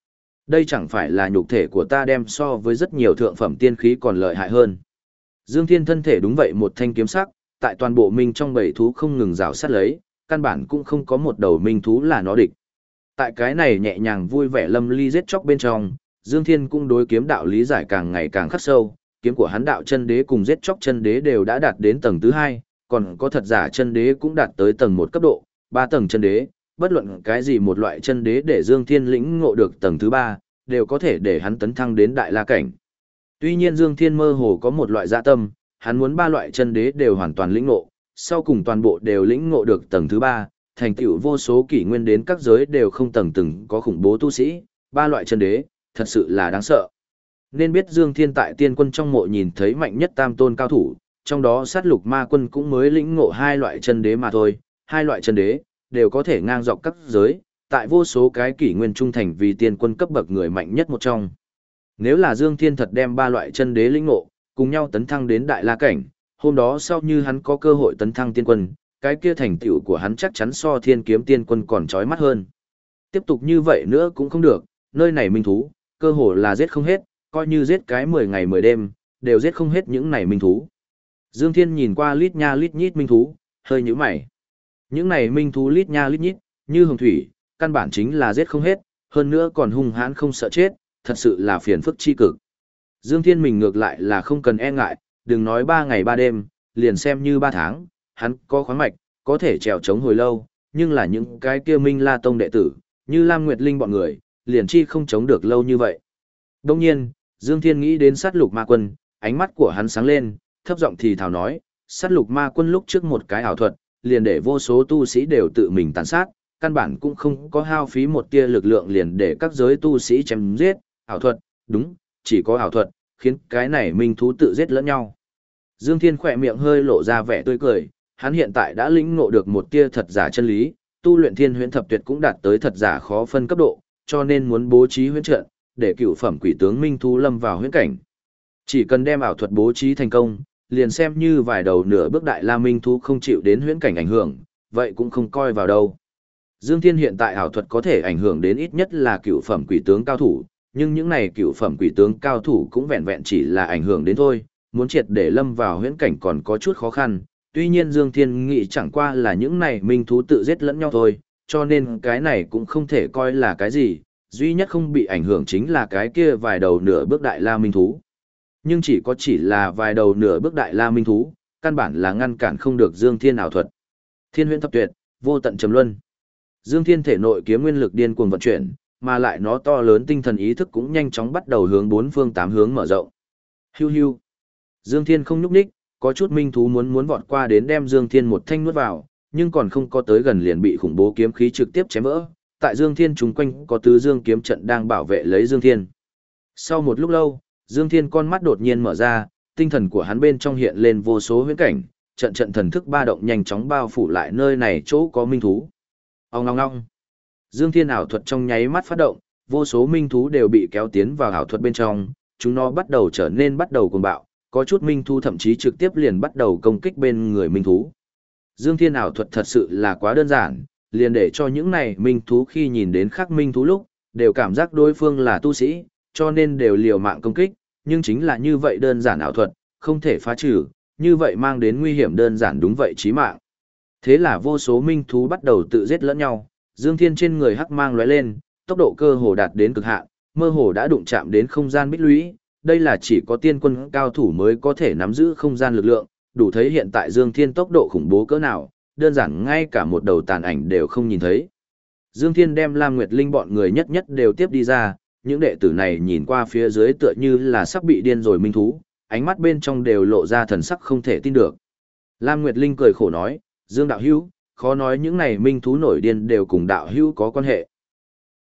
Đây chẳng phải là nhục thể của ta đem so với rất nhiều thượng phẩm tiên khí còn lợi hại hơn. Dương Thiên thân thể đúng vậy một thanh kiếm sắc, tại toàn bộ minh trong bầy thú không ngừng rào sát lấy, căn bản cũng không có một đầu minh thú là nó địch. Tại cái này nhẹ nhàng vui vẻ lâm ly giết chóc bên trong, Dương Thiên cũng đối kiếm đạo lý giải càng ngày càng khắc sâu, kiếm của hắn đạo chân đế cùng giết chóc chân đế đều đã đạt đến tầng thứ 2, còn có thật giả chân đế cũng đạt tới tầng 1 cấp độ, 3 tầng chân đế, bất luận cái gì một loại chân đế để Dương Thiên lĩnh ngộ được tầng thứ 3, đều có thể để hắn tấn thăng đến đại la cảnh. Tuy nhiên Dương Thiên mơ hồ có một loại dạ tâm, hắn muốn 3 loại chân đế đều hoàn toàn lĩnh ngộ, sau cùng toàn bộ đều lĩnh ngộ được tầng thứ 3, thành tựu vô số kỷ nguyên đến các giới đều không từng có khủng bố tu sĩ, 3 loại chân đế, thật sự là đáng sợ. Nên biết Dương Thiên tại tiên quân trong mộ nhìn thấy mạnh nhất tam tôn cao thủ, trong đó sát lục ma quân cũng mới lĩnh ngộ 2 loại chân đế mà thôi, 2 loại chân đế đều có thể ngang dọc các giới, tại vô số cái kỷ nguyên trung thành vì tiên quân cấp bậc người mạnh nhất một trong. Nếu là Dương Thiên thật đem 3 loại chân đế lĩnh ngộ, cùng nhau tấn thăng đến đại la cảnh, hôm đó sau như hắn có cơ hội tấn thăng tiên quân, cái kia thành tựu của hắn chắc chắn so thiên kiếm tiên quân còn chói mắt hơn. Tiếp tục như vậy nữa cũng không được, nơi này minh thú, cơ hồ là giết không hết, coi như giết cái 10 ngày 10 đêm, đều giết không hết những này minh thú. Dương Thiên nhìn qua lít nha lít nhít minh thú, hơi nhíu mày. Những này minh thú lít nha lít nhít, như hồng thủy, căn bản chính là giết không hết, hơn nữa còn hung hãn không sợ chết, thật sự là phiền phức chi cực. Dương Thiên mình ngược lại là không cần e ngại, đừng nói 3 ngày 3 đêm, liền xem như 3 tháng, hắn có khoáng mạch, có thể trèo chống hồi lâu, nhưng là những cái kia Minh La Tông đệ tử, như Lam Nguyệt Linh bọn người, liền chi không chống được lâu như vậy. Đồng nhiên, Dương Thiên nghĩ đến sát lục ma quân, ánh mắt của hắn sáng lên, thấp giọng thì thào nói, sát lục ma quân lúc trước một cái ảo thuật, liền để vô số tu sĩ đều tự mình tàn sát, căn bản cũng không có hao phí một tia lực lượng liền để các giới tu sĩ chém giết, ảo thuật, đúng, chỉ có ảo thuật, khiến cái này minh thú tự giết lẫn nhau. Dương Thiên khỏe miệng hơi lộ ra vẻ tươi cười, hắn hiện tại đã lĩnh ngộ được một tia thật giả chân lý, tu luyện thiên huyễn thập tuyệt cũng đạt tới thật giả khó phân cấp độ, cho nên muốn bố trí huyễn trận, để cựu phẩm quỷ tướng minh thú lâm vào huyễn cảnh. Chỉ cần đem ảo thuật bố trí thành công, liền xem như vài đầu nửa bước đại la minh thú không chịu đến huyễn cảnh ảnh hưởng, vậy cũng không coi vào đâu. Dương Thiên hiện tại ảo thuật có thể ảnh hưởng đến ít nhất là cựu phẩm quỷ tướng cao thủ, nhưng những này cựu phẩm quỷ tướng cao thủ cũng vẹn vẹn chỉ là ảnh hưởng đến thôi, muốn triệt để lâm vào huyễn cảnh còn có chút khó khăn. Tuy nhiên Dương Thiên nghĩ chẳng qua là những này minh thú tự giết lẫn nhau thôi, cho nên cái này cũng không thể coi là cái gì, duy nhất không bị ảnh hưởng chính là cái kia vài đầu nửa bước đại la minh thú. Nhưng chỉ là vài đầu nửa bước đại la minh thú, căn bản là ngăn cản không được Dương Thiên ảo thuật. Thiên huyễn thập tuyệt, vô tận trầm luân. Dương Thiên thể nội kiếm nguyên lực điên cuồng vận chuyển, mà lại nó to lớn tinh thần ý thức cũng nhanh chóng bắt đầu hướng 4 phương 8 hướng mở rộng. Hiu hiu. Dương Thiên không nhúc nhích, có chút minh thú muốn vọt qua đến đem Dương Thiên một thanh nuốt vào, nhưng còn không có tới gần liền bị khủng bố kiếm khí trực tiếp chém vỡ. Tại Dương Thiên chúng quanh có tứ dương kiếm trận đang bảo vệ lấy Dương Thiên. Sau một lúc lâu, Dương Thiên con mắt đột nhiên mở ra, tinh thần của hắn bên trong hiện lên vô số huyễn cảnh, trận thần thức ba động nhanh chóng bao phủ lại nơi này chỗ có minh thú. Ong ong ong. Dương Thiên ảo thuật trong nháy mắt phát động, vô số minh thú đều bị kéo tiến vào ảo thuật bên trong, chúng nó bắt đầu trở nên bắt đầu cuồng bạo, có chút minh thú thậm chí trực tiếp liền bắt đầu công kích bên người minh thú. Dương Thiên ảo thuật thật sự là quá đơn giản, liền để cho những này minh thú khi nhìn đến khác minh thú lúc, đều cảm giác đối phương là tu sĩ, cho nên đều liều mạng công kích, nhưng chính là như vậy đơn giản ảo thuật, không thể phá trừ, như vậy mang đến nguy hiểm đơn giản đúng vậy chí mạng. Thế là vô số minh thú bắt đầu tự giết lẫn nhau, Dương Thiên trên người hắc mang lóe lên, tốc độ cơ hồ đạt đến cực hạn, mơ hồ đã đụng chạm đến không gian bích lũy, đây là chỉ có tiên quân cao thủ mới có thể nắm giữ không gian lực lượng, đủ thấy hiện tại Dương Thiên tốc độ khủng bố cỡ nào, đơn giản ngay cả một đầu tàn ảnh đều không nhìn thấy. Dương Thiên đem Lam Nguyệt Linh bọn người nhất nhất đều tiếp đi ra, những đệ tử này nhìn qua phía dưới tựa như là sắp bị điên rồi minh thú, ánh mắt bên trong đều lộ ra thần sắc không thể tin được. Lam Nguyệt Linh cười khổ nói, Dương đạo hữu, khó nói những này minh thú nổi điên đều cùng đạo hữu có quan hệ.